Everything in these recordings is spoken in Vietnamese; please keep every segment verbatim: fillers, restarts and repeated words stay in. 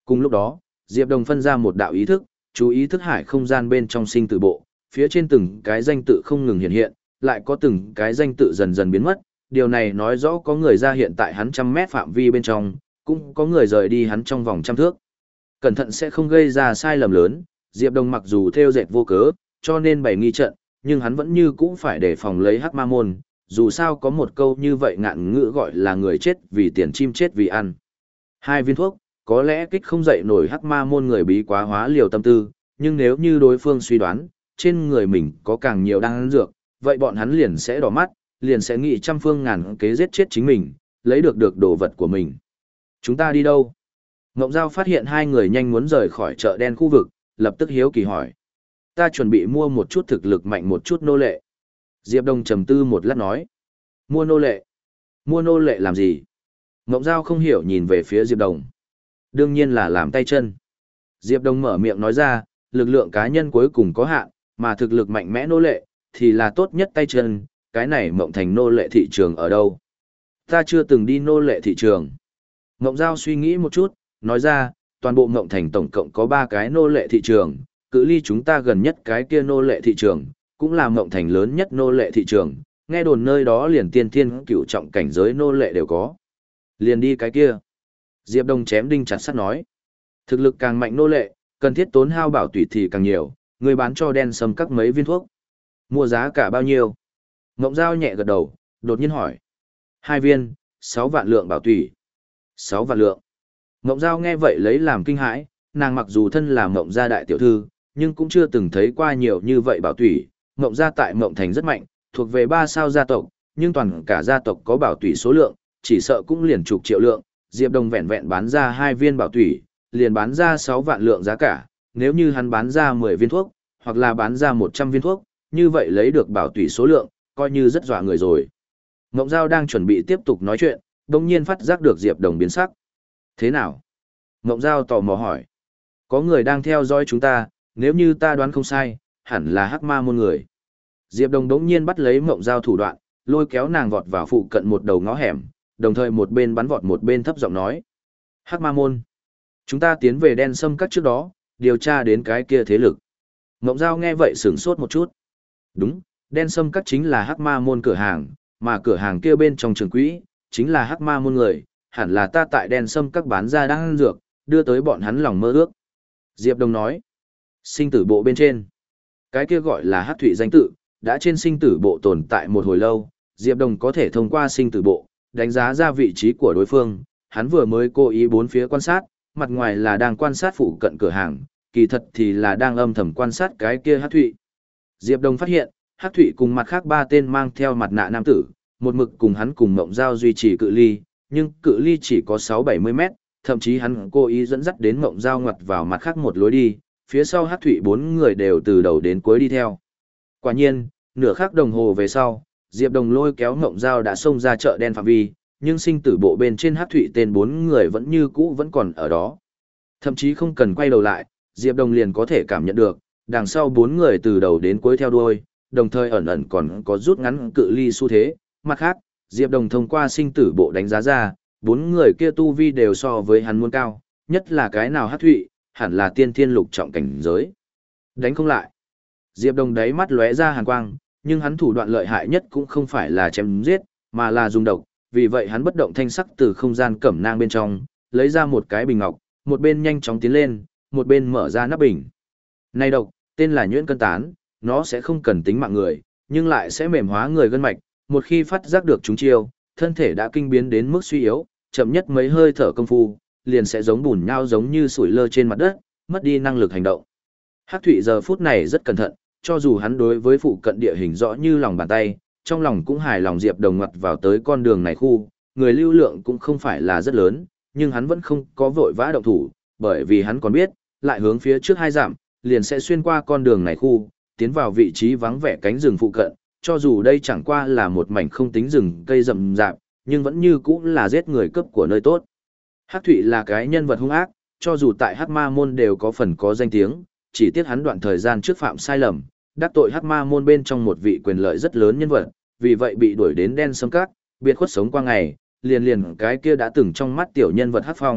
Cùng lúc đó, Diệp Đồng phân ra một đạo ý thức, chú ý thức hải không gian bên trong sinh tử bộ, phía trên từng cái danh tự không ngừng hiện hiện, lại có từng cái danh tự dần dần biến mất, điều này nói rõ có người ra hiện tại hắn trăm mét phạm vi bên trong, cũng có người rời đi hắn trong vòng trăm thước. Cẩn thận sẽ không gây ra sai lầm lớn, Diệp Đồng mặc dù theo dệt vô cớ, cho nên bày nghi trận, nhưng hắn vẫn như cũ phải đề phòng lấy Hắc Ma Môn, dù sao có một câu như vậy ngạn ngữ gọi là người chết vì tiền chim chết vì ăn. Hai viên thuốc, có lẽ kích không dậy nổi Hắc Ma Môn người bí quá hóa liều tâm tư, nhưng nếu như đối phương suy đoán, trên người mình có càng nhiều đan dược, vậy bọn hắn liền sẽ đỏ mắt, liền sẽ nghĩ trăm phương ngàn kế giết chết chính mình, lấy được được đồ vật của mình. Chúng ta đi đâu? Ngộng Giao phát hiện hai người nhanh muốn rời khỏi chợ đen khu vực, lập tức hiếu kỳ hỏi. Ta chuẩn bị mua một chút thực lực mạnh một chút nô lệ. Diệp Đồng trầm tư một lát nói. Mua nô lệ? Mua nô lệ làm gì? Ngộng Giao không hiểu nhìn về phía Diệp Đồng. Đương nhiên là làm tay chân. Diệp Đồng mở miệng nói ra, lực lượng cá nhân cuối cùng có hạn, mà thực lực mạnh mẽ nô lệ, thì là tốt nhất tay chân, cái này Mộng Thành nô lệ thị trường ở đâu? Ta chưa từng đi nô lệ thị trường. Ngộng Giao suy nghĩ một chút, nói ra, toàn bộ Mộng Thành tổng cộng có ba cái nô lệ thị trường, cự ly chúng ta gần nhất cái kia nô lệ thị trường, cũng là Mộng Thành lớn nhất nô lệ thị trường, nghe đồn nơi đó liền tiên thiên cửu trọng cảnh giới nô lệ đều có. Liền đi cái kia. Diệp Đông chém đinh chặt sắt nói. Thực lực càng mạnh nô lệ, cần thiết tốn hao bảo tùy thì càng nhiều, người bán cho đen sâm các mấy viên thuốc. Mua giá cả bao nhiêu? Ngộng Giao nhẹ gật đầu, đột nhiên hỏi. Hai viên, sáu vạn lượng bảo tùy. Sáu vạn lượng. Ngộng Giao nghe vậy lấy làm kinh hãi, nàng mặc dù thân là Ngộng gia đại tiểu thư, nhưng cũng chưa từng thấy qua nhiều như vậy bảo tùy. Ngộng gia tại Ngộng Thành rất mạnh, thuộc về ba sao gia tộc, nhưng toàn cả gia tộc có bảo tùy số lượng, chỉ sợ cũng liền chục triệu lượng. Diệp Đông vẹn vẹn bán ra hai viên bảo tùy, liền bán ra sáu vạn lượng giá cả, nếu như hắn bán ra mười viên thuốc, hoặc là bán ra một trăm viên thuốc, như vậy lấy được bảo tùy số lượng, coi như rất dọa người rồi. Ngộng Giao đang chuẩn bị tiếp tục nói chuyện, đồng nhiên phát giác được Diệp Đồng biến sắc. Thế nào? Ngộng Giao tò mò hỏi. Có người đang theo dõi chúng ta, nếu như ta đoán không sai, hẳn là Hắc Ma Môn người. Diệp Đồng đống nhiên bắt lấy Ngộng Giao thủ đoạn, lôi kéo nàng vọt vào phụ cận một đầu ngõ hẻm, đồng thời một bên bắn vọt một bên thấp giọng nói. Hắc Ma Môn. Chúng ta tiến về đen sâm các trước đó, điều tra đến cái kia thế lực. Ngộng Giao nghe vậy sửng sốt một chút. Đúng, đen sâm các chính là Hắc Ma Môn cửa hàng, mà cửa hàng kia bên trong trường quỹ, chính là Hắc Ma Môn người, hẳn là ta tại đen sâm các bán ra đang dược, đưa tới bọn hắn lòng mơ ước. Diệp Đông nói, sinh tử bộ bên trên. Cái kia gọi là Hắc Thụy danh tự, đã trên sinh tử bộ tồn tại một hồi lâu, Diệp Đông có thể thông qua sinh tử bộ, đánh giá ra vị trí của đối phương, hắn vừa mới cố ý bốn phía quan sát, mặt ngoài là đang quan sát phụ cận cửa hàng, kỳ thật thì là đang âm thầm quan sát cái kia Hắc Thụy. Diệp Đông phát hiện, Hắc Thụy cùng mặt khác ba tên mang theo mặt nạ nam tử, một mực cùng hắn cùng Mộng Giao duy trì cự ly, nhưng cự ly chỉ có sáu bảy mươi mét, thậm chí hắn cố ý dẫn dắt đến Mộng Giao ngoặt vào mặt khác một lối đi, phía sau Hắc Thụy bốn người đều từ đầu đến cuối đi theo. Quả nhiên, nửa khắc đồng hồ về sau, Diệp Đồng lôi kéo Mộng Giao đã xông ra chợ đen phạm vi, nhưng sinh tử bộ bên trên Hắc Thụy tên bốn người vẫn như cũ vẫn còn ở đó. Thậm chí không cần quay đầu lại, Diệp Đồng liền có thể cảm nhận được, đằng sau bốn người từ đầu đến cuối theo đuôi, đồng thời ẩn ẩn còn có rút ngắn cự ly xu thế. Mặt khác, Diệp Đồng thông qua sinh tử bộ đánh giá ra, bốn người kia tu vi đều so với hắn muốn cao, nhất là cái nào Hắc Thụy, hẳn là tiên thiên lục trọng cảnh giới. Đánh không lại. Diệp Đồng đáy mắt lóe ra hàn quang, nhưng hắn thủ đoạn lợi hại nhất cũng không phải là chém giết, mà là dùng độc, vì vậy hắn bất động thanh sắc từ không gian cẩm nang bên trong, lấy ra một cái bình ngọc, một bên nhanh chóng tiến lên, một bên mở ra nắp bình. Này độc, tên là nhuyễn cân tán, nó sẽ không cần tính mạng người, nhưng lại sẽ mềm hóa người gân mạch, một khi phát giác được chúng chiêu, thân thể đã kinh biến đến mức suy yếu, chậm nhất mấy hơi thở công phu, liền sẽ giống bùn nhau giống như sủi lơ trên mặt đất, mất đi năng lực hành động. Hắc Thụy giờ phút này rất cẩn thận, cho dù hắn đối với phụ cận địa hình rõ như lòng bàn tay, trong lòng cũng hài lòng Diệp Đồng ngoặt vào tới con đường này khu, người lưu lượng cũng không phải là rất lớn, nhưng hắn vẫn không có vội vã động thủ, bởi vì hắn còn biết, lại hướng phía trước hai dặm, liền sẽ xuyên qua con đường này khu, tiến vào vị trí vắng vẻ cánh rừng phụ cận, cho dù đây chẳng qua là một mảnh không tính rừng cây rậm rạp, nhưng vẫn như cũng là giết người cấp của nơi tốt. Hắc Thụy là cái nhân vật hung ác, cho dù tại Hắc Ma môn đều có phần có danh tiếng, chỉ tiếc hắn đoạn thời gian trước phạm sai lầm, đắc tội Hắc Ma môn bên trong một vị quyền lợi rất lớn nhân vật, vì vậy bị đuổi đến đen sâm các, biệt khuất sống qua ngày, liền liền cái kia đã từng trong mắt tiểu nhân vật Hắc Phong,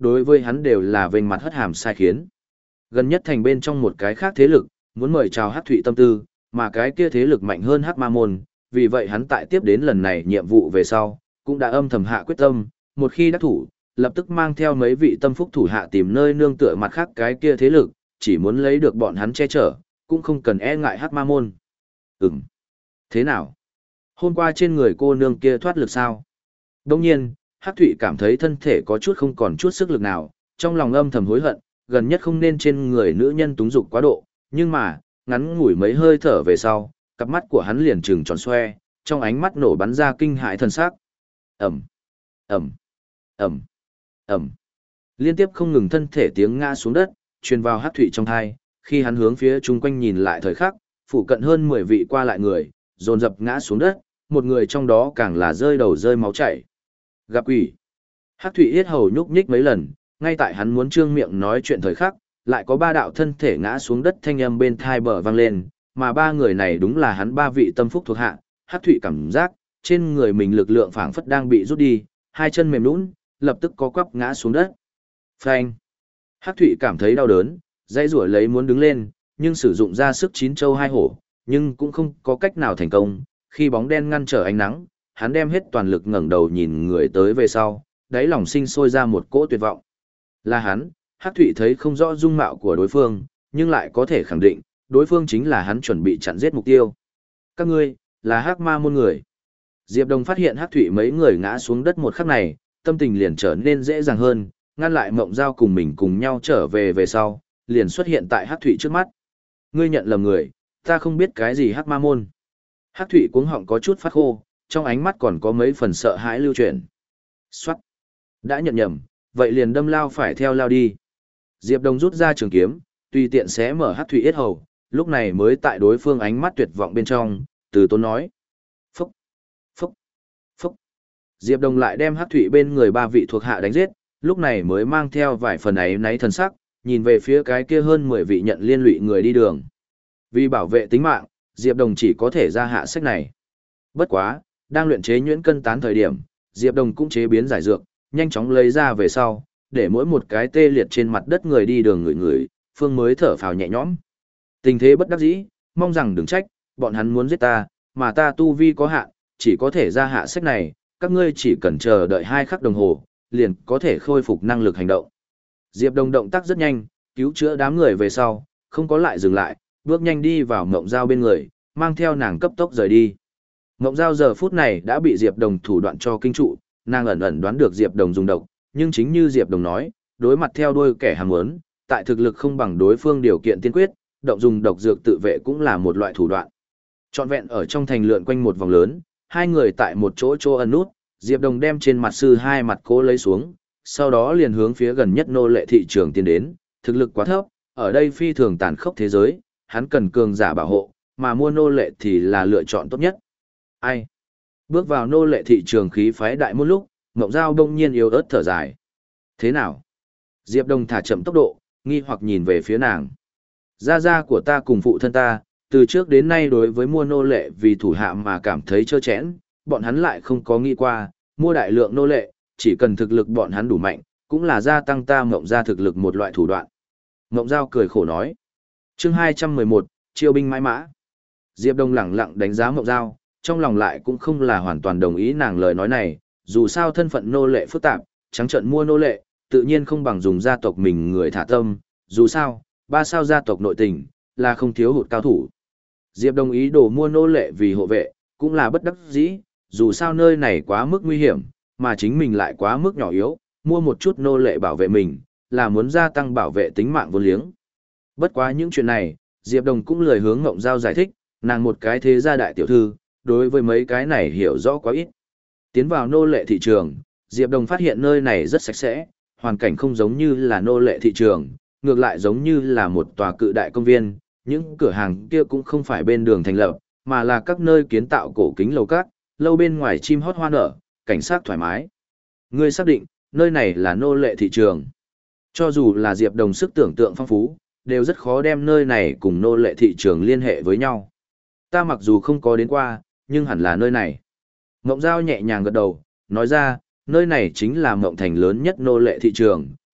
đối với hắn đều là vênh mặt hất hàm sai khiến. Gần nhất thành bên trong một cái khác thế lực, muốn mời chào Hắc Thụy tâm tư, mà cái kia thế lực mạnh hơn Hắc Ma Môn, vì vậy hắn tại tiếp đến lần này nhiệm vụ về sau, cũng đã âm thầm hạ quyết tâm, một khi đắc thủ, lập tức mang theo mấy vị tâm phúc thủ hạ tìm nơi nương tựa mặt khác cái kia thế lực, chỉ muốn lấy được bọn hắn che chở, cũng không cần e ngại Hắc Ma Môn. Ừm. Thế nào? Hôm qua trên người cô nương kia thoát lực sao? Đông nhiên, Hắc Thụy cảm thấy thân thể có chút không còn chút sức lực nào, trong lòng âm thầm hối hận, gần nhất không nên trên người nữ nhân túng dục quá độ, nhưng mà, ngắn ngủi mấy hơi thở về sau, cặp mắt của hắn liền trừng tròn xoe, trong ánh mắt nổ bắn ra kinh hãi thần sắc. Ầm, ầm, ầm, ầm. Liên tiếp không ngừng thân thể tiếng ngã xuống đất, truyền vào Hắc Thụy trong tai, khi hắn hướng phía chung quanh nhìn lại thời khắc, phụ cận hơn mười vị qua lại người, dồn dập ngã xuống đất, một người trong đó càng là rơi đầu rơi máu chảy. Gặp quỷ. Hắc Thụy yết hầu nhúc nhích mấy lần, ngay tại hắn muốn trương miệng nói chuyện thời khắc, lại có ba đạo thân thể ngã xuống đất thanh âm bên thai bờ vang lên, mà ba người này đúng là hắn ba vị tâm phúc thuộc hạ. Hắc Thụy cảm giác trên người mình lực lượng phảng phất đang bị rút đi, hai chân mềm nhũn, lập tức có quắp ngã xuống đất. Phanh. Hắc Thụy cảm thấy đau đớn, dãy rủa lấy muốn đứng lên, nhưng sử dụng ra sức chín châu hai hổ, nhưng cũng không có cách nào thành công. Khi bóng đen ngăn trở ánh nắng, hắn đem hết toàn lực ngẩng đầu nhìn người tới về sau, đáy lòng sinh sôi ra một cỗ tuyệt vọng. Là hắn, Hắc Thụy thấy không rõ dung mạo của đối phương, nhưng lại có thể khẳng định, đối phương chính là hắn chuẩn bị chặn giết mục tiêu. Các ngươi, là Hắc Ma Môn người. Diệp Đồng phát hiện Hắc Thụy mấy người ngã xuống đất một khắc này, tâm tình liền trở nên dễ dàng hơn, ngăn lại Mộng Giao cùng mình cùng nhau trở về về sau, liền xuất hiện tại Hắc Thụy trước mắt. Ngươi nhận lầm người, ta không biết cái gì Hắc Ma Môn. Hắc Thụy cuống họng có chút phát khô, trong ánh mắt còn có mấy phần sợ hãi lưu chuyển. Soát. Đã nhận nhầm, vậy liền đâm lao phải theo lao đi. Diệp Đồng rút ra trường kiếm, tùy tiện xé mở Hắc Thụy yết hầu, lúc này mới tại đối phương ánh mắt tuyệt vọng bên trong, từ tốn nói. Phúc, phúc, phúc. Diệp Đồng lại đem Hắc Thụy bên người ba vị thuộc hạ đánh giết, lúc này mới mang theo vài phần ấy náy thần sắc, nhìn về phía cái kia hơn mười vị nhận liên lụy người đi đường. Vì bảo vệ tính mạng, Diệp Đồng chỉ có thể ra hạ sách này. Bất quá, đang luyện chế nhuyễn cân tán thời điểm, Diệp Đồng cũng chế biến giải dược, nhanh chóng lấy ra về sau, để mỗi một cái tê liệt trên mặt đất người đi đường người người, phương mới thở phào nhẹ nhõm. Tình thế bất đắc dĩ, mong rằng đừng trách, bọn hắn muốn giết ta, mà ta tu vi có hạn, chỉ có thể ra hạ sách này, các ngươi chỉ cần chờ đợi hai khắc đồng hồ, liền có thể khôi phục năng lực hành động. Diệp Đồng động tác rất nhanh, cứu chữa đám người về sau, không có lại dừng lại, bước nhanh đi vào Mộng Giao bên người, mang theo nàng cấp tốc rời đi. Mộng Giao giờ phút này đã bị Diệp Đồng thủ đoạn cho kinh trụ, nàng ẩn ẩn đoán được Diệp Đồng dùng độc, nhưng chính như Diệp Đồng nói, đối mặt theo đuôi kẻ ham muốn, tại thực lực không bằng đối phương điều kiện tiên quyết, động dùng độc dược tự vệ cũng là một loại thủ đoạn. Trọn vẹn ở trong thành lượn quanh một vòng lớn, hai người tại một chỗ chỗ ẩn nút, Diệp Đồng đem trên mặt sư hai mặt cố lấy xuống, sau đó liền hướng phía gần nhất nô lệ thị trường tiến đến, thực lực quá thấp, ở đây phi thường tàn khốc thế giới, hắn cần cường giả bảo hộ, mà mua nô lệ thì là lựa chọn tốt nhất. Ai? Bước vào nô lệ thị trường khí phái đại môn lúc, Ngộng Giao đông nhiên yếu ớt thở dài. Thế nào? Diệp Đồng thả chậm tốc độ, nghi hoặc nhìn về phía nàng. Gia gia của ta cùng phụ thân ta, từ trước đến nay đối với mua nô lệ vì thủ hạ mà cảm thấy trơ chẽn, bọn hắn lại không có nghĩ qua, mua đại lượng nô lệ, chỉ cần thực lực bọn hắn đủ mạnh, cũng là gia tăng ta Ngộng gia thực lực một loại thủ đoạn. Ngộng Giao cười khổ nói. Chương hai trăm mười một, Chiêu binh mãi mã. Diệp Đông lẳng lặng đánh giá Ngộng Giao, trong lòng lại cũng không là hoàn toàn đồng ý nàng lời nói này, dù sao thân phận nô lệ phức tạp, trắng trợn mua nô lệ, tự nhiên không bằng dùng gia tộc mình người thả tâm, dù sao, ba sao gia tộc nội tình, là không thiếu hụt cao thủ. Diệp đồng ý đồ mua nô lệ vì hộ vệ, cũng là bất đắc dĩ, dù sao nơi này quá mức nguy hiểm, mà chính mình lại quá mức nhỏ yếu, mua một chút nô lệ bảo vệ mình, là muốn gia tăng bảo vệ tính mạng vô liếng. Bất quá những chuyện này, Diệp Đồng cũng lười hướng Ngộng Giao giải thích, nàng một cái thế gia đại tiểu thư, đối với mấy cái này hiểu rõ quá ít. Tiến vào nô lệ thị trường, Diệp Đồng phát hiện nơi này rất sạch sẽ, hoàn cảnh không giống như là nô lệ thị trường, ngược lại giống như là một tòa cự đại công viên, những cửa hàng kia cũng không phải bên đường thành lập, mà là các nơi kiến tạo cổ kính lầu các, lâu bên ngoài chim hót hoa nở, cảnh sát thoải mái. Ngươi xác định, nơi này là nô lệ thị trường. Cho dù là Diệp Đồng sức tưởng tượng phong phú, đều rất khó đem nơi này cùng nô lệ thị trường liên hệ với nhau. Ta mặc dù không có đến qua, nhưng hẳn là nơi này. Ngộng Giao nhẹ nhàng gật đầu, nói ra, nơi này chính là Ngộng Thành lớn nhất nô lệ thị trường,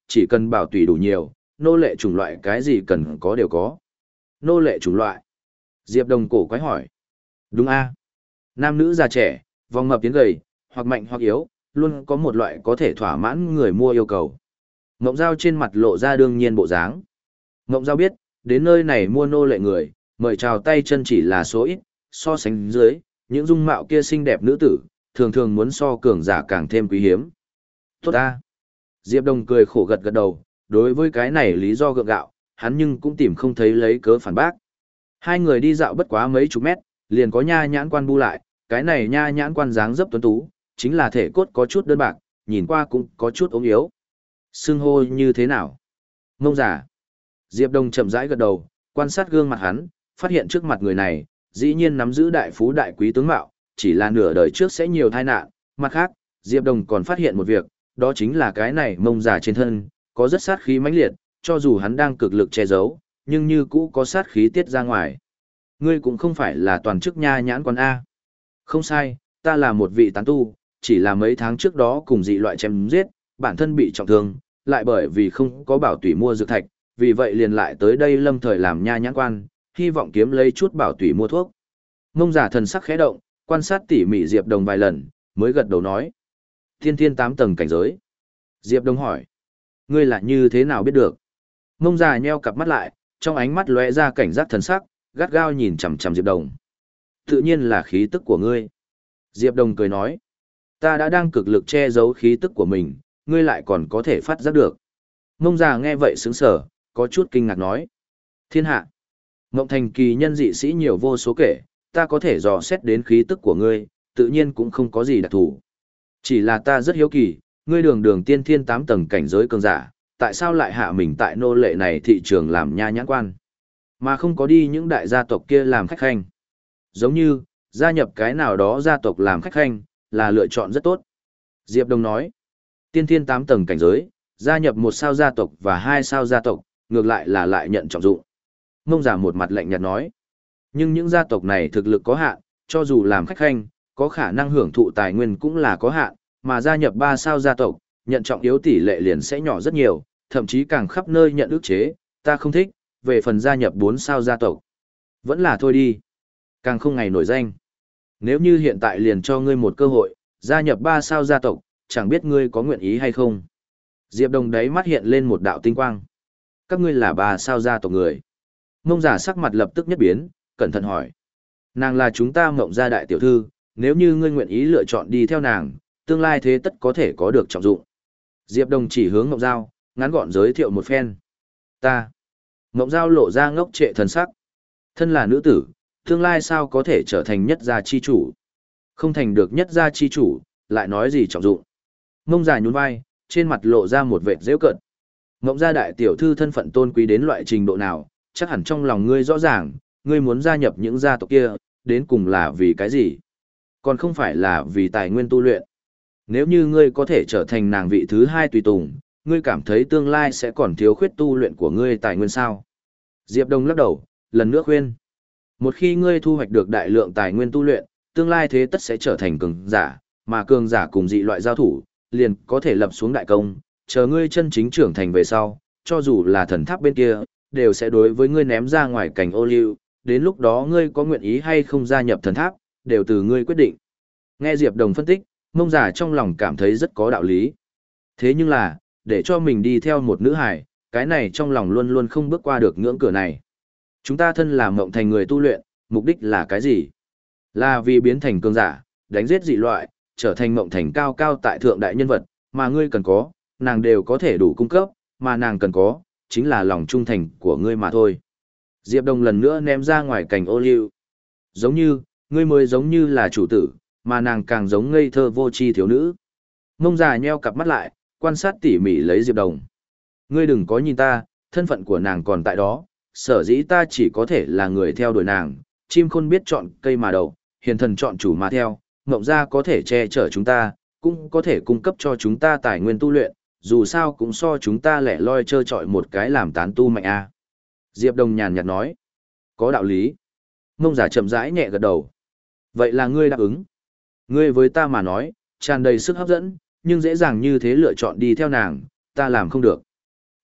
chỉ cần bảo tùy đủ nhiều, nô lệ chủng loại cái gì cần có đều có. Nô lệ chủng loại. Diệp Đồng cổ quái hỏi. Đúng a. Nam nữ già trẻ, vòng mập tiến gầy, hoặc mạnh hoặc yếu, luôn có một loại có thể thỏa mãn người mua yêu cầu. Ngộng Giao trên mặt lộ ra đương nhiên bộ dáng. Ngộng Giao biết, đến nơi này mua nô lệ người, mời chào tay chân chỉ là số ít, so sánh dưới, những dung mạo kia xinh đẹp nữ tử, thường thường muốn so cường giả càng thêm quý hiếm. Tốt ta. Diệp Đồng cười khổ gật gật đầu, đối với cái này lý do gượng gạo, hắn nhưng cũng tìm không thấy lấy cớ phản bác. Hai người đi dạo bất quá mấy chục mét, liền có nha nhãn quan bu lại, cái này nha nhãn quan dáng dấp tuấn tú, chính là thể cốt có chút đơn bạc, nhìn qua cũng có chút ốm yếu. Xưng hô như thế nào? Ngông giả. Diệp Đông chậm rãi gật đầu, quan sát gương mặt hắn, phát hiện trước mặt người này, dĩ nhiên nắm giữ đại phú đại quý tướng mạo, chỉ là nửa đời trước sẽ nhiều tai nạn. Mặt khác, Diệp Đông còn phát hiện một việc, đó chính là cái này mông giả trên thân, có rất sát khí mãnh liệt, cho dù hắn đang cực lực che giấu, nhưng như cũ có sát khí tiết ra ngoài. Ngươi cũng không phải là toàn chức nha nhãn quan A. Không sai, ta là một vị tán tu, chỉ là mấy tháng trước đó cùng dị loại chém giết, bản thân bị trọng thương, lại bởi vì không có bảo tủy mua dược thạch, vì vậy liền lại tới đây lâm thời làm nha nhãn quan, hy vọng kiếm lấy chút bảo tủy mua thuốc. Mông giả thần sắc khẽ động, quan sát tỉ mỉ Diệp Đồng vài lần, mới gật đầu nói. Thiên thiên tám tầng cảnh giới. Diệp Đồng hỏi. Ngươi là như thế nào biết được? Mông giả nheo cặp mắt lại, trong ánh mắt lóe ra cảnh giác thần sắc, gắt gao nhìn chằm chằm Diệp Đồng. Tự nhiên là khí tức của ngươi. Diệp Đồng cười nói. Ta đã đang cực lực che giấu khí tức của mình, ngươi lại còn có thể phát giác được. Mông già nghe vậy sững sờ, có chút kinh ngạc nói. Thiên hạ. Ngộng thành kỳ nhân dị sĩ nhiều vô số kể, ta có thể dò xét đến khí tức của ngươi, tự nhiên cũng không có gì đặc thù. Chỉ là ta rất hiếu kỳ, ngươi đường đường tiên thiên tám tầng cảnh giới cường giả, tại sao lại hạ mình tại nô lệ này thị trường làm nha nhãn quan, mà không có đi những đại gia tộc kia làm khách khanh. Giống như, gia nhập cái nào đó gia tộc làm khách khanh, là lựa chọn rất tốt. Diệp Đông nói, tiên thiên tám tầng cảnh giới, gia nhập một sao gia tộc và hai sao gia tộc, ngược lại là lại nhận trọng dụng. Mông giả một mặt lạnh nhạt nói, nhưng những gia tộc này thực lực có hạn, cho dù làm khách khanh, có khả năng hưởng thụ tài nguyên cũng là có hạn, mà gia nhập ba sao gia tộc, nhận trọng yếu tỷ lệ liền sẽ nhỏ rất nhiều, thậm chí càng khắp nơi nhận ức chế, ta không thích, về phần gia nhập bốn sao gia tộc. Vẫn là thôi đi, càng không ngày nổi danh. Nếu như hiện tại liền cho ngươi một cơ hội, gia nhập ba sao gia tộc, chẳng biết ngươi có nguyện ý hay không. Diệp Đồng đáy mắt hiện lên một đạo tinh quang. Các ngươi là ba sao gia tộc người. Mông giả sắc mặt lập tức nhất biến, cẩn thận hỏi. Nàng là chúng ta Mộng gia đại tiểu thư, nếu như ngươi nguyện ý lựa chọn đi theo nàng, tương lai thế tất có thể có được trọng dụng. Diệp Đồng chỉ hướng Mộng Giao, ngắn gọn giới thiệu một phen. Ta. Mộng Giao lộ ra ngốc trệ thần sắc. Thân là nữ tử, tương lai sao có thể trở thành nhất gia chi chủ. Không thành được nhất gia chi chủ, lại nói gì trọng dụng. Mông dài nhún vai, trên mặt lộ ra một vệt giễu cợt. Mộng gia đại tiểu thư thân phận tôn quý đến loại trình độ nào, chắc hẳn trong lòng ngươi rõ ràng, ngươi muốn gia nhập những gia tộc kia, đến cùng là vì cái gì? Còn không phải là vì tài nguyên tu luyện. Nếu như ngươi có thể trở thành nàng vị thứ hai tùy tùng, ngươi cảm thấy tương lai sẽ còn thiếu khuyết tu luyện của ngươi tài nguyên sao? Diệp Đông lắc đầu, lần nữa khuyên. Một khi ngươi thu hoạch được đại lượng tài nguyên tu luyện, tương lai thế tất sẽ trở thành cường giả, mà cường giả cùng dị loại giao thủ, liền có thể lập xuống đại công, chờ ngươi chân chính trưởng thành về sau, cho dù là thần tháp bên kia, đều sẽ đối với ngươi ném ra ngoài cảnh ô liu, đến lúc đó ngươi có nguyện ý hay không gia nhập thần tháp, đều từ ngươi quyết định. Nghe Diệp Đồng phân tích, Mông giả trong lòng cảm thấy rất có đạo lý. Thế nhưng là, để cho mình đi theo một nữ hài, cái này trong lòng luôn luôn không bước qua được ngưỡng cửa này. Chúng ta thân là Mộng thành người tu luyện, mục đích là cái gì? Là vì biến thành cường giả, đánh giết dị loại, trở thành Mộng thành cao cao tại thượng đại nhân vật, mà ngươi cần có, nàng đều có thể đủ cung cấp, mà nàng cần có, chính là lòng trung thành của ngươi mà thôi. Diệp Đồng lần nữa ném ra ngoài cành ô liu. Giống như, ngươi mới giống như là chủ tử, mà nàng càng giống ngây thơ vô tri thiếu nữ. Mông già nheo cặp mắt lại, quan sát tỉ mỉ lấy Diệp Đồng. Ngươi đừng có nhìn ta, thân phận của nàng còn tại đó, sở dĩ ta chỉ có thể là người theo đuổi nàng, chim khôn biết chọn cây mà đậu, hiền thần chọn chủ mà theo, Mộng gia có thể che chở chúng ta, cũng có thể cung cấp cho chúng ta tài nguyên tu luyện, dù sao cũng so chúng ta lẻ loi trơ trọi một cái làm tán tu mạnh a. Diệp Đồng nhàn nhạt nói, có đạo lý. Mông giả chậm rãi nhẹ gật đầu. Vậy là ngươi đáp ứng. Ngươi với ta mà nói, tràn đầy sức hấp dẫn, nhưng dễ dàng như thế lựa chọn đi theo nàng, ta làm không được.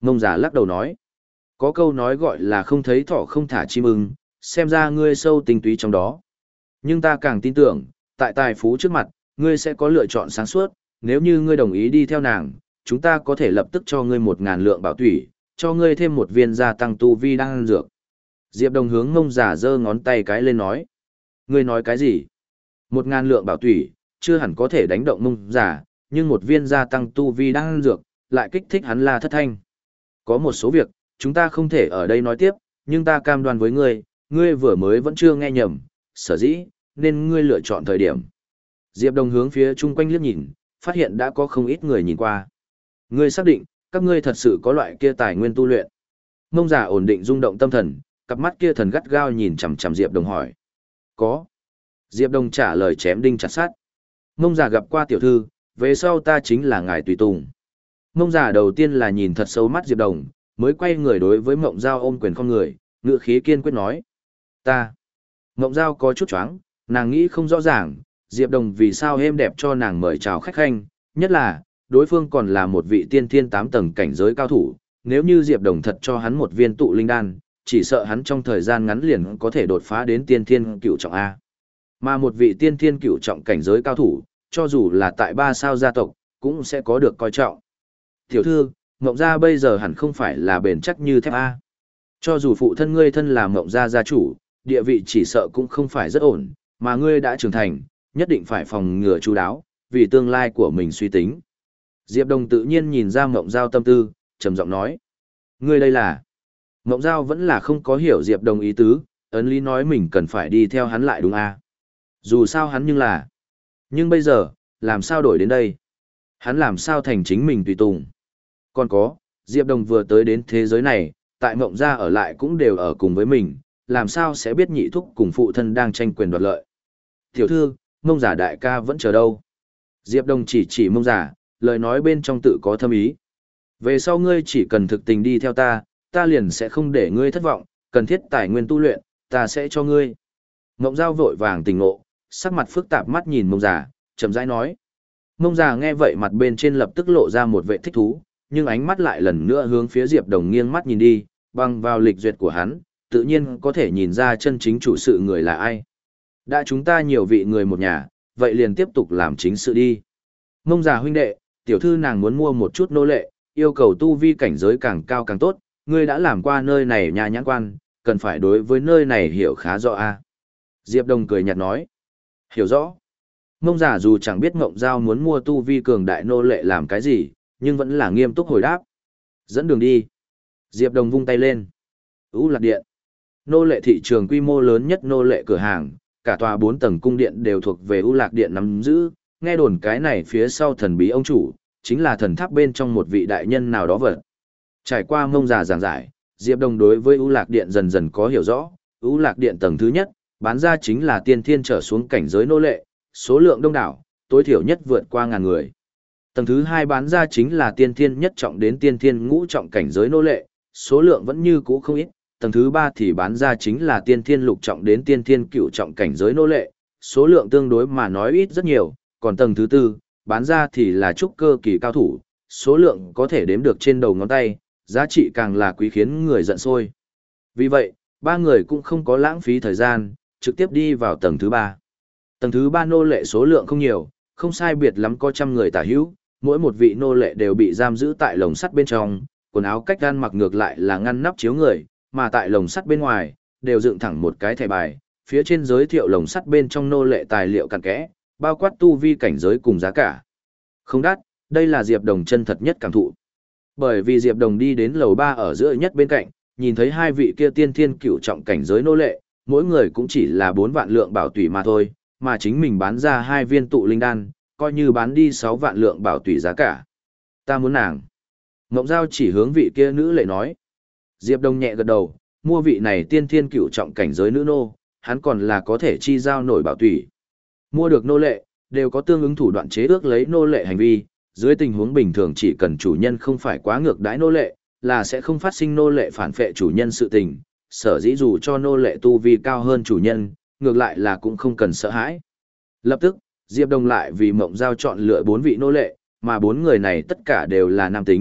Mông giả lắc đầu nói. Có câu nói gọi là không thấy thỏ không thả chim ưng, xem ra ngươi sâu tinh túy trong đó. Nhưng ta càng tin tưởng, tại tài phú trước mặt, ngươi sẽ có lựa chọn sáng suốt, nếu như ngươi đồng ý đi theo nàng, chúng ta có thể lập tức cho ngươi một ngàn lượng bảo thủy, cho ngươi thêm một viên gia tăng tu vi đang dược. Diệp Đồng hướng Mông giả giơ ngón tay cái lên nói. Ngươi nói cái gì? Một ngàn lượng bảo thủy, chưa hẳn có thể đánh động Mông giả, nhưng một viên gia tăng tu vi đang dược, lại kích thích hắn La Thất Thanh. Có một số việc, chúng ta không thể ở đây nói tiếp, nhưng ta cam đoan với ngươi, ngươi vừa mới vẫn chưa nghe nhầm, sở dĩ, nên ngươi lựa chọn thời điểm. Diệp Đồng hướng phía chung quanh liếc nhìn, phát hiện đã có không ít người nhìn qua. Ngươi xác định, các ngươi thật sự có loại kia tài nguyên tu luyện. Mông giả ổn định rung động tâm thần, cặp mắt kia thần gắt gao nhìn chằm chằm Diệp Đồng hỏi. Có. Diệp Đồng trả lời chém đinh chặt sắt. Mông giả gặp qua tiểu thư, về sau ta chính là ngài tùy tùng. Mông giả đầu tiên là nhìn thật sâu mắt Diệp Đồng, mới quay người đối với Mộng Giao ôm quyền không người, ngựa khí kiên quyết nói. Ta. Mộng Giao có chút choáng, nàng nghĩ không rõ ràng, Diệp Đồng vì sao êm đẹp cho nàng mời chào khách khanh, nhất là, đối phương còn là một vị tiên thiên tám tầng cảnh giới cao thủ, nếu như Diệp Đồng thật cho hắn một viên tụ linh đan, chỉ sợ hắn trong thời gian ngắn liền có thể đột phá đến tiên thiên cửu trọng A. Mà một vị tiên thiên cửu trọng cảnh giới cao thủ, cho dù là tại ba sao gia tộc, cũng sẽ có được coi trọng. Tiểu thư, Mộng gia bây giờ hẳn không phải là bền chắc như thép A. Cho dù phụ thân ngươi thân là Mộng gia gia chủ, địa vị chỉ sợ cũng không phải rất ổn, mà ngươi đã trưởng thành, nhất định phải phòng ngừa chu đáo, vì tương lai của mình suy tính. Diệp Đồng tự nhiên nhìn ra Mộng Giao tâm tư, trầm giọng nói. Ngươi đây là... Mộng Giao vẫn là không có hiểu Diệp Đồng ý tứ, ấn lý nói mình cần phải đi theo hắn lại đúng A. Dù sao hắn nhưng là... Nhưng bây giờ, làm sao đổi đến đây? Hắn làm sao thành chính mình tùy tùng? Còn có, Diệp Đồng vừa tới đến thế giới này, tại Mộng gia ở lại cũng đều ở cùng với mình, làm sao sẽ biết nhị thúc cùng phụ thân đang tranh quyền đoạt lợi. Tiểu thư, Mông giả đại ca vẫn chờ đâu. Diệp Đồng chỉ chỉ Mông giả, lời nói bên trong tự có thâm ý. Về sau ngươi chỉ cần thực tình đi theo ta, ta liền sẽ không để ngươi thất vọng, cần thiết tài nguyên tu luyện, ta sẽ cho ngươi. Mộng Giao vội vàng tỉnh ngộ, sắc mặt phức tạp mắt nhìn Mông giả, chậm rãi nói. Mông giả nghe vậy mặt bên trên lập tức lộ ra một vẻ thích thú, nhưng ánh mắt lại lần nữa hướng phía Diệp Đồng nghiêng mắt nhìn đi, bằng vào lịch duyệt của hắn, tự nhiên có thể nhìn ra chân chính chủ sự người là ai. Đã chúng ta nhiều vị người một nhà, vậy liền tiếp tục làm chính sự đi. Mông giả huynh đệ, tiểu thư nàng muốn mua một chút nô lệ, yêu cầu tu vi cảnh giới càng cao càng tốt, ngươi đã làm qua nơi này nhà nhãn quan, cần phải đối với nơi này hiểu khá rõ a. Diệp Đồng cười nhạt nói. Hiểu rõ. Mông giả dù chẳng biết Mộng Giao muốn mua tu vi cường đại nô lệ làm cái gì, nhưng vẫn là nghiêm túc hồi đáp. Dẫn đường đi. Diệp Đồng vung tay lên. U Lạc Điện. Nô lệ thị trường quy mô lớn nhất nô lệ cửa hàng, cả tòa bốn tầng cung điện đều thuộc về U Lạc Điện nắm giữ, nghe đồn cái này phía sau thần bí ông chủ, chính là thần tháp bên trong một vị đại nhân nào đó vật. Trải qua Mông giả giảng giải, Diệp Đồng đối với U Lạc Điện dần dần có hiểu rõ, U Lạc Điện tầng thứ nhất, bán ra chính là tiên thiên trở xuống cảnh giới nô lệ, số lượng đông đảo, tối thiểu nhất vượt qua ngàn người. Tầng thứ hai bán ra chính là tiên thiên nhất trọng đến tiên thiên ngũ trọng cảnh giới nô lệ, số lượng vẫn như cũ không ít. Tầng thứ ba thì bán ra chính là tiên thiên lục trọng đến tiên thiên cửu trọng cảnh giới nô lệ, số lượng tương đối mà nói ít rất nhiều, còn tầng thứ tư, bán ra thì là trúc cơ kỳ cao thủ, số lượng có thể đếm được trên đầu ngón tay, giá trị càng là quý khiến người giận sôi. Vì vậy, ba người cũng không có lãng phí thời gian, trực tiếp đi vào tầng thứ ba. Tầng thứ ba nô lệ số lượng không nhiều, không sai biệt lắm có trăm người tả hữu, mỗi một vị nô lệ đều bị giam giữ tại lồng sắt bên trong, quần áo cách gan mặc ngược lại là ngăn nắp chiếu người, mà tại lồng sắt bên ngoài, đều dựng thẳng một cái thẻ bài, phía trên giới thiệu lồng sắt bên trong nô lệ tài liệu cặn kẽ, bao quát tu vi cảnh giới cùng giá cả. Không đắt, đây là Diệp Đồng chân thật nhất cảm thụ. Bởi vì Diệp Đồng đi đến lầu ba ở giữa nhất bên cạnh, nhìn thấy hai vị kia tiên thiên cửu trọng cảnh giới nô lệ, mỗi người cũng chỉ là bốn vạn lượng bảo tùy mà thôi, mà chính mình bán ra hai viên tụ linh đan, coi như bán đi sáu vạn lượng bảo tùy giá cả. Ta muốn nàng. Mộng Giao chỉ hướng vị kia nữ lệ nói. Diệp Đồng nhẹ gật đầu, mua vị này tiên thiên cửu trọng cảnh giới nữ nô, hắn còn là có thể chi giao nổi bảo tùy. Mua được nô lệ, đều có tương ứng thủ đoạn chế ước lấy nô lệ hành vi, dưới tình huống bình thường chỉ cần chủ nhân không phải quá ngược đãi nô lệ, là sẽ không phát sinh nô lệ phản phệ chủ nhân sự tình, sở dĩ dù cho nô lệ tu vi cao hơn chủ nhân, ngược lại là cũng không cần sợ hãi. Lập tức, Diệp Đồng lại vì Mộng Giao chọn lựa bốn vị nô lệ, mà bốn người này tất cả đều là nam tính,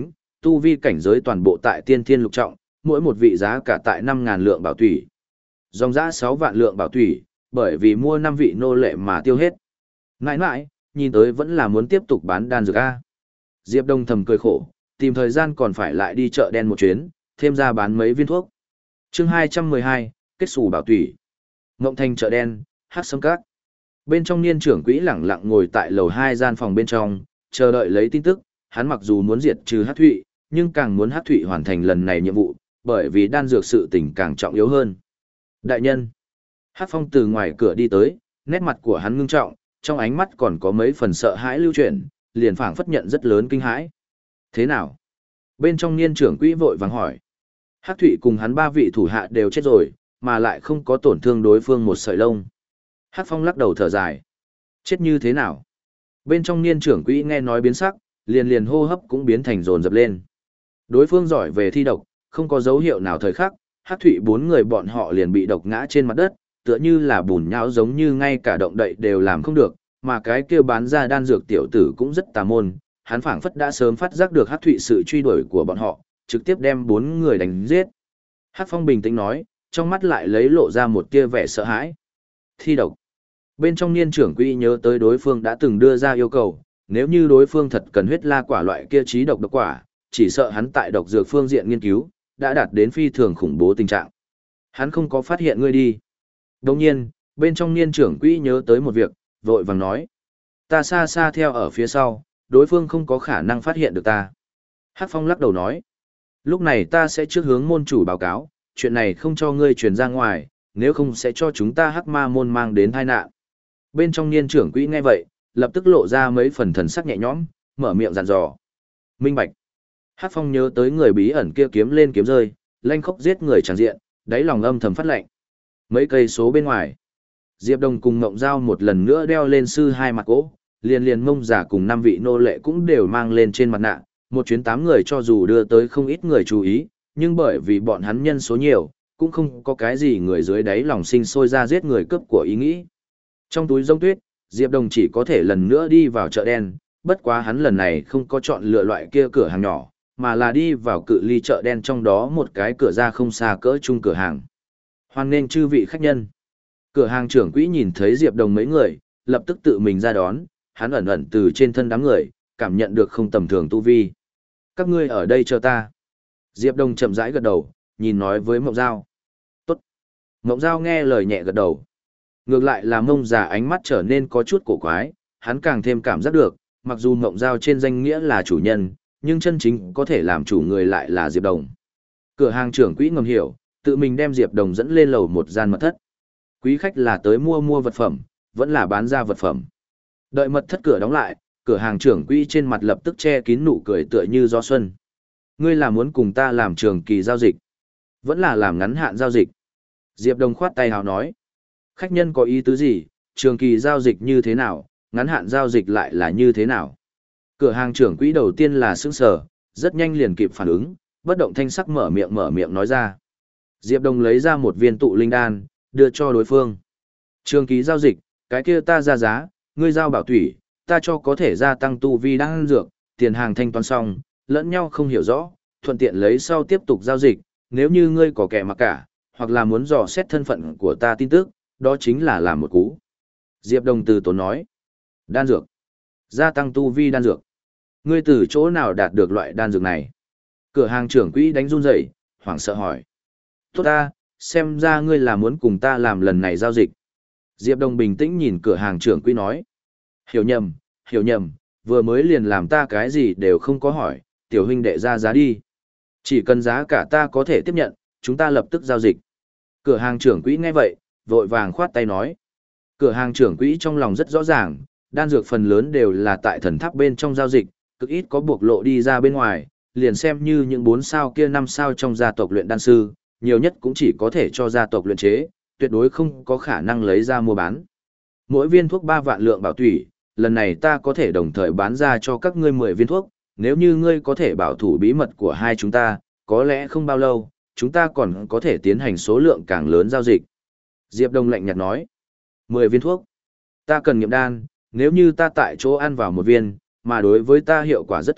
tu vi cảnh giới toàn bộ tại tiên thiên lục trọng, mỗi một vị giá cả tại năm ngàn lượng bảo thủy. Dòng giá sáu vạn lượng bảo thủy, bởi vì mua năm vị nô lệ mà tiêu hết. Ngại ngại, nhìn tới vẫn là muốn tiếp tục bán đan dược A. Diệp Đông thầm cười khổ, tìm thời gian còn phải lại đi chợ đen một chuyến, thêm ra bán mấy viên thuốc. chương hai trăm mười hai, kết xù bảo thủy. Ngộng Thành chợ đen, hát sâm các. Bên trong niên trưởng quỹ lẳng lặng ngồi tại lầu hai gian phòng bên trong, chờ đợi lấy tin tức. Hắn mặc dù muốn diệt trừ hát thụy, nhưng càng muốn hát thụy hoàn thành lần này nhiệm vụ, bởi vì đan dược sự tình càng trọng yếu hơn. Đại nhân. Hát Phong từ ngoài cửa đi tới, nét mặt của hắn ngưng trọng, trong ánh mắt còn có mấy phần sợ hãi lưu chuyển, liền phảng phất nhận rất lớn kinh hãi. Thế nào? Bên trong niên trưởng quỹ vội vàng hỏi. Hát thụy cùng hắn ba vị thủ hạ đều chết rồi, mà lại không có tổn thương đối phương một sợi lông. Hát Phong lắc đầu thở dài. Chết như thế nào? Bên trong niên trưởng quỹ nghe nói biến sắc, liền liền hô hấp cũng biến thành dồn dập lên. Đối phương giỏi về thi độc, không có dấu hiệu nào thời khắc, Hát thụy bốn người bọn họ liền bị độc ngã trên mặt đất, tựa như là bùn nhão giống như ngay cả động đậy đều làm không được, mà cái kia bán ra đan dược tiểu tử cũng rất tà môn, hắn phảng phất đã sớm phát giác được Hát thụy sự truy đuổi của bọn họ, trực tiếp đem bốn người đánh giết. Hát Phong bình tĩnh nói, trong mắt lại lấy lộ ra một tia vẻ sợ hãi. Thi độc. Bên trong niên trưởng quỹ nhớ tới đối phương đã từng đưa ra yêu cầu, nếu như đối phương thật cần huyết la quả loại kia trí độc độc quả, chỉ sợ hắn tại độc dược phương diện nghiên cứu, đã đạt đến phi thường khủng bố tình trạng. Hắn không có phát hiện ngươi đi. Đồng nhiên, bên trong niên trưởng quỹ nhớ tới một việc, vội vàng nói. Ta xa xa theo ở phía sau, đối phương không có khả năng phát hiện được ta. Hắc Phong lắc đầu nói. Lúc này ta sẽ trước hướng môn chủ báo cáo, chuyện này không cho ngươi truyền ra ngoài, nếu không sẽ cho chúng ta Hắc Ma môn mang đến tai nạn. Bên trong niên trưởng quỹ nghe vậy, lập tức lộ ra mấy phần thần sắc nhẹ nhõm, mở miệng dặn dò. Minh bạch. Hắc Phong nhớ tới người bí ẩn kia kiếm lên kiếm rơi, lanh khốc giết người tràn diện, đáy lòng âm thầm phát lệnh. Mấy cây số bên ngoài, Diệp Đông cùng Ngộng Giao một lần nữa đeo lên sư hai mặt cỗ, liền liền mông giả cùng năm vị nô lệ cũng đều mang lên trên mặt nạ, một chuyến tám người cho dù đưa tới không ít người chú ý, nhưng bởi vì bọn hắn nhân số nhiều, cũng không có cái gì người dưới đáy lòng sinh sôi ra giết người cướp của ý nghĩ. Trong túi rông tuyết, Diệp Đông chỉ có thể lần nữa đi vào chợ đen, bất quá hắn lần này không có chọn lựa loại kia cửa hàng nhỏ, mà là đi vào cự ly chợ đen trong đó một cái cửa ra không xa cỡ chung cửa hàng. Hoan nghênh chư vị khách nhân. Cửa hàng trưởng quỹ nhìn thấy Diệp Đông mấy người, lập tức tự mình ra đón, hắn ẩn ẩn từ trên thân đám người, cảm nhận được không tầm thường tu vi. Các ngươi ở đây chờ ta. Diệp Đông chậm rãi gật đầu, nhìn nói với Mộng Giao. Tốt. Mộng Giao nghe lời nhẹ gật đầu. Ngược lại là Mông già ánh mắt trở nên có chút cổ quái, hắn càng thêm cảm giác được, mặc dù Mộng Giao trên danh nghĩa là chủ nhân, nhưng chân chính có thể làm chủ người lại là Diệp Đông. Cửa hàng trưởng quỹ ngầm hiểu, tự mình đem Diệp Đông dẫn lên lầu một gian mật thất. Quý khách là tới mua mua vật phẩm, vẫn là bán ra vật phẩm. Đợi mật thất cửa đóng lại, cửa hàng trưởng quỹ trên mặt lập tức che kín nụ cười tựa như gió xuân. Ngươi là muốn cùng ta làm trường kỳ giao dịch, vẫn là làm ngắn hạn giao dịch? Diệp Đông khoát tay hào nói. Khách nhân có ý tứ gì, trường kỳ giao dịch như thế nào, ngắn hạn giao dịch lại là như thế nào? Cửa hàng trưởng quỹ đầu tiên là sững sờ, rất nhanh liền kịp phản ứng, bất động thanh sắc mở miệng mở miệng nói ra. Diệp Đông lấy ra một viên tụ linh đan, đưa cho đối phương. Trường kỳ giao dịch, cái kia ta ra giá, ngươi giao bảo thủy, ta cho có thể gia tăng tu vi đan dược, tiền hàng thanh toán xong, lẫn nhau không hiểu rõ, thuận tiện lấy sau tiếp tục giao dịch, nếu như ngươi có kẻ mặc cả, hoặc là muốn dò xét thân phận của ta tin tức, đó chính là làm một cú. Diệp Đông từ tốn nói. Đan dược. Gia tăng tu vi đan dược. Ngươi từ chỗ nào đạt được loại đan dược này? Cửa hàng trưởng quỹ đánh run rẩy, hoảng sợ hỏi. Tốt ta, xem ra ngươi là muốn cùng ta làm lần này giao dịch. Diệp Đông bình tĩnh nhìn cửa hàng trưởng quỹ nói. Hiểu nhầm, hiểu nhầm, vừa mới liền làm ta cái gì đều không có hỏi, tiểu huynh đệ ra giá đi. Chỉ cần giá cả ta có thể tiếp nhận, chúng ta lập tức giao dịch. Cửa hàng trưởng quỹ nghe vậy, vội vàng khoát tay nói. Cửa hàng trưởng quỹ trong lòng rất rõ ràng, đan dược phần lớn đều là tại thần tháp bên trong giao dịch, cực ít có buộc lộ đi ra bên ngoài, liền xem như những bốn sao kia năm sao trong gia tộc luyện đan sư, nhiều nhất cũng chỉ có thể cho gia tộc luyện chế, tuyệt đối không có khả năng lấy ra mua bán. Mỗi viên thuốc ba vạn lượng bảo thủy, lần này ta có thể đồng thời bán ra cho các ngươi mười viên thuốc, nếu như ngươi có thể bảo thủ bí mật của hai chúng ta, có lẽ không bao lâu, chúng ta còn có thể tiến hành số lượng càng lớn giao dịch. Diệp Đông lạnh nhạt nói, mười viên thuốc, ta cần nghiệm đan, nếu như ta tại chỗ ăn vào một viên, mà đối với ta hiệu quả rất tốt,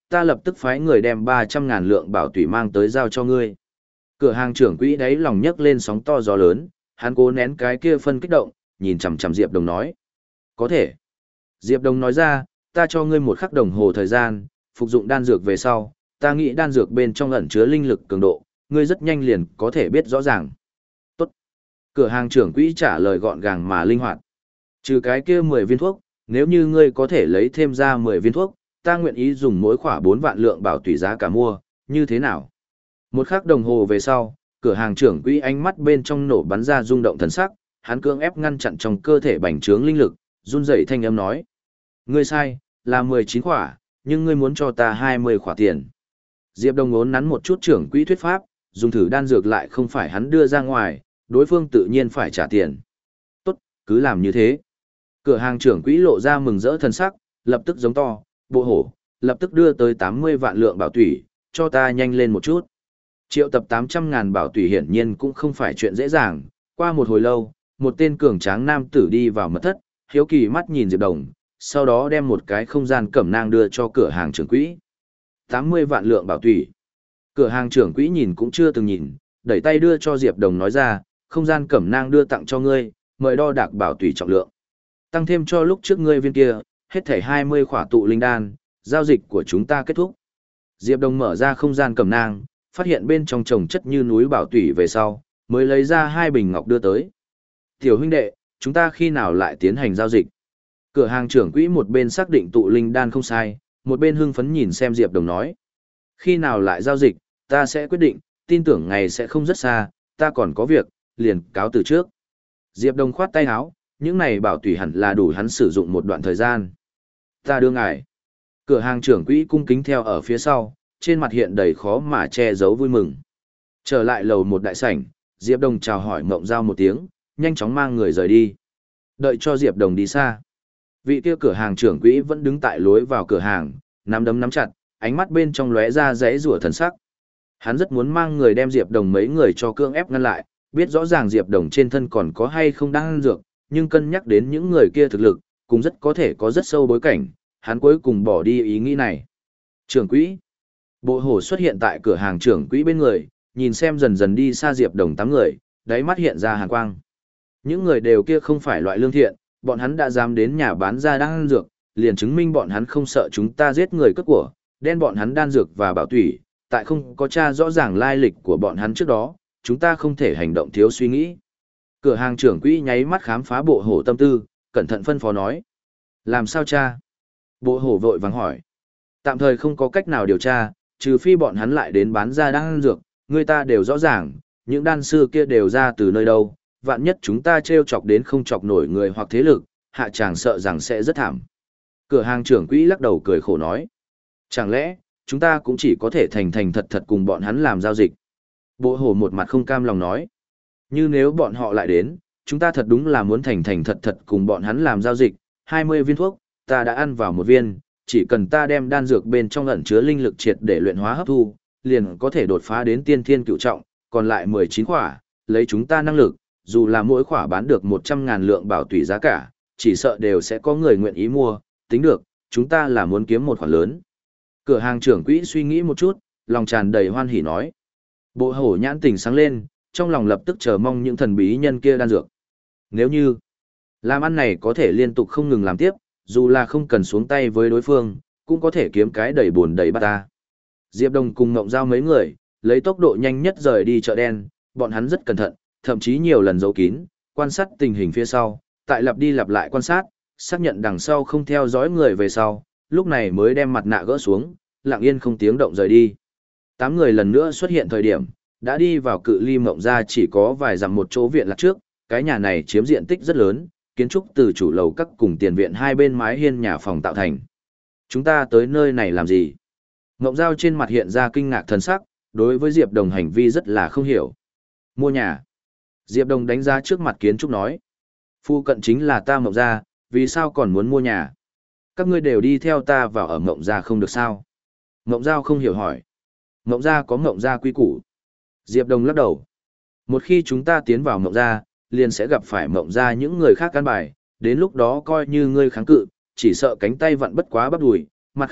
ta lập tức phái người đem ba trăm ngàn lượng bảo tủy mang tới giao cho ngươi. Cửa hàng trưởng quỹ đáy lòng nhấc lên sóng to gió lớn, hắn cố nén cái kia phân kích động, nhìn chằm chằm Diệp Đồng nói. Có thể. Diệp Đồng nói ra, ta cho ngươi một khắc đồng hồ thời gian, phục dụng đan dược về sau, ta nghĩ đan dược bên trong ẩn chứa linh lực cường độ, ngươi rất nhanh liền có thể biết rõ ràng. Tốt. Cửa hàng trưởng quỹ trả lời gọn gàng mà linh hoạt. Trừ cái kia mười viên thuốc, nếu như ngươi có thể lấy thêm ra mười viên thuốc, ta nguyện ý dùng mỗi khỏa bốn vạn lượng bảo tùy giá cả mua, như thế nào? Một khắc đồng hồ về sau, cửa hàng trưởng quỹ ánh mắt bên trong nổ bắn ra rung động thần sắc, hắn cưỡng ép ngăn chặn trong cơ thể bành trướng linh lực, run rẩy thanh âm nói: "Ngươi sai, là mười chín khỏa, nhưng ngươi muốn cho ta hai mươi khỏa tiền." Diệp Đông ngốn nắn một chút trưởng quỹ thuyết pháp, dùng thử đan dược lại không phải hắn đưa ra ngoài, đối phương tự nhiên phải trả tiền. "Tốt, cứ làm như thế." Cửa hàng trưởng quỹ lộ ra mừng rỡ thần sắc, lập tức giống to: "Bộ hổ, lập tức đưa tới tám mươi vạn lượng bảo tủy, cho ta nhanh lên một chút." Triệu tập tám trăm ngàn bảo tủy hiển nhiên cũng không phải chuyện dễ dàng, qua một hồi lâu, một tên cường tráng nam tử đi vào mật thất, hiếu kỳ mắt nhìn Diệp Đồng, sau đó đem một cái không gian cẩm nang đưa cho cửa hàng trưởng quỹ. tám mươi vạn lượng bảo tủy. Cửa hàng trưởng quỹ nhìn cũng chưa từng nhìn, đẩy tay đưa cho Diệp Đồng nói ra, không gian cẩm nang đưa tặng cho ngươi, mời đo đạc bảo tủy trọng lượng. Tăng thêm cho lúc trước ngươi viên kia, hết thảy hai mươi khỏa tụ linh đan, giao dịch của chúng ta kết thúc. Diệp Đồng mở ra không gian cẩm nang, phát hiện bên trong chồng chất như núi bảo tủy về sau, mới lấy ra hai bình ngọc đưa tới. Tiểu huynh đệ, chúng ta khi nào lại tiến hành giao dịch? Cửa hàng trưởng quỹ một bên xác định tụ linh đan không sai, một bên hưng phấn nhìn xem Diệp Đồng nói. Khi nào lại giao dịch, ta sẽ quyết định, tin tưởng ngày sẽ không rất xa, ta còn có việc, liền cáo từ trước. Diệp Đồng khoát tay áo, những này bảo tùy hẳn là đủ hắn sử dụng một đoạn thời gian. Ta đưa ngài. Cửa hàng trưởng quỹ cung kính theo ở phía sau, trên mặt hiện đầy khó mà che giấu vui mừng. Trở lại lầu một đại sảnh, Diệp Đồng chào hỏi Mộng Giao một tiếng, nhanh chóng mang người rời đi. Đợi cho Diệp Đồng đi xa. Vị kia cửa hàng trưởng quỹ vẫn đứng tại lối vào cửa hàng, nắm đấm nắm chặt, ánh mắt bên trong lóe ra rẽ rủa thần sắc. Hắn rất muốn mang người đem Diệp Đồng mấy người cho cưỡng ép ngăn lại, biết rõ ràng Diệp Đồng trên thân còn có hay không đang ăn dược, nhưng cân nhắc đến những người kia thực lực, cũng rất có thể có rất sâu bối cảnh, hắn cuối cùng bỏ đi ý nghĩ này. Trưởng quỹ. Bộ hổ xuất hiện tại cửa hàng trưởng quỹ bên người, nhìn xem dần dần đi xa Diệp Đồng tám người, đáy mắt hiện ra hàn quang. Những người đều kia không phải loại lương thiện, bọn hắn đã dám đến nhà bán ra đan dược, liền chứng minh bọn hắn không sợ chúng ta giết người cướp của, đen bọn hắn đan dược và bảo tủy, tại không có tra rõ ràng lai lịch của bọn hắn trước đó, chúng ta không thể hành động thiếu suy nghĩ. Cửa hàng trưởng quỹ nháy mắt khám phá bộ hổ tâm tư, cẩn thận phân phó nói. Làm sao cha? Bộ hổ vội vàng hỏi. Tạm thời không có cách nào điều tra, trừ phi bọn hắn lại đến bán ra đan dược, người ta đều rõ ràng, những đan sư kia đều ra từ nơi đâu, vạn nhất chúng ta trêu chọc đến không chọc nổi người hoặc thế lực, hạ chàng sợ rằng sẽ rất thảm. Cửa hàng trưởng quỹ lắc đầu cười khổ nói. Chẳng lẽ, chúng ta cũng chỉ có thể thành thành thật thật cùng bọn hắn làm giao dịch. Bộ hổ một mặt không cam lòng nói. Như nếu bọn họ lại đến, chúng ta thật đúng là muốn thành thành thật thật cùng bọn hắn làm giao dịch, hai mươi viên thuốc, ta đã ăn vào một viên, chỉ cần ta đem đan dược bên trong ẩn chứa linh lực triệt để luyện hóa hấp thu, liền có thể đột phá đến tiên thiên cửu trọng, còn lại mười chín khỏa, lấy chúng ta năng lực, dù là mỗi khỏa bán được một trăm ngàn lượng bảo tùy giá cả, chỉ sợ đều sẽ có người nguyện ý mua, tính được, chúng ta là muốn kiếm một khoản lớn. Cửa hàng trưởng quỹ suy nghĩ một chút, lòng tràn đầy hoan hỉ nói. Bộ hổ nhãn tình sáng lên, trong lòng lập tức chờ mong những thần bí nhân kia đan dược. Nếu như làm ăn này có thể liên tục không ngừng làm tiếp, dù là không cần xuống tay với đối phương, cũng có thể kiếm cái đầy buồn đầy bát ta. Diệp Đồng cùng Ngộng Giao mấy người, lấy tốc độ nhanh nhất rời đi chợ đen, bọn hắn rất cẩn thận, thậm chí nhiều lần giấu kín, quan sát tình hình phía sau, tại lặp đi lặp lại quan sát, xác nhận đằng sau không theo dõi người về sau, lúc này mới đem mặt nạ gỡ xuống, lặng yên không tiếng động rời đi. Tám người lần nữa xuất hiện thời điểm, đã đi vào cự ly Mộng Gia chỉ có vài dặm một chỗ viện lạc trước, cái nhà này chiếm diện tích rất lớn, kiến trúc từ chủ lầu các cùng tiền viện hai bên mái hiên nhà phòng tạo thành. Chúng ta tới nơi này làm gì? Ngộng Giao trên mặt hiện ra kinh ngạc thần sắc, đối với Diệp Đồng hành vi rất là không hiểu. Mua nhà. Diệp Đồng đánh giá trước mặt kiến trúc nói. Phu cận chính là ta Ngộng Gia, vì sao còn muốn mua nhà? Các ngươi đều đi theo ta vào ở Ngộng Gia không được sao? Ngộng Giao không hiểu hỏi. Ngộng Gia có Ngộng Gia quy củ. Diệp Đồng lắc đầu. Một khi chúng ta tiến vào Ngộng Gia, liền sẽ gặp phải Ngộng Gia những người khác căn bài, đến lúc đó coi như ngươi kháng cự, chỉ sợ cánh tay vặn bất quá bắp đùi, mặt khác,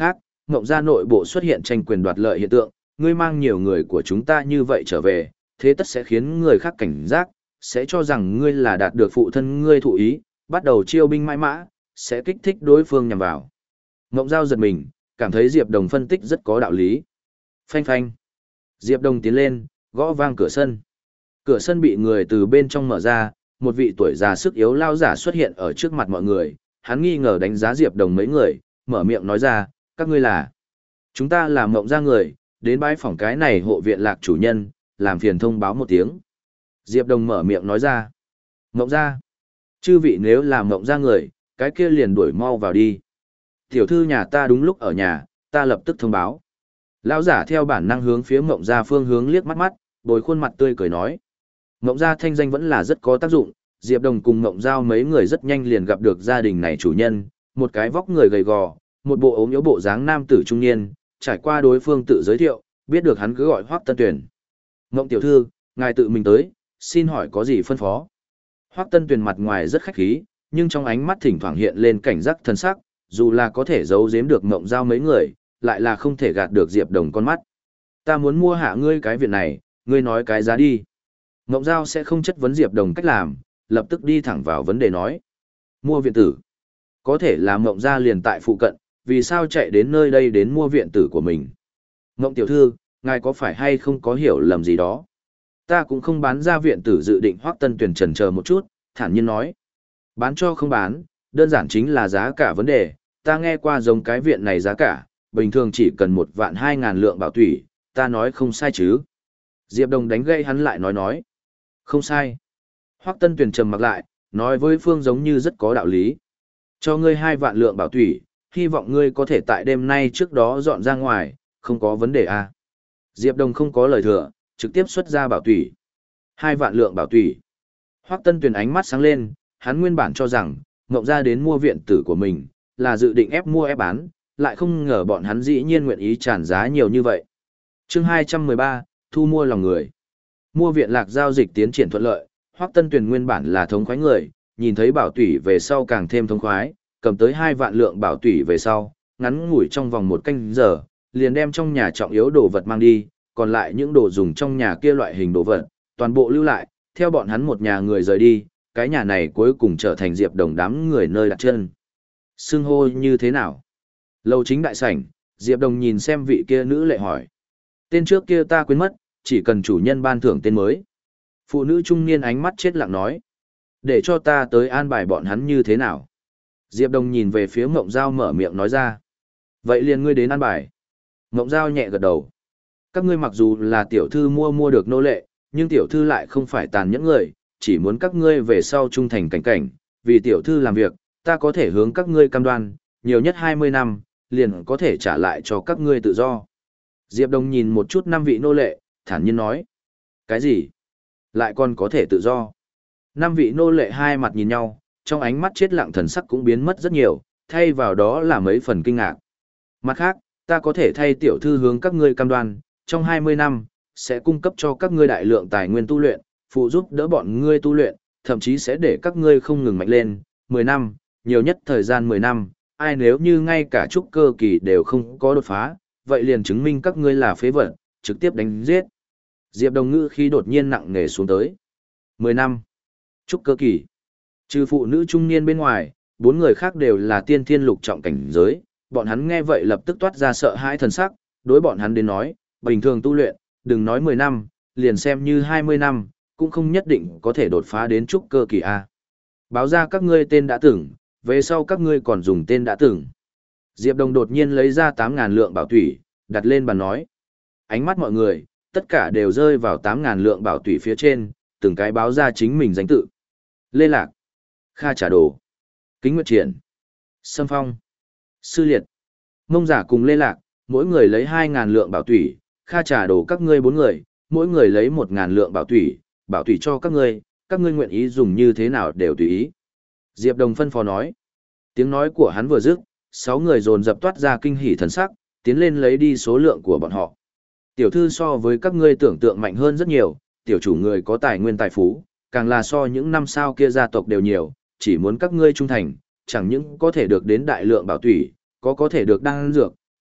Ngộng gia nội bộ xuất hiện tranh quyền đoạt lợi hiện tượng, ngươi mang nhiều người của chúng ta như vậy trở về, thế tất sẽ khiến người khác cảnh giác, sẽ cho rằng ngươi là đạt được phụ thân ngươi thụ ý, bắt đầu chiêu binh mãi mã, sẽ kích thích đối phương nhằm vào. Ngộng Giao giật mình, cảm thấy Diệp Đồng phân tích rất có đạo lý. Phanh phanh. Diệp Đồng tiến lên, gõ vang cửa sân. Cửa sân bị người từ bên trong mở ra, một vị tuổi già sức yếu lao giả xuất hiện ở trước mặt mọi người, hắn nghi ngờ đánh giá Diệp Đồng mấy người, mở miệng nói ra, các ngươi là. Chúng ta là Ngộng gia người, đến bãi phỏng cái này hộ viện lạc chủ nhân, làm phiền thông báo một tiếng. Diệp Đồng mở miệng nói ra. Ngộng gia. Chư vị nếu là Ngộng gia người, cái kia liền đuổi mau vào đi. Tiểu thư nhà ta đúng lúc ở nhà, ta lập tức thông báo. Lão giả theo bản năng hướng phía Ngộng gia phương hướng liếc mắt mắt, bồi khuôn mặt tươi cười nói. Ngộng gia thanh danh vẫn là rất có tác dụng, Diệp Đồng cùng Ngộng Giao mấy người rất nhanh liền gặp được gia đình này chủ nhân, một cái vóc người gầy gò, một bộ ốm yếu bộ dáng nam tử trung niên, trải qua đối phương tự giới thiệu, biết được hắn cứ gọi Hoắc Tân Tuyền. Ngộng tiểu thư, ngài tự mình tới, xin hỏi có gì phân phó? Hoắc Tân Tuyền mặt ngoài rất khách khí, nhưng trong ánh mắt thỉnh thoảng hiện lên cảnh giác thân sắc, dù là có thể giấu giếm được Ngộng Giao mấy người, lại là không thể gạt được Diệp Đồng con mắt. Ta muốn mua hạ ngươi cái viện này, ngươi nói cái giá đi. Ngộng Giao sẽ không chất vấn Diệp Đồng cách làm, lập tức đi thẳng vào vấn đề nói. Mua viện tử. Có thể là Ngộng gia liền tại phụ cận, vì sao chạy đến nơi đây đến mua viện tử của mình. Ngộng tiểu thư, ngài có phải hay không có hiểu lầm gì đó? Ta cũng không bán ra viện tử dự định. Hoắc Tân Tuyền chần chờ một chút, thản nhiên nói. Bán cho không bán, đơn giản chính là giá cả vấn đề, ta nghe qua giống cái viện này giá cả, bình thường chỉ cần một vạn hai ngàn lượng bảo thủy, ta nói không sai chứ. Diệp Đồng đánh gây hắn lại nói nói. Không sai. Hoắc Tân Tuyền trầm mặc lại, nói với Phương giống như rất có đạo lý. Cho ngươi hai vạn lượng bảo thủy, hy vọng ngươi có thể tại đêm nay trước đó dọn ra ngoài, không có vấn đề à. Diệp Đồng không có lời thừa, trực tiếp xuất ra bảo thủy. Hai vạn lượng bảo thủy. Hoắc Tân Tuyền ánh mắt sáng lên, hắn nguyên bản cho rằng, Ngộng gia đến mua viện tử của mình, là dự định ép mua ép bán, lại không ngờ bọn hắn dĩ nhiên nguyện ý tràn giá nhiều như vậy. Chương hai trăm mười ba, thu mua lòng người. Mua viện lạc giao dịch tiến triển thuận lợi, Hoắc Tân Tuyền nguyên bản là thống khoái người, nhìn thấy bảo tủy về sau càng thêm thống khoái, cầm tới hai vạn lượng bảo tủy về sau, ngắn ngủi trong vòng một canh giờ, liền đem trong nhà trọng yếu đồ vật mang đi, còn lại những đồ dùng trong nhà kia loại hình đồ vật, toàn bộ lưu lại, theo bọn hắn một nhà người rời đi, cái nhà này cuối cùng trở thành Diệp Đồng đám người nơi đặt chân. Xưng hô như thế nào? Lầu chính đại sảnh, Diệp Đồng nhìn xem vị kia nữ lệ hỏi. Tên trước kia ta quên mất, chỉ cần chủ nhân ban thưởng tên mới. Phụ nữ trung niên ánh mắt chết lặng nói. Để cho ta tới an bài bọn hắn như thế nào? Diệp Đồng nhìn về phía Ngộng Giao mở miệng nói ra. Vậy liền ngươi đến an bài. Ngộng Giao nhẹ gật đầu. Các ngươi mặc dù là tiểu thư mua mua được nô lệ, nhưng tiểu thư lại không phải tàn nhẫn người, chỉ muốn các ngươi về sau trung thành cảnh cảnh, vì tiểu thư làm việc, ta có thể hướng các ngươi cam đoan, nhiều nhất hai mươi năm, liền có thể trả lại cho các ngươi tự do. Diệp Đồng nhìn một chút năm vị nô lệ, thản nhiên nói. Cái gì? Lại còn có thể tự do? Năm vị nô lệ hai mặt nhìn nhau, trong ánh mắt chết lặng thần sắc cũng biến mất rất nhiều, thay vào đó là mấy phần kinh ngạc. Mặt khác, ta có thể thay tiểu thư hướng các ngươi cam đoan, trong hai mươi năm, sẽ cung cấp cho các ngươi đại lượng tài nguyên tu luyện, phụ giúp đỡ bọn ngươi tu luyện, thậm chí sẽ để các ngươi không ngừng mạnh lên, mười năm, nhiều nhất thời gian mười năm, ai nếu như ngay cả trúc cơ kỳ đều không có đột phá, vậy liền chứng minh các ngươi là phế vật, trực tiếp đánh giết. Diệp Đồng ngữ khi đột nhiên nặng nề xuống tới. mười năm. Trúc cơ kỳ. Trừ phụ nữ trung niên bên ngoài, bốn người khác đều là tiên thiên lục trọng cảnh giới, bọn hắn nghe vậy lập tức toát ra sợ hãi thần sắc, đối bọn hắn đến nói, bình thường tu luyện, đừng nói mười năm, liền xem như hai mươi năm, cũng không nhất định có thể đột phá đến trúc cơ kỳ A. Báo ra các ngươi tên đã từng, về sau các ngươi còn dùng tên đã từng. Diệp Đồng đột nhiên lấy ra tám ngàn lượng bảo thủy, đặt lên bàn nói. Ánh mắt mọi người, tất cả đều rơi vào tám ngàn lượng bảo thủy phía trên, từng cái báo ra chính mình danh tự. Lê Lạc, Kha Trả Đồ, Kính Nguyệt Triển, Sâm Phong, Sư Liệt, Mông Giả cùng Lê Lạc, mỗi người lấy hai ngàn lượng bảo thủy, Kha Trả Đồ các ngươi bốn người, mỗi người lấy một ngàn lượng bảo thủy, bảo thủy cho các ngươi, các ngươi nguyện ý dùng như thế nào đều tùy ý. Diệp Đồng phân phó nói. Tiếng nói của hắn vừa dứt, sáu người dồn dập toát ra kinh hỉ thần sắc, tiến lên lấy đi số lượng của bọn họ. Tiểu thư so với các ngươi tưởng tượng mạnh hơn rất nhiều, tiểu chủ người có tài nguyên tài phú, càng là so những năm sao kia gia tộc đều nhiều, chỉ muốn các ngươi trung thành, chẳng những có thể được đến đại lượng bảo thủy, có có thể được đan dược,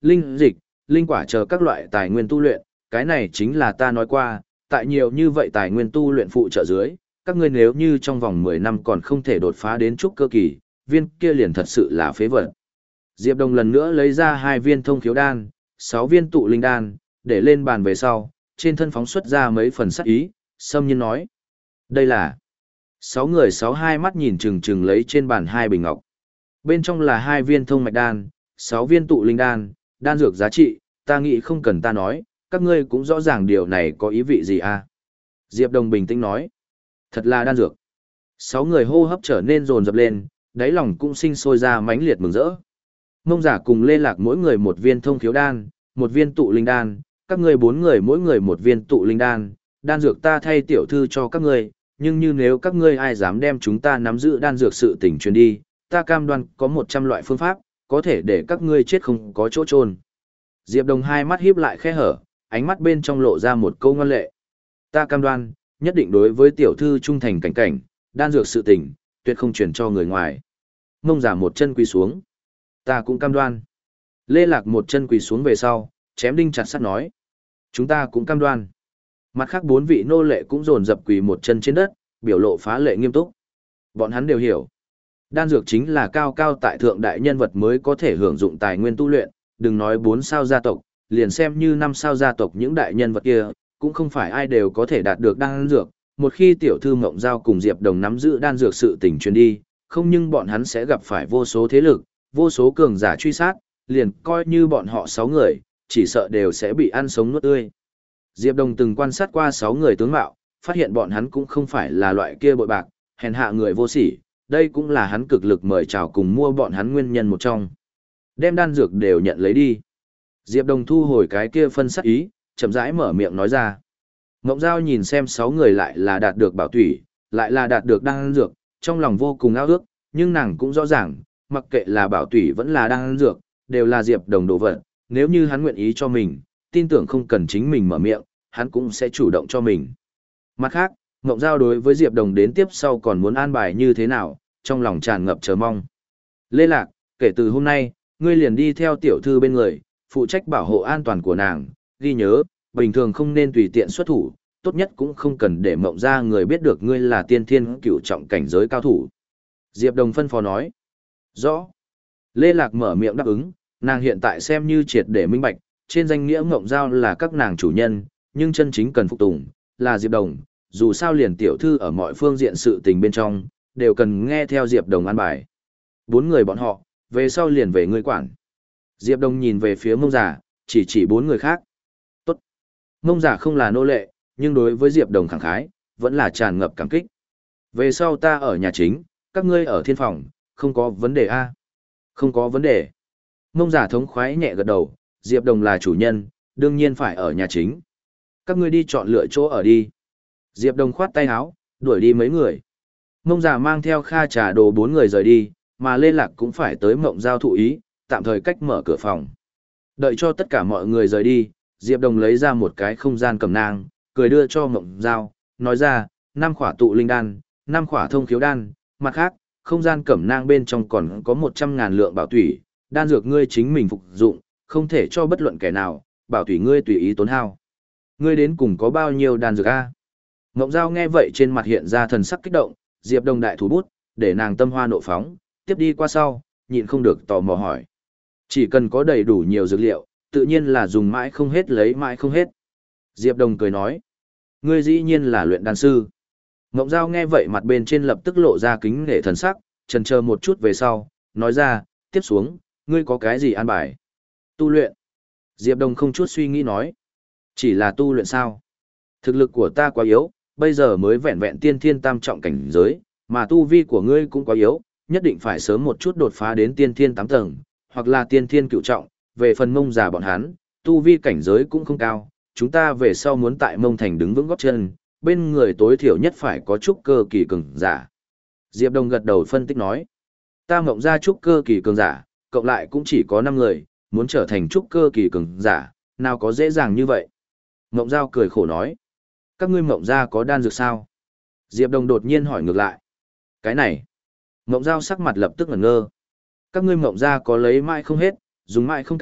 linh dịch, linh quả chờ các loại tài nguyên tu luyện, cái này chính là ta nói qua, tại nhiều như vậy tài nguyên tu luyện phụ trợ dưới, các ngươi nếu như trong vòng mười năm còn không thể đột phá đến trúc cơ kỳ, viên kia liền thật sự là phế vật. Diệp Đồng lần nữa lấy ra hai viên thông khiếu đan, sáu viên tụ linh đan, để lên bàn về sau, trên thân phóng xuất ra mấy phần sắc ý, xâm nhiên nói. Đây là sáu người sáu hai mắt nhìn chừng chừng lấy trên bàn hai bình ngọc. Bên trong là hai viên thông mạch đan, sáu viên tụ linh đan, đan dược giá trị, ta nghĩ không cần ta nói, các ngươi cũng rõ ràng điều này có ý vị gì à. Diệp Đồng bình tĩnh nói. Thật là đan dược. Sáu người hô hấp trở nên rồn rập lên, đáy lòng cũng sinh sôi ra mãnh liệt mừng rỡ. Mông Giả cùng Lê Lạc mỗi người một viên thông khiếu đan, một viên tụ linh đan, các ngươi bốn người mỗi người một viên tụ linh đan, đan dược ta thay tiểu thư cho các ngươi, nhưng như nếu các ngươi ai dám đem chúng ta nắm giữ đan dược sự tình truyền đi, ta cam đoan có một trăm loại phương pháp, có thể để các ngươi chết không có chỗ chôn. Diệp Đồng hai mắt híp lại khẽ hở, ánh mắt bên trong lộ ra một câu ngoan lệ. Ta cam đoan, nhất định đối với tiểu thư trung thành cảnh cảnh, đan dược sự tình, tuyệt không truyền cho người ngoài. Mông Giả một chân quỳ xuống. Ta cũng cam đoan. Lê Lạc một chân quỳ xuống về sau, chém đinh chặt sắt nói. Chúng ta cũng cam đoan. Mặt khác bốn vị nô lệ cũng dồn dập quỳ một chân trên đất, biểu lộ phá lệ nghiêm túc. Bọn hắn đều hiểu. Đan dược chính là cao cao tại thượng đại nhân vật mới có thể hưởng dụng tài nguyên tu luyện, đừng nói bốn sao gia tộc, liền xem như năm sao gia tộc những đại nhân vật kia, cũng không phải ai đều có thể đạt được đan dược. Một khi tiểu thư Mộng Giao cùng Diệp Đồng nắm giữ đan dược sự tình truyền đi, không nhưng bọn hắn sẽ gặp phải vô số thế lực, vô số cường giả truy sát, liền coi như bọn họ sáu người, chỉ sợ đều sẽ bị ăn sống nuốt tươi. Diệp Đồng từng quan sát qua sáu người tướng mạo, phát hiện bọn hắn cũng không phải là loại kia bội bạc, hèn hạ người vô sỉ, đây cũng là hắn cực lực mời chào cùng mua bọn hắn nguyên nhân một trong. Đem đan dược đều nhận lấy đi. Diệp Đồng thu hồi cái kia phân sắc ý, chậm rãi mở miệng nói ra. Mộng Giao nhìn xem sáu người lại là đạt được bảo thủy, lại là đạt được đan dược, trong lòng vô cùng ao ước, nhưng nàng cũng rõ ràng, mặc kệ là bảo thủy vẫn là đan dược, đều là Diệp Đồng đồ vật, nếu như hắn nguyện ý cho mình, tin tưởng không cần chính mình mở miệng, hắn cũng sẽ chủ động cho mình. Mặt khác, Mộng Giao đối với Diệp Đồng đến tiếp sau còn muốn an bài như thế nào, trong lòng tràn ngập chờ mong. Lê Lạc, kể từ hôm nay, ngươi liền đi theo tiểu thư bên người, phụ trách bảo hộ an toàn của nàng, ghi nhớ, bình thường không nên tùy tiện xuất thủ, tốt nhất cũng không cần để Mộng ra người biết được ngươi là tiên thiên cửu trọng cảnh giới cao thủ. Diệp Đồng phân phó nói. Rõ. Lê Lạc mở miệng đáp ứng, nàng hiện tại xem như triệt để minh bạch, trên danh nghĩa Mộng Giao là các nàng chủ nhân, nhưng chân chính cần phục tùng, là Diệp Đồng, dù sao liền tiểu thư ở mọi phương diện sự tình bên trong, đều cần nghe theo Diệp Đồng an bài. Bốn người bọn họ, về sau liền về ngươi quản. Diệp Đồng nhìn về phía Mông Giả, chỉ chỉ bốn người khác. Tốt. Mông Giả không là nô lệ, nhưng đối với Diệp Đồng khẳng khái, vẫn là tràn ngập cảm kích. Về sau ta ở nhà chính, các ngươi ở thiên phòng, không có vấn đề a? Không có vấn đề. Mông Giả thống khoái nhẹ gật đầu, Diệp Đồng là chủ nhân, đương nhiên phải ở nhà chính. Các ngươi đi chọn lựa chỗ ở đi. Diệp Đồng khoát tay áo, đuổi đi mấy người. Mông Giả mang theo Kha Trà Đồ bốn người rời đi, mà Lê Lạc cũng phải tới Mộng Giao thụ ý, tạm thời cách mở cửa phòng. Đợi cho tất cả mọi người rời đi, Diệp Đồng lấy ra một cái không gian cẩm nang, cười đưa cho Mộng Giao, nói ra, năm khỏa tụ linh đan, năm khỏa thông khiếu đan, mặt khác, không gian cẩm nang bên trong còn có một trăm ngàn lượng bảo thủy, đan dược ngươi chính mình phục dụng, không thể cho bất luận kẻ nào, bảo thủy ngươi tùy ý tốn hao. Ngươi đến cùng có bao nhiêu đan dược a? Mộng Giao nghe vậy trên mặt hiện ra thần sắc kích động, Diệp Đồng đại thủ bút, để nàng tâm hoa nộ phóng, tiếp đi qua sau, nhịn không được tò mò hỏi. Chỉ cần có đầy đủ nhiều dược liệu, tự nhiên là dùng mãi không hết lấy mãi không hết. Diệp Đồng cười nói, ngươi dĩ nhiên là luyện đan sư. Mộng Giao nghe vậy mặt bên trên lập tức lộ ra kính nể thần sắc, chần chờ một chút về sau, nói ra, tiếp xuống, ngươi có cái gì an bài? Tu luyện. Diệp Đồng không chút suy nghĩ nói, chỉ là tu luyện sao? Thực lực của ta quá yếu, bây giờ mới vẹn vẹn tiên thiên tam trọng cảnh giới, mà tu vi của ngươi cũng quá yếu, nhất định phải sớm một chút đột phá đến tiên thiên tám tầng, hoặc là tiên thiên cửu trọng, về phần Mông Giả bọn hắn, tu vi cảnh giới cũng không cao, chúng ta về sau muốn tại Mông Thành đứng vững gót chân, bên người tối thiểu nhất phải có trúc cơ kỳ cường giả. Diệp Đồng gật đầu phân tích nói, ta Mộng ra trúc cơ kỳ cường giả, cộng lại cũng chỉ có năm người, muốn trở thành trúc cơ kỳ cường giả, nào có dễ dàng như vậy. Mộng Giao cười khổ nói, các ngươi Mộng ra có đan dược sao? Diệp Đồng đột nhiên hỏi ngược lại, cái này, Mộng Giao sắc mặt lập tức ngẩn ngơ. Các ngươi Mộng ra có lấy mãi không hết, dùng mãi không cạn,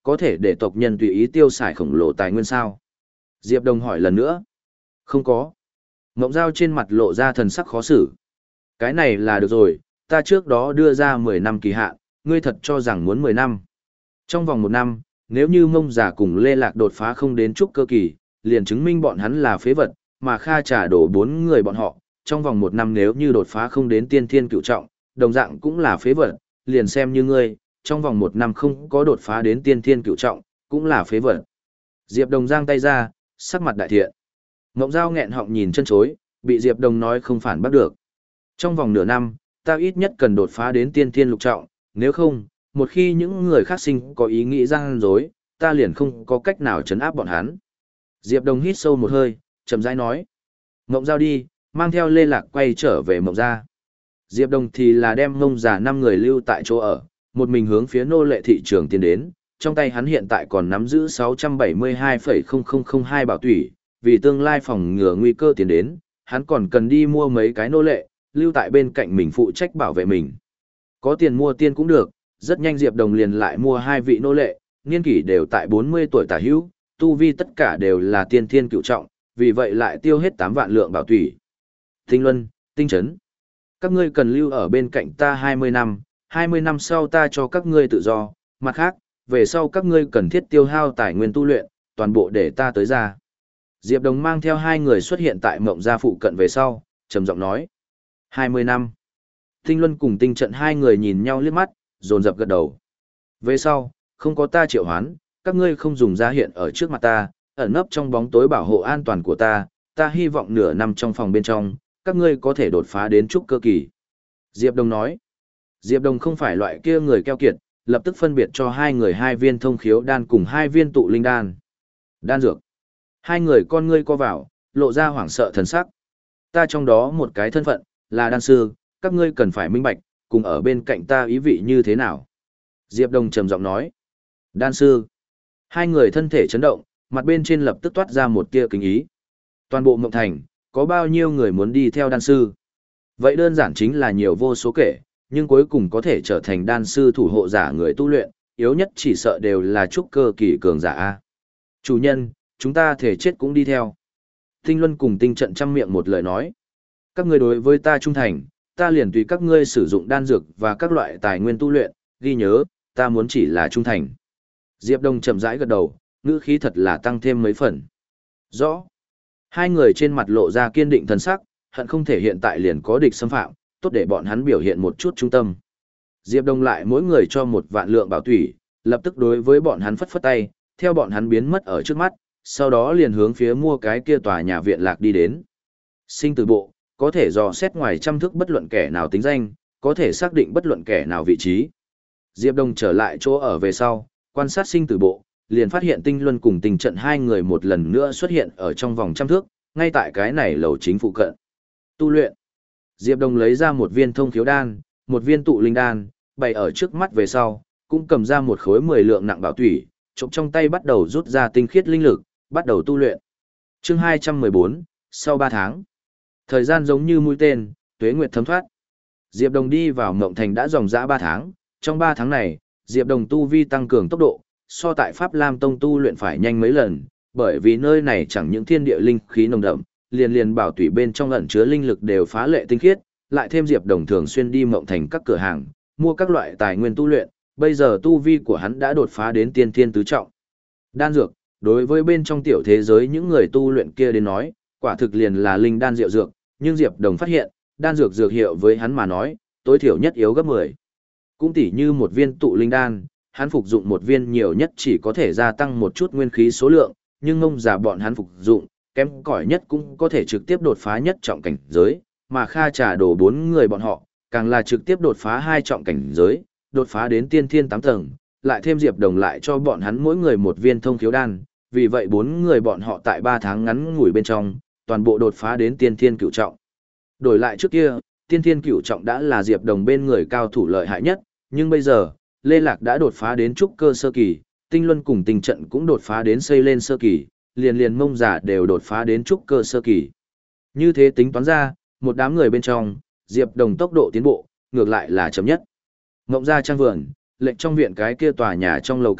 có thể để tộc nhân tùy ý tiêu xài khổng lồ tài nguyên sao? Diệp Đồng hỏi lần nữa. Không có. Ngộng Giao trên mặt lộ ra thần sắc khó xử. Cái này là được rồi, ta trước đó đưa ra mười năm kỳ hạn, ngươi thật cho rằng muốn mười năm. Trong vòng một năm, nếu như Mông Giả cùng Lê Lạc đột phá không đến trúc cơ kỳ, liền chứng minh bọn hắn là phế vật, mà Kha trả đổ bốn người bọn họ, trong vòng một năm nếu như đột phá không đến tiên thiên cựu trọng, đồng dạng cũng là phế vật, liền xem như ngươi, trong vòng một năm không có đột phá đến tiên thiên cựu trọng, cũng là phế vật. Diệp Đồng giang tay ra, sắc mặt đại thiện. Ngộng Giao nghẹn họng nhìn chân chối, bị Diệp Đồng nói không phản bắt được. Trong vòng nửa năm, ta ít nhất cần đột phá đến tiên thiên lục trọng, nếu không, một khi những người khác sinh có ý nghĩ gian dối, ta liền không có cách nào trấn áp bọn hắn. Diệp Đồng hít sâu một hơi, chậm rãi nói. Ngộng Giao đi, mang theo Lê Lạc quay trở về Mộng Gia. Diệp Đồng thì là đem Mông Giả năm người lưu tại chỗ ở, một mình hướng phía nô lệ thị trường tiến đến, trong tay hắn hiện tại còn nắm giữ sáu trăm bảy mươi hai phẩy không không không hai bảo tủy, vì tương lai phòng ngừa nguy cơ tiến đến, hắn còn cần đi mua mấy cái nô lệ, lưu tại bên cạnh mình phụ trách bảo vệ mình. Có tiền mua tiên cũng được, rất nhanh Diệp Đồng liền lại mua hai vị nô lệ, niên kỷ đều tại bốn mươi tuổi tả hữu, tu vi tất cả đều là tiên thiên cựu trọng, vì vậy lại tiêu hết tám vạn lượng bảo tủy. Tinh Luân, Tinh Trấn, các ngươi cần lưu ở bên cạnh ta hai mươi năm, hai mươi năm sau ta cho các ngươi tự do, mặt khác, về sau các ngươi cần thiết tiêu hao tài nguyên tu luyện, toàn bộ để ta tới ra. Diệp Đồng mang theo hai người xuất hiện tại Mộng Gia phụ cận về sau, trầm giọng nói. hai mươi năm. Tinh Luân cùng Tinh Trận hai người nhìn nhau liếc mắt, dồn dập gật đầu. Về sau, không có ta triệu hoán, các ngươi không dùng ra hiện ở trước mặt ta, ẩn nấp trong bóng tối bảo hộ an toàn của ta, ta hy vọng nửa năm trong phòng bên trong, các ngươi có thể đột phá đến trúc cơ kỳ. Diệp Đồng nói. Diệp Đồng không phải loại kia người keo kiệt, lập tức phân biệt cho hai người hai viên thông khiếu đan cùng hai viên tụ linh đan. Đan dược. Hai người con ngươi co vào, lộ ra hoảng sợ thần sắc. Ta trong đó một cái thân phận, là đan sư, các ngươi cần phải minh bạch, cùng ở bên cạnh ta ý vị như thế nào. Diệp Đồng trầm giọng nói. Đan sư. Hai người thân thể chấn động, mặt bên trên lập tức toát ra một tia kính ý. Toàn bộ Mộng Thành, có bao nhiêu người muốn đi theo đan sư? Vậy đơn giản chính là nhiều vô số kể, nhưng cuối cùng có thể trở thành đan sư thủ hộ giả người tu luyện, yếu nhất chỉ sợ đều là trúc cơ kỳ cường giả A. Chủ nhân, chúng ta thể chết cũng đi theo. Tinh Luân cùng Tinh Trận trăm miệng một lời nói. Các ngươi đối với ta trung thành, ta liền tùy các ngươi sử dụng đan dược và các loại tài nguyên tu luyện, ghi nhớ, ta muốn chỉ là trung thành. Diệp Đông chậm rãi gật đầu, ngữ khí thật là tăng thêm mấy phần. Rõ. Hai người trên mặt lộ ra kiên định thần sắc, hận không thể hiện tại liền có địch xâm phạm, tốt để bọn hắn biểu hiện một chút trung tâm. Diệp Đông lại mỗi người cho một vạn lượng bảo tủy, lập tức đối với bọn hắn phất phất tay, theo bọn hắn biến mất ở trước mắt, sau đó liền hướng phía mua cái kia tòa nhà viện lạc đi đến. Sinh tử bộ, có thể dò xét ngoài trăm thước bất luận kẻ nào tính danh, có thể xác định bất luận kẻ nào vị trí. Diệp Đông trở lại chỗ ở về sau, quan sát sinh tử bộ, liền phát hiện Tinh Luân cùng Tinh Trận hai người một lần nữa xuất hiện ở trong vòng trăm thước, ngay tại cái này lầu chính phụ cận. Tu luyện. Diệp Đông lấy ra một viên thông khiếu đan, một viên tụ linh đan, bày ở trước mắt về sau, cũng cầm ra một khối mười lượng nặng bảo thủy, trộm trong tay bắt đầu rút ra tinh khiết linh lực, bắt đầu tu luyện. Chương hai trăm mười bốn, sau ba tháng. Thời gian giống như mũi tên, tuế nguyệt thấm thoát. Diệp Đông đi vào Mộng Thành đã dòng dã ba tháng, trong ba tháng này, Diệp Đông tu vi tăng cường tốc độ, so tại Pháp Lam Tông tu luyện phải nhanh mấy lần, bởi vì nơi này chẳng những thiên địa linh khí nồng đậm, liền liền bảo tủy bên trong ẩn chứa linh lực đều phá lệ tinh khiết, lại thêm Diệp Đồng thường xuyên đi Mộng Thành các cửa hàng, mua các loại tài nguyên tu luyện, bây giờ tu vi của hắn đã đột phá đến tiên thiên tứ trọng. Đan dược, đối với bên trong tiểu thế giới những người tu luyện kia đến nói, quả thực liền là linh đan diệu dược, nhưng Diệp Đồng phát hiện, đan dược dược hiệu với hắn mà nói, tối thiểu nhất yếu gấp mười. Cũng tỉ như một viên tụ linh đan, hắn phục dụng một viên nhiều nhất chỉ có thể gia tăng một chút nguyên khí số lượng, nhưng ngông giả bọn hắn phục dụng, kém cỏi nhất cũng có thể trực tiếp đột phá nhất trọng cảnh giới, mà Kha Trà đổ bốn người bọn họ, càng là trực tiếp đột phá hai trọng cảnh giới, đột phá đến tiên thiên tám tầng, lại thêm Diệp Đồng lại cho bọn hắn mỗi người một viên thông khiếu đan, vì vậy bốn người bọn họ tại ba tháng ngắn ngủi bên trong, toàn bộ đột phá đến tiên thiên cửu trọng. Đổi lại trước kia, tiên thiên cửu trọng đã là Diệp Đồng bên người cao thủ lợi hại nhất, nhưng bây giờ, Lê Lạc đã đột phá đến trúc cơ sơ kỳ, Tinh Luân cùng Tinh Trận cũng đột phá đến xây lên sơ kỳ, liền liền Mông Giả đều đột phá đến trúc cơ sơ kỳ. Như thế tính toán ra, một đám người bên trong, Diệp Đồng tốc độ tiến bộ, ngược lại là chậm nhất. Ngộng Gia trang vườn, lệnh trong viện cái kia tòa nhà trong lầu cát,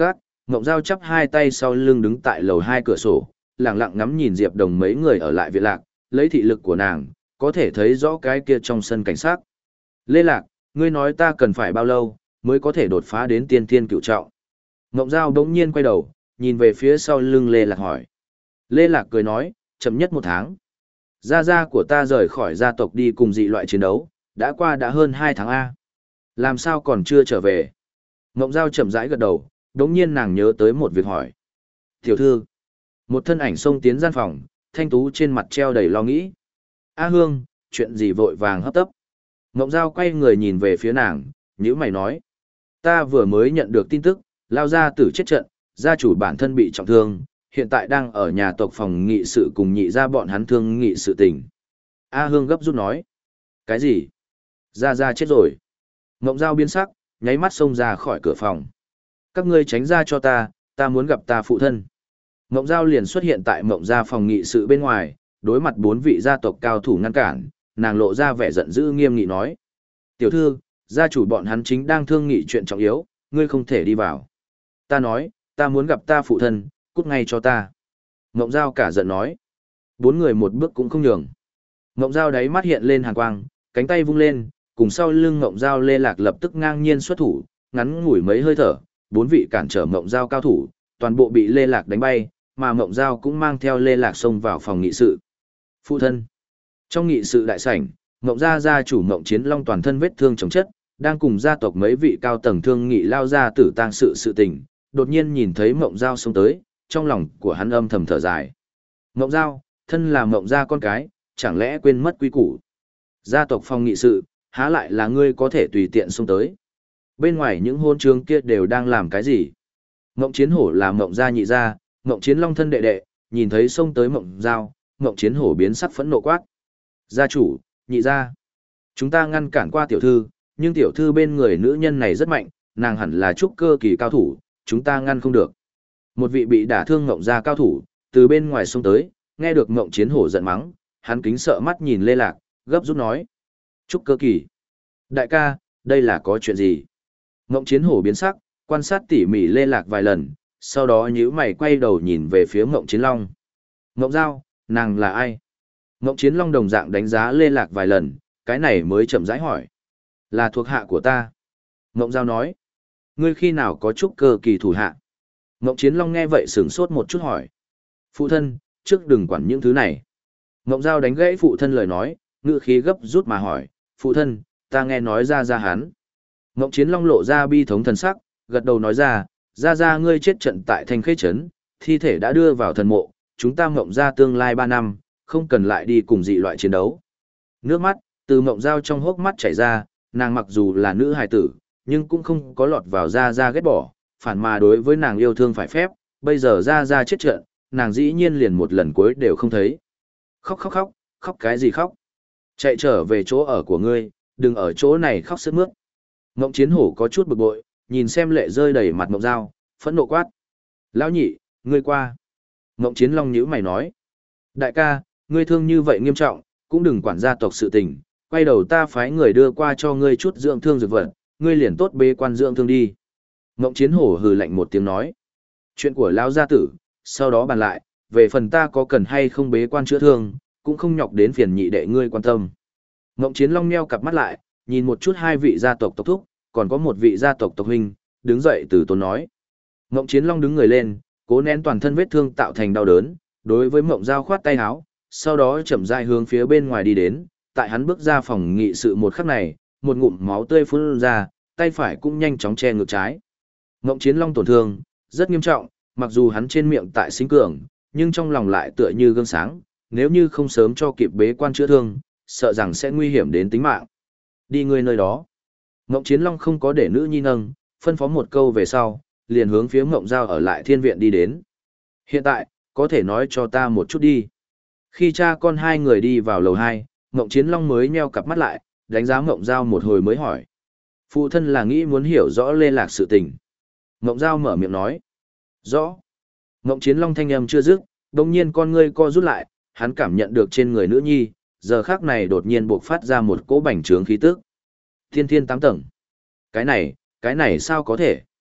Ngộng Giao chắp hai tay sau lưng đứng tại lầu hai cửa sổ, lặng lặng ngắm nhìn Diệp Đồng mấy người ở lại viện lạc, lấy thị lực của nàng, có thể thấy rõ cái kia trong sân cảnh sát. Lê Lạc, ngươi nói ta cần phải bao lâu, mới có thể đột phá đến tiên thiên cựu trọng. Ngộng Giao đống nhiên quay đầu, nhìn về phía sau lưng Lê Lạc hỏi. Lê Lạc cười nói, chậm nhất một tháng. Gia gia của ta rời khỏi gia tộc đi cùng dị loại chiến đấu, đã qua đã hơn hai tháng A. Làm sao còn chưa trở về? Ngộng Giao chậm rãi gật đầu, đống nhiên nàng nhớ tới một việc hỏi. Tiểu thư, một thân ảnh xông tiến gian phòng, thanh tú trên mặt treo đầy lo nghĩ. A Hương, chuyện gì vội vàng hấp tấp? Ngộng Giao quay người nhìn về phía nàng, nhữ mày nói. Ta vừa mới nhận được tin tức, lao gia tử chết trận, gia chủ bản thân bị trọng thương, hiện tại đang ở nhà tộc phòng nghị sự cùng nhị gia bọn hắn thương nghị sự tình. A Hương gấp rút nói. Cái gì? Gia Gia chết rồi. Ngộng Giao biến sắc, nháy mắt xông ra khỏi cửa phòng. Các ngươi tránh ra cho ta, ta muốn gặp ta phụ thân. Ngộng Giao liền xuất hiện tại Ngộng gia phòng nghị sự bên ngoài, đối mặt bốn vị gia tộc cao thủ ngăn cản, nàng lộ ra vẻ giận dữ nghiêm nghị nói. Tiểu thư, gia chủ bọn hắn chính đang thương nghị chuyện trọng yếu, ngươi không thể đi vào. Ta nói, ta muốn gặp ta phụ thân, cút ngay cho ta. Ngộng Giao cả giận nói. Bốn người một bước cũng không nhường. Ngộng Giao đáy mắt hiện lên hàn quang, cánh tay vung lên, cùng sau lưng Ngộng Giao Lê Lạc lập tức ngang nhiên xuất thủ, ngắn ngủi mấy hơi thở, bốn vị cản trở Ngộng Giao cao thủ, toàn bộ bị Lê Lạc đánh bay, mà Ngộng Giao cũng mang theo Lê Lạc xông vào phòng nghị sự. Phụ thân. Trong nghị sự đại sảnh, Ngộng gia gia chủ Ngộng Chiến Long toàn thân vết thương chồng chất, đang cùng gia tộc mấy vị cao tầng thương nghị lao ra tử tang sự sự tình, đột nhiên nhìn thấy Ngộng Giao xông tới, trong lòng của hắn âm thầm thở dài. Ngộng Giao, thân là Ngộng gia con cái, chẳng lẽ quên mất quy củ? Gia tộc phòng nghị sự, há lại là ngươi có thể tùy tiện xông tới? Bên ngoài những hôn trường kia đều đang làm cái gì? Ngộng Chiến Hổ là Ngộng gia nhị gia, Ngộng Chiến Long thân đệ đệ, nhìn thấy xông tới Ngộng Giao, Ngộng Chiến Hổ biến sắc phẫn nộ quát. Gia chủ, nhị gia, chúng ta ngăn cản qua tiểu thư, nhưng tiểu thư bên người nữ nhân này rất mạnh, nàng hẳn là trúc cơ kỳ cao thủ, chúng ta ngăn không được. Một vị bị đả thương Ngộng gia cao thủ, từ bên ngoài xông tới, nghe được Ngộng Chiến Hổ giận mắng, hắn kính sợ mắt nhìn Lê Lạc, gấp rút nói. Trúc cơ kỳ. Đại ca, đây là có chuyện gì? Ngộng Chiến Hổ biến sắc, quan sát tỉ mỉ Lê Lạc vài lần, sau đó nhíu mày quay đầu nhìn về phía Ngộng Chiến Long. Ngộng Giao, nàng là ai? Ngộng Chiến Long đồng dạng đánh giá Lê Lạc vài lần, cái này mới chậm rãi hỏi. Là thuộc hạ của ta. Ngộng Giao nói. Ngươi khi nào có trúc cơ kỳ thủ hạ? Ngộng Chiến Long nghe vậy sửng sốt một chút hỏi. Phụ thân, trước đừng quản những thứ này. Ngộng Giao đánh gãy phụ thân lời nói, ngữ khí gấp rút mà hỏi. Phụ thân, ta nghe nói ra ra hắn. Ngộng Chiến Long lộ ra bi thống thần sắc, gật đầu nói ra, ra ra ngươi chết trận tại Thanh Khê Trấn, thi thể đã đưa vào thần mộ, chúng ta Ngộng gia tương lai ba năm, không cần lại đi cùng dị loại chiến đấu. Nước mắt, từ Ngộng Giao trong hốc mắt chảy ra, nàng mặc dù là nữ hài tử, nhưng cũng không có lọt vào ra ra ghét bỏ, phản mà đối với nàng yêu thương phải phép, bây giờ ra ra chết trận, nàng dĩ nhiên liền một lần cuối đều không thấy. Khóc khóc khóc, khóc cái gì khóc? Chạy trở về chỗ ở của ngươi, đừng ở chỗ này khóc sướt mướt. Ngộng Chiến Hổ có chút bực bội, nhìn xem lệ rơi đầy mặt Ngộng Giao, phẫn nộ quát. Lão nhị, ngươi qua. Ngộng Chiến Long nhíu mày nói. Đại ca, ngươi thương như vậy nghiêm trọng, cũng đừng quản gia tộc sự tình, quay đầu ta phái người đưa qua cho ngươi chút dưỡng thương dược vật, ngươi liền tốt bế quan dưỡng thương đi. Ngộng Chiến Hổ hừ lạnh một tiếng nói. Chuyện của lão gia tử, sau đó bàn lại, về phần ta có cần hay không bế quan chữa thương, cũng không nhọc đến phiền nhị đệ ngươi quan tâm. Ngộng Chiến Long nheo cặp mắt lại, nhìn một chút hai vị gia tộc tộc thúc, còn có một vị gia tộc tộc huynh, đứng dậy từ tốn nói. Ngộng Chiến Long đứng người lên, cố nén toàn thân vết thương tạo thành đau đớn, đối với Ngộng Giao khoát tay áo, sau đó chậm rãi hướng phía bên ngoài đi đến, tại hắn bước ra phòng nghị sự một khắc này, một ngụm máu tươi phun ra, tay phải cũng nhanh chóng che ngực trái. Ngộng Chiến Long tổn thương rất nghiêm trọng, mặc dù hắn trên miệng tại sinh cường, nhưng trong lòng lại tựa như gương sáng, nếu như không sớm cho kịp bế quan chữa thương, sợ rằng sẽ nguy hiểm đến tính mạng. Đi ngươi nơi đó. Ngộng Chiến Long không có để nữ nhi nâng, phân phó một câu về sau, liền hướng phía Ngộng Giao ở lại thiên viện đi đến. Hiện tại, có thể nói cho ta một chút đi. Khi cha con hai người đi vào lầu hai, Ngộng Chiến Long mới nheo cặp mắt lại, đánh giá Ngộng Giao một hồi mới hỏi. Phụ thân là nghĩ muốn hiểu rõ Lê Lạc sự tình. Ngộng Giao mở miệng nói. Rõ. Ngộng Chiến Long thanh âm chưa dứt, đồng nhiên con ngươi co rút lại, hắn cảm nhận được trên người nữ nhi, giờ khác này đột nhiên bộc phát ra một cỗ bành trướng khí tức. Thiên thiên tám tầng. Cái này, cái này sao có thể?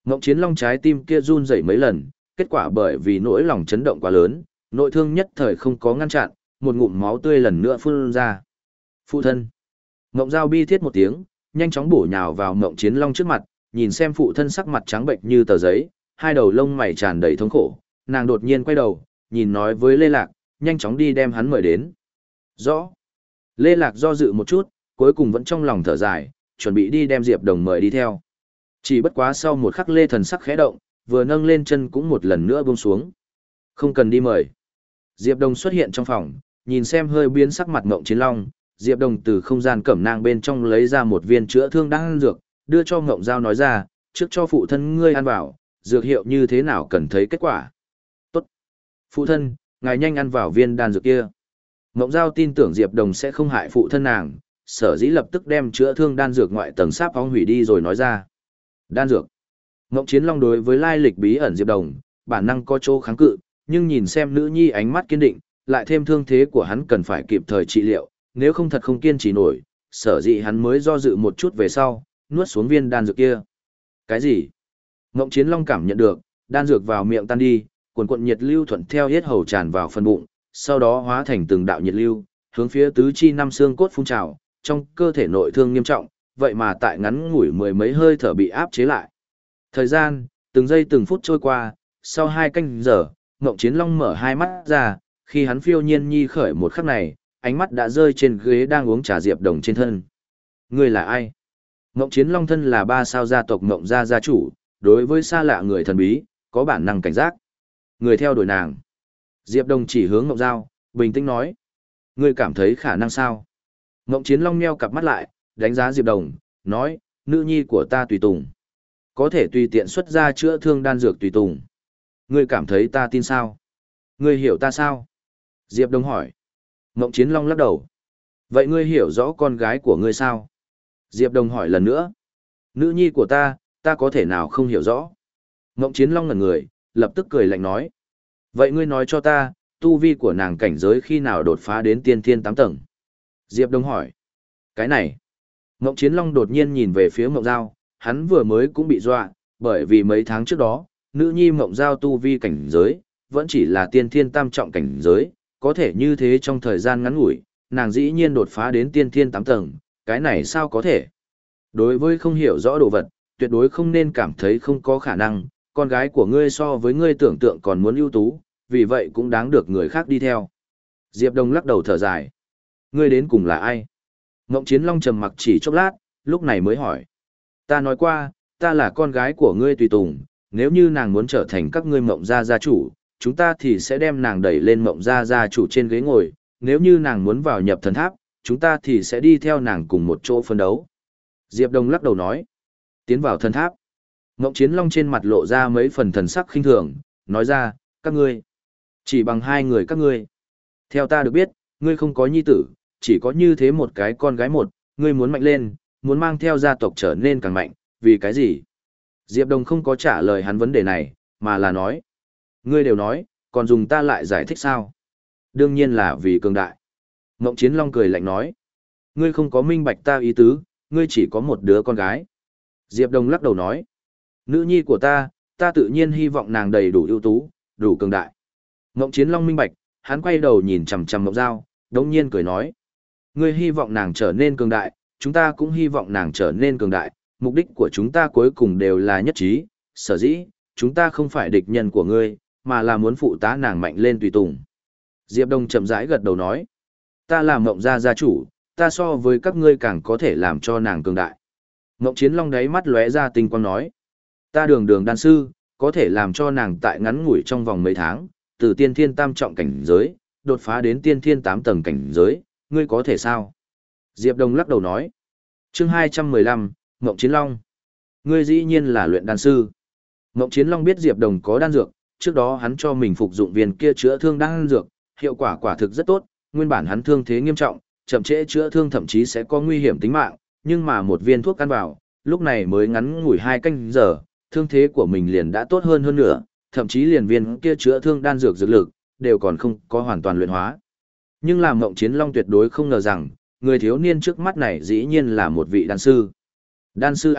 Ngộng Chiến Long trái tim kia run rẩy mấy lần, kết quả bởi vì nỗi lòng chấn động quá lớn, nội thương nhất thời không có ngăn chặn, một ngụm máu tươi lần nữa phun ra. Phụ thân. Ngộng Giao bi thiết một tiếng, nhanh chóng bổ nhào vào Ngộng Chiến Long trước mặt, nhìn xem phụ thân sắc mặt trắng bệnh như tờ giấy, hai đầu lông mày tràn đầy thống khổ, nàng đột nhiên quay đầu, nhìn nói với Lê Lạc, nhanh chóng đi đem hắn mời đến. Rõ. Lê Lạc do dự một chút, cuối cùng vẫn trong lòng thở dài, chuẩn bị đi đem Diệp Đồng mời đi theo. Chỉ bất quá sau một khắc Lê thần sắc khẽ động, vừa nâng lên chân cũng một lần nữa buông xuống. Không cần đi mời. Diệp Đồng xuất hiện trong phòng, nhìn xem hơi biến sắc mặt Ngộng Chiến Long, Diệp Đồng từ không gian cẩm nang bên trong lấy ra một viên chữa thương đan dược, đưa cho Ngộng Giao nói ra, trước cho phụ thân ngươi ăn vào, dược hiệu như thế nào cần thấy kết quả. Tốt. Phụ thân, ngài nhanh ăn vào viên đan dược kia. Ngộng Giao tin tưởng Diệp Đồng sẽ không hại phụ thân nàng, sở dĩ lập tức đem chữa thương đan dược ngoại tầng sáp ong hủy đi rồi nói ra. Đan dược. Ngộng Chiến Long đối với lai lịch bí ẩn Diệp Đồng, bản năng có chỗ kháng cự, nhưng nhìn xem nữ nhi ánh mắt kiên định, lại thêm thương thế của hắn cần phải kịp thời trị liệu, nếu không thật không kiên trì nổi, sở dĩ hắn mới do dự một chút về sau, nuốt xuống viên đan dược kia. Cái gì? Ngộng Chiến Long cảm nhận được, đan dược vào miệng tan đi, cuồn cuộn nhiệt lưu thuận theo hết hầu tràn vào phần bụng, sau đó hóa thành từng đạo nhiệt lưu, hướng phía tứ chi năm xương cốt phun trào, trong cơ thể nội thương nghiêm trọng, vậy mà tại ngắn ngủi mười mấy hơi thở bị áp chế lại. Thời gian, từng giây từng phút trôi qua, sau hai canh giờ, Ngộng Chiến Long mở hai mắt ra, khi hắn phiêu nhiên nhi khởi một khắc này, ánh mắt đã rơi trên ghế đang uống trà Diệp Đồng trên thân. Ngươi là ai? Ngộng Chiến Long thân là ba sao gia tộc Ngộng gia gia chủ, đối với xa lạ người thần bí, có bản năng cảnh giác. Người theo đuổi nàng. Diệp Đồng chỉ hướng Ngộng Giao, bình tĩnh nói. Ngươi cảm thấy khả năng sao? Ngộng Chiến Long nheo cặp mắt lại, đánh giá Diệp Đồng, nói, nữ nhi của ta tùy tùng. Có thể tùy tiện xuất ra chữa thương đan dược tùy tùng. Ngươi cảm thấy ta tin sao? Ngươi hiểu ta sao? Diệp Đồng hỏi. Ngộng Chiến Long lắc đầu. Vậy ngươi hiểu rõ con gái của ngươi sao? Diệp Đồng hỏi lần nữa. Nữ nhi của ta, ta có thể nào không hiểu rõ? Ngộng Chiến Long ngẩn người, lập tức cười lạnh nói. Vậy ngươi nói cho ta, tu vi của nàng cảnh giới khi nào đột phá đến tiên thiên tám tầng? Diệp Đồng hỏi. Cái này. Ngộng Chiến Long đột nhiên nhìn về phía Ngộng Giao, hắn vừa mới cũng bị dọa, bởi vì mấy tháng trước đó, nữ nhi Ngộng Giao tu vi cảnh giới, vẫn chỉ là tiên thiên tam trọng cảnh giới, có thể như thế trong thời gian ngắn ngủi, nàng dĩ nhiên đột phá đến tiên thiên tám tầng, cái này sao có thể? Đối với không hiểu rõ đồ vật, tuyệt đối không nên cảm thấy không có khả năng, con gái của ngươi so với ngươi tưởng tượng còn muốn ưu tú, vì vậy cũng đáng được người khác đi theo. Diệp Đồng lắc đầu thở dài. Ngươi đến cùng là ai? Ngộng Chiến Long trầm mặc chỉ chốc lát, lúc này mới hỏi. Ta nói qua, ta là con gái của ngươi tùy tùng, nếu như nàng muốn trở thành các ngươi Mộng gia gia chủ, chúng ta thì sẽ đem nàng đẩy lên Mộng gia gia chủ trên ghế ngồi, nếu như nàng muốn vào nhập thần tháp, chúng ta thì sẽ đi theo nàng cùng một chỗ phân đấu. Diệp Đồng lắc đầu nói. Tiến vào thần tháp. Ngộng Chiến Long trên mặt lộ ra mấy phần thần sắc khinh thường, nói ra, các ngươi. Chỉ bằng hai người các ngươi. Theo ta được biết, ngươi không có nhi tử, chỉ có như thế một cái con gái một, ngươi muốn mạnh lên, muốn mang theo gia tộc trở nên càng mạnh, vì cái gì? Diệp Đồng không có trả lời hắn vấn đề này, mà là nói. Ngươi đều nói, còn dùng ta lại giải thích sao? Đương nhiên là vì cường đại. Ngộng Chiến Long cười lạnh nói. Ngươi không có minh bạch ta ý tứ, ngươi chỉ có một đứa con gái. Diệp Đồng lắc đầu nói. Nữ nhi của ta, ta tự nhiên hy vọng nàng đầy đủ ưu tú, đủ cường đại. Ngộng Chiến Long minh bạch, hắn quay đầu nhìn chằm chằm Ngộng Giao, đống nhiên cười nói. Ngươi hy vọng nàng trở nên cường đại, chúng ta cũng hy vọng nàng trở nên cường đại, mục đích của chúng ta cuối cùng đều là nhất trí, sở dĩ, chúng ta không phải địch nhân của ngươi, mà là muốn phụ tá nàng mạnh lên tùy tùng. Diệp Đồng chậm rãi gật đầu nói. Ta là Mộng gia gia chủ, ta so với các ngươi càng có thể làm cho nàng cường đại. Ngộng Chiến Long đáy mắt lóe ra tinh quang nói. Ta đường đường đan sư, có thể làm cho nàng tại ngắn ngủi trong vòng mấy tháng, từ tiên thiên tam trọng cảnh giới, đột phá đến tiên thiên tám tầng cảnh giới, ngươi có thể sao? Diệp Đồng lắc đầu nói. Chương hai trăm mười lăm, Ngộng Chiến Long. Ngươi dĩ nhiên là luyện đan sư. Ngộng Chiến Long biết Diệp Đồng có đan dược, trước đó hắn cho mình phục dụng viên kia chữa thương đan dược, hiệu quả quả thực rất tốt, nguyên bản hắn thương thế nghiêm trọng, chậm trễ chữa thương thậm chí sẽ có nguy hiểm tính mạng, nhưng mà một viên thuốc ăn vào, lúc này mới ngắn ngủi hai canh giờ, thương thế của mình liền đã tốt hơn hơn nữa, thậm chí liền viên kia chữa thương đan dược dược lực, đều còn không có hoàn toàn luyện hóa. Nhưng làm Ngộng Chiến Long tuyệt đối không ngờ rằng, người thiếu niên trước mắt này dĩ nhiên là một vị đan sư. Đan sư A,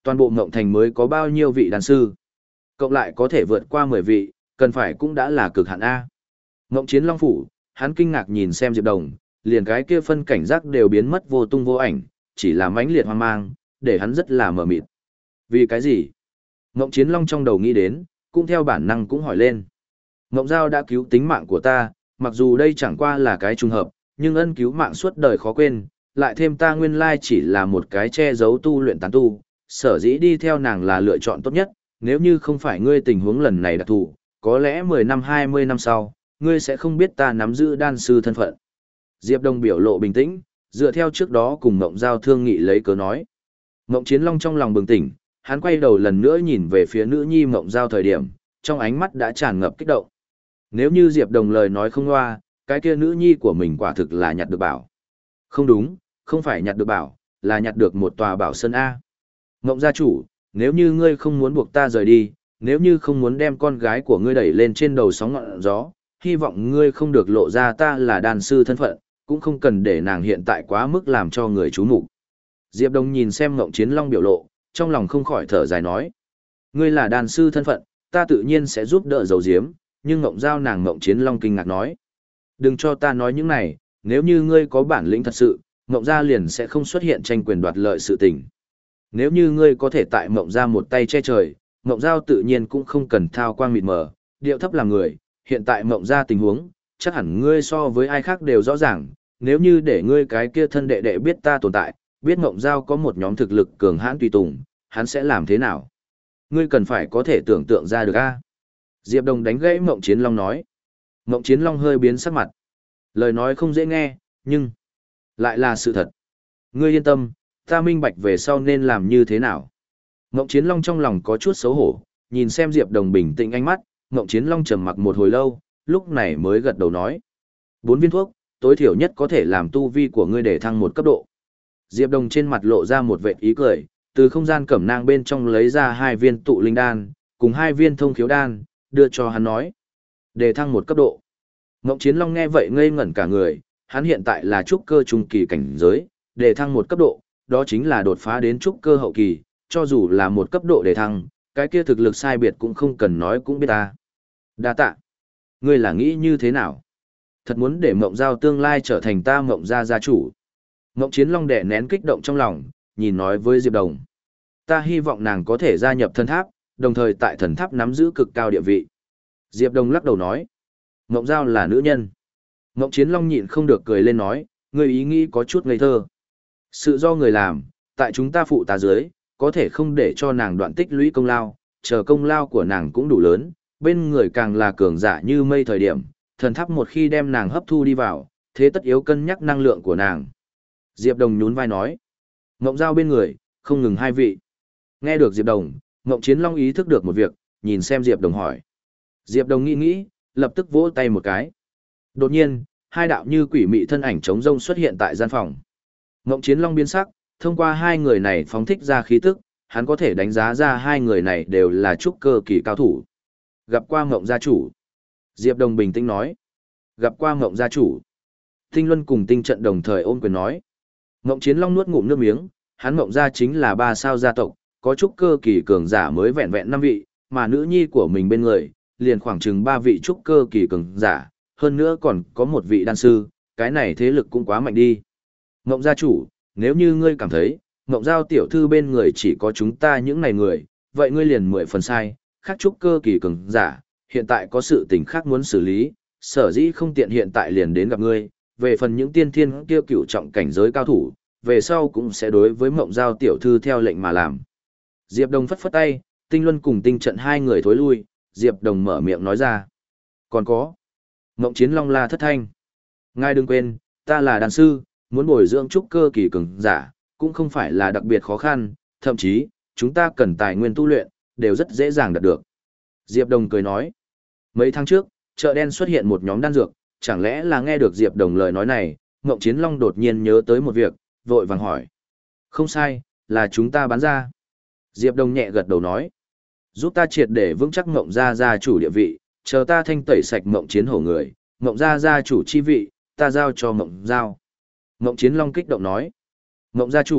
toàn bộ Ngộng Thành mới có bao nhiêu vị đan sư. Cộng lại có thể vượt qua mười vị, cần phải cũng đã là cực hạn A. Ngộng Chiến Long Phủ, hắn kinh ngạc nhìn xem Diệp Đồng, liền cái kia phân cảnh giác đều biến mất vô tung vô ảnh, chỉ là mãnh liệt hoang mang, để hắn rất là mờ mịt. Vì cái gì? Ngộng Chiến Long trong đầu nghĩ đến, cũng theo bản năng cũng hỏi lên. Ngộng Giao đã cứu tính mạng của ta, mặc dù đây chẳng qua là cái trùng hợp, nhưng ân cứu mạng suốt đời khó quên, lại thêm ta nguyên lai chỉ là một cái che giấu tu luyện tán tu, sở dĩ đi theo nàng là lựa chọn tốt nhất, nếu như không phải ngươi tình huống lần này đặc thù, có lẽ mười năm hai mươi năm sau, ngươi sẽ không biết ta nắm giữ đan sư thân phận. Diệp Đông biểu lộ bình tĩnh, dựa theo trước đó cùng Ngộng Giao thương nghị lấy cớ nói. Ngộng Chiến Long trong lòng bừng tỉnh, hắn quay đầu lần nữa nhìn về phía nữ nhi Ngộng Giao thời điểm, trong ánh mắt đã tràn ngập kích động. Nếu như Diệp Đồng lời nói không loa, cái kia nữ nhi của mình quả thực là nhặt được bảo. Không đúng, không phải nhặt được bảo, là nhặt được một tòa bảo sơn A. Ngộng gia chủ, nếu như ngươi không muốn buộc ta rời đi, nếu như không muốn đem con gái của ngươi đẩy lên trên đầu sóng ngọn gió, hy vọng ngươi không được lộ ra ta là đàn sư thân phận, cũng không cần để nàng hiện tại quá mức làm cho người chú mục. Diệp Đông nhìn xem Ngộng Chiến Long biểu lộ, trong lòng không khỏi thở dài nói. Ngươi là đàn sư thân phận, ta tự nhiên sẽ giúp đỡ giấu giếm, nhưng Ngộng Giao nàng Ngộng Chiến Long kinh ngạc nói. Đừng cho ta nói những này, nếu như ngươi có bản lĩnh thật sự, Ngộng Gia liền sẽ không xuất hiện tranh quyền đoạt lợi sự tình. Nếu như ngươi có thể tại Ngộng Gia một tay che trời, Ngộng Giao tự nhiên cũng không cần thao quang mịt mờ, điệu thấp làm người, hiện tại Ngộng Gia tình huống, chắc hẳn ngươi so với ai khác đều rõ ràng, nếu như để ngươi cái kia thân đệ đệ biết ta tồn tại, biết Ngộng Giao có một nhóm thực lực cường hãn tùy tùng, hắn sẽ làm thế nào? Ngươi cần phải có thể tưởng tượng ra được a. Diệp Đồng đánh gãy Ngộng Chiến Long nói. Ngộng Chiến Long hơi biến sắc mặt. Lời nói không dễ nghe, nhưng lại là sự thật. Ngươi yên tâm, ta minh bạch về sau nên làm như thế nào. Ngộng Chiến Long trong lòng có chút xấu hổ, nhìn xem Diệp Đồng bình tĩnh ánh mắt, Ngộng Chiến Long trầm mặc một hồi lâu, lúc này mới gật đầu nói. Bốn viên thuốc, tối thiểu nhất có thể làm tu vi của ngươi để thăng một cấp độ. Diệp Đồng trên mặt lộ ra một vệt ý cười, từ không gian cẩm nang bên trong lấy ra hai viên tụ linh đan, cùng hai viên thông khiếu đan, đưa cho hắn nói. Để thăng một cấp độ. Ngộng Chiến Long nghe vậy ngây ngẩn cả người, hắn hiện tại là trúc cơ trung kỳ cảnh giới, để thăng một cấp độ, đó chính là đột phá đến trúc cơ hậu kỳ, cho dù là một cấp độ để thăng, cái kia thực lực sai biệt cũng không cần nói cũng biết ta. Đa tạ. Ngươi là nghĩ như thế nào? Thật muốn để Ngộng Giao tương lai trở thành ta Ngộng gia gia chủ. Ngộng Chiến Long đè nén kích động trong lòng, nhìn nói với Diệp Đồng. Ta hy vọng nàng có thể gia nhập thần tháp, đồng thời tại thần tháp nắm giữ cực cao địa vị. Diệp Đồng lắc đầu nói. Ngộng Giao là nữ nhân. Ngộng Chiến Long nhịn không được cười lên nói, người ý nghĩ có chút ngây thơ. Sự do người làm, tại chúng ta phụ tá dưới, có thể không để cho nàng đoạn tích lũy công lao, chờ công lao của nàng cũng đủ lớn, bên người càng là cường giả như mây thời điểm, thần tháp một khi đem nàng hấp thu đi vào, thế tất yếu cân nhắc năng lượng của nàng. Diệp Đồng nhún vai nói, Ngộng Giao bên người, không ngừng hai vị. Nghe được Diệp Đồng, Ngộng Chiến Long ý thức được một việc, nhìn xem Diệp Đồng hỏi. Diệp Đồng nghĩ nghĩ, lập tức vỗ tay một cái. Đột nhiên, hai đạo như quỷ mị thân ảnh trống rông xuất hiện tại gian phòng. Ngộng Chiến Long biến sắc, thông qua hai người này phóng thích ra khí tức, hắn có thể đánh giá ra hai người này đều là trúc cơ kỳ cao thủ. Gặp qua Ngộng gia chủ. Diệp Đồng bình tĩnh nói. Gặp qua Ngộng gia chủ. Tinh Luân cùng Tinh Trận đồng thời ôm quyền nói. Ngộng Chiến Long nuốt ngụm nước miếng, hắn Ngộng gia chính là ba sao gia tộc, có trúc cơ kỳ cường giả mới vẹn vẹn năm vị, mà nữ nhi của mình bên người, liền khoảng chừng ba vị trúc cơ kỳ cường giả, hơn nữa còn có một vị đan sư, cái này thế lực cũng quá mạnh đi. Ngộng gia chủ, nếu như ngươi cảm thấy, Ngộng Giao tiểu thư bên người chỉ có chúng ta những này người, vậy ngươi liền mười phần sai, khác trúc cơ kỳ cường giả, hiện tại có sự tình khác muốn xử lý, sở dĩ không tiện hiện tại liền đến gặp ngươi, về phần những tiên thiên kia cửu trọng cảnh giới cao thủ, về sau cũng sẽ đối với Ngộng Giao tiểu thư theo lệnh mà làm. Diệp Đồng phất phất tay, Tinh Luân cùng Tinh Trận hai người thối lui, Diệp Đồng mở miệng nói ra. Còn có. Ngộng Chiến Long la thất thanh. Ngài đừng quên, ta là đàn sư, muốn bồi dưỡng trúc cơ kỳ cường giả, cũng không phải là đặc biệt khó khăn, thậm chí, chúng ta cần tài nguyên tu luyện, đều rất dễ dàng đạt được. Diệp Đồng cười nói. Mấy tháng trước, chợ đen xuất hiện một nhóm đan dược, chẳng lẽ là nghe được Diệp Đồng lời nói này, Ngộng Chiến Long đột nhiên nhớ tới một việc, vội vàng hỏi. Không sai, là chúng ta bán ra. Diệp Đồng nhẹ gật đầu nói. Giúp ta triệt để vững chắc Ngộng gia gia chủ địa vị, chờ ta thanh tẩy sạch Ngộng Chiến hổ người, Ngộng gia gia chủ chi vị, ta giao cho Ngộng Giao. Ngộng Chiến Long kích động nói. Ngộng gia chủ,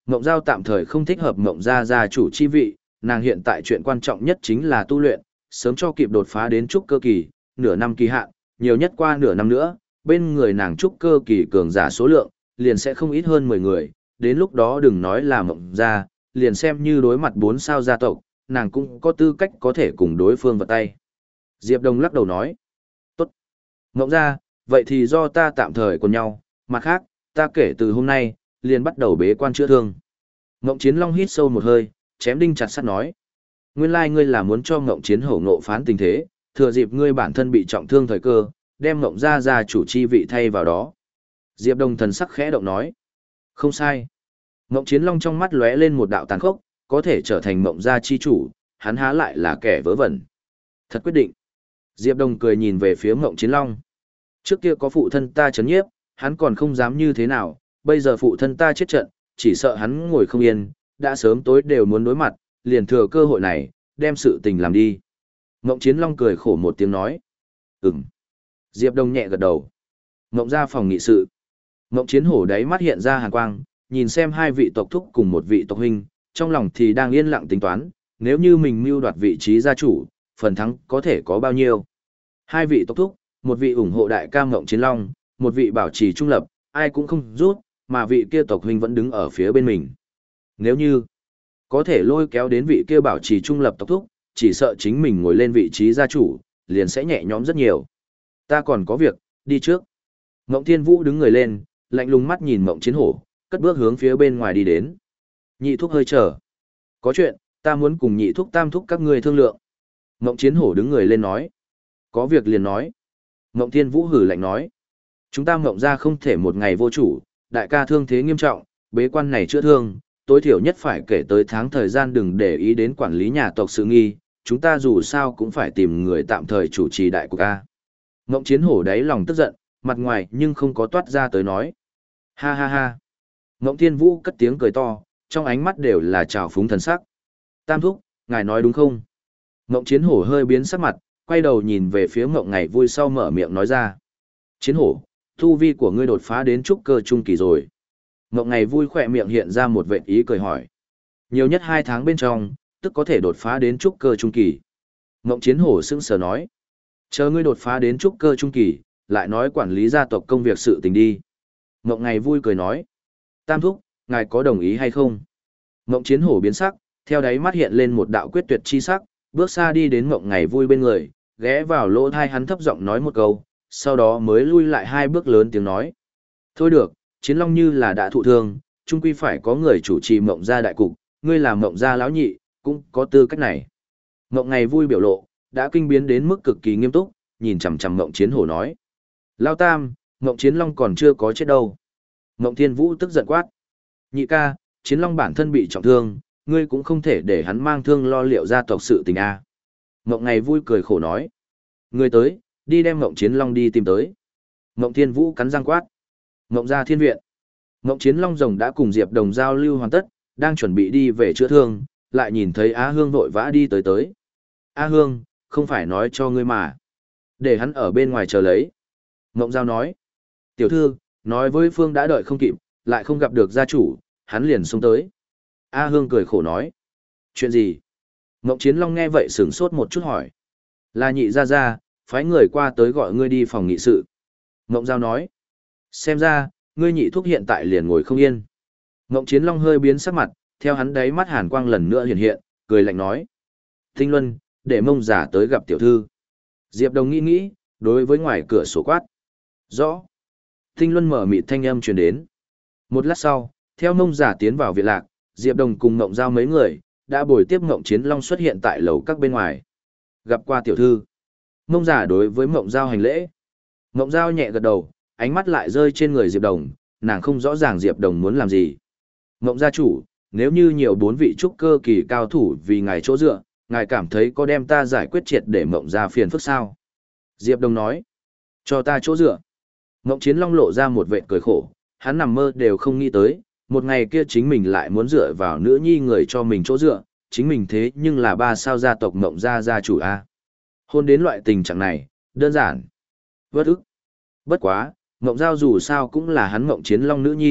Ngộng Giao tạm thời không thích hợp Ngộng gia gia chủ chi vị, nàng hiện tại chuyện quan trọng nhất chính là tu luyện, sớm cho kịp đột phá đến trúc cơ kỳ, nửa năm kỳ hạn, nhiều nhất qua nửa năm nữa, bên người nàng trúc cơ kỳ cường giả số lượng, liền sẽ không ít hơn mười người, đến lúc đó đừng nói là Ngộng gia, liền xem như đối mặt bốn sao gia tộc, nàng cũng có tư cách có thể cùng đối phương vật tay. Diệp Đông lắc đầu nói, tốt. Ngộng gia, vậy thì do ta tạm thời còn nhau, mặt khác, ta kể từ hôm nay, liền bắt đầu bế quan chữa thương. Ngộng Chiến Long hít sâu một hơi, chém đinh chặt sắt nói, nguyên lai ngươi là muốn cho Ngộng Chiến Hổ nộ phán tình thế, thừa dịp ngươi bản thân bị trọng thương thời cơ, đem Ngộng gia gia chủ chi vị thay vào đó. Diệp Đông thần sắc khẽ động nói, không sai. Ngộng Chiến Long trong mắt lóe lên một đạo tàn khốc, có thể trở thành Ngộng gia chi chủ, hắn há lại là kẻ vớ vẩn. Thật quyết định. Diệp Đông cười nhìn về phía Ngộng Chiến Long. Trước kia có phụ thân ta chấn nhiếp, hắn còn không dám như thế nào, bây giờ phụ thân ta chết trận, chỉ sợ hắn ngồi không yên, đã sớm tối đều muốn đối mặt, liền thừa cơ hội này, đem sự tình làm đi. Ngộng Chiến Long cười khổ một tiếng nói. Ừm. Diệp Đông nhẹ gật đầu. Ngộng gia phòng nghị sự. Ngộng Chiến Hổ đáy mắt hiện ra hàn quang, nhìn xem hai vị tộc thúc cùng một vị tộc huynh, trong lòng thì đang yên lặng tính toán, nếu như mình mưu đoạt vị trí gia chủ, phần thắng có thể có bao nhiêu. Hai vị tộc thúc, một vị ủng hộ đại ca Ngộng Chiến Long, một vị bảo trì trung lập, ai cũng không rút, mà vị kia tộc huynh vẫn đứng ở phía bên mình. Nếu như có thể lôi kéo đến vị kia bảo trì trung lập tộc thúc, chỉ sợ chính mình ngồi lên vị trí gia chủ, liền sẽ nhẹ nhõm rất nhiều. Ta còn có việc, đi trước. Ngộng Thiên Vũ đứng người lên, lạnh lùng mắt nhìn Ngộng Chiến Hổ, cất bước hướng phía bên ngoài đi đến. Nhị thúc hơi chờ. Có chuyện, ta muốn cùng nhị thúc tam thúc các ngươi thương lượng. Ngộng Chiến Hổ đứng người lên nói. Có việc liền nói. Ngộng Thiên Vũ hử lạnh nói. Chúng ta Ngộng gia không thể một ngày vô chủ, đại ca thương thế nghiêm trọng, bế quan này chữa thương, tối thiểu nhất phải kể tới tháng thời gian đừng để ý đến quản lý nhà tộc sự nghi, chúng ta dù sao cũng phải tìm người tạm thời chủ trì đại của ca. Ngộng Chiến Hổ đáy lòng tức giận, mặt ngoài nhưng không có toát ra tới nói. Ha ha ha. Ngộng Thiên Vũ cất tiếng cười to, trong ánh mắt đều là trào phúng thần sắc. Tam thúc, ngài nói đúng không? Ngộng Chiến Hổ hơi biến sắc mặt, quay đầu nhìn về phía Ngộng Ngày Vui sau mở miệng nói ra. Chiến Hổ, tu vi của ngươi đột phá đến trúc cơ trung kỳ rồi. Ngộng Ngày Vui khỏe miệng hiện ra một vệt ý cười hỏi. Nhiều nhất hai tháng bên trong, tức có thể đột phá đến trúc cơ trung kỳ. Ngộng Chiến Hổ sững sờ nói. Chờ ngươi đột phá đến trúc cơ trung kỳ, lại nói quản lý gia tộc công việc sự tình đi. Ngộng Ngày Vui cười nói. Tam thúc, ngài có đồng ý hay không? Ngộng Chiến Hổ biến sắc, theo đáy mắt hiện lên một đạo quyết tuyệt chi sắc, bước xa đi đến Ngộng Ngày Vui bên người, ghé vào lỗ tai hắn thấp giọng nói một câu, sau đó mới lui lại hai bước lớn tiếng nói. Thôi được, Chiến Long như là đã thụ thương, chung quy phải có người chủ trì Ngộng gia đại cục, ngươi là Ngộng gia lão nhị, cũng có tư cách này. Ngộng Ngày Vui biểu lộ, đã kinh biến đến mức cực kỳ nghiêm túc, nhìn chằm chằm Ngộng Chiến Hổ nói. Lao Tam, Ngộng Chiến Long còn chưa có chết đâu. Ngộng Thiên Vũ tức giận quát. Nhị ca, Chiến Long bản thân bị trọng thương, ngươi cũng không thể để hắn mang thương lo liệu gia tộc sự tình a. Ngộng Ngày Vui cười khổ nói. Ngươi tới, đi đem Ngộng Chiến Long đi tìm tới. Ngộng Thiên Vũ cắn răng quát. Ngộng gia thiên viện. Ngộng Chiến Long rồng đã cùng Diệp Đồng giao lưu hoàn tất, đang chuẩn bị đi về chữa thương, lại nhìn thấy Á Hương vội vã đi tới tới. Á Hương, không phải nói cho ngươi mà. Để hắn ở bên ngoài chờ lấy. Ngộng Giao nói. Tiểu thư, nói với Phương đã đợi không kịp, lại không gặp được gia chủ, hắn liền xông tới. A Hương cười khổ nói. Chuyện gì? Ngộng Chiến Long nghe vậy sửng sốt một chút hỏi. Là nhị gia gia, phái người qua tới gọi ngươi đi phòng nghị sự. Ngộng Giao nói. Xem ra, ngươi nhị thúc hiện tại liền ngồi không yên. Ngộng Chiến Long hơi biến sắc mặt, theo hắn đáy mắt hàn quang lần nữa hiện hiện, cười lạnh nói. Tinh Luân, để mông giả tới gặp tiểu thư. Diệp Đồng nghĩ nghĩ, đối với ngoài cửa sổ quát. Rõ. Tinh Luân mở mịt thanh âm truyền đến. Một lát sau, theo mông giả tiến vào viện lạc, Diệp Đồng cùng Ngộng Giao mấy người, đã bồi tiếp Ngộng Chiến Long xuất hiện tại lầu các bên ngoài. Gặp qua tiểu thư. Mông giả đối với Ngộng Giao hành lễ. Ngộng Giao nhẹ gật đầu, ánh mắt lại rơi trên người Diệp Đồng, nàng không rõ ràng Diệp Đồng muốn làm gì. Ngộng gia chủ, nếu như nhiều bốn vị trúc cơ kỳ cao thủ vì ngài chỗ dựa, ngài cảm thấy có đem ta giải quyết triệt để Ngộng gia phiền phức sao? Diệp Đồng nói. Cho ta chỗ dựa. Ngộng Chiến Long lộ ra một vệt cười khổ, hắn nằm mơ đều không nghĩ tới, một ngày kia chính mình lại muốn dựa vào nữ nhi người cho mình chỗ dựa, chính mình thế nhưng là ba sao gia tộc Ngộng gia gia chủ a. Hôn đến loại tình trạng này, đơn giản. Vất ức. Bất quá, Ngộng Giao dù sao cũng là hắn Ngộng Chiến Long nữ nhi,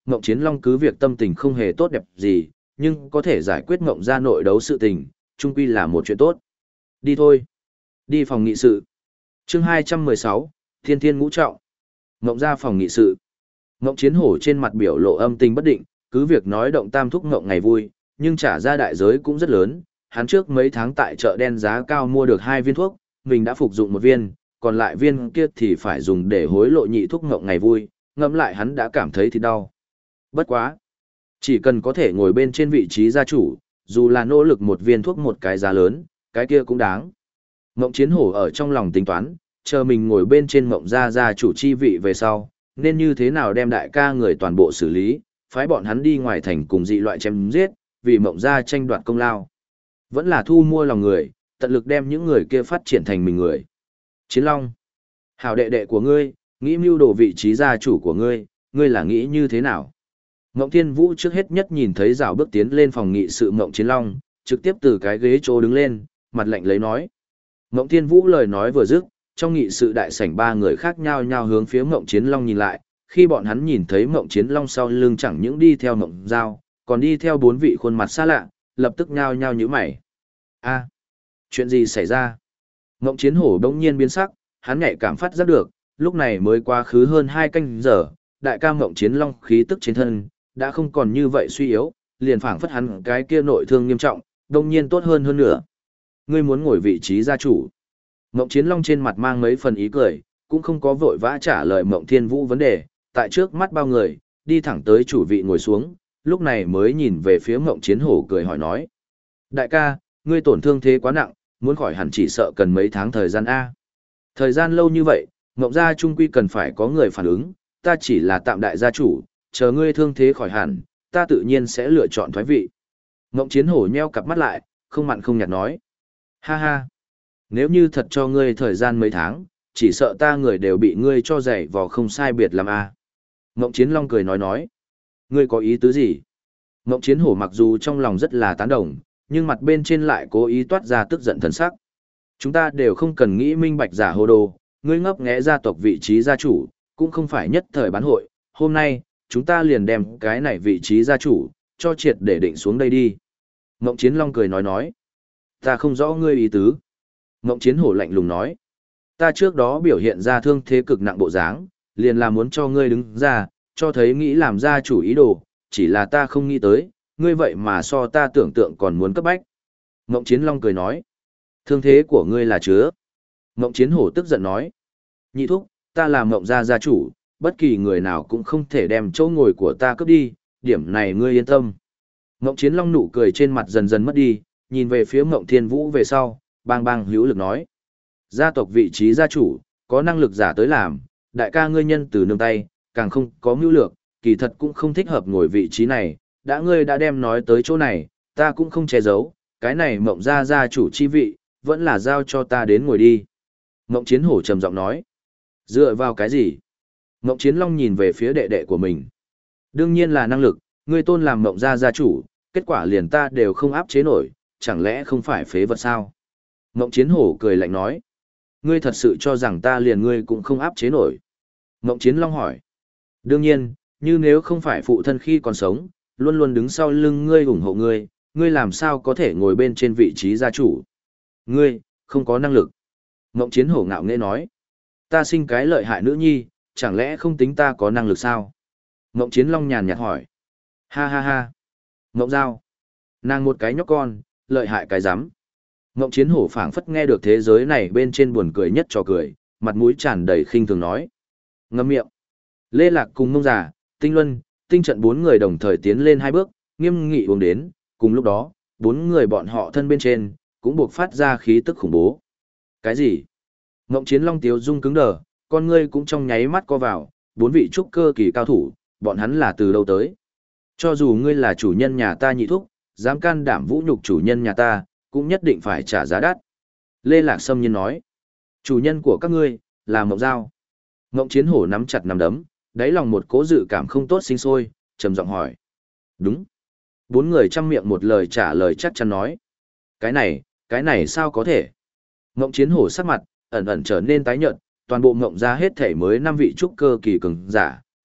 Ngộng Chiến Long cứ việc tâm tình không hề tốt đẹp gì, nhưng có thể giải quyết Ngộng gia nội đấu sự tình, chung quy là một chuyện tốt. Đi thôi. Đi phòng nghị sự. Chương hai trăm mười sáu, Thiên Thiên Ngũ Trọng. Ngộng gia phòng nghị sự. Ngộng Chiến Hổ trên mặt biểu lộ âm tình bất định, cứ việc nói động tam thúc ngộng ngày vui, nhưng trả ra đại giới cũng rất lớn. Hắn trước mấy tháng tại chợ đen giá cao mua được hai viên thuốc, mình đã phục dụng một viên, còn lại viên kia thì phải dùng để hối lộ nhị thúc ngộng ngày vui, ngẫm lại hắn đã cảm thấy thì đau. Bất quá. Chỉ cần có thể ngồi bên trên vị trí gia chủ, dù là nỗ lực một viên thuốc một cái giá lớn, cái kia cũng đáng. Ngộng Chiến Hổ ở trong lòng tính toán, chờ mình ngồi bên trên Ngộng gia gia chủ chi vị về sau, nên như thế nào đem đại ca người toàn bộ xử lý, phái bọn hắn đi ngoài thành cùng dị loại chém giết, vì Ngộng gia tranh đoạt công lao. Vẫn là thu mua lòng người, tận lực đem những người kia phát triển thành mình người. Chiến Long, hảo đệ đệ của ngươi, nghĩ mưu đồ vị trí gia chủ của ngươi, ngươi là nghĩ như thế nào? Ngộng Thiên Vũ trước hết nhất nhìn thấy rào bước tiến lên phòng nghị sự Ngộng Chiến Long, trực tiếp từ cái ghế chỗ đứng lên, mặt lạnh lấy nói. Ngộng Thiên Vũ lời nói vừa dứt, trong nghị sự đại sảnh ba người khác nhau nhau hướng phía Ngộng Chiến Long nhìn lại, khi bọn hắn nhìn thấy Ngộng Chiến Long sau lưng chẳng những đi theo Ngộng Giao, còn đi theo bốn vị khuôn mặt xa lạ, lập tức nhao nhao nhíu mày. A, chuyện gì xảy ra? Ngộng Chiến Hổ đống nhiên biến sắc, hắn nhạy cảm phát giác được, lúc này mới quá khứ hơn hai canh giờ, đại ca Ngộng Chiến Long khí tức trên thân đã không còn như vậy suy yếu, liền phảng phất hắn cái kia nội thương nghiêm trọng, đống nhiên tốt hơn hơn nữa. Ngươi muốn ngồi vị trí gia chủ? Ngộng Chiến Long trên mặt mang mấy phần ý cười, cũng không có vội vã trả lời Ngộng Thiên Vũ vấn đề, tại trước mắt bao người, đi thẳng tới chủ vị ngồi xuống, lúc này mới nhìn về phía Ngộng Chiến Hổ cười hỏi nói. Đại ca, ngươi tổn thương thế quá nặng, muốn khỏi hẳn chỉ sợ cần mấy tháng thời gian A. Thời gian lâu như vậy, Ngộng gia trung quy cần phải có người phản ứng, ta chỉ là tạm đại gia chủ, chờ ngươi thương thế khỏi hẳn, ta tự nhiên sẽ lựa chọn thoái vị. Ngộng Chiến Hổ nheo cặp mắt lại, không mặn không nhạt nói. Ha ha, nếu như thật cho ngươi thời gian mấy tháng, chỉ sợ ta người đều bị ngươi cho dày vò không sai biệt làm a. Ngộng Chiến Long cười nói nói. Ngươi có ý tứ gì? Ngộng Chiến Hổ mặc dù trong lòng rất là tán đồng, nhưng mặt bên trên lại cố ý toát ra tức giận thần sắc. Chúng ta đều không cần nghĩ minh bạch giả hồ đồ, ngươi ngấp nghé gia tộc vị trí gia chủ, cũng không phải nhất thời bán hội, hôm nay, chúng ta liền đem cái này vị trí gia chủ, cho triệt để định xuống đây đi. Ngộng Chiến Long cười nói nói. Ta không rõ ngươi ý tứ. Ngộng Chiến Hổ lạnh lùng nói. Ta trước đó biểu hiện ra thương thế cực nặng bộ dáng, liền là muốn cho ngươi đứng ra, cho thấy nghĩ làm gia chủ ý đồ, chỉ là ta không nghĩ tới, ngươi vậy mà so ta tưởng tượng còn muốn cấp bách. Ngộng Chiến Long cười nói. Thương thế của ngươi là chứa. Ngộng Chiến Hổ tức giận nói. Nhị thúc, ta là Ngộng gia gia chủ, bất kỳ người nào cũng không thể đem chỗ ngồi của ta cướp đi, điểm này ngươi yên tâm. Ngộng Chiến Long nụ cười trên mặt dần dần mất đi, nhìn về phía Ngộng Thiên Vũ về sau, bang bang hữu lực nói. Gia tộc vị trí gia chủ, có năng lực giả tới làm, đại ca ngươi nhân từ nương tay, càng không có mưu lược, kỳ thật cũng không thích hợp ngồi vị trí này, đã ngươi đã đem nói tới chỗ này, ta cũng không che giấu, cái này Ngộng gia gia chủ chi vị, vẫn là giao cho ta đến ngồi đi. Ngộng Chiến Hổ trầm giọng nói. Dựa vào cái gì? Ngộng Chiến Long nhìn về phía đệ đệ của mình. Đương nhiên là năng lực, ngươi tôn làm Ngộng gia gia chủ, kết quả liền ta đều không áp chế nổi, chẳng lẽ không phải phế vật sao? Ngộng Chiến Hổ cười lạnh nói. Ngươi thật sự cho rằng ta liền ngươi cũng không áp chế nổi. Ngộng Chiến Long hỏi. Đương nhiên, như nếu không phải phụ thân khi còn sống, luôn luôn đứng sau lưng ngươi ủng hộ ngươi, ngươi làm sao có thể ngồi bên trên vị trí gia chủ? Ngươi, không có năng lực. Ngộng Chiến Hổ ngạo nghễ nói. Ta sinh cái lợi hại nữ nhi, chẳng lẽ không tính ta có năng lực sao? Ngộng Chiến Long nhàn nhạt hỏi. Ha ha ha. Ngộng Giao. Nàng một cái nhóc con, lợi hại cái rắm. Ngộng Chiến Hổ phảng phất nghe được thế giới này bên trên buồn cười nhất trò cười, mặt mũi tràn đầy khinh thường nói. Ngậm miệng. Lê Lạc cùng Mông Giả, Tinh Luân, Tinh Trận bốn người đồng thời tiến lên hai bước, nghiêm nghị uống đến, cùng lúc đó, bốn người bọn họ thân bên trên, cũng buộc phát ra khí tức khủng bố. Cái gì? Ngộng Chiến Long tiếu dung cứng đờ, con ngươi cũng trong nháy mắt co vào, bốn vị trúc cơ kỳ cao thủ, bọn hắn là từ đâu tới? Cho dù ngươi là chủ nhân nhà ta nhị thúc, dám can đảm vũ nhục chủ nhân nhà ta, cũng nhất định phải trả giá đắt. Lê Lạc Sâm nhiên nói, chủ nhân của các ngươi, là Ngộng Giao. Ngộng Chiến Hổ nắm chặt nắm đấm, đáy lòng một cố dự cảm không tốt sinh sôi, trầm giọng hỏi. Đúng. Bốn người chăm miệng một lời trả lời chắc chắn nói. Cái này, cái này sao có thể? Ngộng Chiến Hổ sắc mặt, ẩn ẩn trở nên tái nhợt, toàn bộ Ngộng gia hết thể mới năm vị trúc cơ kỳ cường giả,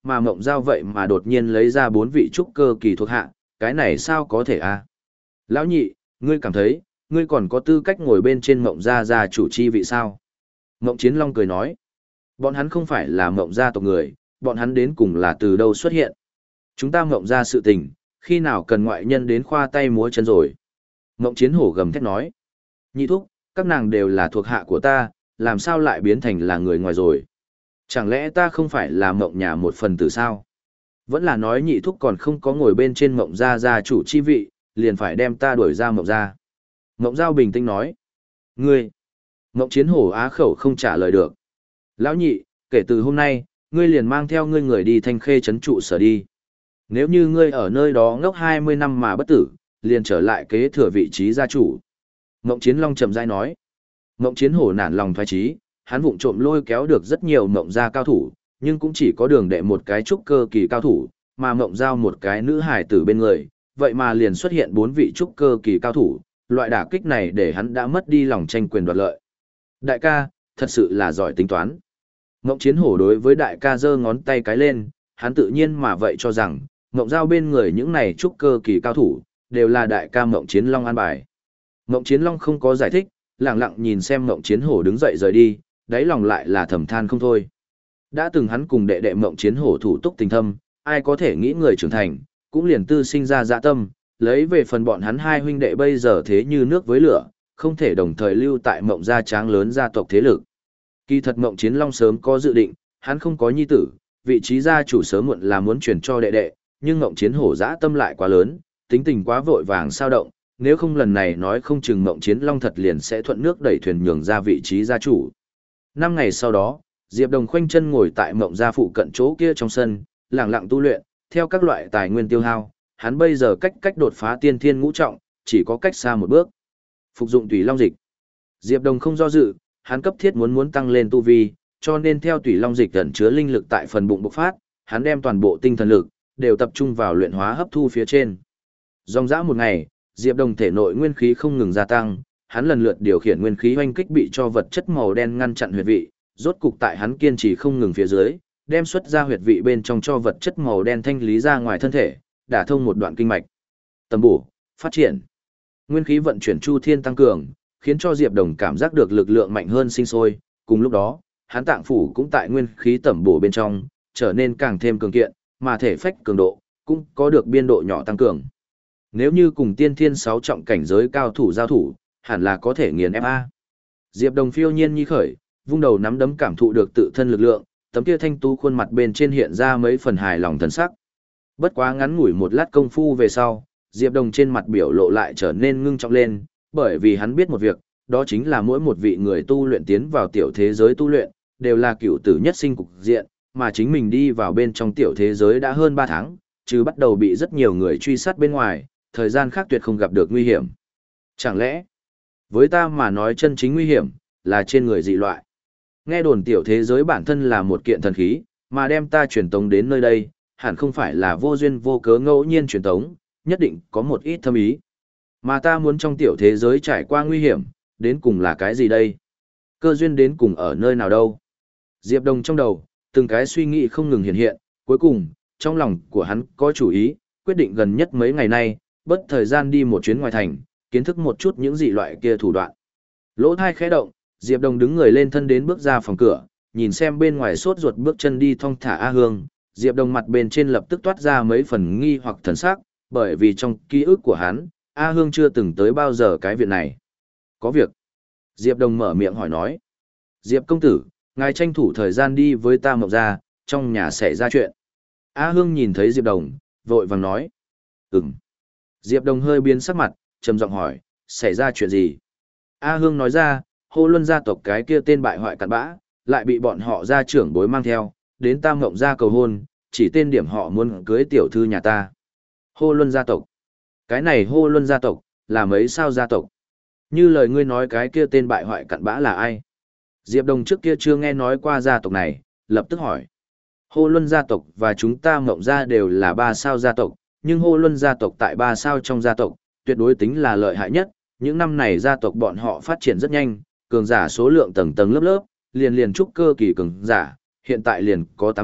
mà mộng giao vậy mà đột nhiên lấy ra bốn vị trúc cơ kỳ thuộc hạ, cái này sao có thể a? Lão nhị, ngươi cảm thấy, ngươi còn có tư cách ngồi bên trên mộng gia gia chủ chi vị sao? Mộng Chiến Long cười nói, bọn hắn không phải là mộng gia tộc người, bọn hắn đến cùng là từ đâu xuất hiện. Chúng ta mộng gia sự tình, khi nào cần ngoại nhân đến khoa tay múa chân rồi. Mộng Chiến Hổ gầm thét nói, nhị thúc, các nàng đều là thuộc hạ của ta, làm sao lại biến thành là người ngoài rồi? Chẳng lẽ ta không phải là mộng nhà một phần tử sao? Vẫn là nói nhị thúc còn không có ngồi bên trên mộng gia gia chủ chi vị, liền phải đem ta đuổi ra mộng gia. Mộng Giao bình tĩnh nói, ngươi, Mộng Chiến Hổ á khẩu không trả lời được. Lão nhị, kể từ hôm nay, ngươi liền mang theo ngươi người đi Thanh Khê trấn trụ sở đi. Nếu như ngươi ở nơi đó ngốc hai mươi năm mà bất tử, liền trở lại kế thừa vị trí gia chủ. Mộng Chiến Long chậm rãi nói. Mộng Chiến Hổ nản lòng thoái trí, hắn vụng trộm lôi kéo được rất nhiều mộng gia cao thủ, nhưng cũng chỉ có đường đệ một cái trúc cơ kỳ cao thủ, mà mộng giao một cái nữ hải tử bên người, vậy mà liền xuất hiện bốn vị trúc cơ kỳ cao thủ, loại đả kích này để hắn đã mất đi lòng tranh quyền đoạt lợi. Đại ca, thật sự là giỏi tính toán. Mộng Chiến Hổ đối với đại ca giơ ngón tay cái lên, hắn tự nhiên mà vậy cho rằng, mộng giao bên người những này trúc cơ kỳ cao thủ, đều là đại ca Mộng Chiến Long an bài. Mộng Chiến Long không có giải thích, lặng lặng nhìn xem Mộng Chiến Hổ đứng dậy rời đi, đáy lòng lại là thầm than không thôi. Đã từng hắn cùng đệ đệ Mộng Chiến Hổ thủ túc tình thâm, ai có thể nghĩ người trưởng thành, cũng liền tư sinh ra dạ tâm, lấy về phần bọn hắn hai huynh đệ bây giờ thế như nước với lửa, không thể đồng thời lưu tại Mộng gia tráng lớn gia tộc thế lực. Kỳ thật Mộng Chiến Long sớm có dự định, hắn không có nhi tử, vị trí gia chủ sớm muộn là muốn chuyển cho đệ đệ, nhưng Mộng Chiến Hổ dã tâm lại quá lớn, tính tình quá vội vàng sao động, nếu không lần này nói không chừng Mộng Chiến Long thật liền sẽ thuận nước đẩy thuyền nhường ra vị trí gia chủ. Năm ngày sau đó, Diệp Đồng khoanh chân ngồi tại Mộng gia phụ cận chỗ kia trong sân, lặng lặng tu luyện, theo các loại tài nguyên tiêu hao, hắn bây giờ cách cách đột phá tiên thiên ngũ trọng, chỉ có cách xa một bước. Phục dụng Tùy Long dịch. Diệp Đồng không do dự, hắn cấp thiết muốn muốn tăng lên tu vi, cho nên theo Tùy Long dịch ẩn chứa linh lực tại phần bụng bộc phát, hắn đem toàn bộ tinh thần lực đều tập trung vào luyện hóa hấp thu phía trên. Dòng dã một ngày, Diệp Đồng thể nội nguyên khí không ngừng gia tăng, hắn lần lượt điều khiển nguyên khí hoanh kích bị cho vật chất màu đen ngăn chặn huyệt vị, rốt cục tại hắn kiên trì không ngừng phía dưới, đem xuất ra huyệt vị bên trong cho vật chất màu đen thanh lý ra ngoài thân thể, đả thông một đoạn kinh mạch. Tầm bổ, phát triển. Nguyên khí vận chuyển chu thiên tăng cường, khiến cho Diệp Đồng cảm giác được lực lượng mạnh hơn sinh sôi, cùng lúc đó, hắn tạng phủ cũng tại nguyên khí tẩm bổ bên trong, trở nên càng thêm cường kiện, mà thể phách cường độ cũng có được biên độ nhỏ tăng cường. Nếu như cùng tiên thiên sáu trọng cảnh giới cao thủ giao thủ, hẳn là có thể nghiền ép a. Diệp Đồng phiêu nhiên nhi khởi, vung đầu nắm đấm cảm thụ được tự thân lực lượng, tấm kia thanh tú khuôn mặt bên trên hiện ra mấy phần hài lòng thần sắc. Bất quá ngắn ngủi một lát công phu về sau, Diệp Đồng trên mặt biểu lộ lại trở nên ngưng trọng lên, bởi vì hắn biết một việc, đó chính là mỗi một vị người tu luyện tiến vào tiểu thế giới tu luyện, đều là cựu tử nhất sinh cục diện, mà chính mình đi vào bên trong tiểu thế giới đã hơn ba tháng, chứ bắt đầu bị rất nhiều người truy sát bên ngoài, thời gian khác tuyệt không gặp được nguy hiểm. Chẳng lẽ, với ta mà nói chân chính nguy hiểm, là trên người dị loại. Nghe đồn tiểu thế giới bản thân là một kiện thần khí, mà đem ta truyền tống đến nơi đây, hẳn không phải là vô duyên vô cớ ngẫu nhiên truyền tống, nhất định có một ít thâm ý. Mà ta muốn trong tiểu thế giới trải qua nguy hiểm, đến cùng là cái gì đây? Cơ duyên đến cùng ở nơi nào đâu? Diệp Đồng trong đầu, từng cái suy nghĩ không ngừng hiện hiện, cuối cùng, trong lòng của hắn có chủ ý, quyết định gần nhất mấy ngày nay, bất thời gian đi một chuyến ngoài thành, kiến thức một chút những dị loại kia thủ đoạn. Lỗ thai khẽ động, Diệp Đồng đứng người lên thân đến bước ra phòng cửa, nhìn xem bên ngoài sốt ruột bước chân đi thong thả A Hương, Diệp Đồng mặt bên trên lập tức toát ra mấy phần nghi hoặc thần sắc, bởi vì trong ký ức của hắn, A Hương chưa từng tới bao giờ cái viện này. Có việc. Diệp Đồng mở miệng hỏi nói. Diệp công tử, ngài tranh thủ thời gian đi với ta Mộng gia, trong nhà xảy ra chuyện. A Hương nhìn thấy Diệp Đồng, vội vàng nói. Ừm. Diệp Đồng hơi biến sắc mặt, trầm giọng hỏi, xảy ra chuyện gì? A Hương nói ra, Hô Luân gia tộc cái kia tên bại hoại cặn bã, lại bị bọn họ gia trưởng bối mang theo, đến ta Mộng gia cầu hôn, chỉ tên điểm họ muốn cưới tiểu thư nhà ta. Hô Luân gia tộc. Cái này Hô Luân gia tộc, là mấy sao gia tộc? Như lời ngươi nói cái kia tên bại hoại cặn bã là ai? Diệp Đồng trước kia chưa nghe nói qua gia tộc này, lập tức hỏi. Hô Luân gia tộc và chúng ta Mộng gia đều là ba sao gia tộc, nhưng Hô Luân gia tộc tại ba sao trong gia tộc, tuyệt đối tính là lợi hại nhất. Những năm này gia tộc bọn họ phát triển rất nhanh, cường giả số lượng tầng tầng lớp lớp, liền liền trúc cơ kỳ cường giả, hiện tại liền có tám vị,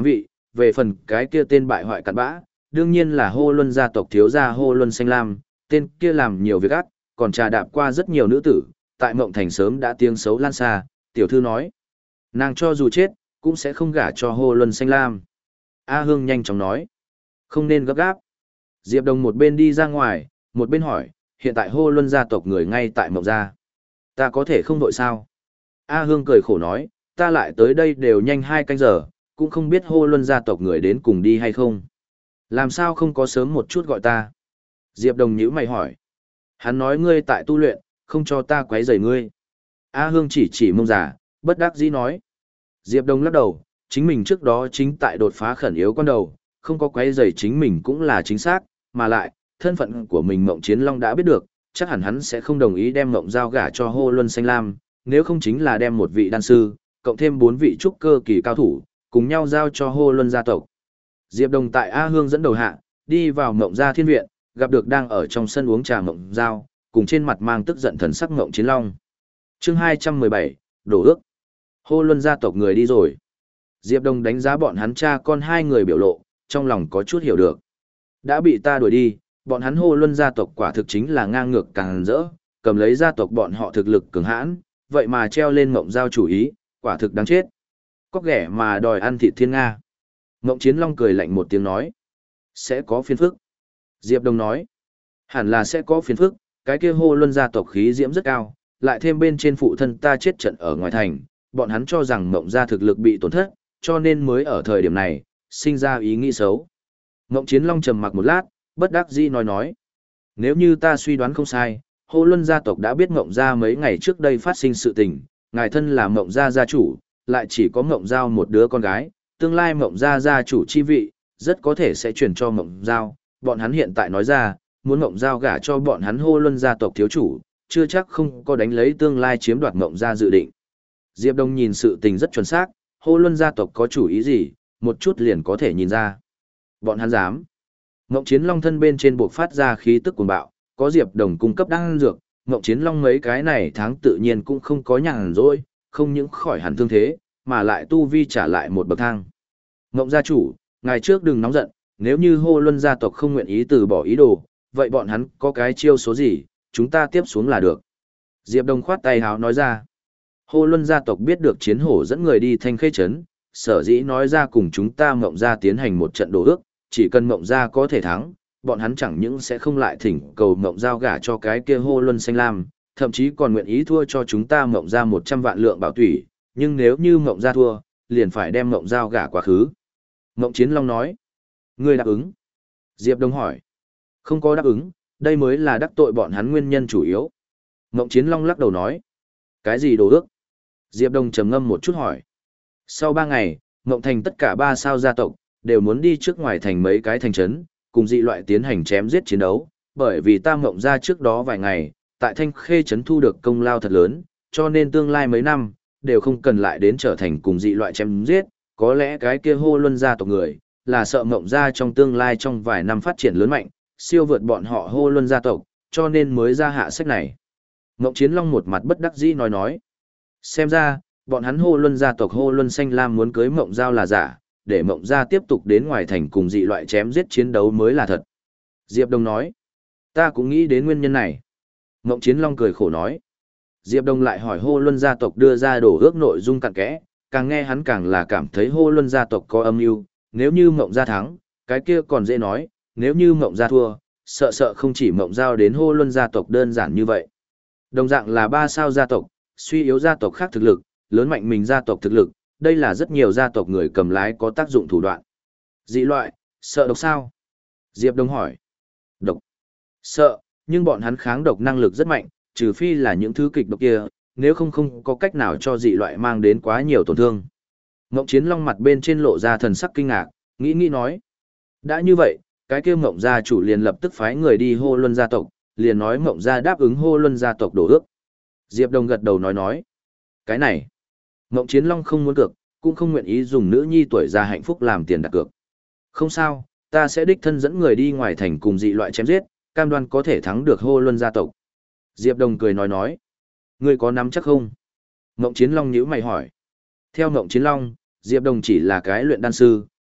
về phần cái kia tên bại hoại cặn bã, đương nhiên là Hô Luân gia tộc thiếu gia Hô Luân Xanh Lam, tên kia làm nhiều việc ác, còn trà đạp qua rất nhiều nữ tử, tại Mộng Thành sớm đã tiếng xấu lan xa, tiểu thư nói. Nàng cho dù chết, cũng sẽ không gả cho Hô Luân Xanh Lam. A Hương nhanh chóng nói. Không nên gấp gáp. Diệp Đồng một bên đi ra ngoài, một bên hỏi, hiện tại Hô Luân gia tộc người ngay tại Mộng gia. Ta có thể không đội sao? A Hương cười khổ nói, ta lại tới đây đều nhanh hai canh giờ, cũng không biết Hô Luân gia tộc người đến cùng đi hay không. Làm sao không có sớm một chút gọi ta? Diệp Đồng nhíu mày hỏi. Hắn nói ngươi tại tu luyện, không cho ta quấy rầy ngươi. A Hương chỉ chỉ mông giả, bất đắc dĩ nói. Diệp Đồng lắc đầu, chính mình trước đó chính tại đột phá khẩn yếu con đầu, không có quấy rầy chính mình cũng là chính xác, mà lại, thân phận của mình Mộng Chiến Long đã biết được, chắc hẳn hắn sẽ không đồng ý đem Mộng Giao gả cho Hô Luân Xanh Lam, nếu không chính là đem một vị đan sư, cộng thêm bốn vị trúc cơ kỳ cao thủ, cùng nhau giao cho Hô Luân gia tộc. Diệp Đồng tại A Hương dẫn đầu hạ, đi vào Mộng Gia Thiên Viện, gặp được đang ở trong sân uống trà Mộng Giao, cùng trên mặt mang tức giận thần sắc Mộng Chiến Long. Chương hai trăm mười bảy, đổ ước. Hô Luân gia tộc người đi rồi. Diệp Đồng đánh giá bọn hắn cha con hai người biểu lộ, trong lòng có chút hiểu được. Đã bị ta đuổi đi, bọn hắn Hô Luân gia tộc quả thực chính là ngang ngược càng rỡ, cầm lấy gia tộc bọn họ thực lực cường hãn, vậy mà treo lên Mộng Giao chủ ý, quả thực đáng chết. Có ghẻ mà đòi ăn thịt thiên Nga. Mộng Chiến Long cười lạnh một tiếng nói. Sẽ có phiền phức. Diệp Đồng nói. Hẳn là sẽ có phiền phức, cái kia Hô Luân gia tộc khí diễm rất cao, lại thêm bên trên phụ thân ta chết trận ở ngoài thành, bọn hắn cho rằng Mộng gia thực lực bị tổn thất, cho nên mới ở thời điểm này, sinh ra ý nghĩ xấu. Mộng Chiến Long trầm mặc một lát, bất đắc dĩ nói nói. Nếu như ta suy đoán không sai, Hô Luân gia tộc đã biết Mộng gia mấy ngày trước đây phát sinh sự tình, ngài thân là Mộng gia gia chủ, lại chỉ có Mộng Giao một đứa con gái, tương lai Mộng gia gia chủ chi vị, rất có thể sẽ chuyển cho Mộng Giao, bọn hắn hiện tại nói ra, muốn Mộng Giao gả cho bọn hắn Hô Luân gia tộc thiếu chủ, chưa chắc không có đánh lấy tương lai chiếm đoạt Mộng gia dự định. Diệp Đông nhìn sự tình rất chuẩn xác, Hô Luân gia tộc có chủ ý gì, một chút liền có thể nhìn ra. Bọn hắn dám. Mộng Chiến Long thân bên trên buộc phát ra khí tức cuồng bạo, có Diệp Đồng cung cấp đan dược, Mộng Chiến Long mấy cái này tháng tự nhiên cũng không có nhàn rỗi, không những khỏi hẳn thương thế, mà lại tu vi trả lại một bậc thang. Mộng gia chủ, ngày trước đừng nóng giận, nếu như Hô Luân gia tộc không nguyện ý từ bỏ ý đồ, vậy bọn hắn có cái chiêu số gì, chúng ta tiếp xuống là được. Diệp Đồng khoát tay háo nói ra. Hô Luân gia tộc biết được Chiến Hổ dẫn người đi Thanh Khê trấn, sở dĩ nói ra cùng chúng ta Mộng gia tiến hành một trận đổ ước, chỉ cần Mộng gia có thể thắng, bọn hắn chẳng những sẽ không lại thỉnh cầu Mộng Giao gả cho cái kia Hô Luân Xanh Lam, thậm chí còn nguyện ý thua cho chúng ta Mộng gia một trăm vạn lượng bảo thủy, nhưng nếu như Mộng gia thua, liền phải đem Mộng Giao gả quá khứ. Mộng Chiến Long nói, ngươi đáp ứng. Diệp Đông hỏi, không có đáp ứng, đây mới là đắc tội bọn hắn nguyên nhân chủ yếu. Mộng Chiến Long lắc đầu nói, cái gì đồ ước? Diệp Đông trầm ngâm một chút hỏi. Sau ba ngày, Mộng Thành tất cả ba sao gia tộc, đều muốn đi trước ngoài thành mấy cái thành trấn, cùng dị loại tiến hành chém giết chiến đấu, bởi vì ta Mộng gia trước đó vài ngày, tại Thanh Khê trấn thu được công lao thật lớn, cho nên tương lai mấy năm, đều không cần lại đến trở thành cùng dị loại chém giết, có lẽ cái kia Hô Luân gia tộc người, là sợ Mộng gia trong tương lai trong vài năm phát triển lớn mạnh, siêu vượt bọn họ Hô Luân gia tộc, cho nên mới ra hạ sách này. Mộng Chiến Long một mặt bất đắc dĩ nói nói, xem ra, bọn hắn Hô Luân gia tộc Hô Luân Xanh Lam muốn cưới Mộng Giao là giả, để Mộng gia tiếp tục đến ngoài thành cùng dị loại chém giết chiến đấu mới là thật. Diệp Đông nói, ta cũng nghĩ đến nguyên nhân này. Mộng Chiến Long cười khổ nói. Diệp Đông lại hỏi Hô Luân gia tộc đưa ra đổ ước nội dung cặn kẽ, càng nghe hắn càng là cảm thấy Hô Luân gia tộc có âm mưu, nếu như Mộng gia thắng, cái kia còn dễ nói, nếu như Mộng gia thua, sợ sợ không chỉ Mộng Giao đến Hô Luân gia tộc đơn giản như vậy. Đồng dạng là ba sao gia tộc, suy yếu gia tộc khác thực lực, lớn mạnh mình gia tộc thực lực, đây là rất nhiều gia tộc người cầm lái có tác dụng thủ đoạn. Dị loại, sợ độc sao? Diệp Đông hỏi. Độc. Sợ, nhưng bọn hắn kháng độc năng lực rất mạnh, trừ phi là những thứ kịch độc kia, nếu không không có cách nào cho dị loại mang đến quá nhiều tổn thương. Ngộng Chiến Long mặt bên trên lộ ra thần sắc kinh ngạc, nghĩ nghĩ nói. Đã như vậy, cái kia Ngộng gia chủ liền lập tức phái người đi Hô Luân gia tộc, liền nói Ngộng gia đáp ứng Hô Luân gia tộc đổ ước. Diệp Đông gật đầu nói nói. Cái này, Ngộng Chiến Long không muốn cược, cũng không nguyện ý dùng nữ nhi tuổi già hạnh phúc làm tiền đặt cược. Không sao, ta sẽ đích thân dẫn người đi ngoài thành cùng dị loại chém giết, cam đoan có thể thắng được Hô Luân gia tộc. Diệp Đông cười nói nói. Ngươi có nắm chắc không? Ngộng Chiến Long nhíu mày hỏi. Theo Ngộng Chiến Long, Diệp Đông chỉ là cái luyện đan sư,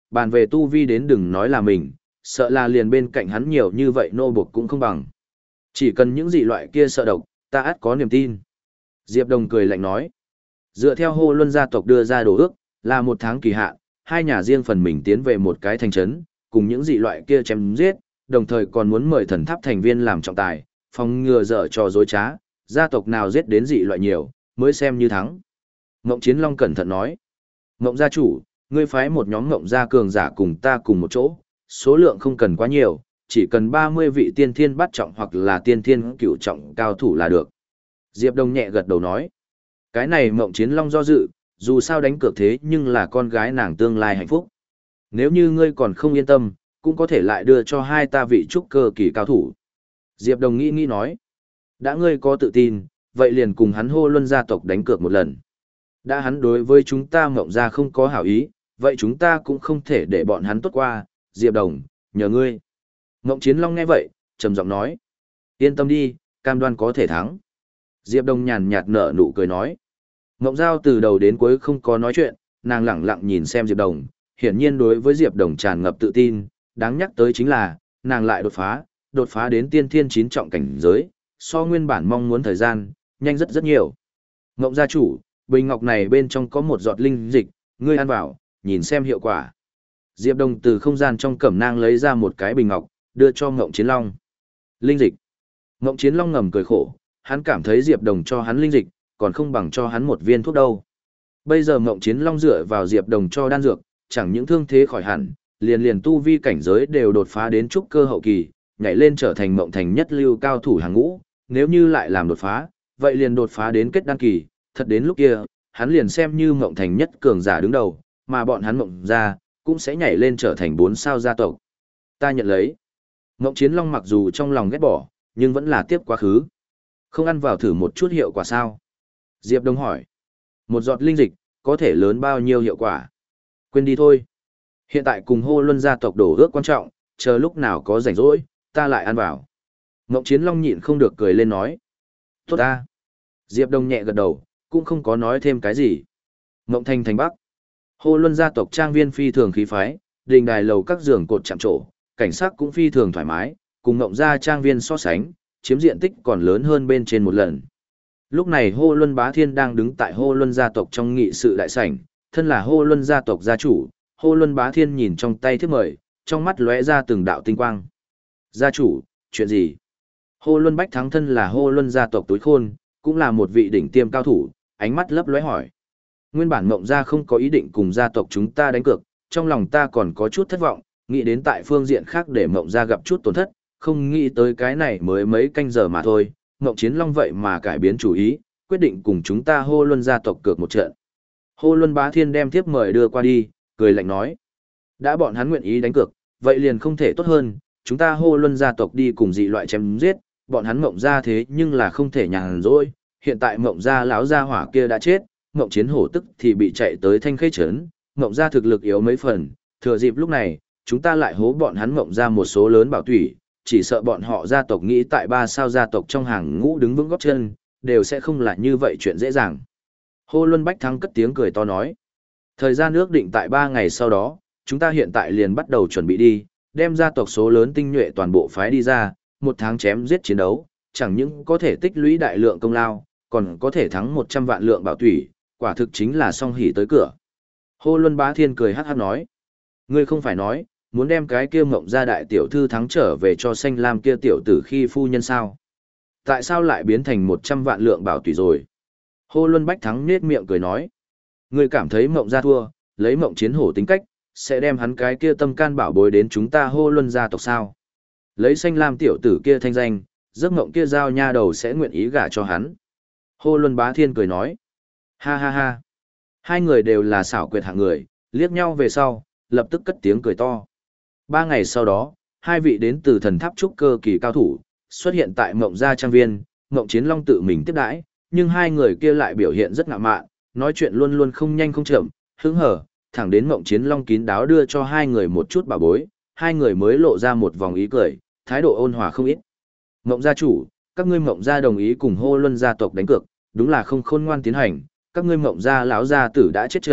bàn về tu vi đến đừng nói là mình, sợ là liền bên cạnh hắn nhiều như vậy nô buộc cũng không bằng. Chỉ cần những dị loại kia sợ độc, ta ắt có niềm tin. Diệp Đồng cười lạnh nói. Dựa theo Hồ Luân gia tộc đưa ra đồ ước, là một tháng kỳ hạn, hai nhà riêng phần mình tiến về một cái thành trấn, cùng những dị loại kia chém giết, đồng thời còn muốn mời thần tháp thành viên làm trọng tài, phòng ngừa dở trò dối trá, gia tộc nào giết đến dị loại nhiều, mới xem như thắng. Ngộng Chiến Long cẩn thận nói. Ngộng gia chủ, ngươi phái một nhóm ngộng gia cường giả cùng ta cùng một chỗ, số lượng không cần quá nhiều, chỉ cần ba mươi vị tiên thiên bắt trọng hoặc là tiên thiên cửu trọng cao thủ là được. Diệp Đông nhẹ gật đầu nói. Cái này Ngộng Chiến Long do dự, dù sao đánh cược thế nhưng là con gái nàng tương lai hạnh phúc. Nếu như ngươi còn không yên tâm, cũng có thể lại đưa cho hai ta vị trúc cơ kỳ cao thủ. Diệp Đồng nghĩ nghĩ nói. Đã ngươi có tự tin, vậy liền cùng hắn Hồ Luân gia tộc đánh cược một lần. Đã hắn đối với chúng ta Ngộng gia không có hảo ý, vậy chúng ta cũng không thể để bọn hắn tốt qua. Diệp Đồng, nhờ ngươi. Ngộng Chiến Long nghe vậy, trầm giọng nói. Yên tâm đi, cam đoan có thể thắng. Diệp Đồng nhàn nhạt nở nụ cười nói. Ngộng Giao từ đầu đến cuối không có nói chuyện, nàng lẳng lặng nhìn xem Diệp Đồng, hiển nhiên đối với Diệp Đồng tràn ngập tự tin, đáng nhắc tới chính là, nàng lại đột phá, đột phá đến tiên thiên chín trọng cảnh giới, so nguyên bản mong muốn thời gian, nhanh rất rất nhiều. Ngộng gia chủ, bình ngọc này bên trong có một giọt linh dịch, ngươi ăn vào, nhìn xem hiệu quả. Diệp Đồng từ không gian trong cẩm nang lấy ra một cái bình ngọc, đưa cho Ngộng Chiến Long. Linh dịch. Ngộng Chiến Long ngầm cười khổ, hắn cảm thấy Diệp Đồng cho hắn linh dịch, còn không bằng cho hắn một viên thuốc đâu. Bây giờ Ngộng Chiến Long dựa vào Diệp Đồng cho đan dược, chẳng những thương thế khỏi hẳn, liền liền tu vi cảnh giới đều đột phá đến trúc cơ hậu kỳ, nhảy lên trở thành Ngộng Thành nhất lưu cao thủ hàng ngũ, nếu như lại làm đột phá, vậy liền đột phá đến kết đan kỳ, thật đến lúc kia, hắn liền xem như Ngộng Thành nhất cường giả đứng đầu, mà bọn hắn Ngộng gia cũng sẽ nhảy lên trở thành bốn sao gia tộc. Ta nhận lấy. Ngộng Chiến Long mặc dù trong lòng ghét bỏ, nhưng vẫn là tiếp quá khứ. Không ăn vào thử một chút hiệu quả sao? Diệp Đông hỏi. Một giọt linh dịch, có thể lớn bao nhiêu hiệu quả? Quên đi thôi. Hiện tại cùng Hồ Luân gia tộc đổ ước quan trọng, chờ lúc nào có rảnh rỗi, ta lại ăn vào. Ngộng Chiến Long nhịn không được cười lên nói. Tốt ta. Diệp Đông nhẹ gật đầu, cũng không có nói thêm cái gì. Ngộng Thành thành Bắc. Hồ Luân gia tộc trang viên phi thường khí phái, đình đài lầu các giường cột chạm trổ, cảnh sắc cũng phi thường thoải mái, cùng Ngộng gia trang viên so sánh, chiếm diện tích còn lớn hơn bên trên một lần. Lúc này Hồ Luân Bá Thiên đang đứng tại Hồ Luân gia tộc trong nghị sự đại sảnh, thân là Hồ Luân gia tộc gia chủ, Hồ Luân Bá Thiên nhìn trong tay thiếp mời, trong mắt lóe ra từng đạo tinh quang. Gia chủ, chuyện gì? Hồ Luân Bách Thắng thân là Hồ Luân gia tộc tối khôn, cũng là một vị đỉnh tiêm cao thủ, ánh mắt lấp lóe hỏi. Nguyên bản Mộng gia không có ý định cùng gia tộc chúng ta đánh cược, trong lòng ta còn có chút thất vọng, nghĩ đến tại phương diện khác để Mộng gia gặp chút tổn thất, không nghĩ tới cái này mới mấy canh giờ mà thôi. Ngộng Chiến Long vậy mà cải biến chủ ý, quyết định cùng chúng ta Hồ Luân gia tộc cược một trận. Hồ Luân Bá Thiên đem thiếp mời đưa qua đi, cười lạnh nói. Đã bọn hắn nguyện ý đánh cược, vậy liền không thể tốt hơn, chúng ta Hồ Luân gia tộc đi cùng dị loại chém giết, bọn hắn Ngộng gia thế nhưng là không thể nhàn rỗi, hiện tại Ngộng gia lão gia hỏa kia đã chết, Ngộng Chiến hổ tức thì bị chạy tới Thanh Khê trấn, Ngộng gia thực lực yếu mấy phần, thừa dịp lúc này, chúng ta lại hố bọn hắn Ngộng gia một số lớn bảo tủy, chỉ sợ bọn họ gia tộc nghĩ tại ba sao gia tộc trong hàng ngũ đứng vững góp chân, đều sẽ không là như vậy chuyện dễ dàng. Hồ Luân Bách Thắng cất tiếng cười to nói. Thời gian ước định tại ba ngày sau đó, chúng ta hiện tại liền bắt đầu chuẩn bị đi, đem gia tộc số lớn tinh nhuệ toàn bộ phái đi ra, một tháng chém giết chiến đấu, chẳng những có thể tích lũy đại lượng công lao, còn có thể thắng một trăm vạn lượng bảo tủy, quả thực chính là song hỉ tới cửa. Hồ Luân Bá Thiên cười hát hát nói. Ngươi không phải nói, muốn đem cái kia Ngộng gia đại tiểu thư thắng trở về cho xanh lam kia tiểu tử khi phu nhân sao? Tại sao lại biến thành một trăm vạn lượng bảo tùy rồi? Hồ Luân Bách Thắng nết miệng cười nói. Ngươi cảm thấy Ngộng gia thua, lấy Ngộng Chiến hổ tính cách, sẽ đem hắn cái kia tâm can bảo bối đến chúng ta Hồ Luân gia tộc sao? Lấy xanh lam tiểu tử kia thanh danh, giấc mộng kia giao nha đầu sẽ nguyện ý gả cho hắn. Hồ Luân Bá Thiên cười nói. Ha ha ha. Hai người đều là xảo quyệt hạng người, liếc nhau về sau, lập tức cất tiếng cười to. Ba ngày sau đó, hai vị đến từ thần tháp trúc cơ kỳ cao thủ, xuất hiện tại Mộng gia trang viên, Mộng Chiến Long tự mình tiếp đãi, nhưng hai người kia lại biểu hiện rất ngạo mạn, nói chuyện luôn luôn không nhanh không chậm, hứng hở, thẳng đến Mộng Chiến Long kín đáo đưa cho hai người một chút bảo bối, hai người mới lộ ra một vòng ý cười, thái độ ôn hòa không ít. Mộng gia chủ, các ngươi Mộng gia đồng ý cùng Hồ Luân gia tộc đánh cược, đúng là không khôn ngoan tiến hành, các ngươi Mộng gia lão gia tử đã chết trận,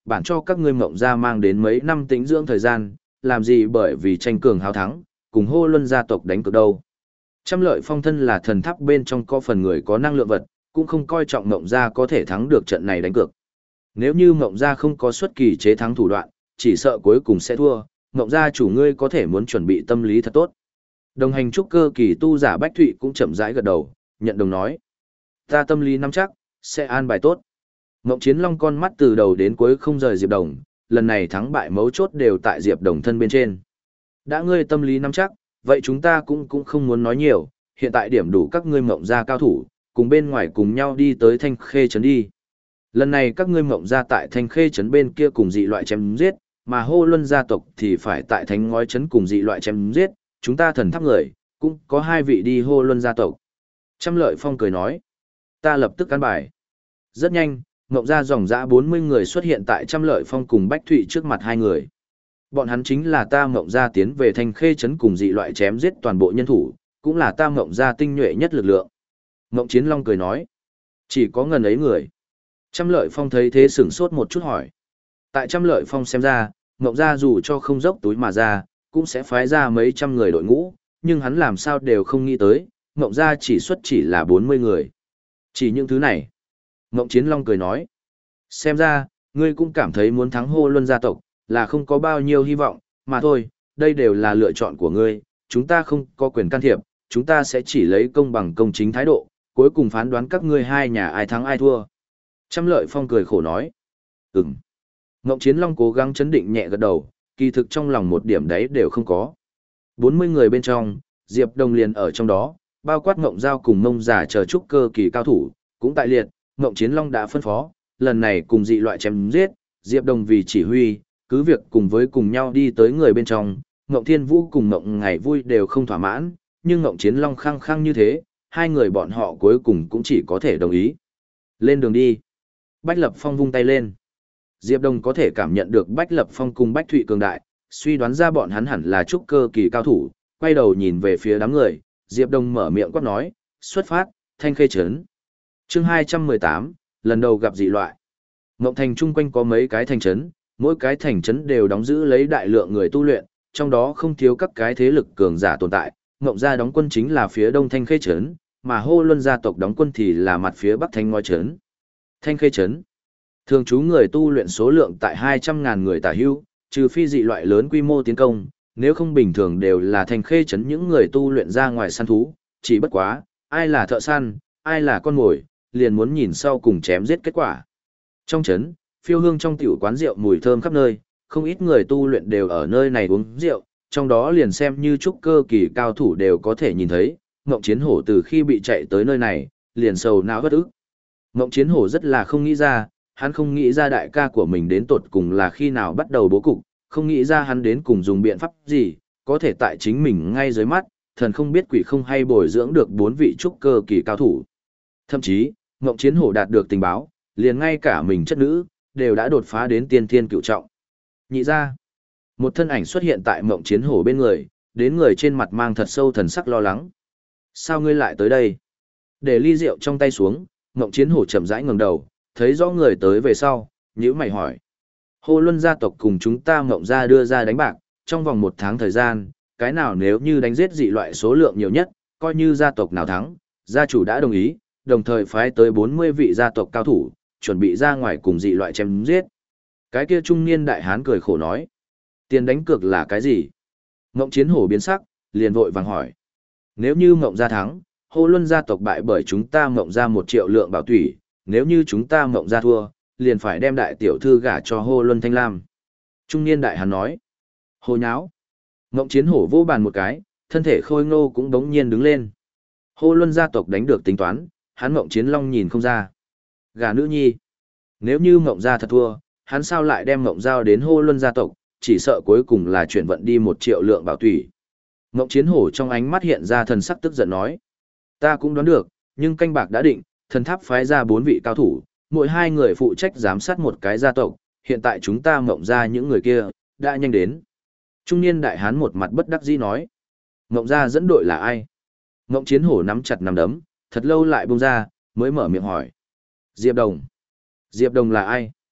bản cho các ngươi mộng gia mang đến mấy năm tĩnh dưỡng thời gian, làm gì bởi vì tranh cường hào thắng, cùng hô luân gia tộc đánh cược đâu. Trăm lợi phong thân là thần tháp bên trong có phần người có năng lượng vật, cũng không coi trọng mộng gia có thể thắng được trận này đánh cược. Nếu như mộng gia không có xuất kỳ chế thắng thủ đoạn, chỉ sợ cuối cùng sẽ thua, mộng gia chủ ngươi có thể muốn chuẩn bị tâm lý thật tốt. Đồng hành trúc cơ kỳ tu giả Bách Thụy cũng chậm rãi gật đầu, nhận đồng nói. Ta tâm lý nắm chắc, sẽ an bài tốt. Mộng Chiến Long con mắt từ đầu đến cuối không rời Diệp Đồng, lần này thắng bại mấu chốt đều tại Diệp Đồng thân bên trên. Đã ngươi tâm lý nắm chắc, vậy chúng ta cũng cũng không muốn nói nhiều, hiện tại điểm đủ các ngươi mộng gia cao thủ, cùng bên ngoài cùng nhau đi tới Thanh Khê Trấn đi. Lần này các ngươi mộng gia tại Thanh Khê Trấn bên kia cùng dị loại chém giết, mà Hô Luân gia tộc thì phải tại Thánh Ngói Trấn cùng dị loại chém giết, chúng ta thần tháp người, cũng có hai vị đi Hô Luân gia tộc. Trăm Lợi Phong cười nói, ta lập tức căn bài. Rất nhanh, mộng gia dòng dã bốn mươi người xuất hiện tại Trăm Lợi Phong cùng Bách Thụy trước mặt hai người. Bọn hắn chính là ta mộng gia tiến về Thanh Khê Trấn cùng dị loại chém giết toàn bộ nhân thủ, cũng là ta mộng gia tinh nhuệ nhất lực lượng. Mộng Chiến Long cười nói, chỉ có ngần ấy người. Trăm Lợi Phong thấy thế sửng sốt một chút hỏi. Tại Trăm Lợi Phong xem ra, mộng gia dù cho không dốc túi mà ra, cũng sẽ phái ra mấy trăm người đội ngũ, nhưng hắn làm sao đều không nghĩ tới, mộng gia chỉ xuất chỉ là bốn mươi người. Chỉ những thứ này. Mộng Chiến Long cười nói, xem ra, ngươi cũng cảm thấy muốn thắng Hô Luân gia tộc, là không có bao nhiêu hy vọng, mà thôi, đây đều là lựa chọn của ngươi, chúng ta không có quyền can thiệp, chúng ta sẽ chỉ lấy công bằng công chính thái độ, cuối cùng phán đoán các ngươi hai nhà ai thắng ai thua. Trăm Lợi Phong cười khổ nói, ừm. Ngộng Chiến Long cố gắng chấn định nhẹ gật đầu, kỳ thực trong lòng một điểm đấy đều không có. bốn mươi người bên trong, Diệp Đồng liền ở trong đó, bao quát Ngộng Giao cùng Mông Giả chờ trúc cơ kỳ cao thủ, cũng tại liệt, Ngộng Chiến Long đã phân phó, lần này cùng dị loại chém giết, Diệp Đồng vì chỉ huy, cứ việc cùng với cùng nhau đi tới người bên trong, Ngộng Thiên Vũ cùng Ngộng Ngày Vui đều không thỏa mãn, nhưng Ngộng Chiến Long khăng khăng như thế, hai người bọn họ cuối cùng cũng chỉ có thể đồng ý. Lên đường đi. Bách Lập Phong vung tay lên. Diệp Đồng có thể cảm nhận được Bách Lập Phong cùng Bách Thụy cường đại, suy đoán ra bọn hắn hẳn là trúc cơ kỳ cao thủ, quay đầu nhìn về phía đám người, Diệp Đồng mở miệng quát nói, xuất phát, Thanh Khê Trấn. Chương hai trăm mười tám, lần đầu gặp dị loại. Ngộng Thành chung quanh có mấy cái thành trấn, mỗi cái thành trấn đều đóng giữ lấy đại lượng người tu luyện, trong đó không thiếu các cái thế lực cường giả tồn tại. Ngộng gia đóng quân chính là phía đông Thanh Khê Trấn, mà Hô Luân gia tộc đóng quân thì là mặt phía bắc Thanh Ngói Trấn. Thanh Khê Trấn. Thường trú người tu luyện số lượng tại hai trăm ngàn người tả hữu, trừ phi dị loại lớn quy mô tiến công, nếu không bình thường đều là Thanh Khê Trấn những người tu luyện ra ngoài săn thú, chỉ bất quá, ai là thợ săn, ai là con mồi, liền muốn nhìn sau cùng chém giết kết quả. Trong trấn, phiêu hương trong tiểu quán rượu mùi thơm khắp nơi, không ít người tu luyện đều ở nơi này uống rượu, trong đó liền xem như trúc cơ kỳ cao thủ đều có thể nhìn thấy, Ngộng Chiến Hổ từ khi bị chạy tới nơi này, liền sầu não bất ức. Ngộng Chiến Hổ rất là không nghĩ ra, hắn không nghĩ ra đại ca của mình đến tột cùng là khi nào bắt đầu bố cục, không nghĩ ra hắn đến cùng dùng biện pháp gì, có thể tại chính mình ngay dưới mắt, thần không biết quỷ không hay bồi dưỡng được bốn vị trúc cơ kỳ cao thủ. Thậm chí, Ngộng Chiến Hổ đạt được tình báo, liền ngay cả mình chất nữ, đều đã đột phá đến tiên thiên cựu trọng. Nhị ra, một thân ảnh xuất hiện tại Ngộng Chiến Hổ bên người, đến người trên mặt mang thật sâu thần sắc lo lắng. Sao ngươi lại tới đây? Để ly rượu trong tay xuống, Ngộng Chiến Hổ chậm rãi ngẩng đầu, thấy rõ người tới về sau, nhíu mày hỏi. Hô Luân gia tộc cùng chúng ta Ngộng gia đưa ra đánh bạc, trong vòng một tháng thời gian, cái nào nếu như đánh giết dị loại số lượng nhiều nhất, coi như gia tộc nào thắng, gia chủ đã đồng ý, đồng thời phái tới bốn mươi vị gia tộc cao thủ, chuẩn bị ra ngoài cùng dị loại chém giết. Cái kia trung niên đại hán cười khổ nói. Tiền đánh cược là cái gì? Ngộng Chiến Hổ biến sắc, liền vội vàng hỏi. Nếu như Ngộng gia thắng, Hô Luân gia tộc bại bởi chúng ta Ngộng gia một triệu lượng bảo thủy, nếu như chúng ta Ngộng gia thua, liền phải đem đại tiểu thư gả cho Hô Luân Thanh Lam. Trung niên đại hán nói. Hồ nháo. Ngộng Chiến Hổ vô bàn một cái, thân thể khôi ngô cũng đống nhiên đứng lên. Hô Luân gia tộc đánh được tính toán, hắn Ngộng Chiến Long nhìn không ra. Gả nữ nhi. Nếu như Ngộng gia thật thua, hắn sao lại đem Ngộng giao đến Hô Luân gia tộc, chỉ sợ cuối cùng là chuyển vận đi một triệu lượng bảo thủy. Ngộng Chiến Hổ trong ánh mắt hiện ra thần sắc tức giận nói. Ta cũng đoán được, nhưng canh bạc đã định, thần tháp phái ra bốn vị cao thủ, mỗi hai người phụ trách giám sát một cái gia tộc, hiện tại chúng ta Ngộng gia những người kia, đã nhanh đến. Trung niên đại hán một mặt bất đắc dĩ nói. Ngộng gia dẫn đội là ai? Ngộng Chiến Hổ nắm chặt nắm đấm, thật lâu lại buông ra, mới mở miệng hỏi. Diệp Đồng. Diệp Đồng là ai?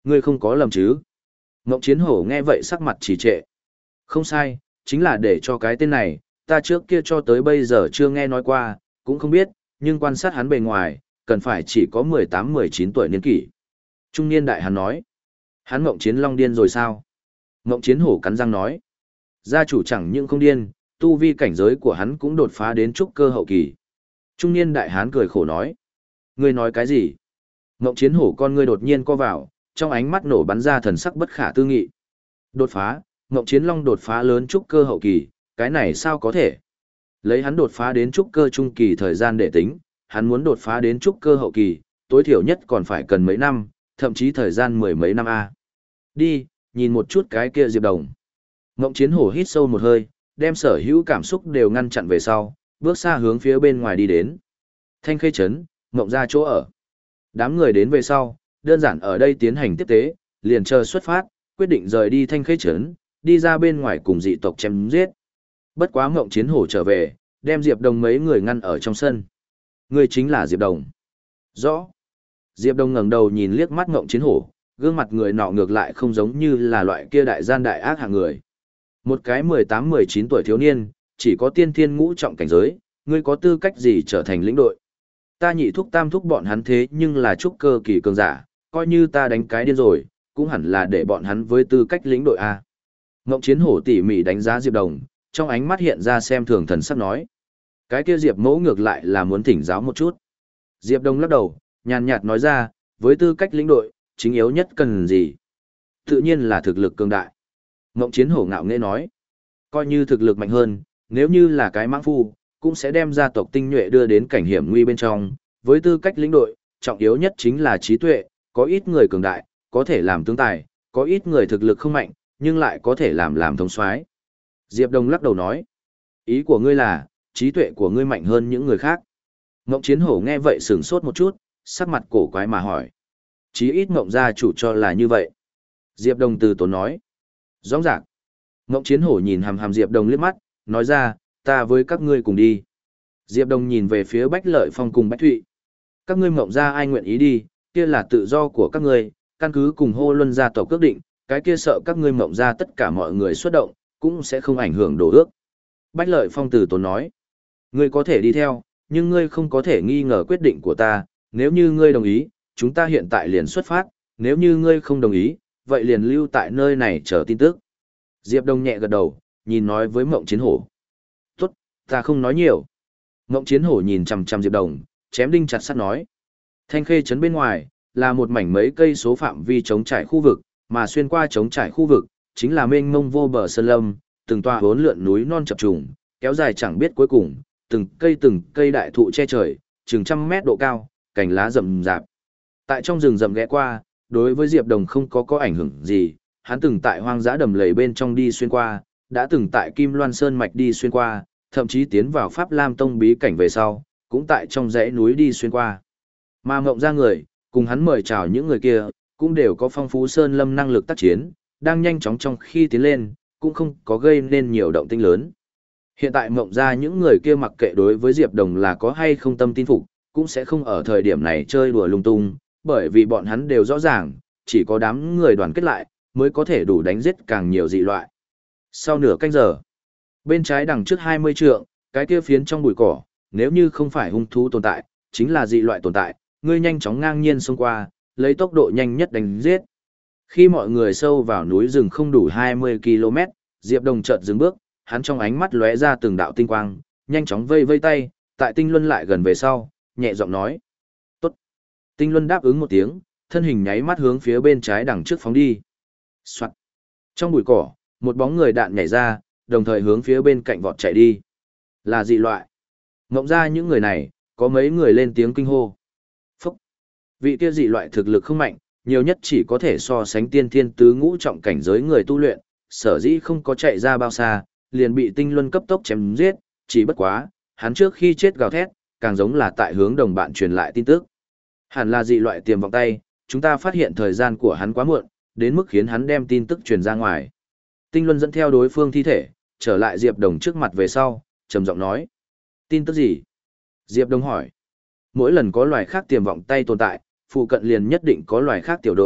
Ngươi không có lầm chứ? Ngộng Chiến Hổ nghe vậy sắc mặt trì trệ. Không sai, chính là để cho cái tên này, ta trước kia cho tới bây giờ chưa nghe nói qua, cũng không biết, nhưng quan sát hắn bề ngoài, cần phải chỉ có mười tám mười chín tuổi niên kỷ. Trung niên đại hắn nói, hắn Ngộng Chiến Long điên rồi sao? Ngộng Chiến Hổ cắn răng nói, gia chủ chẳng những không điên, tu vi cảnh giới của hắn cũng đột phá đến trúc cơ hậu kỳ. Trung niên đại hán cười khổ nói, ngươi nói cái gì? Ngộng Chiến Hổ con ngươi đột nhiên co vào, trong ánh mắt nổ bắn ra thần sắc bất khả tư nghị. Đột phá, Ngộng Chiến Long đột phá lớn trúc cơ hậu kỳ, cái này sao có thể? Lấy hắn đột phá đến trúc cơ trung kỳ thời gian để tính, hắn muốn đột phá đến trúc cơ hậu kỳ, tối thiểu nhất còn phải cần mấy năm, thậm chí thời gian mười mấy năm a. Đi, nhìn một chút cái kia Diệp Đồng. Ngộng Chiến Hổ hít sâu một hơi, đem sở hữu cảm xúc đều ngăn chặn về sau, bước xa hướng phía bên ngoài đi đến. Thanh Khê trấn, Ngộng gia chỗ ở. Đám người đến về sau, đơn giản ở đây tiến hành tiếp tế, liền chờ xuất phát, quyết định rời đi Thanh Khê trấn, đi ra bên ngoài cùng dị tộc chém giết. Bất quá Ngộng Chiến Hổ trở về, đem Diệp Đồng mấy người ngăn ở trong sân. Người chính là Diệp Đồng. Rõ. Diệp Đồng ngẩng đầu nhìn liếc mắt Ngộng Chiến Hổ, gương mặt người nọ ngược lại không giống như là loại kia đại gian đại ác hạng người. Một cái mười tám mười chín tuổi thiếu niên, chỉ có tiên thiên ngũ trọng cảnh giới, ngươi có tư cách gì trở thành lĩnh đội? Ta nhị thúc tam thúc bọn hắn thế nhưng là trúc cơ kỳ cường giả, coi như ta đánh cái điên rồi, cũng hẳn là để bọn hắn với tư cách lĩnh đội A. Ngộng Chiến Hổ tỉ mỉ đánh giá Diệp Đồng, trong ánh mắt hiện ra xem thường thần sắc nói. Cái kia Diệp mẫu ngược lại là muốn thỉnh giáo một chút. Diệp Đồng lắc đầu, nhàn nhạt nói ra, với tư cách lĩnh đội, chính yếu nhất cần gì? Tự nhiên là thực lực cường đại. Ngộng Chiến Hổ ngạo nghễ nói, coi như thực lực mạnh hơn, nếu như là cái mãng phu, cũng sẽ đem gia tộc tinh nhuệ đưa đến cảnh hiểm nguy bên trong. Với tư cách lĩnh đội, trọng yếu nhất chính là trí tuệ, có ít người cường đại, có thể làm tướng tài, có ít người thực lực không mạnh, nhưng lại có thể làm làm thống soái. Diệp Đồng lắc đầu nói, ý của ngươi là, trí tuệ của ngươi mạnh hơn những người khác. Ngộng Chiến Hổ nghe vậy sửng sốt một chút, sắc mặt cổ quái mà hỏi. Chí ít Ngộng gia chủ cho là như vậy. Diệp Đồng từ tốn nói. Rõ ràng. Ngộng Chiến Hổ nhìn hằm hằm Diệp Đồng liếc mắt, nói ra, ta với các ngươi cùng đi. Diệp Đồng nhìn về phía Bách Lợi Phong cùng Bách Thụy. Các ngươi Ngộng gia ai nguyện ý đi, kia là tự do của các ngươi, căn cứ cùng Hô Luân gia tộc quyết định, cái kia sợ các ngươi Ngộng gia tất cả mọi người xuất động, cũng sẽ không ảnh hưởng đồ ước. Bách Lợi Phong từ tốn nói, ngươi có thể đi theo, nhưng ngươi không có thể nghi ngờ quyết định của ta, nếu như ngươi đồng ý, chúng ta hiện tại liền xuất phát, nếu như ngươi không đồng ý, vậy liền lưu tại nơi này chờ tin tức. Diệp Đông nhẹ gật đầu, nhìn nói với Ngộng Chiến Hổ. Tốt, ta không nói nhiều. Ngộng Chiến Hổ nhìn chằm chằm Diệp Đồng, chém đinh chặt sắt nói. Thanh Khê trấn bên ngoài, là một mảnh mấy cây số phạm vi chống trải khu vực, mà xuyên qua chống trải khu vực, chính là mênh mông vô bờ sơn lâm, từng tòa hốn lượn núi non chập trùng, kéo dài chẳng biết cuối cùng, từng cây từng cây đại thụ che trời, chừng trăm mét độ cao, cành lá rậm rạp. Tại trong rừng rậm ghé qua, đối với Diệp Đồng không có có ảnh hưởng gì, hắn từng tại hoang dã đầm lầy bên trong đi xuyên qua, đã từng tại Kim Loan Sơn mạch đi xuyên qua, thậm chí tiến vào Pháp Lam Tông bí cảnh về sau, cũng tại trong dãy núi đi xuyên qua. Mà Ngộng ra người, cùng hắn mời chào những người kia, cũng đều có phong phú sơn lâm năng lực tác chiến, đang nhanh chóng trong khi tiến lên, cũng không có gây nên nhiều động tĩnh lớn. Hiện tại Ngộng ra những người kia mặc kệ đối với Diệp Đồng là có hay không tâm tin phục, cũng sẽ không ở thời điểm này chơi đùa lung tung, bởi vì bọn hắn đều rõ ràng, chỉ có đám người đoàn kết lại, mới có thể đủ đánh giết càng nhiều dị loại. Sau nửa canh giờ, bên trái đằng trước hai mươi trượng, cái kia phiến trong bụi cỏ, nếu như không phải hung thú tồn tại, chính là dị loại tồn tại, ngươi nhanh chóng ngang nhiên xông qua, lấy tốc độ nhanh nhất đánh giết. Khi mọi người sâu vào núi rừng không đủ hai mươi ki lô mét, Diệp Đồng chợt dừng bước, hắn trong ánh mắt lóe ra từng đạo tinh quang, nhanh chóng vây vây tay, tại Tinh Luân lại gần về sau, nhẹ giọng nói. Tốt. Tinh Luân đáp ứng một tiếng, thân hình nháy mắt hướng phía bên trái đằng trước phóng đi. Soạt. Trong bụi cỏ, một bóng người đạn nhảy ra, đồng thời hướng phía bên cạnh vọt chạy đi. Là dị loại. Ngộng ra những người này, có mấy người lên tiếng kinh hô. Phúc. Vị kia dị loại thực lực không mạnh, nhiều nhất chỉ có thể so sánh tiên thiên tứ ngũ trọng cảnh giới người tu luyện, sở dĩ không có chạy ra bao xa, liền bị Tinh Luân cấp tốc chém giết, chỉ bất quá, hắn trước khi chết gào thét, càng giống là tại hướng đồng bạn truyền lại tin tức. Hẳn là dị loại tiềm vọng tay, chúng ta phát hiện thời gian của hắn quá muộn, đến mức khiến hắn đem tin tức truyền ra ngoài. Tinh Luân dẫn theo đối phương thi thể, trở lại Diệp Đồng trước mặt về sau, trầm giọng nói. Tin tức gì? Diệp Đồng hỏi. Mỗi lần có loài khác tiềm vọng tay tồn tại, phụ cận liền nhất định có loài khác tiểu đội,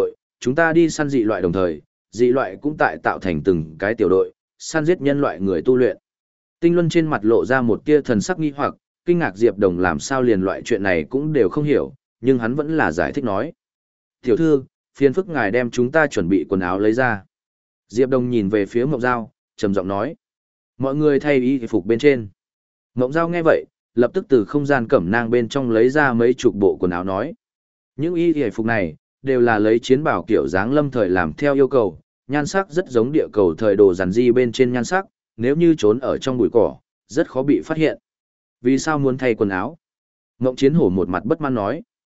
chúng ta đi săn dị loại đồng thời, dị loại cũng tại tạo thành từng cái tiểu đội, săn giết nhân loại người tu luyện. Tinh Luân trên mặt lộ ra một tia thần sắc nghi hoặc, kinh ngạc Diệp Đồng làm sao liền loại chuyện này cũng đều không hiểu, nhưng hắn vẫn là giải thích nói. Tiểu thư, phiền phức ngài đem chúng ta chuẩn bị quần áo lấy ra. Diệp Đồng nhìn về phía Ngộng Giao, trầm giọng nói. Mọi người thay y phục bên trên. Ngộng Giao nghe vậy, lập tức từ không gian cẩm nang bên trong lấy ra mấy chục bộ quần áo nói. Những y phục này, đều là lấy chiến bảo kiểu dáng lâm thời làm theo yêu cầu, nhan sắc rất giống địa cầu thời đồ giản di bên trên nhan sắc, nếu như trốn ở trong bụi cỏ, rất khó bị phát hiện. Vì sao muốn thay quần áo? Ngộng Chiến Hổ một mặt bất mãn nói.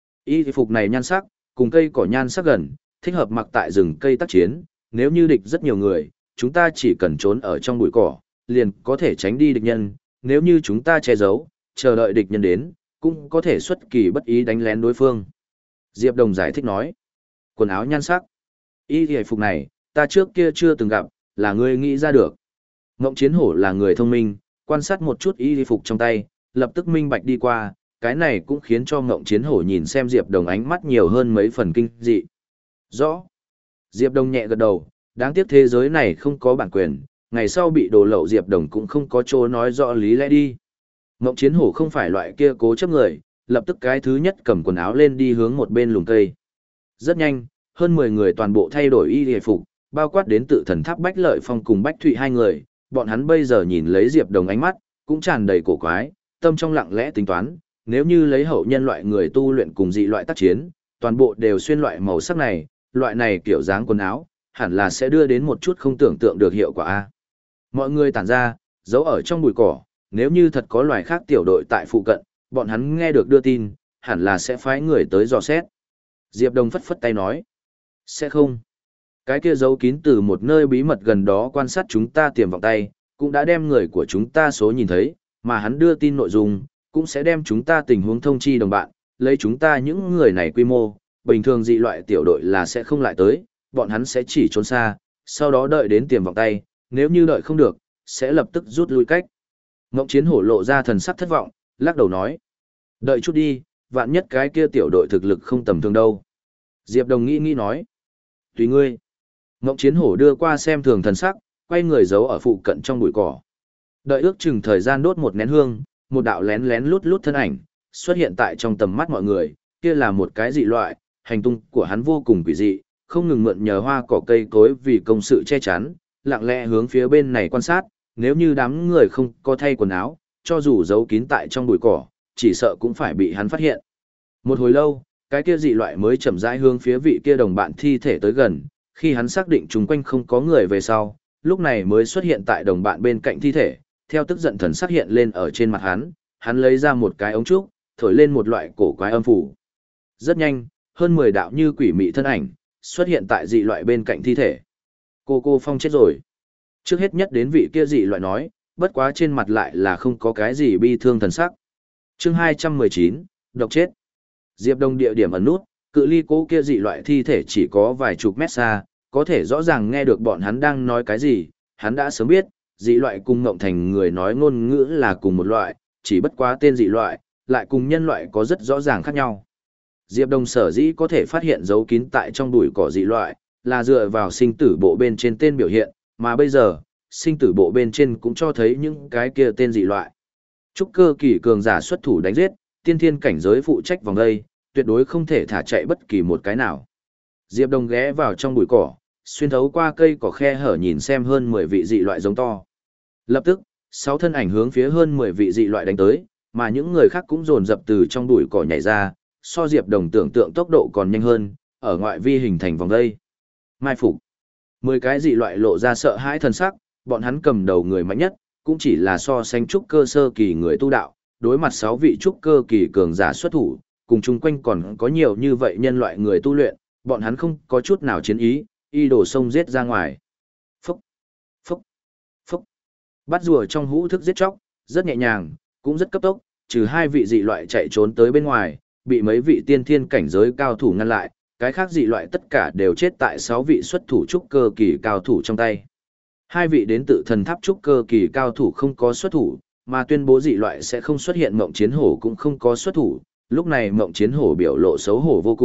Y phục này nhan sắc, cùng cây cỏ nhan sắc gần, thích hợp mặc tại rừng cây tác chiến, nếu như địch rất nhiều người, chúng ta chỉ cần trốn ở trong bụi cỏ, liền có thể tránh đi địch nhân, nếu như chúng ta che giấu, chờ đợi địch nhân đến, cũng có thể xuất kỳ bất ý đánh lén đối phương. Diệp Đồng giải thích nói. Quần áo nhan sắc. Y phục này, ta trước kia chưa từng gặp, là ngươi nghĩ ra được. Ngộng Chiến Hổ là người thông minh, quan sát một chút y phục trong tay, lập tức minh bạch đi qua, cái này cũng khiến cho Ngộng Chiến Hổ nhìn xem Diệp Đồng ánh mắt nhiều hơn mấy phần kinh dị. Rõ. Diệp Đồng nhẹ gật đầu, đáng tiếc thế giới này không có bản quyền, ngày sau bị đồ lậu Diệp Đồng cũng không có chỗ nói rõ lý lẽ đi. Ngộng Chiến Hổ không phải loại kia cố chấp người, lập tức cái thứ nhất cầm quần áo lên đi hướng một bên lùm cây. Rất nhanh, hơn mười người toàn bộ thay đổi y phục, bao quát đến tự thần tháp Bách Lợi Phong cùng Bách Thụy hai người, bọn hắn bây giờ nhìn lấy Diệp Đồng ánh mắt, cũng tràn đầy cổ quái, tâm trong lặng lẽ tính toán, nếu như lấy hậu nhân loại người tu luyện cùng dị loại tác chiến, toàn bộ đều xuyên loại màu sắc này, loại này kiểu dáng quần áo, hẳn là sẽ đưa đến một chút không tưởng tượng được hiệu quả a. Mọi người tản ra, giấu ở trong bụi cỏ, nếu như thật có loài khác tiểu đội tại phụ cận, bọn hắn nghe được đưa tin, hẳn là sẽ phái người tới dò xét. Diệp Đồng phất phất tay nói, sẽ không. Cái kia giấu kín từ một nơi bí mật gần đó quan sát chúng ta tiềm vọng tay, cũng đã đem người của chúng ta số nhìn thấy, mà hắn đưa tin nội dung, cũng sẽ đem chúng ta tình huống thông chi đồng bạn, lấy chúng ta những người này quy mô, bình thường dị loại tiểu đội là sẽ không lại tới, bọn hắn sẽ chỉ trốn xa, sau đó đợi đến tiềm vọng tay, nếu như đợi không được, sẽ lập tức rút lui cách. Ngộng Chiến Hổ lộ ra thần sắc thất vọng, lắc đầu nói, đợi chút đi, vạn nhất cái kia tiểu đội thực lực không tầm thường đâu. Diệp Đồng nghĩ nghĩ nói, tùy ngươi. Ngộng Chiến Hổ đưa qua xem thường thần sắc, quay người giấu ở phụ cận trong bụi cỏ. Đợi ước chừng thời gian đốt một nén hương, một đạo lén lén lút lút thân ảnh xuất hiện tại trong tầm mắt mọi người, kia là một cái dị loại, hành tung của hắn vô cùng quỷ dị, không ngừng mượn nhờ hoa cỏ cây cối vì công sự che chắn, lặng lẽ hướng phía bên này quan sát, nếu như đám người không có thay quần áo, cho dù giấu kín tại trong bụi cỏ, chỉ sợ cũng phải bị hắn phát hiện. Một hồi lâu, cái kia dị loại mới chậm rãi hướng phía vị kia đồng bạn thi thể tới gần, khi hắn xác định chung quanh không có người về sau, lúc này mới xuất hiện tại đồng bạn bên cạnh thi thể, theo tức giận thần sắc hiện lên ở trên mặt hắn, hắn lấy ra một cái ống trúc, thổi lên một loại cổ quái âm phủ. Rất nhanh, hơn mười đạo như quỷ mị thân ảnh xuất hiện tại dị loại bên cạnh thi thể. Cô cô Phong chết rồi. Trước hết nhất đến vị kia dị loại nói, bất quá trên mặt lại là không có cái gì bi thương thần sắc. Chương hai trăm mười chín, độc chết. Diệp Đông địa điểm ẩn nút, cự ly cố kia dị loại thi thể chỉ có vài chục mét xa, có thể rõ ràng nghe được bọn hắn đang nói cái gì, hắn đã sớm biết, dị loại cùng Ngộng Thành người nói ngôn ngữ là cùng một loại, chỉ bất quá tên dị loại, lại cùng nhân loại có rất rõ ràng khác nhau. Diệp Đông sở dĩ có thể phát hiện dấu kín tại trong bụi cỏ dị loại, là dựa vào sinh tử bộ bên trên tên biểu hiện, mà bây giờ, sinh tử bộ bên trên cũng cho thấy những cái kia tên dị loại. Trúc cơ kỳ cường giả xuất thủ đánh giết, tiên thiên cảnh giới phụ trách vòng đây, tuyệt đối không thể thả chạy bất kỳ một cái nào. Diệp Đông ghé vào trong bụi cỏ, xuyên thấu qua cây cỏ khe hở nhìn xem hơn mười vị dị loại giống to. Lập tức, sáu thân ảnh hướng phía hơn mười vị dị loại đánh tới, mà những người khác cũng dồn dập từ trong bụi cỏ nhảy ra, so Diệp Đồng tưởng tượng tốc độ còn nhanh hơn, ở ngoại vi hình thành vòng dây. Mai phục. Mười cái dị loại lộ ra sợ hãi thần sắc, bọn hắn cầm đầu người mạnh nhất, cũng chỉ là so sánh trúc cơ sơ kỳ người tu đạo, đối mặt sáu vị trúc cơ kỳ cường giả xuất thủ, cùng chung quanh còn có nhiều như vậy nhân loại người tu luyện, bọn hắn không có chút nào chiến ý, y đổ sông giết ra ngoài. Phúc, phúc, phúc. Bắt rùa trong hũ thức giết chóc, rất nhẹ nhàng, cũng rất cấp tốc, trừ hai vị dị loại chạy trốn tới bên ngoài, bị mấy vị tiên thiên cảnh giới cao thủ ngăn lại, cái khác dị loại tất cả đều chết tại sáu vị xuất thủ trúc cơ kỳ cao thủ trong tay. Hai vị đến tự thần tháp trúc cơ kỳ cao thủ không có xuất thủ, mà tuyên bố dị loại sẽ không xuất hiện Mộng Chiến Hổ cũng không có xuất thủ, lúc này Mộng Chiến Hổ biểu lộ xấu hổ vô cùng,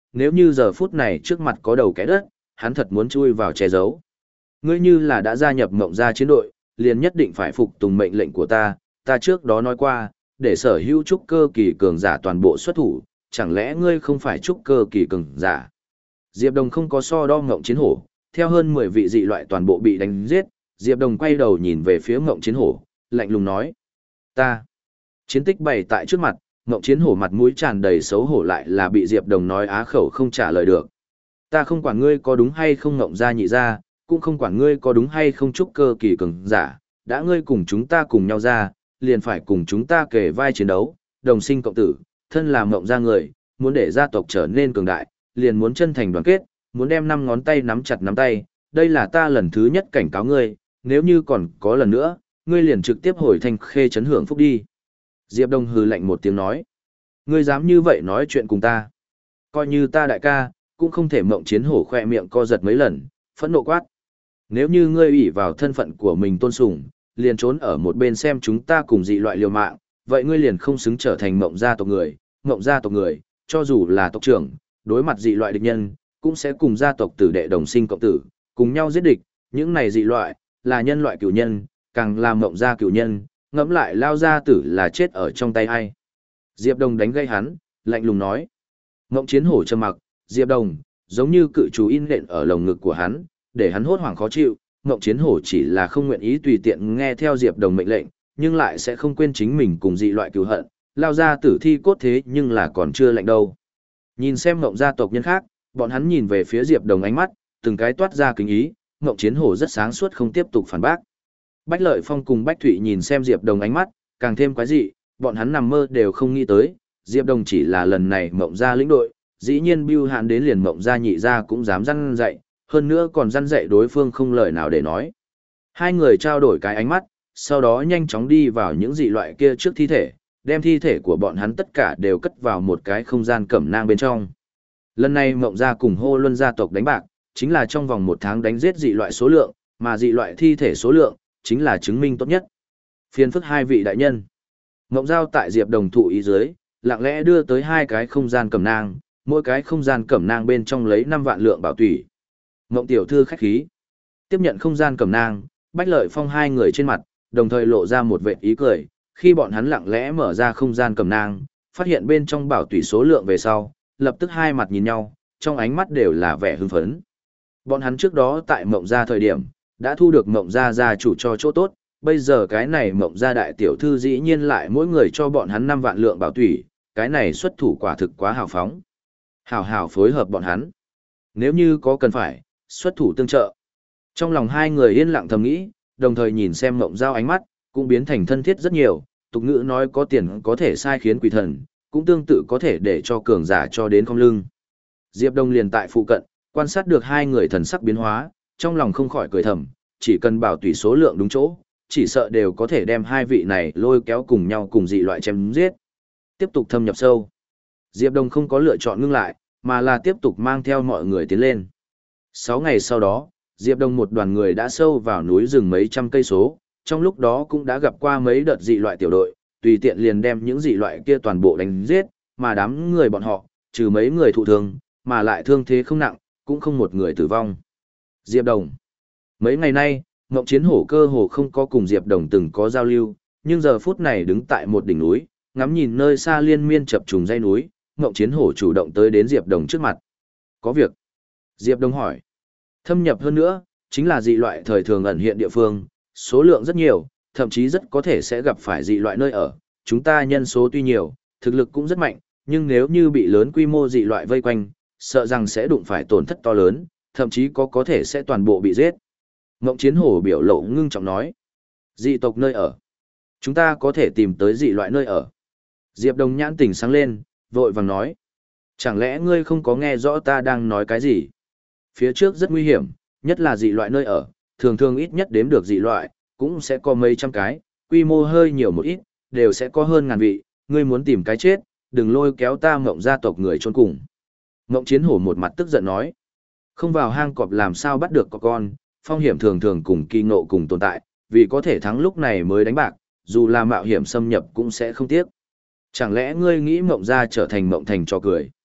nếu như giờ phút này trước mặt có đầu cái đất, hắn thật muốn chui vào che giấu. Ngươi như là đã gia nhập mộng gia chiến đội, liền nhất định phải phục tùng mệnh lệnh của ta, ta trước đó nói qua, để sở hữu trúc cơ kỳ cường giả toàn bộ xuất thủ, chẳng lẽ ngươi không phải trúc cơ kỳ cường giả? Diệp Đồng không có so đo Ngộng Chiến Hổ, theo hơn mười vị dị loại toàn bộ bị đánh giết, Diệp Đồng quay đầu nhìn về phía Ngộng Chiến Hổ, lạnh lùng nói: "Ta." Chiến tích bày tại trước mặt, Ngộng Chiến Hổ mặt mũi tràn đầy xấu hổ lại là bị Diệp Đồng nói á khẩu không trả lời được. "Ta không quản ngươi có đúng hay không Ngộng gia nhị gia, cũng không quản ngươi có đúng hay không trúc cơ kỳ cường giả, đã ngươi cùng chúng ta cùng nhau ra, liền phải cùng chúng ta kề vai chiến đấu, đồng sinh cộng tử, thân là Ngộng gia người, muốn để gia tộc trở nên cường đại, liền muốn chân thành đoàn kết, muốn đem năm ngón tay nắm chặt nắm tay, đây là ta lần thứ nhất cảnh cáo ngươi, nếu như còn có lần nữa, ngươi liền trực tiếp hồi Thanh Khê trấn hưởng phúc đi." Diệp Đông hừ lạnh một tiếng nói: "Ngươi dám như vậy nói chuyện cùng ta? Coi như ta đại ca, cũng không thể." Ngộng Chiến Hổ khoe miệng co giật mấy lần, phẫn nộ quát: "Nếu như ngươi ủy vào thân phận của mình tôn sùng, liền trốn ở một bên xem chúng ta cùng dị loại liều mạng, vậy ngươi liền không xứng trở thành Ngộng gia tộc người, Ngộng gia tộc người, cho dù là tộc trưởng, đối mặt dị loại địch nhân, cũng sẽ cùng gia tộc tử đệ đồng sinh cộng tử, cùng nhau giết địch, những này dị loại, là nhân loại cửu nhân, càng là Ngộng gia cửu nhân, ngẫm lại lao gia tử là chết ở trong tay ai." Diệp Đồng đánh gây hắn, lạnh lùng nói. Ngộng Chiến Hổ trầm mặc, Diệp Đồng, giống như cự chú in nện ở lồng ngực của hắn, để hắn hốt hoảng khó chịu. Ngộng Chiến Hổ chỉ là không nguyện ý tùy tiện nghe theo Diệp Đồng mệnh lệnh, nhưng lại sẽ không quên chính mình cùng dị loại cừu hận, lao ra tử thi cốt thế nhưng là còn chưa lạnh đâu. Nhìn xem Ngộng gia tộc nhân khác, bọn hắn nhìn về phía Diệp Đồng ánh mắt, từng cái toát ra kính ý, Ngộng Chiến Hổ rất sáng suốt không tiếp tục phản bác. Bách Lợi Phong cùng Bách Thụy nhìn xem Diệp Đồng ánh mắt, càng thêm quái dị, bọn hắn nằm mơ đều không nghĩ tới, Diệp Đồng chỉ là lần này Ngộng gia lĩnh đội, dĩ nhiên bưu hạn đến liền Ngộng gia nhị gia cũng dám răn dạy, hơn nữa còn răn dạy đối phương không lời nào để nói. Hai người trao đổi cái ánh mắt, sau đó nhanh chóng đi vào những dị loại kia trước thi thể, đem thi thể của bọn hắn tất cả đều cất vào một cái không gian cẩm nang bên trong. Lần này Ngộng gia cùng Hô Luân gia tộc đánh bạc, chính là trong vòng một tháng đánh giết dị loại số lượng, mà dị loại thi thể số lượng, chính là chứng minh tốt nhất. Phiền phức hai vị đại nhân. Ngộng Giao tại Diệp Đồng thụ ý dưới, lặng lẽ đưa tới hai cái không gian cẩm nang, mỗi cái không gian cẩm nang bên trong lấy năm vạn lượng bảo tủy. Ngộng tiểu thư khách khí. Tiếp nhận không gian cẩm nang, Bách Lợi Phong hai người trên mặt, đồng thời lộ ra một vệt ý cười, khi bọn hắn lặng lẽ mở ra không gian cẩm nang, phát hiện bên trong bảo tủy số lượng về sau, lập tức hai mặt nhìn nhau, trong ánh mắt đều là vẻ hưng phấn. Bọn hắn trước đó tại Mộng gia thời điểm, đã thu được Mộng gia gia chủ cho chỗ tốt, bây giờ cái này Mộng gia đại tiểu thư dĩ nhiên lại mỗi người cho bọn hắn năm vạn lượng bảo tủy, cái này xuất thủ quả thực quá hào phóng. Hào hào phối hợp bọn hắn. Nếu như có cần phải, xuất thủ tương trợ. Trong lòng hai người yên lặng thầm nghĩ, đồng thời nhìn xem Mộng Giao ánh mắt, cũng biến thành thân thiết rất nhiều, tục ngữ nói có tiền có thể sai khiến quỷ thần, cũng tương tự có thể để cho cường giả cho đến không lưng. Diệp Đông liền tại phụ cận, quan sát được hai người thần sắc biến hóa, trong lòng không khỏi cười thầm, chỉ cần bảo tùy số lượng đúng chỗ, chỉ sợ đều có thể đem hai vị này lôi kéo cùng nhau cùng dị loại chém giết. Tiếp tục thâm nhập sâu. Diệp Đông không có lựa chọn ngưng lại, mà là tiếp tục mang theo mọi người tiến lên. Sáu ngày sau đó, Diệp Đông một đoàn người đã sâu vào núi rừng mấy trăm cây số, trong lúc đó cũng đã gặp qua mấy đợt dị loại tiểu đội, tùy tiện liền đem những dị loại kia toàn bộ đánh giết, mà đám người bọn họ, trừ mấy người thụ thương, mà lại thương thế không nặng, cũng không một người tử vong. Diệp Đồng. Mấy ngày nay, Ngộng Chiến Hổ cơ hồ không có cùng Diệp Đồng từng có giao lưu, nhưng giờ phút này đứng tại một đỉnh núi, ngắm nhìn nơi xa liên miên chập trùng dãy núi, Ngộng Chiến Hổ chủ động tới đến Diệp Đồng trước mặt. Có việc. Diệp Đồng hỏi. Thâm nhập hơn nữa, chính là dị loại thời thường ẩn hiện địa phương, số lượng rất nhiều, thậm chí rất có thể sẽ gặp phải dị loại nơi ở. Chúng ta nhân số tuy nhiều, thực lực cũng rất mạnh, nhưng nếu như bị lớn quy mô dị loại vây quanh, sợ rằng sẽ đụng phải tổn thất to lớn, thậm chí có có thể sẽ toàn bộ bị giết. Ngộng Chiến Hổ biểu lộ ngưng trọng nói. Dị tộc nơi ở. Chúng ta có thể tìm tới dị loại nơi ở. Diệp Đồng nhãn tỉnh sáng lên, vội vàng nói. Chẳng lẽ ngươi không có nghe rõ ta đang nói cái gì? Phía trước rất nguy hiểm, nhất là dị loại nơi ở, thường thường ít nhất đếm được dị loại, cũng sẽ có mấy trăm cái, quy mô hơi nhiều một ít, đều sẽ có hơn ngàn vị, ngươi muốn tìm cái chết, đừng lôi kéo ta Ngộng gia tộc người chôn cùng. Ngộng Chiến Hổ một mặt tức giận nói. Không vào hang cọp làm sao bắt được cọp con, phong hiểm thường thường cùng kỳ ngộ cùng tồn tại, vì có thể thắng lúc này mới đánh bạc, dù là mạo hiểm xâm nhập cũng sẽ không tiếc. Chẳng lẽ ngươi nghĩ Ngộng gia trở thành Ngộng thành cho cười?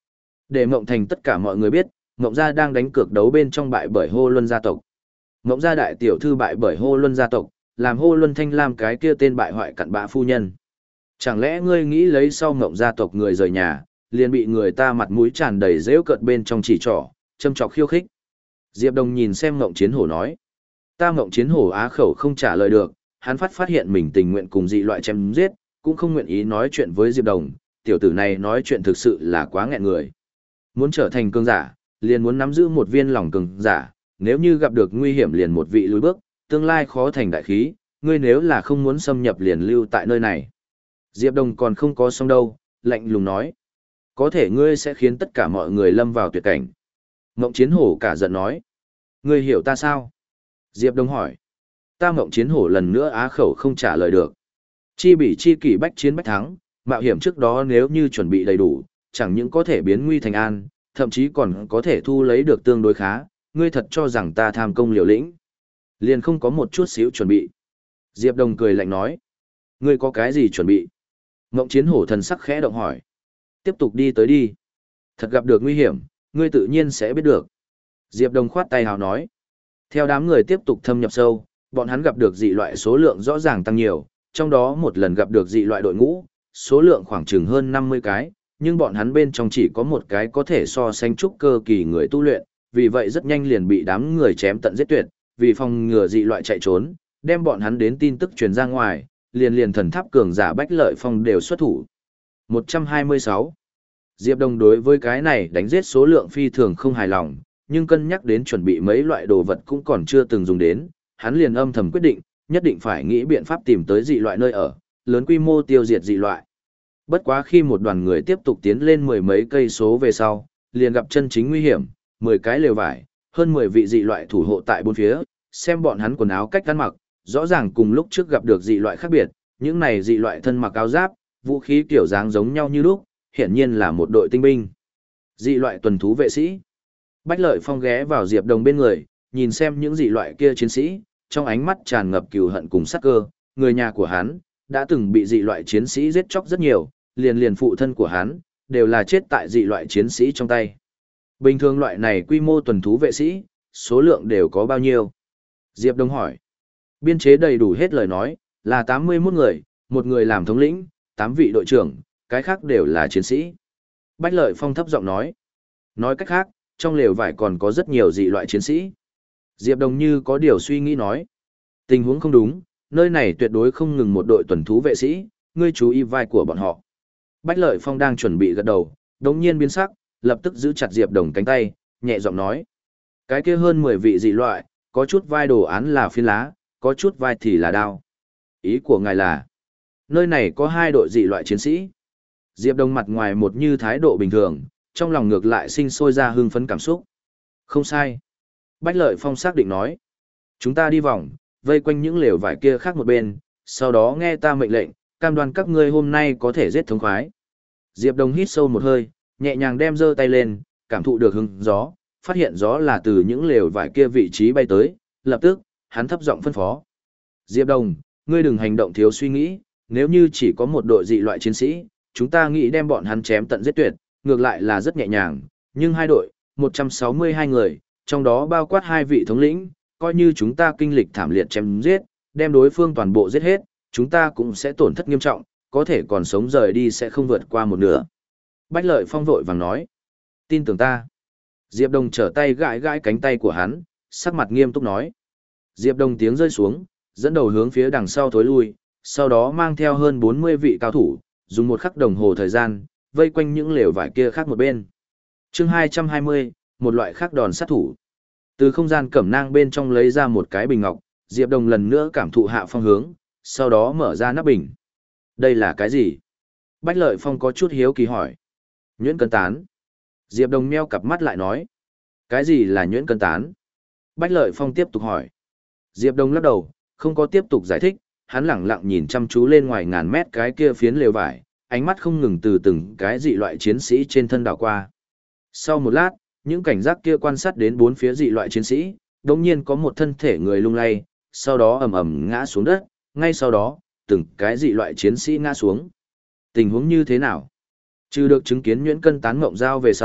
Để Mộng Thành tất cả mọi người biết, Mộng gia đang đánh cược đấu bên trong bại bởi Hô Luân gia tộc. Mộng gia đại tiểu thư bại bởi Hô Luân gia tộc, làm Hô Luân Thanh Lam cái kia tên bại hoại cặn bã phu nhân. Chẳng lẽ ngươi nghĩ lấy sau Mộng gia tộc người rời nhà, liền bị người ta mặt mũi tràn đầy rêu cợt bên trong chỉ trỏ, châm chọc khiêu khích. Diệp Đồng nhìn xem Mộng Chiến Hổ nói. Ta Mộng Chiến Hổ á khẩu không trả lời được, hắn phát phát hiện mình tình nguyện cùng dị loại chém giết, cũng không nguyện ý nói chuyện với Diệp Đồng, tiểu tử này nói chuyện thực sự là quá nghẹn người. Muốn trở thành cường giả, liền muốn nắm giữ một viên lòng cường giả, nếu như gặp được nguy hiểm liền một vị lùi bước, tương lai khó thành đại khí, ngươi nếu là không muốn xâm nhập liền lưu tại nơi này. Diệp Đồng còn không có xong đâu, lạnh lùng nói. Có thể ngươi sẽ khiến tất cả mọi người lâm vào tuyệt cảnh. Mộng Chiến Hổ cả giận nói. Ngươi hiểu ta sao? Diệp Đồng hỏi. Ta Mộng Chiến Hổ lần nữa á khẩu không trả lời được. Chi bỉ chi kỷ bách chiến bách thắng, mạo hiểm trước đó nếu như chuẩn bị đầy đủ, chẳng những có thể biến nguy thành an, thậm chí còn có thể thu lấy được tương đối khá, ngươi thật cho rằng ta tham công liều lĩnh. Liền không có một chút xíu chuẩn bị. Diệp Đồng cười lạnh nói. Ngươi có cái gì chuẩn bị? Mộng Chiến Hổ thần sắc khẽ động hỏi. Tiếp tục đi tới đi. Thật gặp được nguy hiểm, ngươi tự nhiên sẽ biết được. Diệp Đồng khoát tay hào nói. Theo đám người tiếp tục thâm nhập sâu, bọn hắn gặp được dị loại số lượng rõ ràng tăng nhiều, trong đó một lần gặp được dị loại đội ngũ, số lượng khoảng chừng hơn năm mươi cái, nhưng bọn hắn bên trong chỉ có một cái có thể so sánh trúc cơ kỳ người tu luyện, vì vậy rất nhanh liền bị đám người chém tận giết tuyệt, vì phòng ngừa dị loại chạy trốn, đem bọn hắn đến tin tức truyền ra ngoài, liền liền thần tháp cường giả Bách Lợi Phong đều xuất thủ. một trăm hai mươi sáu. Diệp Đồng đối với cái này đánh giết số lượng phi thường không hài lòng, nhưng cân nhắc đến chuẩn bị mấy loại đồ vật cũng còn chưa từng dùng đến, hắn liền âm thầm quyết định, nhất định phải nghĩ biện pháp tìm tới dị loại nơi ở, lớn quy mô tiêu diệt dị loại. Bất quá khi một đoàn người tiếp tục tiến lên mười mấy cây số về sau, liền gặp chân chính nguy hiểm, mười cái lều vải, hơn mười vị dị loại thủ hộ tại bốn phía, xem bọn hắn quần áo cách ăn mặc, rõ ràng cùng lúc trước gặp được dị loại khác biệt, những này dị loại thân mặc áo giáp, vũ khí kiểu dáng giống nhau như lúc, hiển nhiên là một đội tinh binh. Dị loại tuần thú vệ sĩ. Bách Lợi Phong ghé vào Diệp Đồng bên người, nhìn xem những dị loại kia chiến sĩ, trong ánh mắt tràn ngập cừu hận cùng sát cơ, người nhà của hắn đã từng bị dị loại chiến sĩ giết chóc rất nhiều, liền liền phụ thân của hắn đều là chết tại dị loại chiến sĩ trong tay. Bình thường loại này quy mô tuần thú vệ sĩ, số lượng đều có bao nhiêu? Diệp Đông hỏi. Biên chế đầy đủ hết lời nói, là tám mươi mốt người, một người làm thống lĩnh, tám vị đội trưởng, cái khác đều là chiến sĩ. Bách Lợi Phong thấp giọng nói. Nói cách khác, trong lều vải còn có rất nhiều dị loại chiến sĩ. Diệp Đồng như có điều suy nghĩ nói. Tình huống không đúng, nơi này tuyệt đối không ngừng một đội tuần thú vệ sĩ, ngươi chú ý vai của bọn họ. Bách Lợi Phong đang chuẩn bị gật đầu, đống nhiên biến sắc, lập tức giữ chặt Diệp Đồng cánh tay, nhẹ giọng nói. Cái kia hơn mười vị dị loại, có chút vai đồ án là phiến lá, có chút vai thì là đao. Ý của ngài là, nơi này có hai đội dị loại chiến sĩ. Diệp Đồng mặt ngoài một như thái độ bình thường, trong lòng ngược lại sinh sôi ra hưng phấn cảm xúc. Không sai. Bách Lợi Phong xác định nói. Chúng ta đi vòng, vây quanh những lều vải kia khác một bên, sau đó nghe ta mệnh lệnh, cam đoan các ngươi hôm nay có thể giết thống khoái. Diệp Đồng hít sâu một hơi, nhẹ nhàng đem giơ tay lên, cảm thụ được hứng gió, phát hiện gió là từ những lều vải kia vị trí bay tới, lập tức, hắn thấp giọng phân phó. Diệp Đồng, ngươi đừng hành động thiếu suy nghĩ, nếu như chỉ có một đội dị loại chiến sĩ, chúng ta nghĩ đem bọn hắn chém tận giết tuyệt, ngược lại là rất nhẹ nhàng, nhưng hai đội, một trăm sáu mươi hai người, trong đó bao quát hai vị thống lĩnh, coi như chúng ta kinh lịch thảm liệt chém giết, đem đối phương toàn bộ giết hết, chúng ta cũng sẽ tổn thất nghiêm trọng, có thể còn sống rời đi sẽ không vượt qua một nửa. Bách Lợi Phong vội vàng nói, tin tưởng ta. Diệp Đồng trở tay gãi gãi cánh tay của hắn, sắc mặt nghiêm túc nói. Diệp Đồng tiếng rơi xuống, dẫn đầu hướng phía đằng sau thối lui, sau đó mang theo hơn bốn mươi vị cao thủ, dùng một khắc đồng hồ thời gian, vây quanh những lều vải kia khác một bên. Chương hai trăm hai mươi, một loại khác đòn sát thủ. Từ không gian cẩm nang bên trong lấy ra một cái bình ngọc, Diệp Đồng lần nữa cảm thụ hạ phong hướng, sau đó mở ra nắp bình. Đây là cái gì? Bách Lợi Phong có chút hiếu kỳ hỏi. Nhuyễn cân tán. Diệp Đồng meo cặp mắt lại nói. Cái gì là nhuyễn cân tán? Bách Lợi Phong tiếp tục hỏi. Diệp Đồng lắc đầu, không có tiếp tục giải thích, hắn lẳng lặng nhìn chăm chú lên ngoài ngàn mét cái kia phiến lều vải, ánh mắt không ngừng từ từng cái dị loại chiến sĩ trên thân đảo qua. Sau một lát, những cảnh giác kia quan sát đến bốn phía dị loại chiến sĩ, đột nhiên có một thân thể người lung lay, sau đó ầm ầm ngã xuống đất, ngay sau đó, từng cái dị loại chiến sĩ ngã xuống. Tình huống như thế nào? Trừ được chứng kiến nhuyễn cân tán mộng giao về sau,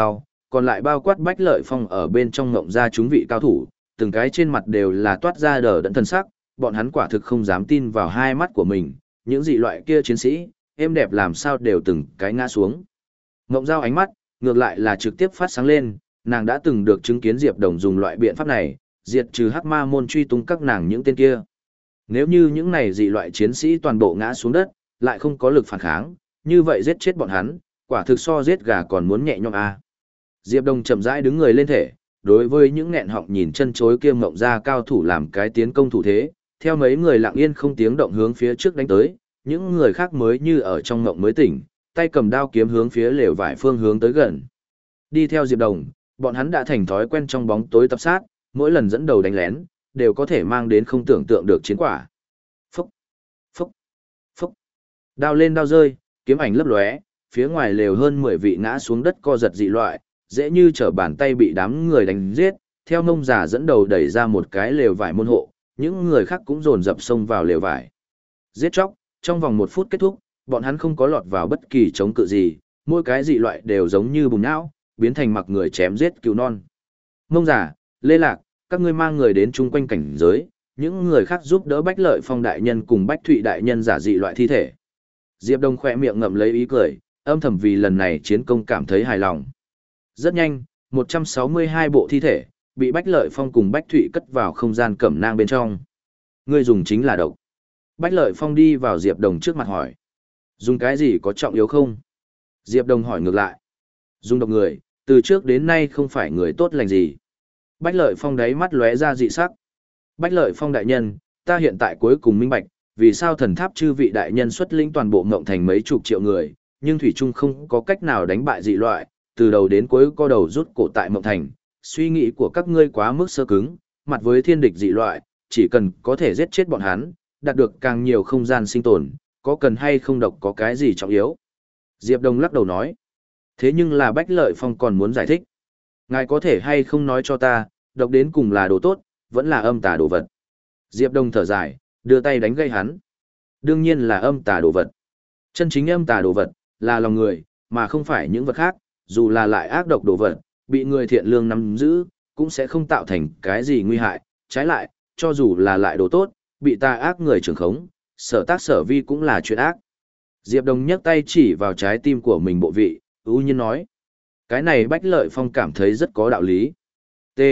còn lại bao quát Bách Lợi Phong ở bên trong ngộng ra chúng vị cao thủ, từng cái trên mặt đều là toát ra đờ đẫn thần sắc, bọn hắn quả thực không dám tin vào hai mắt của mình, những dị loại kia chiến sĩ, êm đẹp làm sao đều từng cái ngã xuống. Ngộng Giao ánh mắt, ngược lại là trực tiếp phát sáng lên, nàng đã từng được chứng kiến Diệp Đồng dùng loại biện pháp này, diệt trừ hắc ma môn truy tung các nàng những tên kia. Nếu như những này dị loại chiến sĩ toàn bộ ngã xuống đất, lại không có lực phản kháng, như vậy giết chết bọn hắn, quả thực so giết gà còn muốn nhẹ nhõm a. Diệp Đồng chậm rãi đứng người lên thể, đối với những nghẹn họng nhìn chân chối kia Ngộng Ra cao thủ làm cái tiến công thủ thế, theo mấy người lặng yên không tiếng động hướng phía trước đánh tới, những người khác mới như ở trong ngộng mới tỉnh, tay cầm đao kiếm hướng phía lều vải phương hướng tới gần. Đi theo Diệp Đồng, bọn hắn đã thành thói quen trong bóng tối tập sát, mỗi lần dẫn đầu đánh lén, đều có thể mang đến không tưởng tượng được chiến quả. Phúc, phúc, phúc. Đao lên đao rơi, kiếm ảnh lấp lóe, phía ngoài lều hơn mười vị ngã xuống đất co giật dị loại, dễ như trở bàn tay bị đám người đánh giết, theo Ngông Giả dẫn đầu đẩy ra một cái lều vải môn hộ, những người khác cũng dồn dập xông vào lều vải. Giết chóc, trong vòng một phút kết thúc, bọn hắn không có lọt vào bất kỳ chống cự gì, mỗi cái dị loại đều giống như bùn não, biến thành mặc người chém giết cứu non. Ngông Giả, Lê Lạc, các ngươi mang người đến chung quanh cảnh giới, những người khác giúp đỡ Bách Lợi Phong đại nhân cùng Bách Thụy đại nhân giả dị loại thi thể. Diệp Đông khỏe miệng ngậm lấy ý cười, âm thầm vì lần này chiến công cảm thấy hài lòng. Rất nhanh, một trăm sáu mươi hai bộ thi thể, bị Bách Lợi Phong cùng Bách Thụy cất vào không gian cẩm nang bên trong. Ngươi dùng chính là độc. Bách Lợi Phong đi vào Diệp Đồng trước mặt hỏi. Dùng cái gì có trọng yếu không? Diệp Đồng hỏi ngược lại. Dùng độc người, từ trước đến nay không phải người tốt lành gì. Bách Lợi Phong đáy mắt lóe ra dị sắc. Bách Lợi Phong đại nhân, ta hiện tại cuối cùng minh bạch, vì sao thần tháp chư vị đại nhân xuất lĩnh toàn bộ ngộng thành mấy chục triệu người, nhưng thủy chung không có cách nào đánh bại dị loại, từ đầu đến cuối co đầu rút cổ tại ngộng thành. Suy nghĩ của các ngươi quá mức sơ cứng, mặt với thiên địch dị loại, chỉ cần có thể giết chết bọn hắn, đạt được càng nhiều không gian sinh tồn, có cần hay không độc có cái gì trọng yếu. Diệp Đông lắc đầu nói. Thế nhưng là Bách Lợi Phong còn muốn giải thích. Ngài có thể hay không nói cho ta, độc đến cùng là đồ tốt, vẫn là âm tà đồ vật. Diệp Đông thở dài, đưa tay đánh gây hắn. Đương nhiên là âm tà đồ vật. Chân chính âm tà đồ vật, là lòng người, mà không phải những vật khác, dù là lại ác độc đồ vật, bị người thiện lương nắm giữ, cũng sẽ không tạo thành cái gì nguy hại. Trái lại, cho dù là lại đồ tốt, bị tà ác người trưởng khống, sở tác sở vi cũng là chuyện ác. Diệp Đông nhấc tay chỉ vào trái tim của mình bộ vị, ưu nhiên nói. Cái này Bách Lợi Phong cảm thấy rất có đạo lý. T.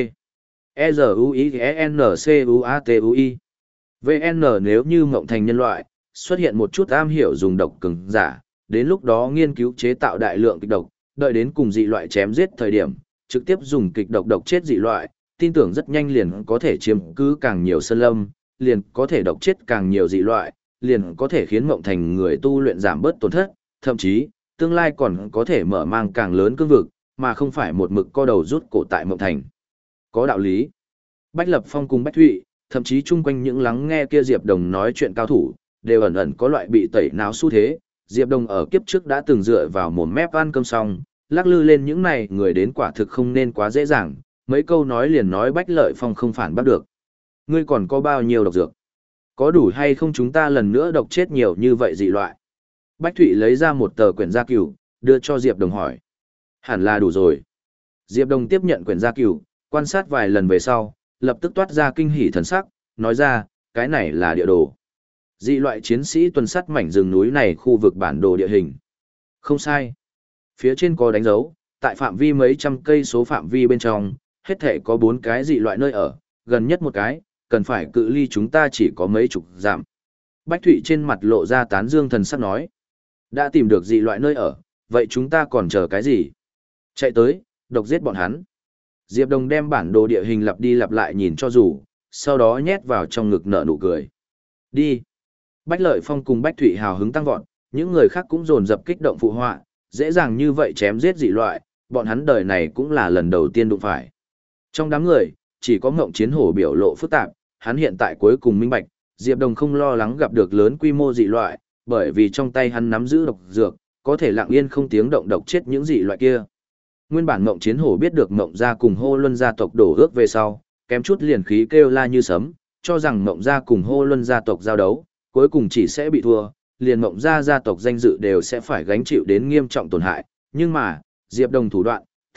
E Z U I E N C U A T U I. vê en nếu như ngộng thành nhân loại, xuất hiện một chút am hiểu dùng độc cường giả, đến lúc đó nghiên cứu chế tạo đại lượng kịch độc, đợi đến cùng dị loại chém giết thời điểm, trực tiếp dùng kịch độc độc chết dị loại, tin tưởng rất nhanh liền có thể chiếm cứ càng nhiều sơn lâm, liền có thể độc chết càng nhiều dị loại, liền có thể khiến ngộng thành người tu luyện giảm bớt tổn thất, thậm chí, tương lai còn có thể mở mang càng lớn cương vực, mà không phải một mực co đầu rút cổ tại ngộng thành. Có đạo lý. Bách Lập Phong cùng Bách Thụy, thậm chí chung quanh những lắng nghe kia Diệp Đồng nói chuyện cao thủ, đều ẩn ẩn có loại bị tẩy não xu thế. Diệp Đồng ở kiếp trước đã từng dựa vào một mép ăn cơm xong, lắc lư lên những này người đến quả thực không nên quá dễ dàng, mấy câu nói liền nói Bách Lợi Phong không phản bắt được. Ngươi còn có bao nhiêu độc dược? Có đủ hay không chúng ta lần nữa độc chết nhiều như vậy dị loại? Bách Thụy lấy ra một tờ quyển gia cửu, đưa cho Diệp Đồng hỏi. Hẳn là đủ rồi. Diệp Đồng tiếp nhận quyển gia cửu, quan sát vài lần về sau, lập tức toát ra kinh hỉ thần sắc, nói ra, cái này là địa đồ. Dị loại chiến sĩ tuần sắt mảnh rừng núi này khu vực bản đồ địa hình. Không sai. Phía trên có đánh dấu, tại phạm vi mấy trăm cây số phạm vi bên trong, hết thể có bốn cái dị loại nơi ở, gần nhất một cái, cần phải cự ly chúng ta chỉ có mấy chục dặm. Bách Thụy trên mặt lộ ra tán dương thần sắc nói. Đã tìm được dị loại nơi ở, vậy chúng ta còn chờ cái gì? Chạy tới, độc giết bọn hắn. Diệp Đồng đem bản đồ địa hình lặp đi lặp lại nhìn cho dù, sau đó nhét vào trong ngực nở nụ cười. Đi. Bách Lợi Phong cùng Bách Thụy hào hứng tăng vọt, những người khác cũng dồn dập kích động phụ họa, dễ dàng như vậy chém giết dị loại, bọn hắn đời này cũng là lần đầu tiên đụng phải. Trong đám người, chỉ có Ngộng Chiến Hổ biểu lộ phức tạp, hắn hiện tại cuối cùng minh bạch, Diệp Đồng không lo lắng gặp được lớn quy mô dị loại, bởi vì trong tay hắn nắm giữ độc dược, có thể lặng yên không tiếng động độc chết những dị loại kia. Nguyên bản Ngộng Chiến Hổ biết được Ngộng gia cùng Hô Luân gia tộc đổ ước về sau, kém chút liền khí kêu la như sấm, cho rằng Ngộng gia cùng Hô Luân gia tộc giao đấu, cuối cùng chỉ sẽ bị thua, liền Ngộng gia gia tộc danh dự đều sẽ phải gánh chịu đến nghiêm trọng tổn hại, nhưng mà, Diệp Đồng thủ đoạn,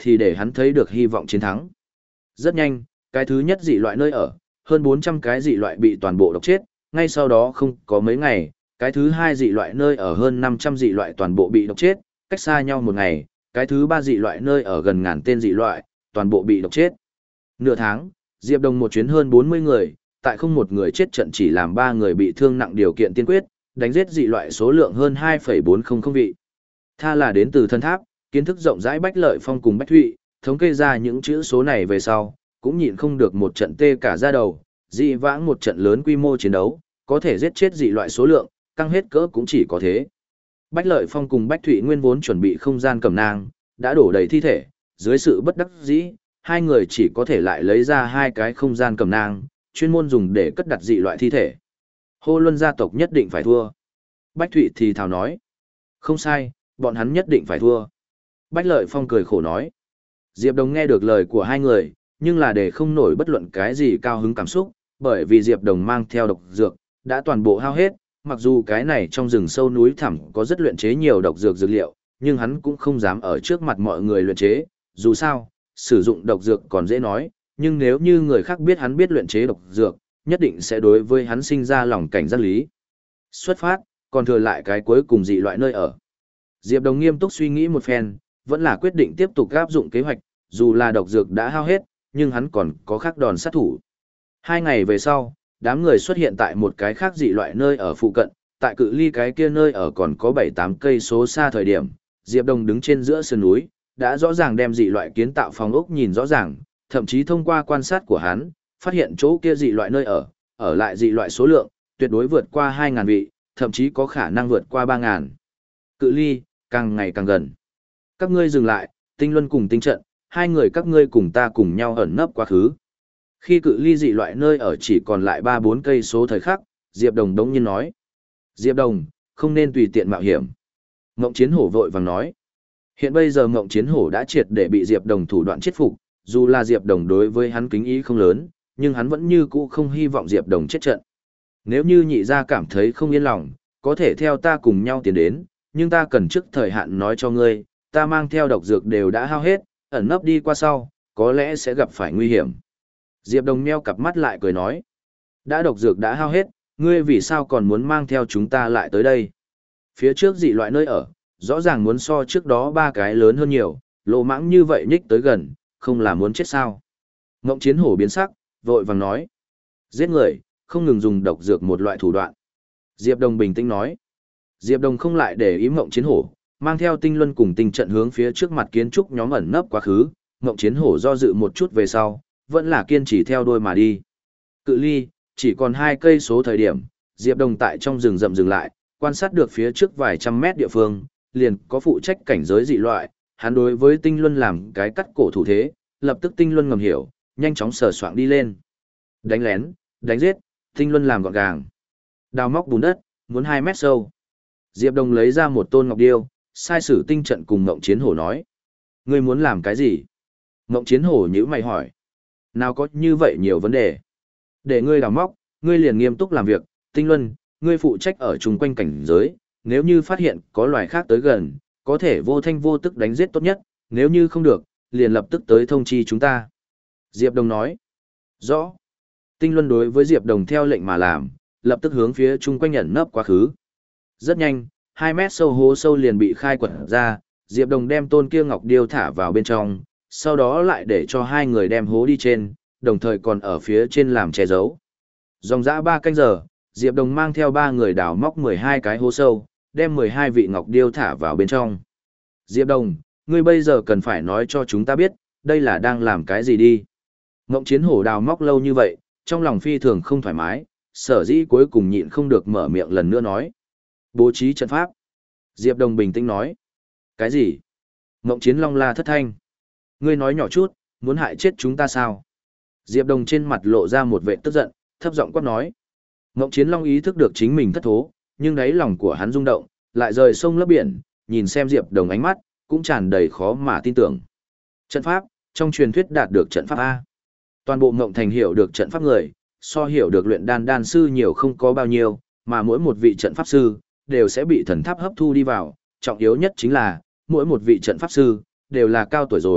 thì để hắn thấy được hy vọng chiến thắng. Rất nhanh, cái thứ nhất dị loại nơi ở, hơn bốn trăm cái dị loại bị toàn bộ độc chết, ngay sau đó không có mấy ngày, cái thứ hai dị loại nơi ở hơn năm trăm dị loại toàn bộ bị độc chết, cách xa nhau một ngày, cái thứ ba dị loại nơi ở gần ngàn tên dị loại, toàn bộ bị độc chết. Nửa tháng, Diệp Đồng một chuyến hơn bốn mươi người, tại không một người chết trận chỉ làm ba người bị thương nặng điều kiện tiên quyết, đánh giết dị loại số lượng hơn hai phẩy bốn không không vị. Tha là đến từ thân tháp, kiến thức rộng rãi Bách Lợi Phong cùng Bách Thụy, thống kê ra những chữ số này về sau, cũng nhịn không được một trận tê cả da đầu, dị vãng một trận lớn quy mô chiến đấu, có thể giết chết dị loại số lượng, căng hết cỡ cũng chỉ có thế. Bách Lợi Phong cùng Bách Thụy nguyên vốn chuẩn bị không gian cầm nang, đã đổ đầy thi thể, dưới sự bất đắc dĩ, hai người chỉ có thể lại lấy ra hai cái không gian cầm nang, chuyên môn dùng để cất đặt dị loại thi thể. Hô Luân gia tộc nhất định phải thua. Bách Thụy thì thào nói. Không sai, bọn hắn nhất định phải thua. Bách Lợi Phong cười khổ nói. Diệp Đồng nghe được lời của hai người, nhưng là để không nổi bất luận cái gì cao hứng cảm xúc, bởi vì Diệp Đồng mang theo độc dược, đã toàn bộ hao hết, mặc dù cái này trong rừng sâu núi thẳm có rất luyện chế nhiều độc dược dược liệu, nhưng hắn cũng không dám ở trước mặt mọi người luyện chế, dù sao, sử dụng độc dược còn dễ nói, nhưng nếu như người khác biết hắn biết luyện chế độc dược, nhất định sẽ đối với hắn sinh ra lòng cảnh giác lý. Xuất phát, còn thừa lại cái cuối cùng dị loại nơi ở. Diệp Đồng nghiêm túc suy nghĩ một phen, vẫn là quyết định tiếp tục áp dụng kế hoạch, dù là độc dược đã hao hết, nhưng hắn còn có khác đòn sát thủ. Hai ngày về sau, đám người xuất hiện tại một cái khác dị loại nơi ở phụ cận, tại cự ly cái kia nơi ở còn có bảy tám cây số xa thời điểm, Diệp Đồng đứng trên giữa sườn núi, đã rõ ràng đem dị loại kiến tạo phòng ốc nhìn rõ ràng, thậm chí thông qua quan sát của hắn, phát hiện chỗ kia dị loại nơi ở, ở lại dị loại số lượng, tuyệt đối vượt qua hai nghìn vị, thậm chí có khả năng vượt qua ba nghìn. Cự ly, càng ngày càng gần. Các ngươi dừng lại, Tinh Luân cùng Tinh Trận, hai người các ngươi cùng ta cùng nhau ẩn nấp quá khứ. Khi cự ly dị loại nơi ở chỉ còn lại ba bốn cây số thời khắc, Diệp Đồng đống nhiên nói. Diệp Đồng, không nên tùy tiện mạo hiểm. Ngộng Chiến Hổ vội vàng nói. Hiện bây giờ Ngộng Chiến Hổ đã triệt để bị Diệp Đồng thủ đoạn chết phục, dù là Diệp Đồng đối với hắn kính ý không lớn, nhưng hắn vẫn như cũ không hy vọng Diệp Đồng chết trận. Nếu như nhị gia cảm thấy không yên lòng, có thể theo ta cùng nhau tiến đến, nhưng ta cần trước thời hạn nói cho ngươi, ta mang theo độc dược đều đã hao hết, ẩn nấp đi qua sau, có lẽ sẽ gặp phải nguy hiểm. Diệp Đồng meo cặp mắt lại cười nói, đã độc dược đã hao hết, ngươi vì sao còn muốn mang theo chúng ta lại tới đây? Phía trước dị loại nơi ở, rõ ràng muốn so trước đó ba cái lớn hơn nhiều, lộ mãng như vậy nhích tới gần, không là muốn chết sao? Ngộng Chiến Hổ biến sắc, vội vàng nói, giết người, không ngừng dùng độc dược một loại thủ đoạn. Diệp Đồng bình tĩnh nói, Diệp Đồng không lại để ý Ngộng Chiến Hổ, mang theo Tinh Luân cùng Tinh Trận hướng phía trước mặt kiến trúc nhóm ẩn nấp quá khứ, Ngộng Chiến Hổ do dự một chút về sau, vẫn là kiên trì theo đuôi mà đi. Cự ly, chỉ còn hai cây số thời điểm, Diệp Đồng tại trong rừng rậm dừng lại, quan sát được phía trước vài trăm mét địa phương, liền có phụ trách cảnh giới dị loại, hắn đối với Tinh Luân làm cái cắt cổ thủ thế, lập tức Tinh Luân ngầm hiểu, nhanh chóng sờ soạng đi lên. Đánh lén, đánh giết, Tinh Luân làm gọn gàng. Đào móc bùn đất, muốn hai mét sâu. Diệp Đồng lấy ra một tôn ngọc điêu, sai sử Tinh Trận cùng Ngộng Chiến Hổ nói. Ngươi muốn làm cái gì? Ngộng Chiến Hổ nhíu mày hỏi. Nào có như vậy nhiều vấn đề. Để ngươi đào móc, ngươi liền nghiêm túc làm việc. Tinh Luân, ngươi phụ trách ở chung quanh cảnh giới. Nếu như phát hiện có loài khác tới gần, có thể vô thanh vô tức đánh giết tốt nhất. Nếu như không được, liền lập tức tới thông chi chúng ta. Diệp Đồng nói. Rõ. Tinh Luân đối với Diệp Đồng theo lệnh mà làm, lập tức hướng phía chung quanh ẩn nấp quá khứ. Rất nhanh, hai mét sâu hố sâu liền bị khai quật ra, Diệp Đồng đem tôn kia ngọc điêu thả vào bên trong, sau đó lại để cho hai người đem hố đi trên, đồng thời còn ở phía trên làm che giấu. Dòng dã ba canh giờ, Diệp Đồng mang theo ba người đào móc mười hai cái hố sâu, đem mười hai vị ngọc điêu thả vào bên trong. Diệp Đồng, ngươi bây giờ cần phải nói cho chúng ta biết, đây là đang làm cái gì đi. Ngộng Chiến Hổ đào móc lâu như vậy, trong lòng phi thường không thoải mái, sở dĩ cuối cùng nhịn không được mở miệng lần nữa nói. Bố trí trận pháp. Diệp Đồng bình tĩnh nói. Cái gì? Ngộng Chiến Long la thất thanh. Ngươi nói nhỏ chút, muốn hại chết chúng ta sao? Diệp Đồng trên mặt lộ ra một vẻ tức giận, thấp giọng quát nói. Ngộng Chiến Long ý thức được chính mình thất thố, nhưng đáy lòng của hắn rung động, lại rời sông lấp biển, nhìn xem Diệp Đồng ánh mắt, cũng tràn đầy khó mà tin tưởng. Trận pháp, trong truyền thuyết đạt được trận pháp A. Toàn bộ Ngộng Thành hiểu được trận pháp người, so hiểu được luyện đan đan sư nhiều không có bao nhiêu, mà mỗi một vị trận pháp sư, đều sẽ bị thần tháp hấp thu đi vào. Trọng yếu nhất chính là, mỗi một vị trận pháp sư, đều là cao tuổi rồi,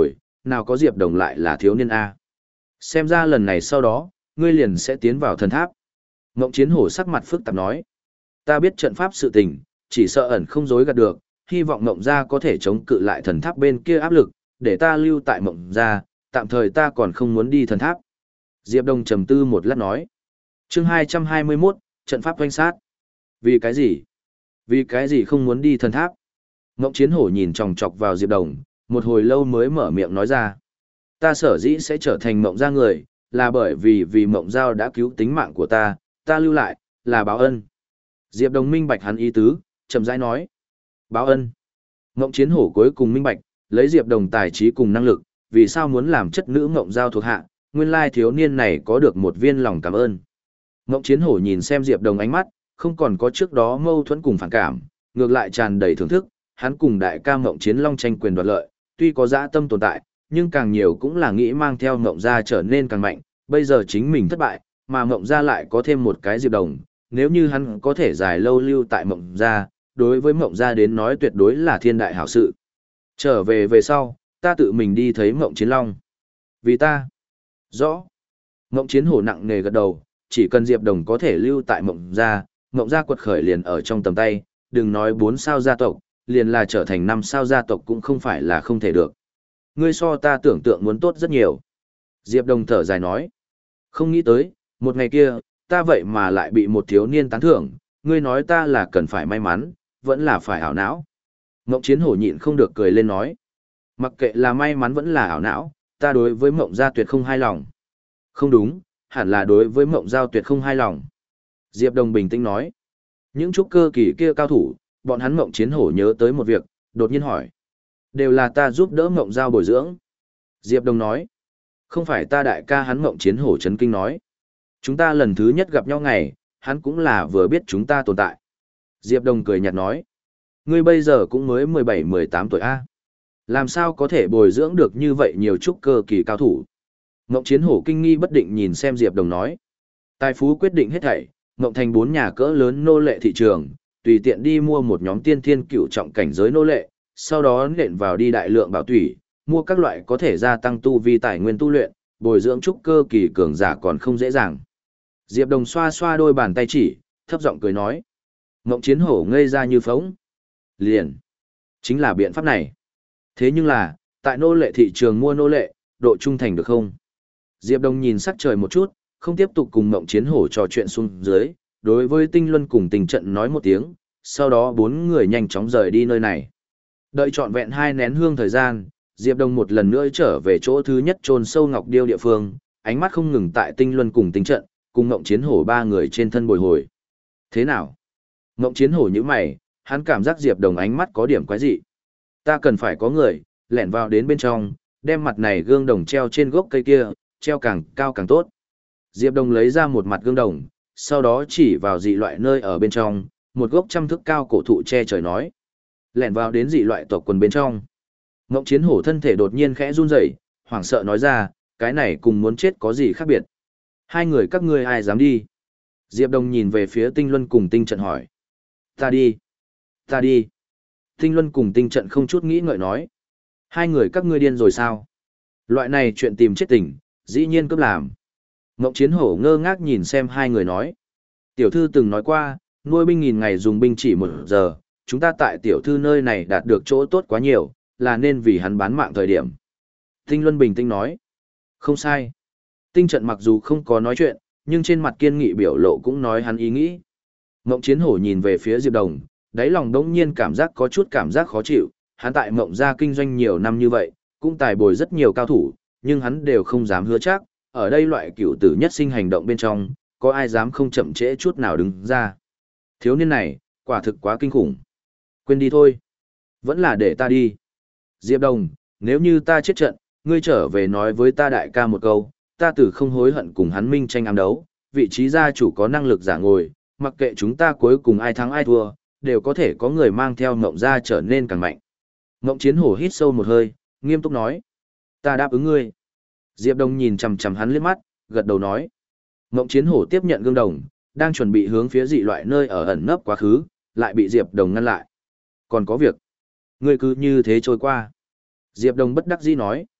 nào có Diệp Đồng lại là thiếu niên A. Xem ra lần này sau đó, ngươi liền sẽ tiến vào thần tháp. Ngộng Chiến Hổ sắc mặt phức tạp nói. Ta biết trận pháp sự tình, chỉ sợ ẩn không dối gạt được, hy vọng Ngộng gia có thể chống cự lại thần tháp bên kia áp lực, để ta lưu tại Ngộng gia, tạm thời ta còn không muốn đi thần tháp. Diệp Đồng trầm tư một lát nói. Chương hai trăm hai mươi mốt, trận pháp doanh sát. Vì cái gì? Vì cái gì không muốn đi thần tháp? Ngộng Chiến Hổ nhìn chòng chọc vào Diệp Đồng, một hồi lâu mới mở miệng nói ra. Ta sở dĩ sẽ trở thành Mộng gia người, là bởi vì vì Mộng Giao đã cứu tính mạng của ta, ta lưu lại, là báo ân. Diệp Đồng minh bạch hắn ý tứ, chậm rãi nói. Báo ân. Ngộng Chiến Hổ cuối cùng minh bạch, lấy Diệp Đồng tài trí cùng năng lực, vì sao muốn làm chất nữ Mộng Giao thuộc hạ, nguyên lai thiếu niên này có được một viên lòng cảm ơn. Ngộng Chiến Hổ nhìn xem Diệp Đồng ánh mắt, không còn có trước đó mâu thuẫn cùng phản cảm, ngược lại tràn đầy thưởng thức, hắn cùng đại ca Ngộng Chiến Long tranh quyền đoạt lợi, tuy có dã tâm tồn tại, nhưng càng nhiều cũng là nghĩ mang theo Ngộng gia trở nên càng mạnh, bây giờ chính mình thất bại, mà Ngộng gia lại có thêm một cái Diệp Đồng, nếu như hắn có thể dài lâu lưu tại Ngộng gia, đối với Ngộng gia đến nói tuyệt đối là thiên đại hảo sự. Trở về về sau, ta tự mình đi thấy Ngộng Chiến Long. Vì ta. Rõ. Ngộng Chiến Hổ nặng nề gật đầu, chỉ cần Diệp Đồng có thể lưu tại Ngộng gia, Ngộng gia quật khởi liền ở trong tầm tay, đừng nói bốn sao gia tộc, liền là trở thành năm sao gia tộc cũng không phải là không thể được. Ngươi so ta tưởng tượng muốn tốt rất nhiều. Diệp Đồng thở dài nói. Không nghĩ tới, một ngày kia, ta vậy mà lại bị một thiếu niên tán thưởng, ngươi nói ta là cần phải may mắn, vẫn là phải ảo não. Ngộng Chiến Hổ nhịn không được cười lên nói. Mặc kệ là may mắn vẫn là ảo não, ta đối với Mộng gia tuyệt không hài lòng. Không đúng, hẳn là đối với Mộng Giao tuyệt không hài lòng. Diệp Đồng bình tĩnh nói. Những trúc cơ kỳ kia cao thủ, bọn hắn Ngộng Chiến Hổ nhớ tới một việc, đột nhiên hỏi. Đều là ta giúp đỡ Ngộng Giao bồi dưỡng. Diệp Đồng nói. Không phải ta đại ca hắn Ngộng Chiến Hổ chấn kinh nói. Chúng ta lần thứ nhất gặp nhau ngày, hắn cũng là vừa biết chúng ta tồn tại. Diệp Đồng cười nhạt nói. Ngươi bây giờ cũng mới mười bảy mười tám tuổi A. Làm sao có thể bồi dưỡng được như vậy nhiều trúc cơ kỳ cao thủ? Ngộng Chiến Hổ kinh nghi bất định nhìn xem Diệp Đồng nói. Tài phú quyết định hết thảy, Ngộng thành bốn nhà cỡ lớn nô lệ thị trường, tùy tiện đi mua một nhóm tiên thiên cửu trọng cảnh giới nô lệ, sau đó nện vào đi đại lượng bảo tủy, mua các loại có thể gia tăng tu vi tài nguyên tu luyện, bồi dưỡng trúc cơ kỳ cường giả còn không dễ dàng. Diệp Đồng xoa xoa đôi bàn tay chỉ, thấp giọng cười nói. Ngộng Chiến Hổ ngây ra như phóng. Liền. Chính là biện pháp này. Thế nhưng là, tại nô lệ thị trường mua nô lệ, độ trung thành được không? Diệp Đồng nhìn sắc trời một chút, không tiếp tục cùng Ngộng Chiến Hổ trò chuyện xuống dưới, đối với Tinh Luân cùng Tình Trận nói một tiếng, sau đó bốn người nhanh chóng rời đi nơi này. Đợi trọn vẹn hai nén hương thời gian, Diệp Đồng một lần nữa trở về chỗ thứ nhất chôn sâu ngọc điêu địa phương, ánh mắt không ngừng tại Tinh Luân cùng Tình Trận, cùng Ngộng Chiến Hổ ba người trên thân bồi hồi. Thế nào? Ngộng Chiến Hổ nhíu mày, hắn cảm giác Diệp Đồng ánh mắt có điểm quái dị. Ta cần phải có người, lẻn vào đến bên trong, đem mặt này gương đồng treo trên gốc cây kia, treo càng cao càng tốt. Diệp Đồng lấy ra một mặt gương đồng, sau đó chỉ vào dị loại nơi ở bên trong, một gốc trăm thước cao cổ thụ che trời nói. Lẻn vào đến dị loại tộc quần bên trong. Ngộng Chiến Hổ thân thể đột nhiên khẽ run rẩy, hoảng sợ nói ra, cái này cùng muốn chết có gì khác biệt. Hai người các ngươi ai dám đi? Diệp Đồng nhìn về phía Tinh Luân cùng Tinh Trận hỏi. Ta đi. Ta đi. Tinh Luân cùng Tinh Trận không chút nghĩ ngợi nói. Hai người các ngươi điên rồi sao? Loại này chuyện tìm chết tỉnh, dĩ nhiên cấp làm. Ngộng Chiến Hổ ngơ ngác nhìn xem hai người nói. Tiểu thư từng nói qua, nuôi binh nghìn ngày dùng binh chỉ một giờ, chúng ta tại tiểu thư nơi này đạt được chỗ tốt quá nhiều, là nên vì hắn bán mạng thời điểm. Tinh Luân bình tĩnh nói. Không sai. Tinh Trận mặc dù không có nói chuyện, nhưng trên mặt kiên nghị biểu lộ cũng nói hắn ý nghĩ. Ngộng Chiến Hổ nhìn về phía Diệp Đồng, đáy lòng đống nhiên cảm giác có chút cảm giác khó chịu, hắn tại Ngộng gia kinh doanh nhiều năm như vậy, cũng tài bồi rất nhiều cao thủ, nhưng hắn đều không dám hứa chắc, ở đây loại cựu tử nhất sinh hành động bên trong, có ai dám không chậm trễ chút nào đứng ra. Thiếu niên này, quả thực quá kinh khủng. Quên đi thôi. Vẫn là để ta đi. Diệp Đồng, nếu như ta chết trận, ngươi trở về nói với ta đại ca một câu, ta tử không hối hận cùng hắn minh tranh ám đấu, vị trí gia chủ có năng lực giả ngồi, mặc kệ chúng ta cuối cùng ai thắng ai thua, đều có thể có người mang theo Ngộng gia trở nên càng mạnh. Ngộng Chiến Hổ hít sâu một hơi, nghiêm túc nói. Ta đáp ứng ngươi. Diệp Đồng nhìn chằm chằm hắn liếc mắt, gật đầu nói. Ngộng Chiến Hổ tiếp nhận gương đồng, đang chuẩn bị hướng phía dị loại nơi ở ẩn nấp quá khứ, lại bị Diệp Đồng ngăn lại. Còn có việc. Ngươi cứ như thế trôi qua. Diệp Đồng bất đắc dĩ nói.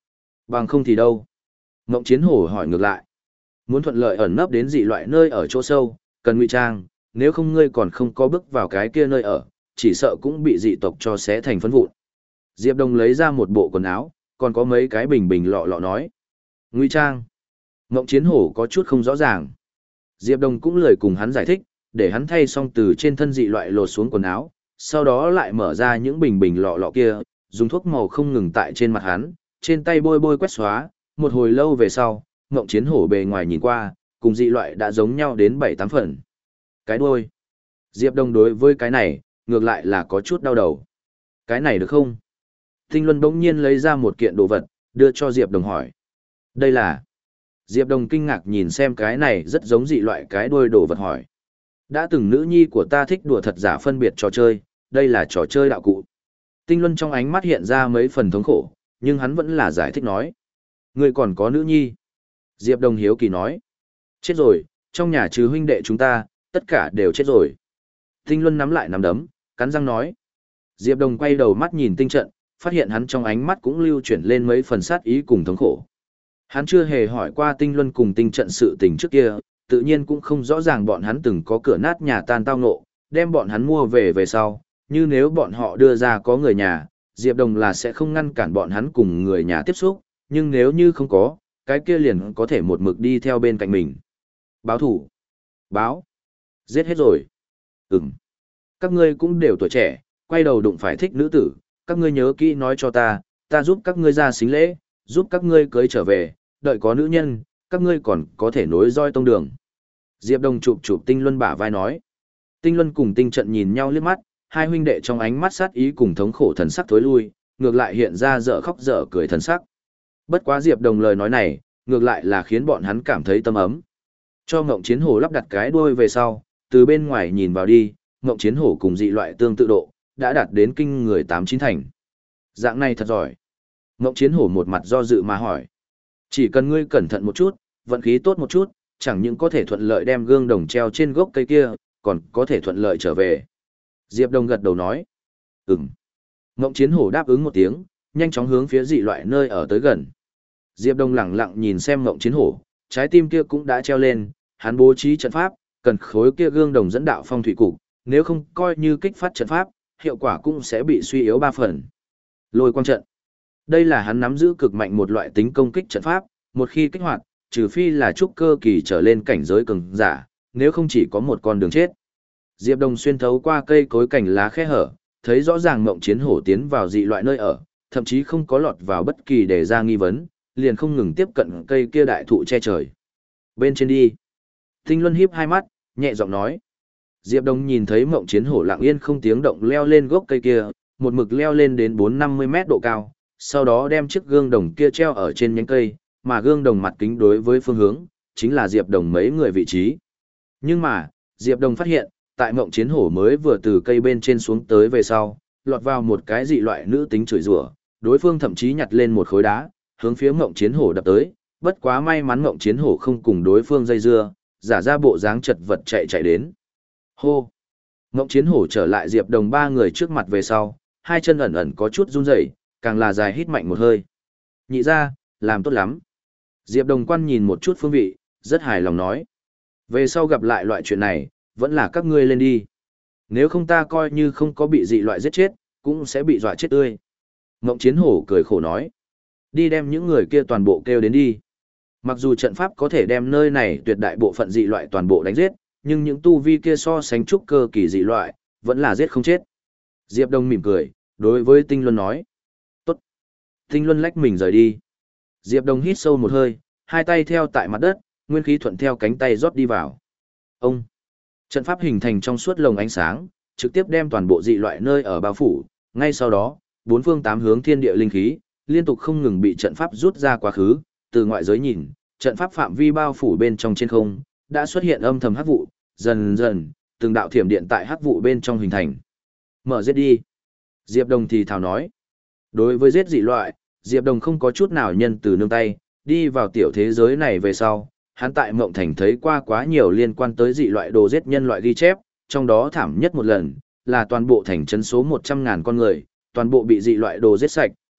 Bằng không thì đâu? Ngộng Chiến Hổ hỏi ngược lại. Muốn thuận lợi ẩn nấp đến dị loại nơi ở chỗ sâu, cần ngụy trang, nếu không ngươi còn không có bước vào cái kia nơi ở, chỉ sợ cũng bị dị tộc cho xé thành phấn vụn. Diệp Đông lấy ra một bộ quần áo, còn có mấy cái bình bình lọ lọ nói. Ngụy trang. Ngộng Chiến Hổ có chút không rõ ràng. Diệp Đông cũng lười cùng hắn giải thích, để hắn thay xong từ trên thân dị loại lột xuống quần áo, sau đó lại mở ra những bình bình lọ lọ kia, dùng thuốc màu không ngừng tại trên mặt hắn, trên tay bôi bôi quét xóa, một hồi lâu về sau, Ngộng Chiến Hổ bề ngoài nhìn qua, cùng dị loại đã giống nhau đến bảy tám phần. Cái đuôi. Diệp Đông đối với cái này, ngược lại là có chút đau đầu. Cái này được không? Tinh Luân bỗng nhiên lấy ra một kiện đồ vật, đưa cho Diệp Đông hỏi. Đây là... Diệp Đông kinh ngạc nhìn xem cái này rất giống dị loại cái đuôi đồ vật hỏi. Đã từng nữ nhi của ta thích đùa thật giả phân biệt trò chơi, đây là trò chơi đạo cụ. Tinh Luân trong ánh mắt hiện ra mấy phần thống khổ, nhưng hắn vẫn là giải thích nói. Ngươi còn có nữ nhi. Diệp Đông hiếu kỳ nói. Chết rồi, trong nhà trừ huynh đệ chúng ta, tất cả đều chết rồi. Tinh Luân nắm lại nắm đấm, cắn răng nói. Diệp Đông quay đầu mắt nhìn tinh trận, phát hiện hắn trong ánh mắt cũng lưu chuyển lên mấy phần sát ý cùng thống khổ. Hắn chưa hề hỏi qua Tinh Luân cùng tinh trận sự tình trước kia, tự nhiên cũng không rõ ràng bọn hắn từng có cửa nát nhà tan tao ngộ, đem bọn hắn mua về về sau, như nếu bọn họ đưa ra có người nhà, Diệp Đông là sẽ không ngăn cản bọn hắn cùng người nhà tiếp xúc, nhưng nếu như không có, cái kia liền có thể một mực đi theo bên cạnh mình. Báo thủ. Báo. Giết hết rồi. Ừm. Các ngươi cũng đều tuổi trẻ, quay đầu đụng phải thích nữ tử, các ngươi nhớ kỹ nói cho ta, ta giúp các ngươi ra xính lễ, giúp các ngươi cưới trở về, đợi có nữ nhân, các ngươi còn có thể nối roi tông đường. Diệp Đông chụp chụp Tinh Luân bả vai nói. Tinh Luân cùng Tinh Trận nhìn nhau liếc mắt, hai huynh đệ trong ánh mắt sát ý cùng thống khổ thần sắc thối lui, ngược lại hiện ra dở khóc dở cười thần sắc. Bất quá Diệp Đông lời nói này, ngược lại là khiến bọn hắn cảm thấy tâm ấm. Cho Ngộng Chiến Hổ lắp đặt cái đuôi về sau, từ bên ngoài nhìn vào đi, Ngộng Chiến Hổ cùng dị loại tương tự độ, đã đạt đến kinh người tám chín thành. Dạng này thật giỏi. Ngộng Chiến Hổ một mặt do dự mà hỏi. Chỉ cần ngươi cẩn thận một chút, vận khí tốt một chút, chẳng những có thể thuận lợi đem gương đồng treo trên gốc cây kia, còn có thể thuận lợi trở về. Diệp Đông gật đầu nói. Ừm. Ngộng Chiến Hổ đáp ứng một tiếng, nhanh chóng hướng phía dị loại nơi ở tới gần. Diệp Đông lẳng lặng nhìn xem Ngộng Chiến Hổ, trái tim kia cũng đã treo lên, hắn bố trí trận pháp, cần khối kia gương đồng dẫn đạo phong thủy cục, nếu không coi như kích phát trận pháp, hiệu quả cũng sẽ bị suy yếu ba phần. Lôi quang trận. Đây là hắn nắm giữ cực mạnh một loại tính công kích trận pháp, một khi kích hoạt, trừ phi là trúc cơ kỳ trở lên cảnh giới cường giả, nếu không chỉ có một con đường chết. Diệp Đông xuyên thấu qua cây cối cảnh lá khe hở, thấy rõ ràng Ngộng Chiến Hổ tiến vào dị loại nơi ở, thậm chí không có lọt vào bất kỳ đề ra nghi vấn, liền không ngừng tiếp cận cây kia đại thụ che trời. Bên trên đi. Tinh Luân híp hai mắt, nhẹ giọng nói. Diệp Đông nhìn thấy Ngộng Chiến Hổ lặng yên không tiếng động leo lên gốc cây kia, một mực leo lên đến bốn năm mươi mét độ cao, sau đó đem chiếc gương đồng kia treo ở trên nhánh cây, mà gương đồng mặt kính đối với phương hướng, chính là Diệp Đông mấy người vị trí. Nhưng mà, Diệp Đông phát hiện, tại Ngộng Chiến Hổ mới vừa từ cây bên trên xuống tới về sau, lọt vào một cái dị loại nữ tính chửi rủa, đối phương thậm chí nhặt lên một khối đá, hướng phía Ngộng Chiến Hổ đập tới, bất quá may mắn Ngộng Chiến Hổ không cùng đối phương dây dưa, giả ra bộ dáng chật vật chạy chạy đến. Hô! Ngộng Chiến Hổ trở lại Diệp Đông ba người trước mặt về sau, hai chân ẩn ẩn có chút run rẩy, càng là dài hít mạnh một hơi. Nhị ra, làm tốt lắm. Diệp Đông Quan nhìn một chút phương vị, rất hài lòng nói. Về sau gặp lại loại chuyện này, vẫn là các ngươi lên đi. Nếu không ta coi như không có bị dị loại giết chết, cũng sẽ bị dọa chết tươi. Ngộng Chiến Hổ cười khổ nói. Đi đem những người kia toàn bộ kêu đến đi. Mặc dù trận pháp có thể đem nơi này tuyệt đại bộ phận dị loại toàn bộ đánh giết, nhưng những tu vi kia so sánh trúc cơ kỳ dị loại, vẫn là giết không chết. Diệp Đông mỉm cười, đối với Tinh Luân nói. Tốt. Tinh Luân lách mình rời đi. Diệp Đông hít sâu một hơi, hai tay theo tại mặt đất, nguyên khí thuận theo cánh tay rót đi vào. Ông. Trận pháp hình thành trong suốt lồng ánh sáng, trực tiếp đem toàn bộ dị loại nơi ở bao phủ, ngay sau đó, bốn phương tám hướng thiên địa linh khí, liên tục không ngừng bị trận pháp rút ra quá khứ, từ ngoại giới nhìn, trận pháp phạm vi bao phủ bên trong trên không, đã xuất hiện âm thầm hắc vụ, dần dần, từng đạo thiểm điện tại hắc vụ bên trong hình thành. Mở giết đi. Diệp Đông thì thào nói. Đối với giết dị loại, Diệp Đông không có chút nào nhân từ nương tay, đi vào tiểu thế giới này về sau, hắn tại Mộng Thành thấy qua quá nhiều liên quan tới dị loại đồ giết nhân loại ghi chép, trong đó thảm nhất một lần, là toàn bộ thành trấn số một trăm ngàn con người, toàn bộ bị dị loại đồ giết sạch,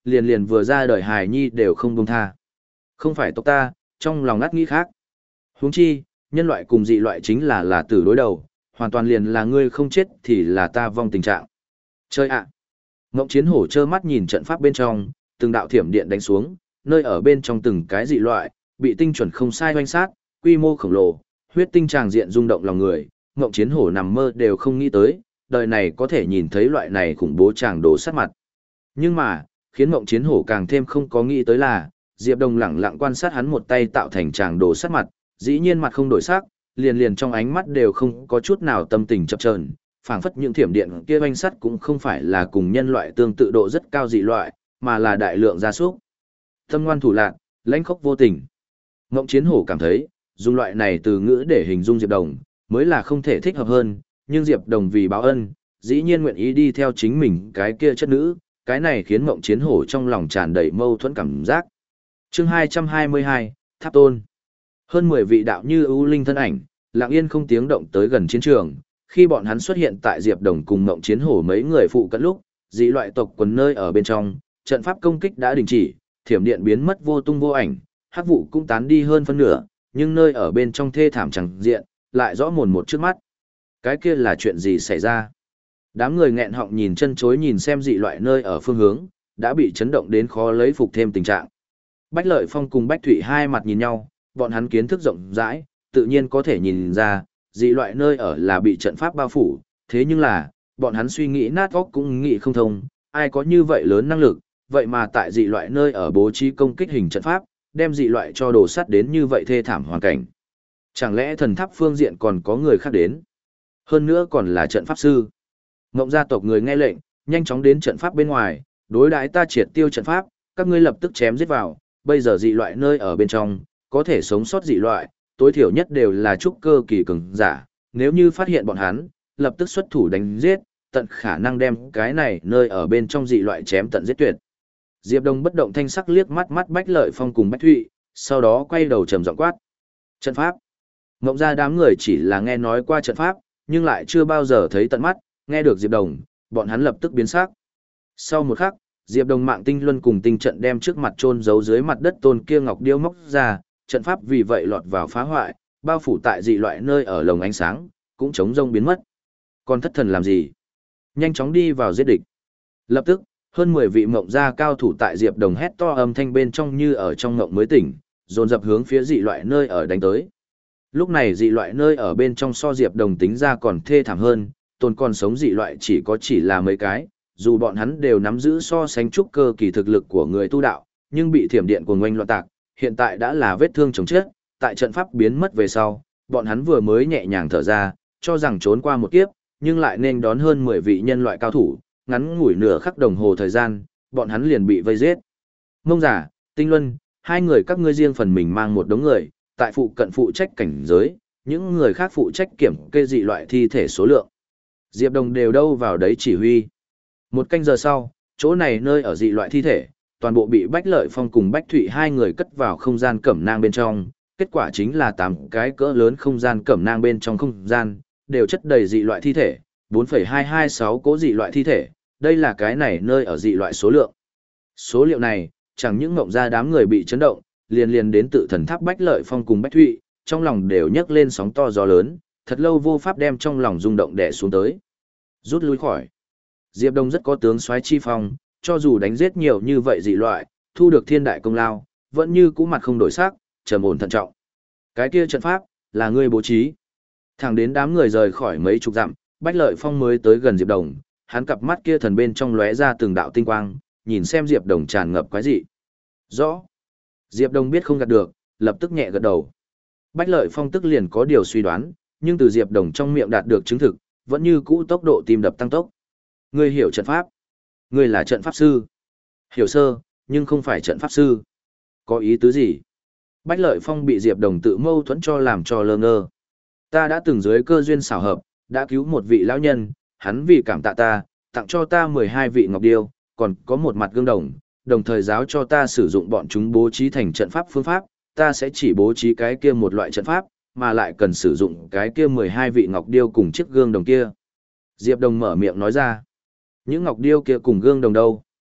liền liền vừa ra đời hài nhi đều không buông tha. Không phải tộc ta, trong lòng ngắt nghĩ khác. Huống chi, nhân loại cùng dị loại chính là là tử đối đầu, hoàn toàn liền là ngươi không chết thì là ta vong tình trạng. Chơi ạ! Ngộng Chiến Hổ trơ mắt nhìn trận pháp bên trong, từng đạo thiểm điện đánh xuống, nơi ở bên trong từng cái dị loại, bị tinh chuẩn không sai hoanh sát, quy mô khổng lồ, huyết tinh tràng diện rung động lòng người, Ngộng Chiến Hổ nằm mơ đều không nghĩ tới, đời này có thể nhìn thấy loại này khủng bố tràng đổ sát mặt. Nhưng mà, khiến Ngộng Chiến Hổ càng thêm không có nghĩ tới là, Diệp Đồng lẳng lặng quan sát hắn một tay tạo thành tràng đổ sát mặt, dĩ nhiên mặt không đổi sắc, liền liền trong ánh mắt đều không có chút nào tâm tình chập chờn, phảng phất những thiểm điện kia oanh sắt cũng không phải là cùng nhân loại tương tự độ rất cao dị loại, mà là đại lượng gia súc. Tâm ngoan thủ lạn, lãnh khốc vô tình. Ngộng Chiến Hổ cảm thấy, dùng loại này từ ngữ để hình dung Diệp Đồng, mới là không thể thích hợp hơn, nhưng Diệp Đồng vì báo ân, dĩ nhiên nguyện ý đi theo chính mình cái kia chất nữ, cái này khiến Ngộng Chiến Hổ trong lòng tràn đầy mâu thuẫn cảm giác. Chương hai trăm hai mươi hai, Tháp Tôn. Hơn mười vị đạo như ưu linh thân ảnh, lặng yên không tiếng động tới gần chiến trường, khi bọn hắn xuất hiện tại Diệp Đồng cùng Ngộng Chiến Hổ mấy người phụ cận lúc, dị loại tộc quần nơi ở bên trong, trận pháp công kích đã đình chỉ, thiểm điện biến mất vô tung vô ảnh, hắc vụ cũng tán đi hơn phân nửa, nhưng nơi ở bên trong thê thảm chẳng diện, lại rõ mồn một trước mắt. Cái kia là chuyện gì xảy ra? Đám người nghẹn họng nhìn chân chối nhìn xem dị loại nơi ở phương hướng, đã bị chấn động đến khó lấy phục thêm tình trạng. Bách Lợi Phong cùng Bách Thụy hai mặt nhìn nhau, bọn hắn kiến thức rộng rãi, tự nhiên có thể nhìn ra, dị loại nơi ở là bị trận pháp bao phủ, thế nhưng là, bọn hắn suy nghĩ nát óc cũng nghĩ không thông, ai có như vậy lớn năng lực, vậy mà tại dị loại nơi ở bố trí công kích hình trận pháp, đem dị loại cho đồ sắt đến như vậy thê thảm hoàn cảnh. Chẳng lẽ thần tháp phương diện còn có người khác đến? Hơn nữa còn là trận pháp sư. Ngộng gia tộc người nghe lệnh, nhanh chóng đến trận pháp bên ngoài, đối đãi ta triệt tiêu trận pháp, các ngươi lập tức chém giết vào, bây giờ dị loại nơi ở bên trong, có thể sống sót dị loại, tối thiểu nhất đều là trúc cơ kỳ cường giả, nếu như phát hiện bọn hắn, lập tức xuất thủ đánh giết, tận khả năng đem cái này nơi ở bên trong dị loại chém tận giết tuyệt. Diệp Đông bất động thanh sắc liếc mắt mắt Bách Lợi Phong cùng Bách Thụy, sau đó quay đầu trầm giọng quát. Trận pháp. Ngộng gia đám người chỉ là nghe nói qua trận pháp, nhưng lại chưa bao giờ thấy tận mắt, nghe được Diệp Đồng, bọn hắn lập tức biến sắc. Sau một khắc, Diệp Đồng mạng tinh luân cùng tinh trận đem trước mặt chôn giấu dưới mặt đất tôn kia ngọc điêu móc ra, trận pháp vì vậy lọt vào phá hoại, bao phủ tại dị loại nơi ở lồng ánh sáng, cũng chống rông biến mất. Còn thất thần làm gì? Nhanh chóng đi vào giết địch. Lập tức, hơn mười vị mộng gia cao thủ tại Diệp Đồng hét to âm thanh bên trong như ở trong ngộng mới tỉnh, dồn dập hướng phía dị loại nơi ở đánh tới. Lúc này dị loại nơi ở bên trong so Diệp Đồng tính ra còn thê thảm hơn, tồn còn sống dị loại chỉ có chỉ là mấy cái, dù bọn hắn đều nắm giữ so sánh trúc cơ kỳ thực lực của người tu đạo, nhưng bị thiểm điện cuồng oanh loạn tạc, hiện tại đã là vết thương chồng chết, tại trận pháp biến mất về sau, bọn hắn vừa mới nhẹ nhàng thở ra, cho rằng trốn qua một kiếp, nhưng lại nên đón hơn mười vị nhân loại cao thủ, ngắn ngủi nửa khắc đồng hồ thời gian, bọn hắn liền bị vây giết. Mông Giả, Tinh Luân, hai người các ngươi riêng phần mình mang một đống người, tại phụ cận phụ trách cảnh giới, những người khác phụ trách kiểm kê dị loại thi thể số lượng. Diệp Đồng đều đâu vào đấy chỉ huy. Một canh giờ sau, chỗ này nơi ở dị loại thi thể, toàn bộ bị Bách Lợi Phong cùng Bách Thụy hai người cất vào không gian cẩm nang bên trong, kết quả chính là tám cái cỡ lớn không gian cẩm nang bên trong không gian, đều chất đầy dị loại thi thể, bốn phẩy hai hai sáu cố dị loại thi thể, đây là cái này nơi ở dị loại số lượng. Số liệu này, chẳng những ngộng ra đám người bị chấn động, liền liền đến tự thần tháp Bách Lợi Phong cùng Bách Thụy, trong lòng đều nhấc lên sóng to gió lớn, thật lâu vô pháp đem trong lòng rung động đè xuống tới. Rút lui khỏi. Diệp Đông rất có tướng soái chi phong, cho dù đánh giết nhiều như vậy dị loại, thu được thiên đại công lao, vẫn như cũ mặt không đổi sắc, trầm ổn thận trọng. Cái kia trận pháp, là ngươi bố trí. Thẳng đến đám người rời khỏi mấy chục dặm, Bách Lợi Phong mới tới gần Diệp Đồng, hắn cặp mắt kia thần bên trong lóe ra từng đạo tinh quang, nhìn xem Diệp Đồng tràn ngập quái dị. Rõ. Diệp Đồng biết không gạt được, lập tức nhẹ gật đầu. Bách Lợi Phong tức liền có điều suy đoán, nhưng từ Diệp Đồng trong miệng đạt được chứng thực, vẫn như cũ tốc độ tim đập tăng tốc. Ngươi hiểu trận pháp. Ngươi là trận pháp sư. Hiểu sơ, nhưng không phải trận pháp sư. Có ý tứ gì? Bách Lợi Phong bị Diệp Đồng tự mâu thuẫn cho làm cho lơ ngơ. Ta đã từng dưới cơ duyên xảo hợp, đã cứu một vị lão nhân, hắn vì cảm tạ ta, tặng cho ta mười hai vị ngọc điêu, còn có một mặt gương đồng, đồng thời giáo cho ta sử dụng bọn chúng bố trí thành trận pháp phương pháp, ta sẽ chỉ bố trí cái kia một loại trận pháp, mà lại cần sử dụng cái kia mười hai vị ngọc điêu cùng chiếc gương đồng kia. Diệp Đồng mở miệng nói ra. Những ngọc điêu kia cùng gương đồng đâu?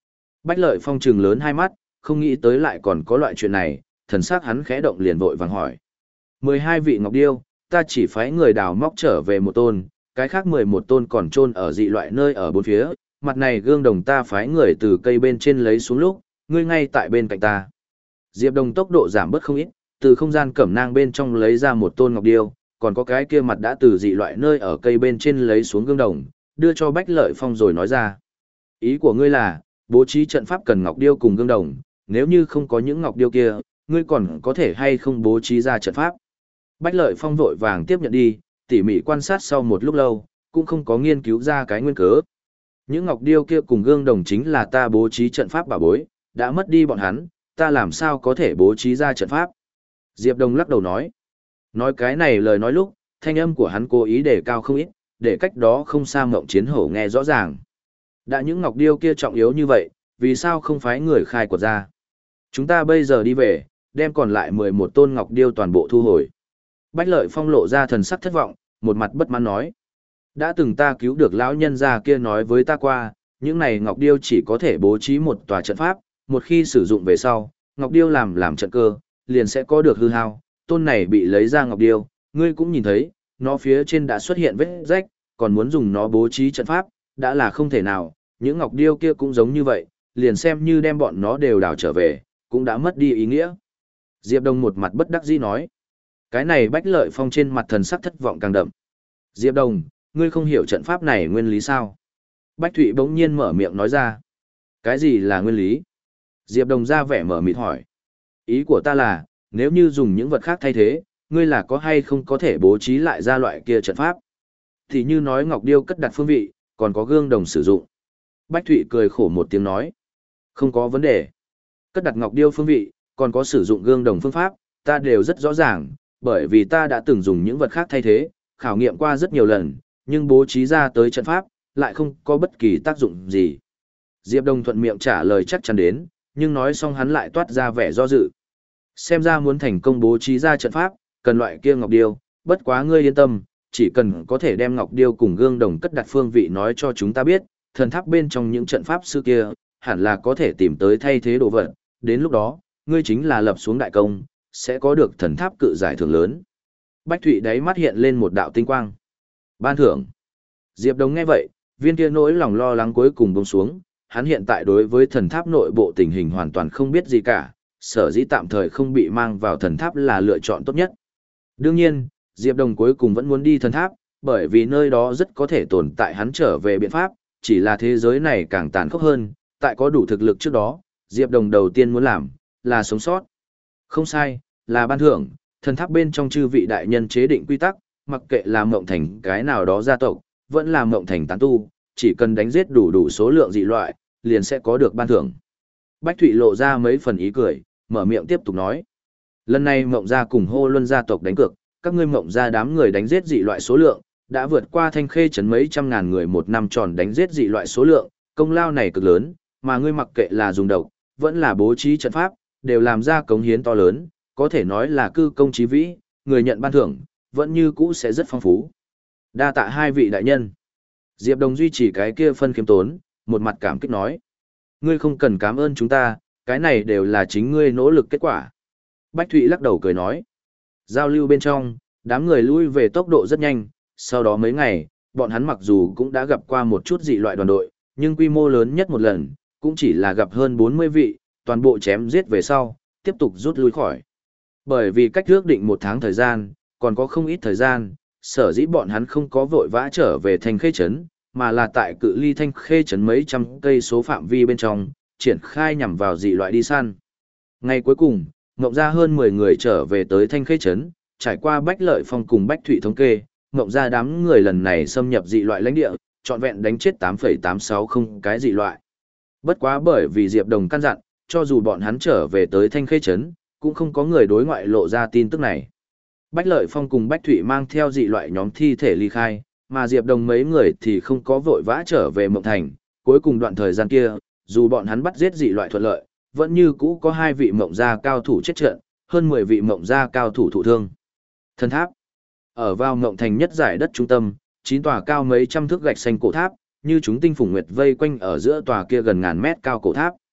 Bách Lợi Phong trừng lớn hai mắt, không nghĩ tới lại còn có loại chuyện này, thần sắc hắn khẽ động liền vội vàng hỏi. Mười hai vị ngọc điêu, ta chỉ phái người đào móc trở về một tôn, cái khác mười một tôn còn chôn ở dị loại nơi ở bốn phía, mặt này gương đồng ta phái người từ cây bên trên lấy xuống lúc, ngươi ngay tại bên cạnh ta. Diệp Đồng tốc độ giảm bớt không ít, từ không gian cẩm nang bên trong lấy ra một tôn ngọc điêu, còn có cái kia mặt đã từ dị loại nơi ở cây bên trên lấy xuống gương đồng, đưa cho Bách Lợi Phong rồi nói ra. Ý của ngươi là, bố trí trận pháp cần ngọc điêu cùng gương đồng, nếu như không có những ngọc điêu kia, ngươi còn có thể hay không bố trí ra trận pháp. Bách Lợi Phong vội vàng tiếp nhận đi, tỉ mỉ quan sát sau một lúc lâu, cũng không có nghiên cứu ra cái nguyên cớ. Những ngọc điêu kia cùng gương đồng chính là ta bố trí trận pháp bảo bối, đã mất đi bọn hắn, ta làm sao có thể bố trí ra trận pháp. Diệp Đồng lắc đầu nói. Nói cái này lời nói lúc, thanh âm của hắn cố ý để cao không ít, để cách đó không xa Mộng Chiến Hổ nghe rõ ràng. Đã những ngọc điêu kia trọng yếu như vậy, vì sao không phái người khai quật ra? Chúng ta bây giờ đi về, đem còn lại mười một tôn ngọc điêu toàn bộ thu hồi. Bách Lợi Phong lộ ra thần sắc thất vọng, một mặt bất mãn nói. Đã từng ta cứu được lão nhân gia kia nói với ta qua, những này ngọc điêu chỉ có thể bố trí một tòa trận pháp, một khi sử dụng về sau, ngọc điêu làm làm trận cơ, liền sẽ có được hư hao. Tôn này bị lấy ra ngọc điêu, ngươi cũng nhìn thấy, nó phía trên đã xuất hiện vết rách, còn muốn dùng nó bố trí trận pháp, đã là không thể nào, những ngọc điêu kia cũng giống như vậy, liền xem như đem bọn nó đều đào trở về, cũng đã mất đi ý nghĩa. Diệp Đông một mặt bất đắc dĩ nói. Cái này Bách Lợi Phong trên mặt thần sắc thất vọng càng đậm. Diệp Đông, ngươi không hiểu trận pháp này nguyên lý sao? Bách Thụy bỗng nhiên mở miệng nói ra. Cái gì là nguyên lý? Diệp Đông ra vẻ mở mịt hỏi. Ý của ta là, nếu như dùng những vật khác thay thế, ngươi là có hay không có thể bố trí lại ra loại kia trận pháp? Thì như nói ngọc điêu cất đặt phương vị, còn có gương đồng sử dụng. Bách Thụy cười khổ một tiếng nói. Không có vấn đề. Cất đặt ngọc điêu phương vị, còn có sử dụng gương đồng phương pháp, ta đều rất rõ ràng, bởi vì ta đã từng dùng những vật khác thay thế, khảo nghiệm qua rất nhiều lần, nhưng bố trí ra tới trận pháp, lại không có bất kỳ tác dụng gì. Diệp Đông thuận miệng trả lời chắc chắn đến, nhưng nói xong hắn lại toát ra vẻ do dự. Xem ra muốn thành công bố trí ra trận pháp, cần loại kia ngọc điêu, bất quá ngươi yên tâm, chỉ cần có thể đem ngọc điêu cùng gương đồng cất đặt phương vị nói cho chúng ta biết, thần tháp bên trong những trận pháp sư kia, hẳn là có thể tìm tới thay thế đồ vật, đến lúc đó, ngươi chính là lập xuống đại công, sẽ có được thần tháp cự giải thưởng lớn. Bách Thụy đáy mắt hiện lên một đạo tinh quang. Ban thưởng. Diệp Đông nghe vậy, viên kia nỗi lòng lo lắng cuối cùng buông xuống, hắn hiện tại đối với thần tháp nội bộ tình hình hoàn toàn không biết gì cả, sở dĩ tạm thời không bị mang vào thần tháp là lựa chọn tốt nhất. Đương nhiên, Diệp Đông cuối cùng vẫn muốn đi thần tháp, bởi vì nơi đó rất có thể tồn tại hắn trở về biện pháp, chỉ là thế giới này càng tàn khốc hơn, tại có đủ thực lực trước đó, Diệp Đông đầu tiên muốn làm, là sống sót. Không sai, là ban thưởng, thần tháp bên trong chư vị đại nhân chế định quy tắc, mặc kệ là Mộng Thành cái nào đó gia tộc, vẫn là Mộng Thành tán tu, chỉ cần đánh giết đủ đủ số lượng dị loại, liền sẽ có được ban thưởng. Bách Thụy lộ ra mấy phần ý cười, mở miệng tiếp tục nói. Lần này Mộng gia cùng Hô Luân gia tộc đánh cược, các ngươi Mộng gia đám người đánh giết dị loại số lượng, đã vượt qua Thanh Khê trấn mấy trăm ngàn người một năm tròn đánh giết dị loại số lượng, công lao này cực lớn, mà ngươi mặc kệ là dùng độc, vẫn là bố trí trận pháp, đều làm ra cống hiến to lớn, có thể nói là cư công chí vĩ, người nhận ban thưởng, vẫn như cũ sẽ rất phong phú. Đa tạ hai vị đại nhân. Diệp Đông duy trì cái kia phân khiêm tốn, một mặt cảm kích nói. Ngươi không cần cảm ơn chúng ta, cái này đều là chính ngươi nỗ lực kết quả. Bách Thụy lắc đầu cười nói. Giao lưu bên trong, đám người lui về tốc độ rất nhanh, sau đó mấy ngày, bọn hắn mặc dù cũng đã gặp qua một chút dị loại đoàn đội, nhưng quy mô lớn nhất một lần, cũng chỉ là gặp hơn bốn mươi vị, toàn bộ chém giết về sau, tiếp tục rút lui khỏi. Bởi vì cách ước định một tháng thời gian, còn có không ít thời gian, sở dĩ bọn hắn không có vội vã trở về Thanh Khê trấn, mà là tại cự ly Thanh Khê trấn mấy trăm cây số phạm vi bên trong, triển khai nhằm vào dị loại đi săn. Ngày cuối cùng, Ngộng gia hơn mười người trở về tới Thanh Khê trấn, trải qua Bách Lợi Phong cùng Bách Thụy thống kê, Ngộng gia đám người lần này xâm nhập dị loại lãnh địa, trọn vẹn đánh chết tám phẩy tám sáu không cái dị loại. Bất quá bởi vì Diệp Đông căn dặn, cho dù bọn hắn trở về tới Thanh Khê trấn, cũng không có người đối ngoại lộ ra tin tức này. Bách Lợi Phong cùng Bách Thụy mang theo dị loại nhóm thi thể ly khai, mà Diệp Đông mấy người thì không có vội vã trở về Mộng Thành. Cuối cùng đoạn thời gian kia, dù bọn hắn bắt giết dị loại thuận lợi, vẫn như cũ có hai vị Mộng gia cao thủ chết trận, hơn mười vị Mộng gia cao thủ thụ thương. Thần tháp. Ở vào Mộng Thành nhất giải đất trung tâm, chín tòa cao mấy trăm thước gạch xanh cổ tháp, như chúng tinh phùng nguyệt vây quanh ở giữa tòa kia gần ngàn mét cao cổ tháp.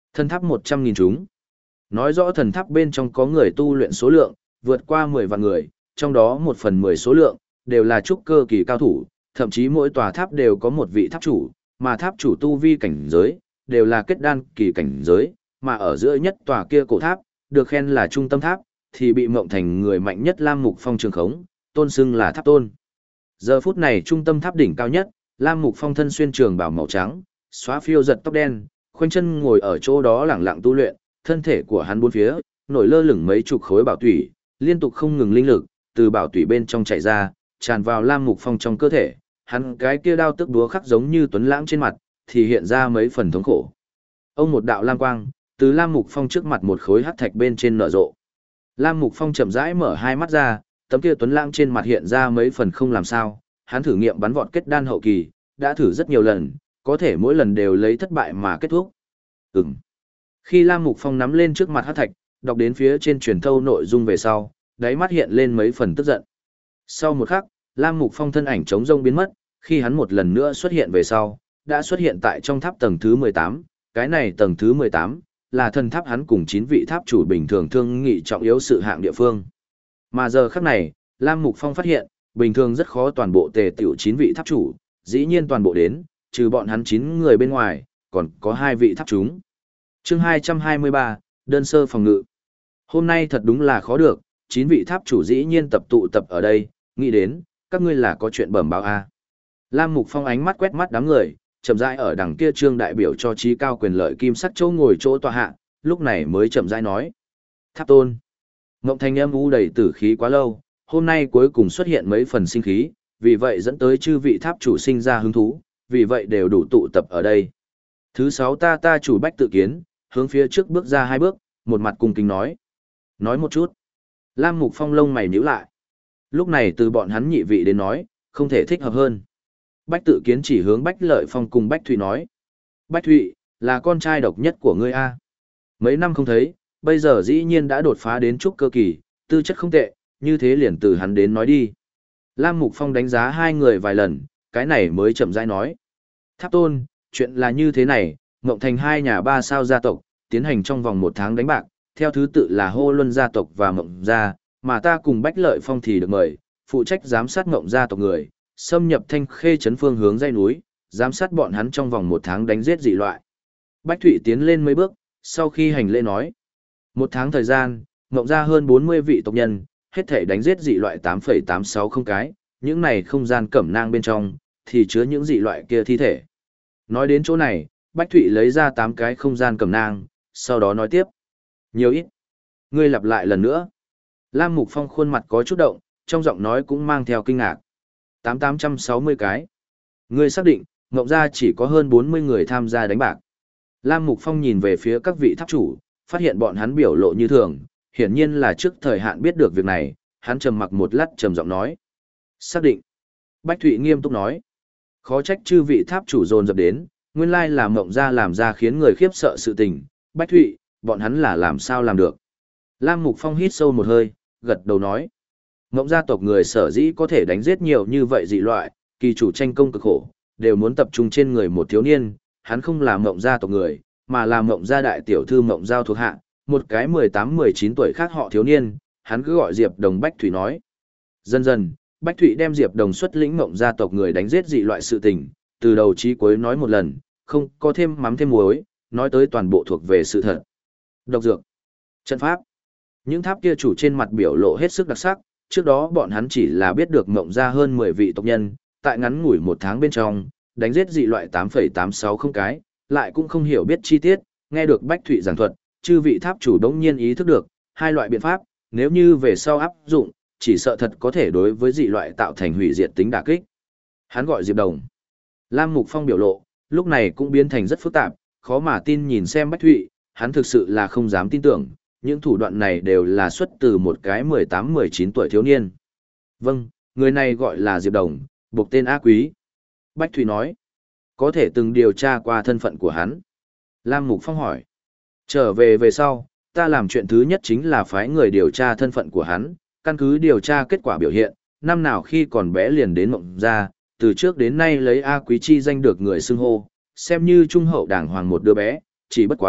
Thần tháp một trăm nghìn chúng. Nói rõ thần tháp bên trong có người tu luyện số lượng, vượt qua mười vạn người, trong đó một phần mười số lượng, đều là trúc cơ kỳ cao thủ, thậm chí mỗi tòa tháp đều có một vị tháp chủ, mà tháp chủ tu vi cảnh giới, đều là kết đan kỳ cảnh giới, mà ở giữa nhất tòa kia cổ tháp, được khen là trung tâm tháp, thì bị mộng thành người mạnh nhất Lam Mục Phong trường khống, tôn xưng là tháp tôn. Giờ phút này trung tâm tháp đỉnh cao nhất, Lam Mục Phong thân xuyên trường bào màu trắng, xóa phiêu giật tóc đen, khoanh chân ngồi ở chỗ đó lẳng lặng tu luyện, thân thể của hắn bốn phía, nổi lơ lửng mấy chục khối bảo tủy, liên tục không ngừng linh lực, từ bảo tủy bên trong chảy ra, tràn vào Lam Mục Phong trong cơ thể, hắn cái kia đao tức đúa khắc giống như tuấn lãng trên mặt, thì hiện ra mấy phần thống khổ. Ông một đạo lam quang, từ Lam Mục Phong trước mặt một khối hắc thạch bên trên nở rộ. Lam Mục Phong chậm rãi mở hai mắt ra, tấm kia tuấn lãng trên mặt hiện ra mấy phần không làm sao, hắn thử nghiệm bắn vọt kết đan hậu kỳ, đã thử rất nhiều lần, có thể mỗi lần đều lấy thất bại mà kết thúc. Ừm. Khi Lam Mục Phong nắm lên trước mặt hắc thạch, đọc đến phía trên truyền thâu nội dung về sau, đáy mắt hiện lên mấy phần tức giận. Sau một khắc, Lam Mục Phong thân ảnh trống rông biến mất, khi hắn một lần nữa xuất hiện về sau, đã xuất hiện tại trong tháp tầng thứ mười tám, cái này tầng thứ mười tám là thần tháp hắn cùng chín vị tháp chủ bình thường thương nghị trọng yếu sự hạng địa phương. Mà giờ khắc này, Lam Mục Phong phát hiện, bình thường rất khó toàn bộ tề tiểu chín vị tháp chủ, dĩ nhiên toàn bộ đến, trừ bọn hắn chín người bên ngoài, còn có hai vị tháp chúng. Chương hai trăm hai mươi ba, đơn sơ phòng ngự. Hôm nay thật đúng là khó được, chín vị tháp chủ dĩ nhiên tập tụ tập ở đây, nghĩ đến, các ngươi là có chuyện bẩm báo a. Lam Mục Phong ánh mắt quét mắt đám người, chậm rãi ở đằng kia trương đại biểu cho trí cao quyền lợi kim sắc chỗ ngồi chỗ tọa hạ, lúc này mới chậm rãi nói. Tháp tôn. Ngộng Thành âm u đầy tử khí quá lâu, hôm nay cuối cùng xuất hiện mấy phần sinh khí, vì vậy dẫn tới chư vị tháp chủ sinh ra hứng thú, vì vậy đều đủ tụ tập ở đây. Thứ sáu ta ta chủ Bách Tự Kiến, hướng phía trước bước ra hai bước, một mặt cung kính nói. Nói một chút. Lam Mục Phong lông mày nhíu lại. Lúc này từ bọn hắn nhị vị đến nói, không thể thích hợp hơn. Bách Tự Kiến chỉ hướng Bách Lợi Phong cùng Bách Thụy nói. Bách Thụy, là con trai độc nhất của ngươi a. Mấy năm không thấy, bây giờ dĩ nhiên đã đột phá đến trúc cơ kỳ, tư chất không tệ, như thế liền từ hắn đến nói đi. Lam Mục Phong đánh giá hai người vài lần, cái này mới chậm rãi nói. Tháp tôn, chuyện là như thế này, Ngộng Thành hai nhà ba sao gia tộc, tiến hành trong vòng một tháng đánh bạc, theo thứ tự là Hô Luân gia tộc và Ngộng gia, mà ta cùng Bách Lợi Phong thì được mời, phụ trách giám sát Ngộng gia tộc người, xâm nhập Thanh Khê trấn phương hướng dãy núi, giám sát bọn hắn trong vòng một tháng đánh giết dị loại. Bách Thụy tiến lên mấy bước, sau khi hành lễ nói. Một tháng thời gian, Ngộng gia hơn bốn mươi vị tộc nhân, hết thể đánh giết dị loại tám phẩy tám sáu không cái, những này không gian cẩm nang bên trong, thì chứa những dị loại kia thi thể. Nói đến chỗ này, Bách Thụy lấy ra tám cái không gian cẩm nang, sau đó nói tiếp. Nhiều ít. Ngươi lặp lại lần nữa. Lam Mục Phong khuôn mặt có chút động, trong giọng nói cũng mang theo kinh ngạc. tám tám trăm sáu mươi cái. Ngươi xác định, Ngộng gia chỉ có hơn bốn mươi người tham gia đánh bạc. Lam Mục Phong nhìn về phía các vị tháp chủ, phát hiện bọn hắn biểu lộ như thường, hiển nhiên là trước thời hạn biết được việc này, hắn trầm mặc một lát trầm giọng nói. Xác định. Bách Thụy nghiêm túc nói. Khó trách chư vị tháp chủ dồn dập đến, nguyên lai là Ngộng gia làm ra khiến người khiếp sợ sự tình. Bách Thụy, bọn hắn là làm sao làm được. Lam Mục Phong hít sâu một hơi, gật đầu nói. Ngộng gia tộc người sở dĩ có thể đánh giết nhiều như vậy dị loại, kỳ chủ tranh công cực khổ, đều muốn tập trung trên người một thiếu niên, hắn không là Ngộng gia tộc người, mà là Ngộng gia đại tiểu thư Ngộng Giao thuộc hạ, một cái mười tám mười chín tuổi khác họ thiếu niên, hắn cứ gọi Diệp Đồng Bách Thụy nói. Dần dần, Bách Thụy đem Diệp Đồng xuất lĩnh Ngộng gia tộc người đánh giết dị loại sự tình, từ đầu chí cuối nói một lần, không có thêm mắm thêm muối, nói tới toàn bộ thuộc về sự thật. Độc dược, trận pháp. Những tháp kia chủ trên mặt biểu lộ hết sức đặc sắc, trước đó bọn hắn chỉ là biết được Ngộng gia hơn mười vị tộc nhân, tại ngắn ngủi một tháng bên trong, đánh giết dị loại tám phẩy tám sáu không cái, lại cũng không hiểu biết chi tiết, nghe được Bách Thụy giảng thuật, chư vị tháp chủ đống nhiên ý thức được, hai loại biện pháp, nếu như về sau áp dụng, chỉ sợ thật có thể đối với dị loại tạo thành hủy diệt tính đả kích. Hắn gọi Diệp Đồng. Lam Mục Phong biểu lộ, lúc này cũng biến thành rất phức tạp, khó mà tin nhìn xem Bách Thụy, hắn thực sự là không dám tin tưởng, những thủ đoạn này đều là xuất từ một cái mười tám mười chín tuổi thiếu niên. Vâng, người này gọi là Diệp Đồng, buộc tên A Quý. Bách Thụy nói, có thể từng điều tra qua thân phận của hắn. Lam Mục Phong hỏi, trở về về sau, ta làm chuyện thứ nhất chính là phái người điều tra thân phận của hắn, căn cứ điều tra kết quả biểu hiện, năm nào khi còn bé liền đến Ngộng gia, từ trước đến nay lấy A Quý chi danh được người xưng hô, xem như trung hậu đàng hoàng một đứa bé, chỉ bất quá,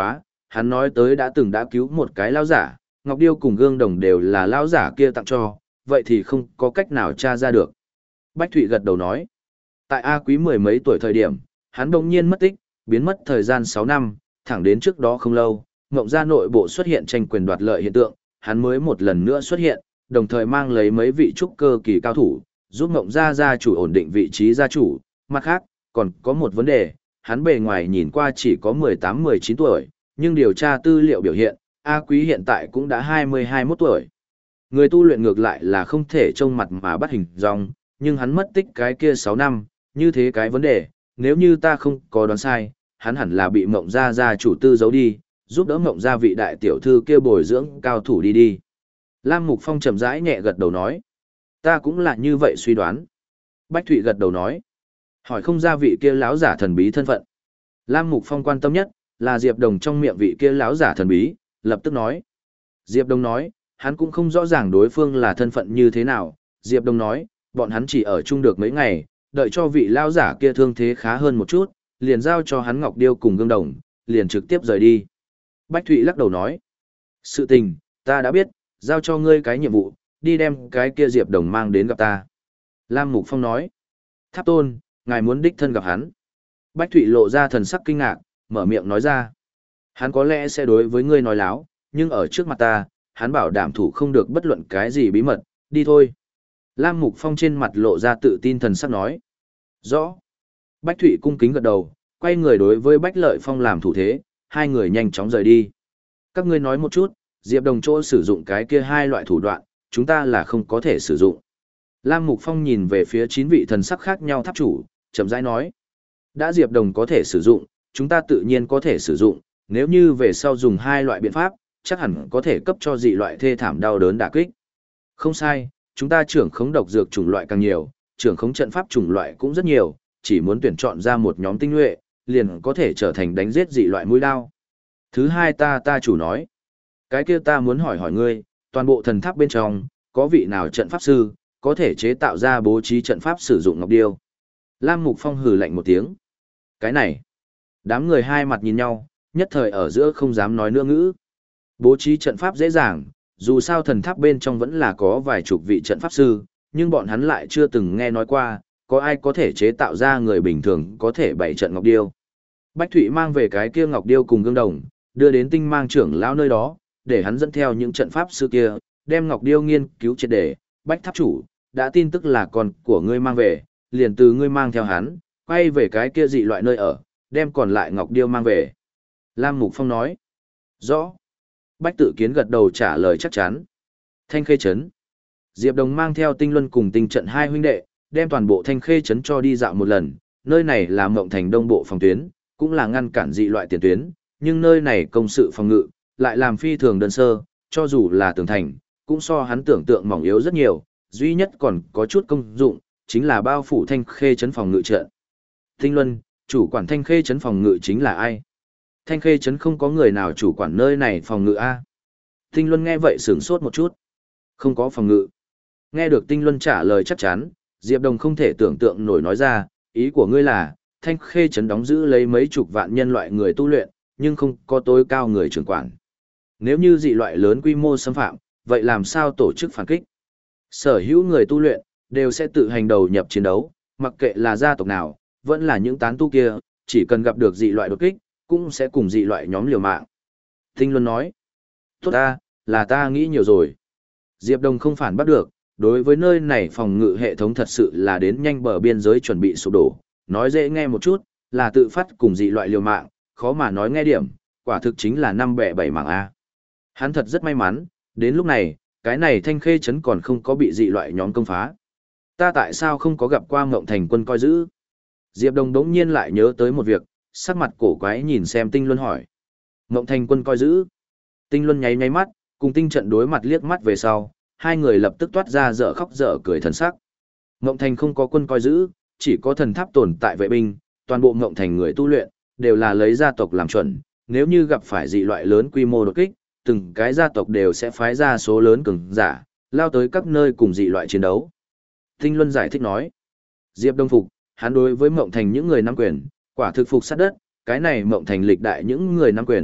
hắn nói tới đã từng đã cứu một cái lão giả, ngọc điêu cùng gương đồng đều là lão giả kia tặng cho, vậy thì không có cách nào tra ra được. Bách Thụy gật đầu nói, tại A Quý mười mấy tuổi thời điểm, hắn đột nhiên mất tích, biến mất thời gian sáu năm, thẳng đến trước đó không lâu, Ngộng gia nội bộ xuất hiện tranh quyền đoạt lợi hiện tượng, hắn mới một lần nữa xuất hiện, đồng thời mang lấy mấy vị trúc cơ kỳ cao thủ, giúp Ngộng gia gia chủ ổn định vị trí gia chủ. Mặt khác, còn có một vấn đề, hắn bề ngoài nhìn qua chỉ có mười tám mười chín tuổi, nhưng điều tra tư liệu biểu hiện, A Quý hiện tại cũng đã hai mươi hai mốt tuổi. Người tu luyện ngược lại là không thể trông mặt mà bắt hình dong, nhưng hắn mất tích cái kia sáu năm, như thế cái vấn đề, nếu như ta không có đoán sai, hắn hẳn là bị Ngộng gia gia chủ tư giấu đi, giúp đỡ Ngộng gia vị đại tiểu thư kia bồi dưỡng cao thủ đi đi. Lam Mục Phong chậm rãi nhẹ gật đầu nói, ta cũng là như vậy suy đoán. Bách Thụy gật đầu nói, hỏi không ra vị kia lão giả thần bí thân phận. Lam Mục Phong quan tâm nhất là Diệp Đồng trong miệng vị kia lão giả thần bí, lập tức nói. Diệp Đồng nói, hắn cũng không rõ ràng đối phương là thân phận như thế nào. Diệp Đồng nói, bọn hắn chỉ ở chung được mấy ngày, đợi cho vị lão giả kia thương thế khá hơn một chút, liền giao cho hắn ngọc điêu cùng gương đồng, liền trực tiếp rời đi. Bách Thụy lắc đầu nói, sự tình, ta đã biết, giao cho ngươi cái nhiệm vụ, đi đem cái kia Diệp Đồng mang đến gặp ta. Lam Mục Phong nói, Tháp Tôn, ngài muốn đích thân gặp hắn. Bách Thụy lộ ra thần sắc kinh ngạc, mở miệng nói ra. Hắn có lẽ sẽ đối với ngươi nói láo, nhưng ở trước mặt ta, hắn bảo đảm thủ không được bất luận cái gì bí mật, đi thôi. Lam Mục Phong trên mặt lộ ra tự tin thần sắc nói. Rõ. Bách Thụy cung kính gật đầu, quay người đối với Bách Lợi Phong làm thủ thế, hai người nhanh chóng rời đi. Các ngươi nói một chút, Diệp Đồng chỗ sử dụng cái kia hai loại thủ đoạn, chúng ta là không có thể sử dụng. Lam Mục Phong nhìn về phía chín vị thần sắc khác nhau tháp chủ, chậm rãi nói. Đã Diệp Đồng có thể sử dụng, chúng ta tự nhiên có thể sử dụng, nếu như về sau dùng hai loại biện pháp, chắc hẳn có thể cấp cho dị loại thê thảm đau đớn đả kích. Không sai, chúng ta trưởng khống độc dược chủng loại càng nhiều, trưởng khống trận pháp chủng loại cũng rất nhiều, chỉ muốn tuyển chọn ra một nhóm tinh nhuệ, liền có thể trở thành đánh giết dị loại mũi đao. Thứ hai ta ta chủ nói, cái kia ta muốn hỏi hỏi ngươi, toàn bộ thần tháp bên trong, có vị nào trận pháp sư, có thể chế tạo ra bố trí trận pháp sử dụng ngọc điêu. Lam Mục Phong hừ lạnh một tiếng. Cái này, đám người hai mặt nhìn nhau, nhất thời ở giữa không dám nói nữa ngữ. Bố trí trận pháp dễ dàng, dù sao thần tháp bên trong vẫn là có vài chục vị trận pháp sư, nhưng bọn hắn lại chưa từng nghe nói qua, có ai có thể chế tạo ra người bình thường có thể bày trận ngọc điêu. Bách Thụy mang về cái kia ngọc điêu cùng gương đồng, đưa đến tinh mang trưởng lão nơi đó, để hắn dẫn theo những trận pháp sư kia, đem ngọc điêu nghiên cứu triệt để. Bách tháp chủ, đã tin tức là con của ngươi mang về, liền từ ngươi mang theo hắn, quay về cái kia dị loại nơi ở, đem còn lại ngọc điêu mang về. Lam Mục Phong nói. Rõ. Bách Tự Kiến gật đầu trả lời chắc chắn. Thanh Khê Trấn. Diệp Đồng mang theo Tinh Luân cùng Tinh Trận hai huynh đệ, đem toàn bộ Thanh Khê Trấn cho đi dạo một lần. Nơi này là Mộng Thành Đông Bộ phòng tuyến, cũng là ngăn cản dị loại tiền tuyến, nhưng nơi này công sự phòng ngự, lại làm phi thường đơn sơ, cho dù là tường thành, cũng so hắn tưởng tượng mỏng yếu rất nhiều, duy nhất còn có chút công dụng, chính là bao phủ Thanh Khê Trấn phòng ngự trận. Tinh Luân, chủ quản Thanh Khê Trấn phòng ngự chính là ai? Thanh Khê Trấn không có người nào chủ quản nơi này phòng ngự a. Tinh Luân nghe vậy sửng sốt một chút. Không có phòng ngự. Nghe được Tinh Luân trả lời chắc chắn, Diệp Đồng không thể tưởng tượng nổi nói ra, ý của ngươi là, Thanh Khê Trấn đóng giữ lấy mấy chục vạn nhân loại người tu luyện, nhưng không có tối cao người trưởng quản. Nếu như dị loại lớn quy mô xâm phạm, vậy làm sao tổ chức phản kích? Sở hữu người tu luyện, đều sẽ tự hành đầu nhập chiến đấu, mặc kệ là gia tộc nào, vẫn là những tán tu kia, chỉ cần gặp được dị loại đột kích, cũng sẽ cùng dị loại nhóm liều mạng. Tinh Luân nói, tốt ta, là ta nghĩ nhiều rồi. Diệp Đồng không phản bắt được, đối với nơi này phòng ngự hệ thống thật sự là đến nhanh bờ biên giới chuẩn bị sụp đổ, nói dễ nghe một chút, là tự phát cùng dị loại liều mạng, khó mà nói nghe điểm, quả thực chính là năm bẻ bảy mảng A. Hắn thật rất may mắn, đến lúc này, cái này Thanh Khê Trấn còn không có bị dị loại nhóm công phá. Ta tại sao không có gặp qua Ngộng Thành quân coi giữ? Diệp Đồng đống nhiên lại nhớ tới một việc, sắc mặt cổ quái nhìn xem Tinh Luân hỏi. Ngộng Thành quân coi giữ. Tinh Luân nháy nháy mắt, cùng Tinh Trận đối mặt liếc mắt về sau, hai người lập tức toát ra dở khóc dở cười thần sắc. Ngộng Thành không có quân coi giữ, chỉ có thần tháp tồn tại vệ binh, toàn bộ Ngộng Thành người tu luyện, đều là lấy gia tộc làm chuẩn, nếu như gặp phải dị loại lớn quy mô đột kích, từng cái gia tộc đều sẽ phái ra số lớn cường giả, lao tới các nơi cùng dị loại chiến đấu. Tinh Luân giải thích nói, Diệp Đông phục, hắn đối với Mộng Thành những người nắm quyền, quả thực phục sát đất, cái này Mộng Thành lịch đại những người nắm quyền,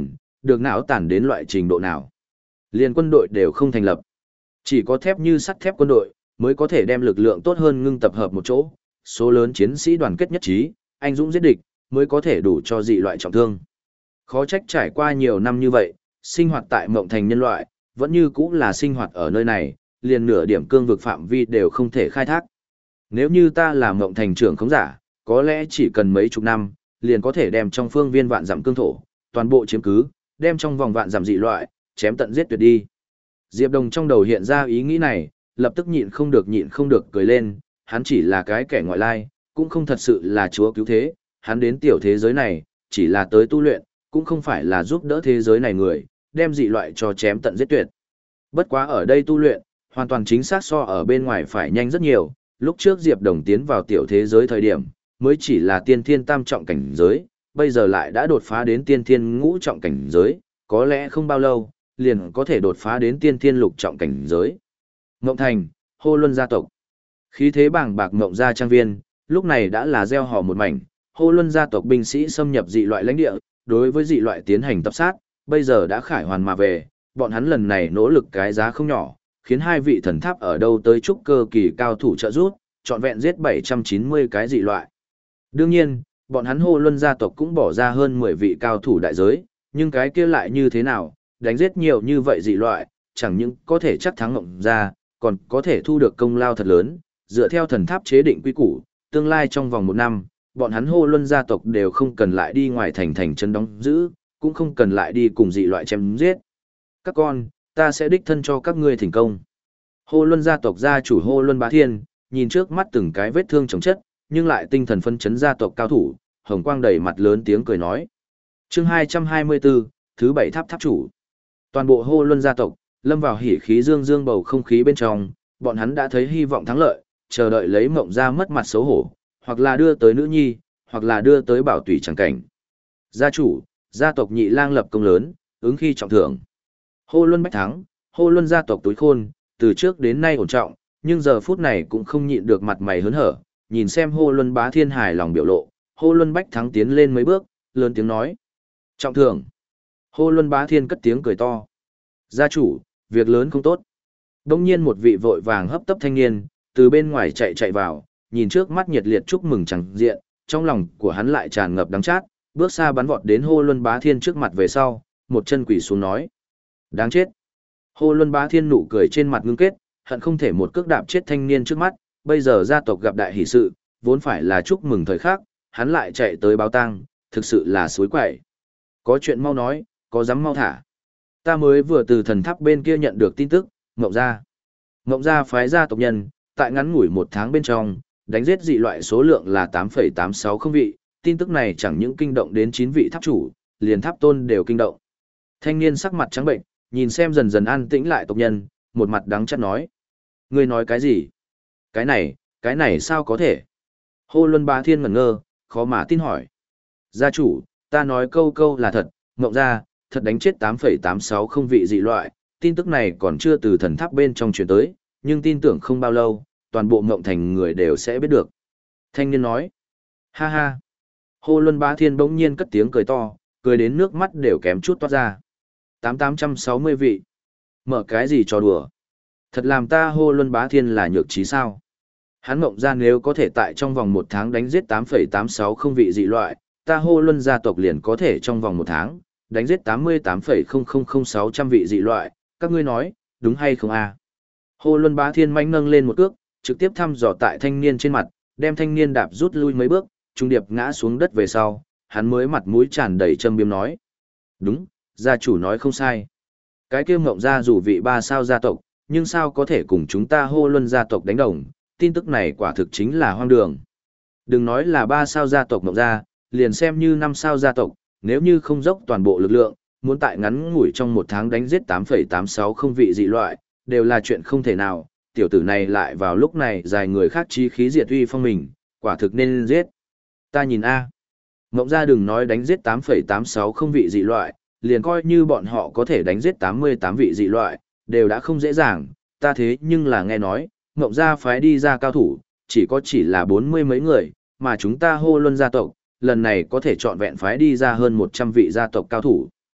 được não tàn đến loại trình độ nào. Liên quân đội đều không thành lập. Chỉ có thép như sắt thép quân đội, mới có thể đem lực lượng tốt hơn ngưng tập hợp một chỗ, số lớn chiến sĩ đoàn kết nhất trí, anh dũng giết địch, mới có thể đủ cho dị loại trọng thương. Khó trách trải qua nhiều năm như vậy, sinh hoạt tại Mộng Thành nhân loại, vẫn như cũ là sinh hoạt ở nơi này, liền nửa điểm cương vực phạm vi đều không thể khai thác. Nếu như ta là Mộng Thành trưởng khống giả, có lẽ chỉ cần mấy chục năm, liền có thể đem trong phương viên vạn dặm cương thổ, toàn bộ chiếm cứ, đem trong vòng vạn dặm dị loại, chém tận giết tuyệt đi. Diệp Đồng trong đầu hiện ra ý nghĩ này, lập tức nhịn không được nhịn không được cười lên, hắn chỉ là cái kẻ ngoại lai, cũng không thật sự là chúa cứu thế, hắn đến tiểu thế giới này, chỉ là tới tu luyện, cũng không phải là giúp đỡ thế giới này người, đem dị loại cho chém tận giết tuyệt. Bất quá ở đây tu luyện, hoàn toàn chính xác so ở bên ngoài phải nhanh rất nhiều, lúc trước Diệp Đồng tiến vào tiểu thế giới thời điểm, mới chỉ là tiên thiên tam trọng cảnh giới, bây giờ lại đã đột phá đến tiên thiên ngũ trọng cảnh giới, có lẽ không bao lâu, liền có thể đột phá đến tiên thiên lục trọng cảnh giới. Ngộng Thành, Hô Luân gia tộc. Khí thế bàng bạc Ngộng gia trang viên, lúc này đã là gieo hò một mảnh, Hô Luân gia tộc binh sĩ xâm nhập dị loại lãnh địa, đối với dị loại tiến hành tập sát, bây giờ đã khải hoàn mà về, bọn hắn lần này nỗ lực cái giá không nhỏ, khiến hai vị thần tháp ở đâu tới trúc cơ kỳ cao thủ trợ giúp, trọn vẹn giết bảy trăm chín mươi cái dị loại. Đương nhiên, bọn hắn Hô Luân gia tộc cũng bỏ ra hơn mười vị cao thủ đại giới, nhưng cái kia lại như thế nào, đánh giết nhiều như vậy dị loại, chẳng những có thể chắc thắng Ngộng gia, còn có thể thu được công lao thật lớn, dựa theo thần tháp chế định quy củ, tương lai trong vòng một năm, bọn hắn Hô Luân gia tộc đều không cần lại đi ngoài thành thành trấn đóng giữ, cũng không cần lại đi cùng dị loại chém giết. Các con, ta sẽ đích thân cho các ngươi thành công. Hô Luân gia tộc gia chủ Hô Luân Bá Thiên, nhìn trước mắt từng cái vết thương chồng chất, nhưng lại tinh thần phân chấn gia tộc cao thủ, hồng quang đầy mặt lớn tiếng cười nói. Chương hai trăm hai mươi bốn, thứ bảy tháp tháp chủ. Toàn bộ Hô Luân gia tộc, lâm vào hỉ khí dương dương bầu không khí bên trong, bọn hắn đã thấy hy vọng thắng lợi, chờ đợi lấy Mộng gia mất mặt xấu hổ, hoặc là đưa tới nữ nhi, hoặc là đưa tới bảo tùy chẳng cảnh. Gia chủ, gia tộc Nhị Lang lập công lớn, ứng khi trọng thưởng. Hô Luân bách thắng, Hô Luân gia tộc túi khôn, từ trước đến nay ổn trọng, nhưng giờ phút này cũng không nhịn được mặt mày hớn hở, nhìn xem Hô Luân Bá Thiên hài lòng biểu lộ, Hô Luân bách thắng tiến lên mấy bước, lớn tiếng nói: "Trọng thưởng." Hô Luân Bá Thiên cất tiếng cười to: "Gia chủ, việc lớn không tốt." Đông nhiên một vị vội vàng hấp tấp thanh niên, từ bên ngoài chạy chạy vào, nhìn trước mắt nhiệt liệt chúc mừng chẳng diện, trong lòng của hắn lại tràn ngập đắng chát, bước xa bắn vọt đến Hô Luân Bá Thiên trước mặt về sau, một chân quỳ xuống nói: "Đáng chết." Hô Luân Bá Thiên nụ cười trên mặt ngưng kết, hận không thể một cước đạp chết thanh niên trước mắt, bây giờ gia tộc gặp đại hỷ sự, vốn phải là chúc mừng thời khắc, hắn lại chạy tới báo tang, thực sự là suối quậy. Có chuyện mau nói, có dám mau thả. Ta mới vừa từ thần tháp bên kia nhận được tin tức, Ngộng gia. Ngộng gia phái gia tộc nhân, tại ngắn ngủi một tháng bên trong, đánh giết dị loại số lượng là tám phẩy tám sáu không vị, tin tức này chẳng những kinh động đến chín vị tháp chủ, liền tháp tôn đều kinh động. Thanh niên sắc mặt trắng bệnh, nhìn xem dần dần an tĩnh lại tộc nhân, một mặt đắng chát nói: "Ngươi nói cái gì? Cái này, cái này sao có thể?" Hô Luân Bá Thiên ngẩn ngơ, khó mà tin hỏi: "Gia chủ, ta nói câu câu là thật, Ngộng gia thật đánh chết tám phẩy tám sáu không vị dị loại, tin tức này còn chưa từ thần tháp bên trong truyền tới, nhưng tin tưởng không bao lâu, toàn bộ Ngộng Thành người đều sẽ biết được." Thanh niên nói: "Ha ha." Hô Luân Bá Thiên bỗng nhiên cất tiếng cười to, cười đến nước mắt đều kém chút toát ra. Tám tám trăm sáu mươi vị. Mở cái gì cho đùa? Thật làm ta Hô Luân Bá Thiên là nhược trí sao? Hắn Mộng gia nếu có thể tại trong vòng một tháng đánh giết tám phẩy tám sáu không vị dị loại, ta Hô Luân gia tộc liền có thể trong vòng một tháng đánh giết tám mươi tám phẩy không không không sáu trăm vị dị loại, các ngươi nói, đúng hay không a? À? Hô Luân Bá Thiên manh nâng lên một cước, trực tiếp thăm dò tại thanh niên trên mặt, đem thanh niên đạp rút lui mấy bước, trung điệp ngã xuống đất về sau, hắn mới mặt mũi tràn đầy châm biếm nói: "Đúng, gia chủ nói không sai. Cái kia Ngộng gia dù vị ba sao gia tộc, nhưng sao có thể cùng chúng ta Hô Luân gia tộc đánh đồng, tin tức này quả thực chính là hoang đường. Đừng nói là ba sao gia tộc Ngộng gia, liền xem như năm sao gia tộc, nếu như không dốc toàn bộ lực lượng, muốn tại ngắn ngủi trong một tháng đánh giết tám phẩy tám sáu không vị dị loại, đều là chuyện không thể nào, tiểu tử này lại vào lúc này dài người khác chí khí diệt uy phong mình, quả thực nên giết. Ta nhìn a, Ngộng gia đừng nói đánh giết tám phẩy tám sáu không vị dị loại, liền coi như bọn họ có thể đánh giết tám mươi tám vị dị loại, đều đã không dễ dàng, ta thế nhưng là nghe nói, Ngộng gia phái đi ra cao thủ, chỉ có chỉ là bốn mươi mấy người, mà chúng ta Hô Luân gia tộc, lần này có thể chọn vẹn phái đi ra hơn một trăm vị gia tộc cao thủ.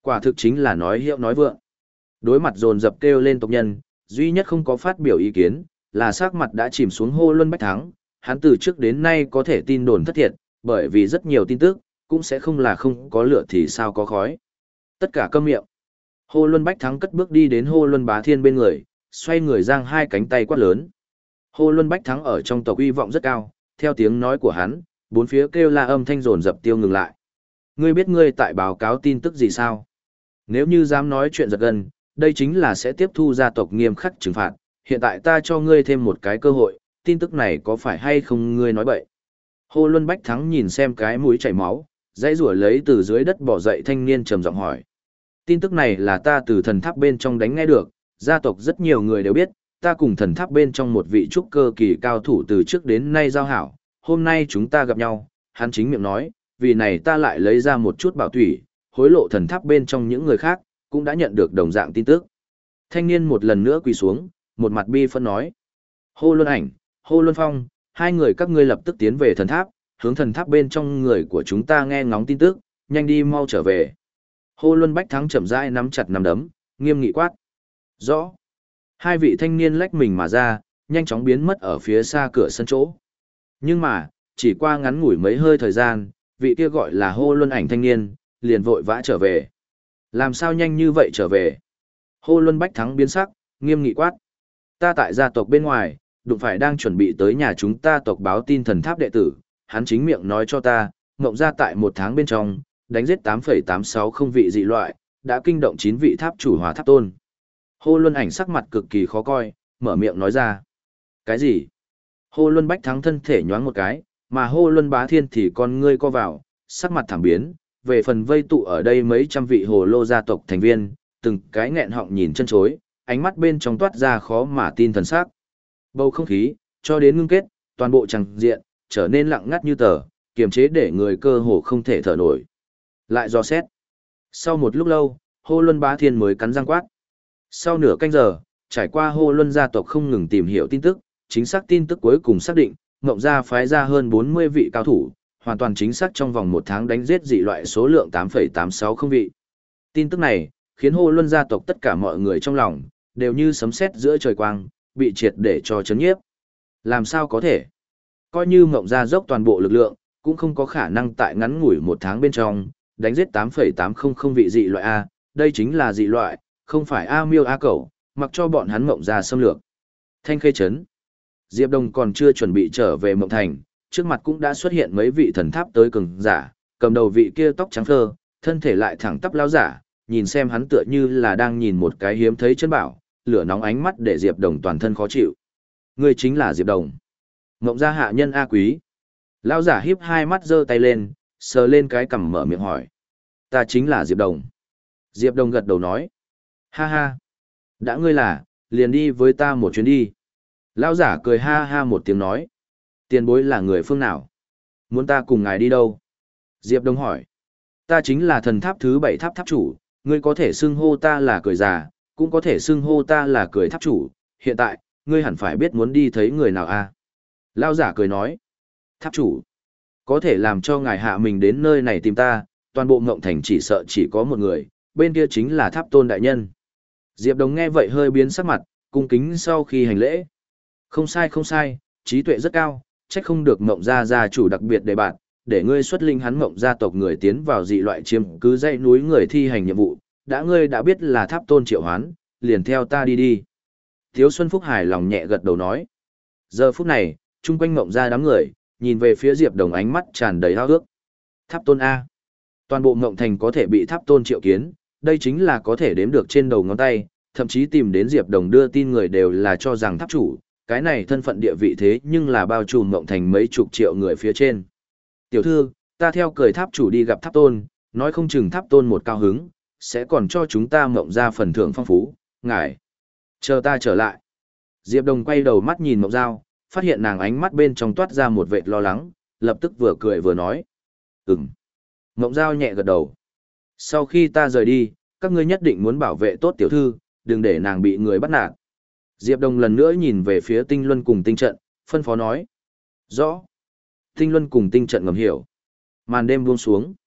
Quả thực chính là nói hiệu nói vượng. Đối mặt dồn dập kêu lên tộc nhân, duy nhất không có phát biểu ý kiến, là sắc mặt đã chìm xuống Hô Luân Bách Thắng, hắn từ trước đến nay có thể tin đồn thất thiệt, bởi vì rất nhiều tin tức, cũng sẽ không là không có lửa thì sao có khói. Tất cả câm miệng. Hô Luân Bách Thắng cất bước đi đến Hô Luân Bá Thiên bên người, xoay người giang hai cánh tay quát lớn. Hô Luân Bách Thắng ở trong tộc uy vọng rất cao, theo tiếng nói của hắn, bốn phía kêu la âm thanh dồn dập tiêu ngừng lại. Ngươi biết ngươi tại báo cáo tin tức gì sao? Nếu như dám nói chuyện giật gân, đây chính là sẽ tiếp thu gia tộc nghiêm khắc trừng phạt, hiện tại ta cho ngươi thêm một cái cơ hội, tin tức này có phải hay không ngươi nói bậy. Hô Luân Bách Thắng nhìn xem cái mũi chảy máu, dãy rủa lấy từ dưới đất bỏ dậy thanh niên trầm giọng hỏi. Tin tức này là ta từ thần tháp bên trong đánh nghe được, gia tộc rất nhiều người đều biết, ta cùng thần tháp bên trong một vị trúc cơ kỳ cao thủ từ trước đến nay giao hảo, hôm nay chúng ta gặp nhau, hắn chính miệng nói, vì này ta lại lấy ra một chút bảo thủy, hối lộ thần tháp bên trong những người khác, cũng đã nhận được đồng dạng tin tức. Thanh niên một lần nữa quỳ xuống, một mặt bi phân nói. Hô Luân Ảnh, Hô Luân Phong, hai người các ngươi lập tức tiến về thần tháp, hướng thần tháp bên trong người của chúng ta nghe ngóng tin tức, nhanh đi mau trở về. Hô Luân Bách Thắng chậm rãi nắm chặt nắm đấm, nghiêm nghị quát. Rõ. Hai vị thanh niên lách mình mà ra, nhanh chóng biến mất ở phía xa cửa sân chỗ. Nhưng mà, chỉ qua ngắn ngủi mấy hơi thời gian, vị kia gọi là Hô Luân Ảnh thanh niên, liền vội vã trở về. Làm sao nhanh như vậy trở về? Hô Luân Bách Thắng biến sắc, nghiêm nghị quát. Ta tại gia tộc bên ngoài, đụng phải đang chuẩn bị tới nhà chúng ta tộc báo tin thần tháp đệ tử, hắn chính miệng nói cho ta, ngộng ra tại một tháng bên trong, đánh giết tám phẩy tám sáu không vị dị loại, đã kinh động chín vị tháp chủ hòa tháp tôn. Hô Luân Ảnh sắc mặt cực kỳ khó coi, mở miệng nói ra. Cái gì? Hô Luân Bách Thắng thân thể nhoáng một cái, mà Hô Luân Bá Thiên thì con ngươi co vào, sắc mặt thảm biến, về phần vây tụ ở đây mấy trăm vị hồ lô gia tộc thành viên, từng cái nghẹn họng nhìn chân chối, ánh mắt bên trong toát ra khó mà tin thần sắc. Bầu không khí, cho đến ngưng kết, toàn bộ chẳng diện, trở nên lặng ngắt như tờ, kiềm chế để người cơ hồ không thể thở nổi. Lại dò xét. Sau một lúc lâu, Hô Luân Bá Thiên mới cắn răng quát. Sau nửa canh giờ, trải qua Hô Luân gia tộc không ngừng tìm hiểu tin tức, chính xác tin tức cuối cùng xác định, Ngộng gia phái ra hơn bốn mươi vị cao thủ, hoàn toàn chính xác trong vòng một tháng đánh giết dị loại số lượng tám phẩy tám sáu không vị. Tin tức này, khiến Hô Luân gia tộc tất cả mọi người trong lòng, đều như sấm sét giữa trời quang, bị triệt để cho chấn nhiếp. Làm sao có thể? Coi như Ngộng gia dốc toàn bộ lực lượng, cũng không có khả năng tại ngắn ngủi một tháng bên trong, đánh giết tám phẩy tám không không vị dị loại A, đây chính là dị loại, không phải A miêu A cẩu, mặc cho bọn hắn Ngộng gia xâm lược. Thanh Khê Trấn. Diệp Đông còn chưa chuẩn bị trở về Mộng Thành, trước mặt cũng đã xuất hiện mấy vị thần tháp tới cường giả, cầm đầu vị kia tóc trắng phơ, thân thể lại thẳng tắp lão giả, nhìn xem hắn tựa như là đang nhìn một cái hiếm thấy chân bảo, lửa nóng ánh mắt để Diệp Đồng toàn thân khó chịu. Người chính là Diệp Đồng. Ngộng gia hạ nhân A Quý. Lão giả híp hai mắt giơ tay lên, sờ lên cái cằm mở miệng hỏi. Ta chính là Diệp Đồng. Diệp Đồng gật đầu nói. Ha ha. Đã ngươi là, liền đi với ta một chuyến đi. Lão giả cười ha ha một tiếng nói. Tiền bối là người phương nào? Muốn ta cùng ngài đi đâu? Diệp Đông hỏi. Ta chính là thần tháp thứ bảy tháp tháp chủ, ngươi có thể xưng hô ta là cười già, cũng có thể xưng hô ta là cười tháp chủ, hiện tại, ngươi hẳn phải biết muốn đi thấy người nào a? À? Lão giả cười nói. Tháp chủ. Có thể làm cho ngài hạ mình đến nơi này tìm ta, toàn bộ Ngộng Thành chỉ sợ chỉ có một người, bên kia chính là tháp tôn đại nhân. Diệp Đồng nghe vậy hơi biến sắc mặt, cung kính sau khi hành lễ. Không sai không sai, trí tuệ rất cao, trách không được Ngộng gia gia chủ đặc biệt đề bạn, để ngươi xuất linh hắn Ngộng gia tộc người tiến vào dị loại chiếm cứ dãy núi người thi hành nhiệm vụ, đã ngươi đã biết là tháp tôn triệu hoán, liền theo ta đi đi. Thiếu Xuân Phúc hài lòng nhẹ gật đầu nói. Giờ phút này, chung quanh Ngộng gia đám người, nhìn về phía Diệp Đồng ánh mắt tràn đầy hao ước. Tháp tôn A. Toàn bộ Ngộng Thành có thể bị tháp tôn triệu kiến, đây chính là có thể đếm được trên đầu ngón tay, thậm chí tìm đến Diệp Đồng đưa tin người đều là cho rằng tháp chủ, cái này thân phận địa vị thế nhưng là bao trùm Ngộng Thành mấy chục triệu người phía trên. Tiểu thư, ta theo cười tháp chủ đi gặp tháp tôn, nói không chừng tháp tôn một cao hứng, sẽ còn cho chúng ta Ngộng gia phần thưởng phong phú, ngài. Chờ ta trở lại. Diệp Đồng quay đầu mắt nhìn Mộng Giao, phát hiện nàng ánh mắt bên trong toát ra một vệt lo lắng, lập tức vừa cười vừa nói. Ừm. Mộng Giao nhẹ gật đầu. Sau khi ta rời đi, các ngươi nhất định muốn bảo vệ tốt tiểu thư, đừng để nàng bị người bắt nạt. Diệp Đồng lần nữa nhìn về phía Tinh Luân cùng Tinh Trận, phân phó nói. Rõ. Tinh Luân cùng Tinh Trận ngầm hiểu. Màn đêm buông xuống.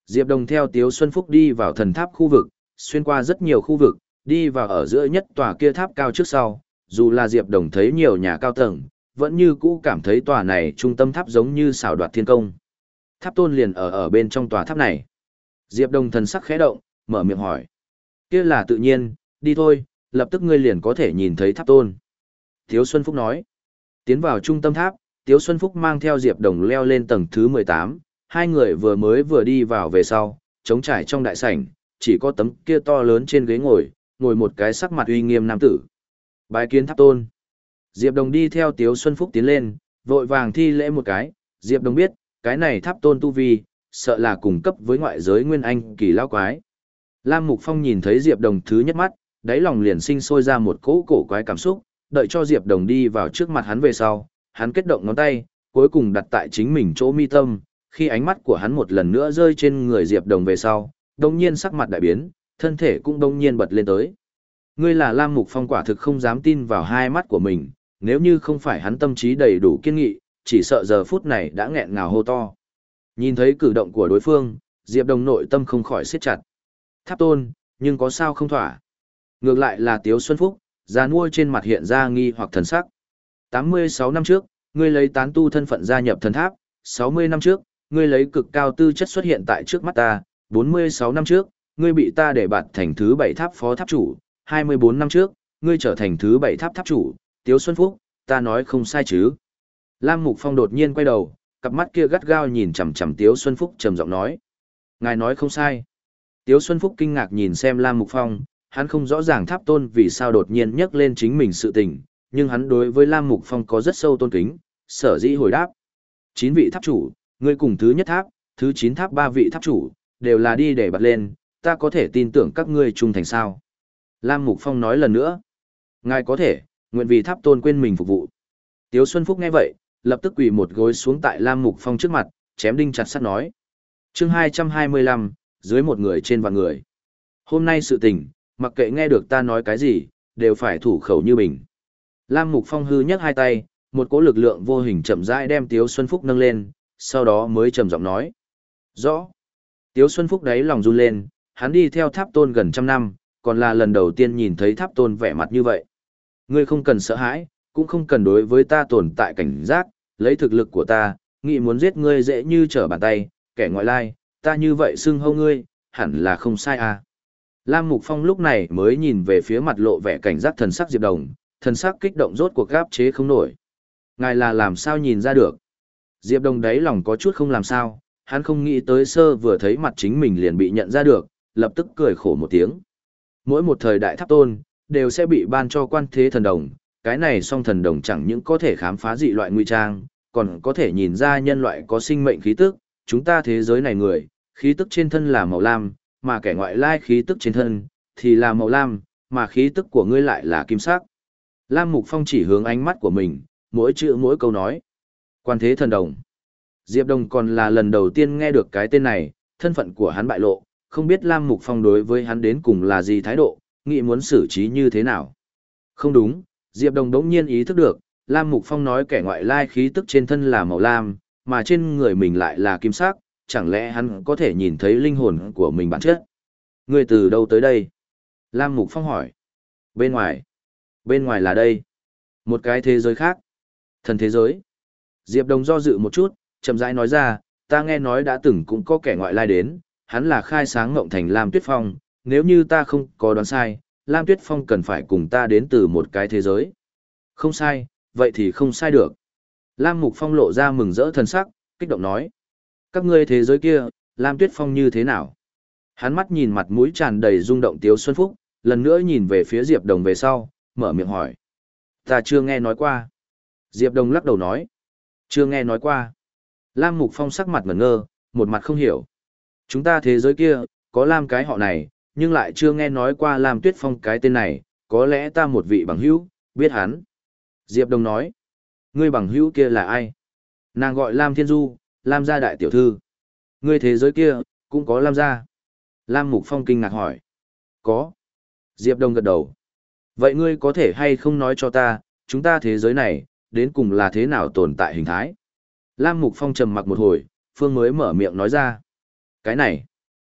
Diệp Đồng theo Tiếu Xuân Phúc đi vào thần tháp khu vực, xuyên qua rất nhiều khu vực, đi vào ở giữa nhất tòa kia tháp cao trước sau, dù là Diệp Đồng thấy nhiều nhà cao tầng, vẫn như cũ cảm thấy tòa này trung tâm tháp giống như xảo đoạt thiên công. Tháp tôn liền ở ở bên trong tòa tháp này. Diệp Đồng thần sắc khẽ động, mở miệng hỏi. Kia là tự nhiên, đi thôi, lập tức ngươi liền có thể nhìn thấy tháp tôn. Tiếu Xuân Phúc nói. Tiến vào trung tâm tháp, Tiếu Xuân Phúc mang theo Diệp Đồng leo lên tầng thứ mười tám, hai người vừa mới vừa đi vào về sau, trống trải trong đại sảnh, chỉ có tấm kia to lớn trên ghế ngồi, ngồi một cái sắc mặt uy nghiêm nam tử. Bái kiến tháp tôn. Diệp Đồng đi theo Tiếu Xuân Phúc tiến lên, vội vàng thi lễ một cái, Diệp Đồng biết, cái này tháp tôn tu vi, sợ là cùng cấp với ngoại giới nguyên anh kỳ lão quái. Lam Mục Phong nhìn thấy Diệp Đồng thứ nhất mắt, đáy lòng liền sinh sôi ra một cỗ cổ quái cảm xúc, đợi cho Diệp Đồng đi vào trước mặt hắn về sau, hắn kết động ngón tay, cuối cùng đặt tại chính mình chỗ mi tâm, khi ánh mắt của hắn một lần nữa rơi trên người Diệp Đồng về sau, đồng nhiên sắc mặt đại biến, thân thể cũng đồng nhiên bật lên tới. Ngươi là Lam Mục Phong quả thực không dám tin vào hai mắt của mình, nếu như không phải hắn tâm trí đầy đủ kiên nghị, chỉ sợ giờ phút này đã nghẹn ngào hô to. Nhìn thấy cử động của đối phương, Diệp Đồng nội tâm không khỏi siết chặt. Tháp tôn, nhưng có sao không thỏa. Ngược lại là Tiếu Xuân Phúc, già nua trên mặt hiện ra nghi hoặc thần sắc. tám mươi sáu năm trước, ngươi lấy tán tu thân phận gia nhập thần tháp, sáu mươi năm trước, ngươi lấy cực cao tư chất xuất hiện tại trước mắt ta, bốn mươi sáu năm trước, ngươi bị ta để bạt thành thứ bảy tháp phó tháp chủ, hai mươi bốn năm trước, ngươi trở thành thứ bảy tháp tháp chủ, Tiếu Xuân Phúc, ta nói không sai chứ. Lam Mục Phong đột nhiên quay đầu, cặp mắt kia gắt gao nhìn chằm chằm Tiếu Xuân Phúc trầm giọng nói. Ngài nói không sai. Tiếu Xuân Phúc kinh ngạc nhìn xem Lam Mục Phong, hắn không rõ ràng tháp tôn vì sao đột nhiên nhắc lên chính mình sự tình, nhưng hắn đối với Lam Mục Phong có rất sâu tôn kính, sở dĩ hồi đáp. Chín vị tháp chủ, ngươi cùng thứ nhất tháp, thứ chín tháp ba vị tháp chủ, đều là đi để bật lên, ta có thể tin tưởng các ngươi trung thành sao. Lam Mục Phong nói lần nữa. Ngài có thể, nguyện vì tháp tôn quên mình phục vụ. Tiếu Xuân Phúc nghe vậy, lập tức quỳ một gối xuống tại Lam Mục Phong trước mặt, chém đinh chặt sắt nói. Chương hai trăm hai mươi lăm, dưới một người trên vạn người. Hôm nay sự tình, mặc kệ nghe được ta nói cái gì, đều phải thủ khẩu như mình. Lam Mục Phong hư nhấc hai tay, một cỗ lực lượng vô hình chậm rãi đem Tiếu Xuân Phúc nâng lên, sau đó mới trầm giọng nói. Rõ. Tiếu Xuân Phúc đáy lòng run lên, hắn đi theo tháp tôn gần trăm năm, còn là lần đầu tiên nhìn thấy tháp tôn vẻ mặt như vậy. Ngươi không cần sợ hãi, cũng không cần đối với ta tồn tại cảnh giác, lấy thực lực của ta, nghĩ muốn giết ngươi dễ như trở bàn tay, kẻ ngoại lai, ta như vậy xưng hâu ngươi, hẳn là không sai à. Lam Mục Phong lúc này mới nhìn về phía mặt lộ vẻ cảnh giác thần sắc Diệp Đồng, thần sắc kích động rốt cuộc gáp chế không nổi. Ngài là làm sao nhìn ra được? Diệp Đồng đáy lòng có chút không làm sao, hắn không nghĩ tới sơ vừa thấy mặt chính mình liền bị nhận ra được, lập tức cười khổ một tiếng. Mỗi một thời đại tháp tôn, đều sẽ bị ban cho quan thế thần đồng, cái này song thần đồng chẳng những có thể khám phá dị loại nguy trang, còn có thể nhìn ra nhân loại có sinh mệnh khí tức, chúng ta thế giới này người, khí tức trên thân là màu lam, mà kẻ ngoại lai khí tức trên thân, thì là màu lam, mà khí tức của ngươi lại là kim sắc. Lam Mục Phong chỉ hướng ánh mắt của mình, mỗi chữ mỗi câu nói. Quan thế thần đồng. Diệp Đồng còn là lần đầu tiên nghe được cái tên này, thân phận của hắn bại lộ, không biết Lam Mục Phong đối với hắn đến cùng là gì thái độ, nghĩ muốn xử trí như thế nào. Không đúng, Diệp Đồng đống nhiên ý thức được, Lam Mục Phong nói kẻ ngoại lai khí tức trên thân là màu lam, mà trên người mình lại là kim sắc, chẳng lẽ hắn có thể nhìn thấy linh hồn của mình bản chất? Ngươi từ đâu tới đây? Lam Mục Phong hỏi. Bên ngoài. Bên ngoài là đây. Một cái thế giới khác. Thần thế giới. Diệp Đồng do dự một chút, chậm rãi nói ra, ta nghe nói đã từng cũng có kẻ ngoại lai đến, hắn là khai sáng ngộng thành Lam Tuyết Phong, nếu như ta không có đoán sai, Lam Tuyết Phong cần phải cùng ta đến từ một cái thế giới. Không sai, vậy thì không sai được. Lam Mục Phong lộ ra mừng rỡ thần sắc, kích động nói. Các ngươi thế giới kia, Lam Tuyết Phong như thế nào? Hắn mắt nhìn mặt mũi tràn đầy rung động Tiếu Xuân Phúc, lần nữa nhìn về phía Diệp Đồng về sau, mở miệng hỏi. Ta chưa nghe nói qua. Diệp Đồng lắc đầu nói. Chưa nghe nói qua. Lam Mục Phong sắc mặt ngẩn ngơ, một mặt không hiểu. Chúng ta thế giới kia, có Lam cái họ này, nhưng lại chưa nghe nói qua Lam Tuyết Phong cái tên này, có lẽ ta một vị bằng hữu, biết hắn. Diệp Đồng nói. Ngươi bằng hữu kia là ai? Nàng gọi Lam Thiên Du, Lam gia đại tiểu thư. Ngươi thế giới kia, cũng có Lam gia. Lam Mục Phong kinh ngạc hỏi. Có. Diệp Đồng gật đầu. Vậy ngươi có thể hay không nói cho ta, chúng ta thế giới này, đến cùng là thế nào tồn tại hình thái? Lam Mục Phong trầm mặc một hồi, Phương mới mở miệng nói ra. Cái này,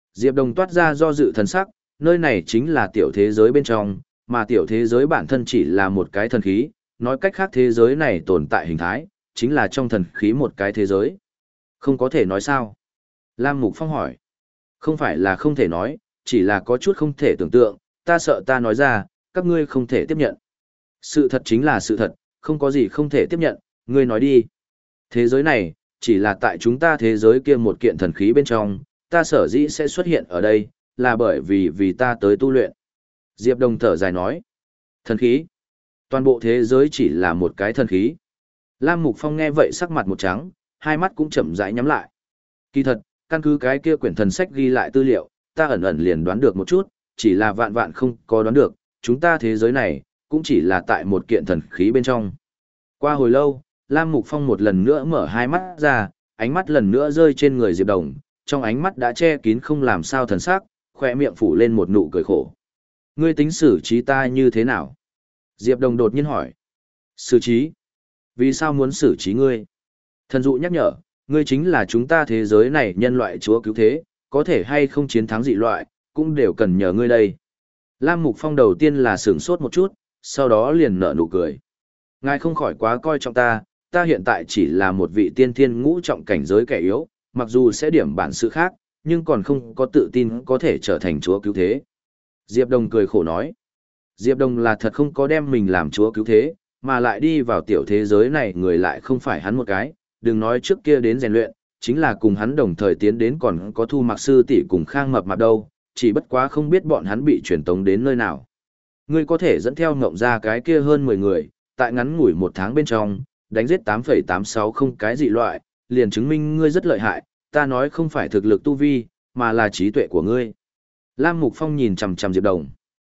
Diệp Đồng toát ra do dự thần sắc, nơi này chính là tiểu thế giới bên trong, mà tiểu thế giới bản thân chỉ là một cái thần khí, nói cách khác thế giới này tồn tại hình thái, chính là trong thần khí một cái thế giới. Không có thể nói sao? Lam Mục Phong hỏi. Không phải là không thể nói, chỉ là có chút không thể tưởng tượng, ta sợ ta nói ra, các ngươi không thể tiếp nhận. Sự thật chính là sự thật, không có gì không thể tiếp nhận, ngươi nói đi. Thế giới này, chỉ là tại chúng ta thế giới kia một kiện thần khí bên trong, ta sở dĩ sẽ xuất hiện ở đây, là bởi vì vì ta tới tu luyện. Diệp Đồng thở dài nói. Thần khí. Toàn bộ thế giới chỉ là một cái thần khí. Lam Mục Phong nghe vậy sắc mặt một trắng, hai mắt cũng chậm rãi nhắm lại. Kỳ thật, căn cứ cái kia quyển thần sách ghi lại tư liệu, ta ẩn ẩn liền đoán được một chút, chỉ là vạn vạn không có đoán được, chúng ta thế giới này, cũng chỉ là tại một kiện thần khí bên trong. Qua hồi lâu, Lam Mục Phong một lần nữa mở hai mắt ra, ánh mắt lần nữa rơi trên người Diệp Đồng, trong ánh mắt đã che kín không làm sao thần sắc, khỏe miệng phủ lên một nụ cười khổ. Ngươi tính xử trí ta như thế nào? Diệp Đồng đột nhiên hỏi. Xử trí? Vì sao muốn xử trí ngươi? Thần dụ nhắc nhở, ngươi chính là chúng ta thế giới này nhân loại chúa cứu thế, có thể hay không chiến thắng dị loại, cũng đều cần nhờ ngươi đây. Lam Mục Phong đầu tiên là sửng sốt một chút, sau đó liền nở nụ cười. Ngài không khỏi quá coi trọng ta, ta hiện tại chỉ là một vị tiên thiên ngũ trọng cảnh giới kẻ yếu, mặc dù sẽ điểm bản sự khác, nhưng còn không có tự tin có thể trở thành chúa cứu thế. Diệp Đồng cười khổ nói. Diệp Đồng là thật không có đem mình làm chúa cứu thế, mà lại đi vào tiểu thế giới này người lại không phải hắn một cái, đừng nói trước kia đến rèn luyện, chính là cùng hắn đồng thời tiến đến còn có Thu Mặc sư tỷ cùng Khang Mập Mạp đâu, chỉ bất quá không biết bọn hắn bị truyền tống đến nơi nào. Ngươi có thể dẫn theo ngộng ra cái kia hơn mười người, tại ngắn ngủi một tháng bên trong, đánh giết tám phẩy tám sáu không cái dị loại, liền chứng minh ngươi rất lợi hại, ta nói không phải thực lực tu vi, mà là trí tuệ của ngươi. Lam Mục Phong nhìn chằm chằm Diệp Đồng.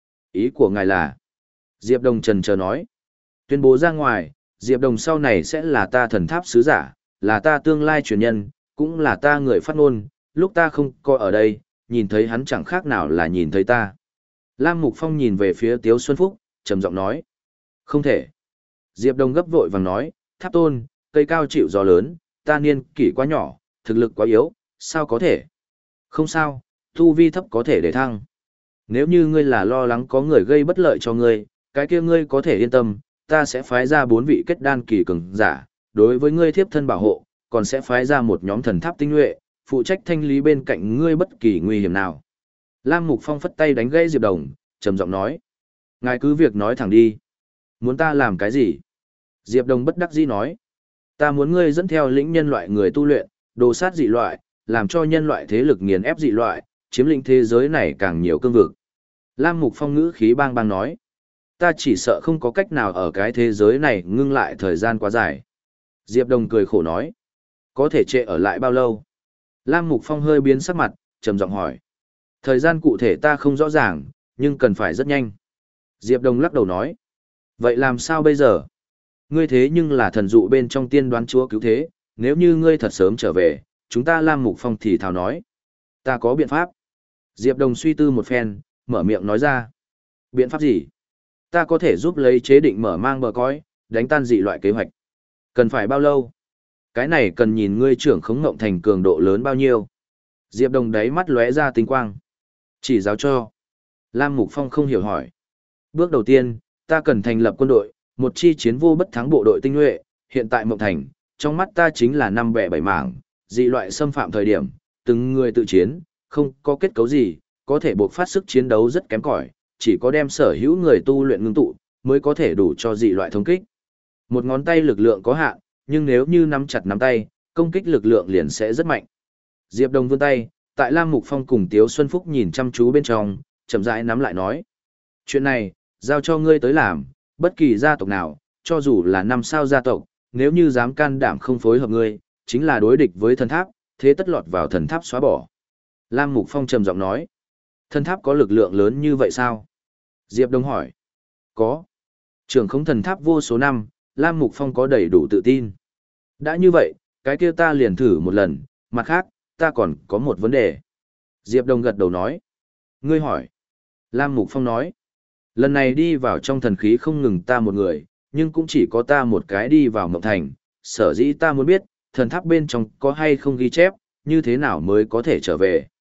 Ý của ngài là? Diệp Đồng trần chờ nói. Tuyên bố ra ngoài, Diệp Đồng sau này sẽ là ta thần tháp sứ giả, là ta tương lai truyền nhân, cũng là ta người phát ngôn, lúc ta không có ở đây, nhìn thấy hắn chẳng khác nào là nhìn thấy ta. Lam Mục Phong nhìn về phía Tiếu Xuân Phúc, trầm giọng nói. Không thể. Diệp Đồng gấp vội vàng nói, tháp tôn, cây cao chịu gió lớn, ta niên kỷ quá nhỏ, thực lực quá yếu, sao có thể? Không sao, tu vi thấp có thể để thăng. Nếu như ngươi là lo lắng có người gây bất lợi cho ngươi, cái kia ngươi có thể yên tâm, ta sẽ phái ra bốn vị kết đan kỳ cường giả, đối với ngươi thiếp thân bảo hộ, còn sẽ phái ra một nhóm thần tháp tinh nhuệ, phụ trách thanh lý bên cạnh ngươi bất kỳ nguy hiểm nào. Lam Mục Phong phất tay đánh gãy Diệp Đồng, trầm giọng nói. Ngài cứ việc nói thẳng đi. Muốn ta làm cái gì? Diệp Đồng bất đắc dĩ nói. Ta muốn ngươi dẫn theo lĩnh nhân loại người tu luyện, đồ sát dị loại, làm cho nhân loại thế lực nghiền ép dị loại, chiếm lĩnh thế giới này càng nhiều cương vực. Lam Mục Phong ngữ khí bang bang nói. Ta chỉ sợ không có cách nào ở cái thế giới này ngưng lại thời gian quá dài. Diệp Đồng cười khổ nói. Có thể trệ ở lại bao lâu? Lam Mục Phong hơi biến sắc mặt, trầm giọng hỏi. Thời gian cụ thể ta không rõ ràng, nhưng cần phải rất nhanh. Diệp Đồng lắc đầu nói. Vậy làm sao bây giờ? Ngươi thế nhưng là thần dụ bên trong tiên đoán chúa cứu thế, nếu như ngươi thật sớm trở về, chúng ta Lam Mục Phong thì thào nói. Ta có biện pháp. Diệp Đồng suy tư một phen, mở miệng nói ra. Biện pháp gì? Ta có thể giúp lấy chế định mở mang bờ cõi, đánh tan dị loại kế hoạch. Cần phải bao lâu? Cái này cần nhìn ngươi trưởng khống ngộng thành cường độ lớn bao nhiêu. Diệp Đồng đáy mắt lóe ra tinh quang. Chỉ giáo cho. Lam Mục Phong không hiểu hỏi. Bước đầu tiên, ta cần thành lập quân đội, một chi chiến vô bất thắng bộ đội tinh nhuệ, hiện tại Mộng Thành, trong mắt ta chính là năm bẻ bảy mảng, dị loại xâm phạm thời điểm, từng người tự chiến, không có kết cấu gì, có thể buộc phát sức chiến đấu rất kém cỏi, chỉ có đem sở hữu người tu luyện ngưng tụ, mới có thể đủ cho dị loại thống kích. Một ngón tay lực lượng có hạn, nhưng nếu như nắm chặt nắm tay, công kích lực lượng liền sẽ rất mạnh. Diệp Đồng vươn tay, tại Lam Mục Phong cùng Tiếu Xuân Phúc nhìn chăm chú bên trong, chậm rãi nắm lại nói. Chuyện này, giao cho ngươi tới làm, bất kỳ gia tộc nào, cho dù là năm sao gia tộc, nếu như dám can đảm không phối hợp ngươi, chính là đối địch với thần tháp, thế tất lọt vào thần tháp xóa bỏ. Lam Mục Phong trầm giọng nói. Thần tháp có lực lượng lớn như vậy sao? Diệp Đông hỏi. Có. Trưởng khống thần tháp vô số năm, Lam Mục Phong có đầy đủ tự tin. Đã như vậy, cái kia ta liền thử một lần, mặt khác, ta còn có một vấn đề. Diệp Đông gật đầu nói. Ngươi hỏi. Lam Mục Phong nói. Lần này đi vào trong thần khí không ngừng ta một người, nhưng cũng chỉ có ta một cái đi vào Mộng Thành. Sở dĩ ta muốn biết, thần tháp bên trong có hay không ghi chép, như thế nào mới có thể trở về.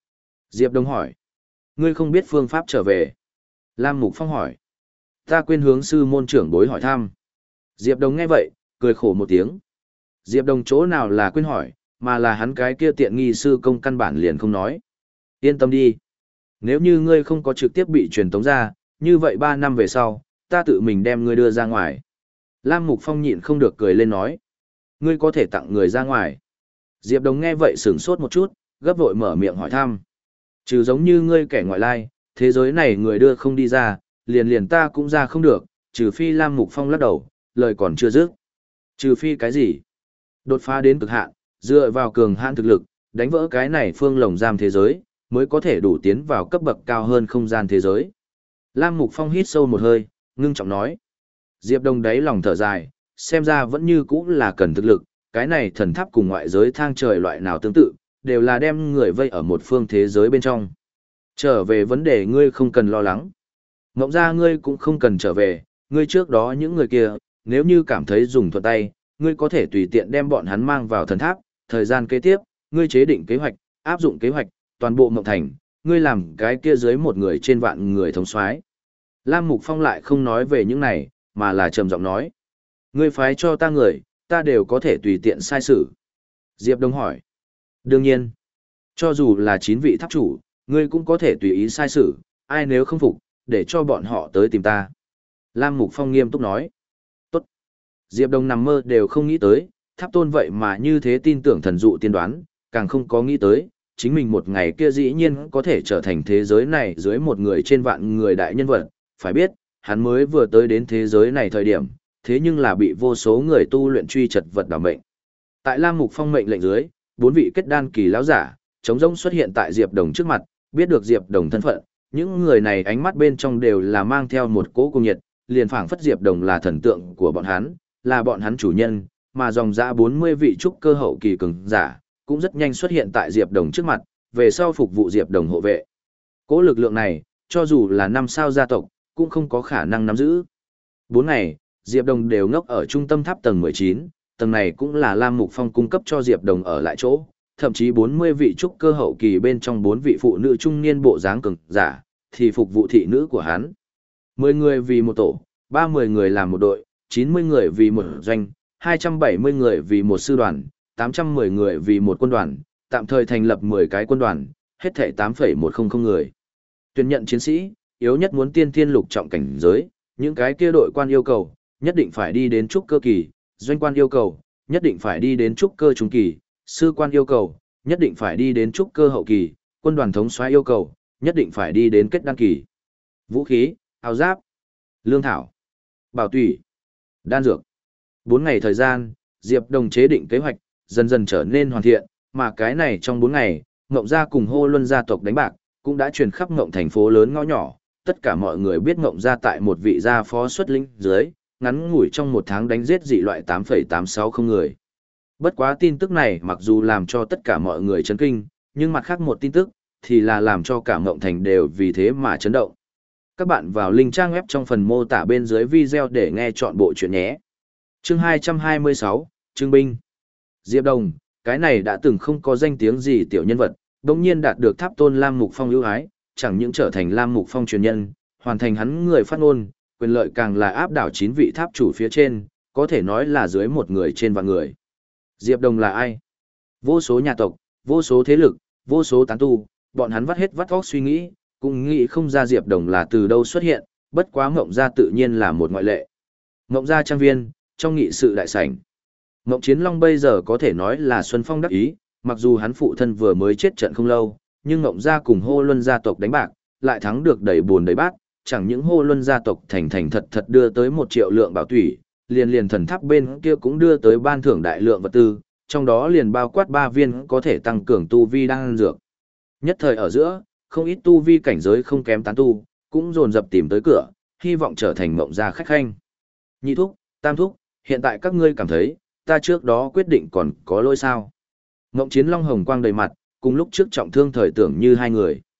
Diệp Đông hỏi. Ngươi không biết phương pháp trở về. Lam Mục Phong hỏi. Ta quên hướng sư môn trưởng bối hỏi thăm. Diệp Đông nghe vậy, cười khổ một tiếng. Diệp Đông chỗ nào là quên hỏi, mà là hắn cái kia tiện nghi sư công căn bản liền không nói. Yên tâm đi. Nếu như ngươi không có trực tiếp bị truyền tống ra, như vậy ba năm về sau, ta tự mình đem ngươi đưa ra ngoài. Lam Mục Phong nhịn không được cười lên nói. Ngươi có thể tặng người ra ngoài. Diệp Đông nghe vậy sửng sốt một chút, gấp vội mở miệng hỏi thăm. Trừ giống như ngươi kẻ ngoại lai, thế giới này người đưa không đi ra, liền liền ta cũng ra không được, trừ phi Lam Mục Phong lắc đầu, lời còn chưa dứt. Trừ phi cái gì? Đột phá đến cực hạn, dựa vào cường hạn thực lực, đánh vỡ cái này phương lồng giam thế giới, mới có thể đủ tiến vào cấp bậc cao hơn không gian thế giới. Lam Mục Phong hít sâu một hơi, ngưng trọng nói. Diệp Đông đáy lòng thở dài, xem ra vẫn như cũ là cần thực lực, cái này thần tháp cùng ngoại giới thang trời loại nào tương tự, đều là đem người vây ở một phương thế giới bên trong. Trở về vấn đề ngươi không cần lo lắng. Ngộng ra ngươi cũng không cần trở về, ngươi trước đó những người kia, nếu như cảm thấy dùng thuận tay, ngươi có thể tùy tiện đem bọn hắn mang vào thần tháp, thời gian kế tiếp, ngươi chế định kế hoạch, áp dụng kế hoạch, toàn bộ Ngộng Thành, ngươi làm cái kia dưới một người trên vạn người thống soái. Lam Mục Phong lại không nói về những này, mà là trầm giọng nói. Ngươi phái cho ta người, ta đều có thể tùy tiện sai sử. Diệp Đông hỏi. Đương nhiên, cho dù là chín vị tháp chủ, ngươi cũng có thể tùy ý sai sử, ai nếu không phục, để cho bọn họ tới tìm ta. Lam Mục Phong nghiêm túc nói. Tốt. Diệp Đông nằm mơ đều không nghĩ tới, tháp tôn vậy mà như thế tin tưởng thần dụ tiên đoán, càng không có nghĩ tới, chính mình một ngày kia dĩ nhiên có thể trở thành thế giới này dưới một người trên vạn người đại nhân vật. Phải biết, hắn mới vừa tới đến thế giới này thời điểm, thế nhưng là bị vô số người tu luyện truy chật vật đảm mệnh. Tại Lam Mục Phong mệnh lệnh dưới, bốn vị kết đan kỳ lão giả, trống rỗng xuất hiện tại Diệp Đồng trước mặt, biết được Diệp Đồng thân phận, những người này ánh mắt bên trong đều là mang theo một cỗ cung nhiệt, liền phảng phất Diệp Đồng là thần tượng của bọn hắn, là bọn hắn chủ nhân, mà dòng dã bốn mươi vị trúc cơ hậu kỳ cường giả, cũng rất nhanh xuất hiện tại Diệp Đồng trước mặt, về sau phục vụ Diệp Đồng hộ vệ. Cỗ lực lượng này, cho dù là năm sao gia tộc, cũng không có khả năng nắm giữ. Bốn ngày, Diệp Đồng đều ngốc ở trung tâm tháp tầng mười chín, tầng này cũng là Lam Mục Phong cung cấp cho Diệp Đồng ở lại chỗ, thậm chí bốn mươi vị trúc cơ hậu kỳ bên trong bốn vị phụ nữ trung niên bộ dáng cường giả, thì phục vụ thị nữ của hắn. mười người vì một tổ, ba mươi người làm một đội, chín mươi người vì một doanh, hai trăm bảy mươi người vì một sư đoàn, tám trăm mười người vì một quân đoàn, tạm thời thành lập mười cái quân đoàn, hết thảy tám phẩy một không không người. Tuyển nhận chiến sĩ, yếu nhất muốn tiên thiên lục trọng cảnh giới, những cái kia đội quan yêu cầu, nhất định phải đi đến trúc cơ kỳ, doanh quan yêu cầu, nhất định phải đi đến trúc cơ trung kỳ, sư quan yêu cầu, nhất định phải đi đến trúc cơ hậu kỳ, quân đoàn thống soái yêu cầu, nhất định phải đi đến kết đan kỳ. Vũ khí, áo giáp, lương thảo, bảo tùy, đan dược. Bốn ngày thời gian, Diệp Đồng chế định kế hoạch, dần dần trở nên hoàn thiện, mà cái này trong bốn ngày, Ngộng gia cùng Hô Luân gia tộc đánh bạc, cũng đã truyền khắp Ngộng thành phố lớn ngõ nhỏ, tất cả mọi người biết Ngộng gia tại một vị gia phó xuất lĩnh dưới, ngắn ngủi trong một tháng đánh giết dị loại tám phẩy tám sáu không người. Bất quá tin tức này mặc dù làm cho tất cả mọi người chấn kinh, nhưng mặt khác một tin tức, thì là làm cho cả Ngộng thành đều vì thế mà chấn động. Các bạn vào link trang web trong phần mô tả bên dưới video để nghe chọn bộ chuyện nhé. Chương hai trăm hai mươi sáu, Trưng binh. Diệp Đồng, cái này đã từng không có danh tiếng gì tiểu nhân vật, đột nhiên đạt được tháp tôn Lam Mục Phong ưu ái, chẳng những trở thành Lam Mục Phong truyền nhân, hoàn thành hắn người phát ngôn, quyền lợi càng là áp đảo chín vị tháp chủ phía trên, có thể nói là dưới một người trên vạn người. Diệp Đồng là ai? Vô số nhà tộc, vô số thế lực, vô số tán tu, bọn hắn vắt hết vắt óc suy nghĩ, cũng nghĩ không ra Diệp Đồng là từ đâu xuất hiện, bất quá Ngộng gia tự nhiên là một ngoại lệ. Ngộng gia trang viên, trong nghị sự đại sảnh. Ngộng Chiến Long bây giờ có thể nói là xuân phong đắc ý, mặc dù hắn phụ thân vừa mới chết trận không lâu, nhưng Ngộng gia cùng Hô Luân gia tộc đánh bạc, lại thắng được đầy buồn đầy bát, chẳng những Hô Luân gia tộc thành thành thật thật đưa tới một triệu lượng bảo thủy, liền liền thần tháp bên kia cũng đưa tới ban thưởng đại lượng vật tư, trong đó liền bao quát ba viên có thể tăng cường tu vi đan dược. Nhất thời ở giữa, không ít tu vi cảnh giới không kém tán tu, cũng dồn dập tìm tới cửa, hy vọng trở thành Ngộng gia khách khanh. Nhị thúc, tam thúc, hiện tại các ngươi cảm thấy, ta trước đó quyết định còn có lỗi sao? Ngộng Chiến Long hồng quang đầy mặt, cùng lúc trước trọng thương thời tưởng như hai người.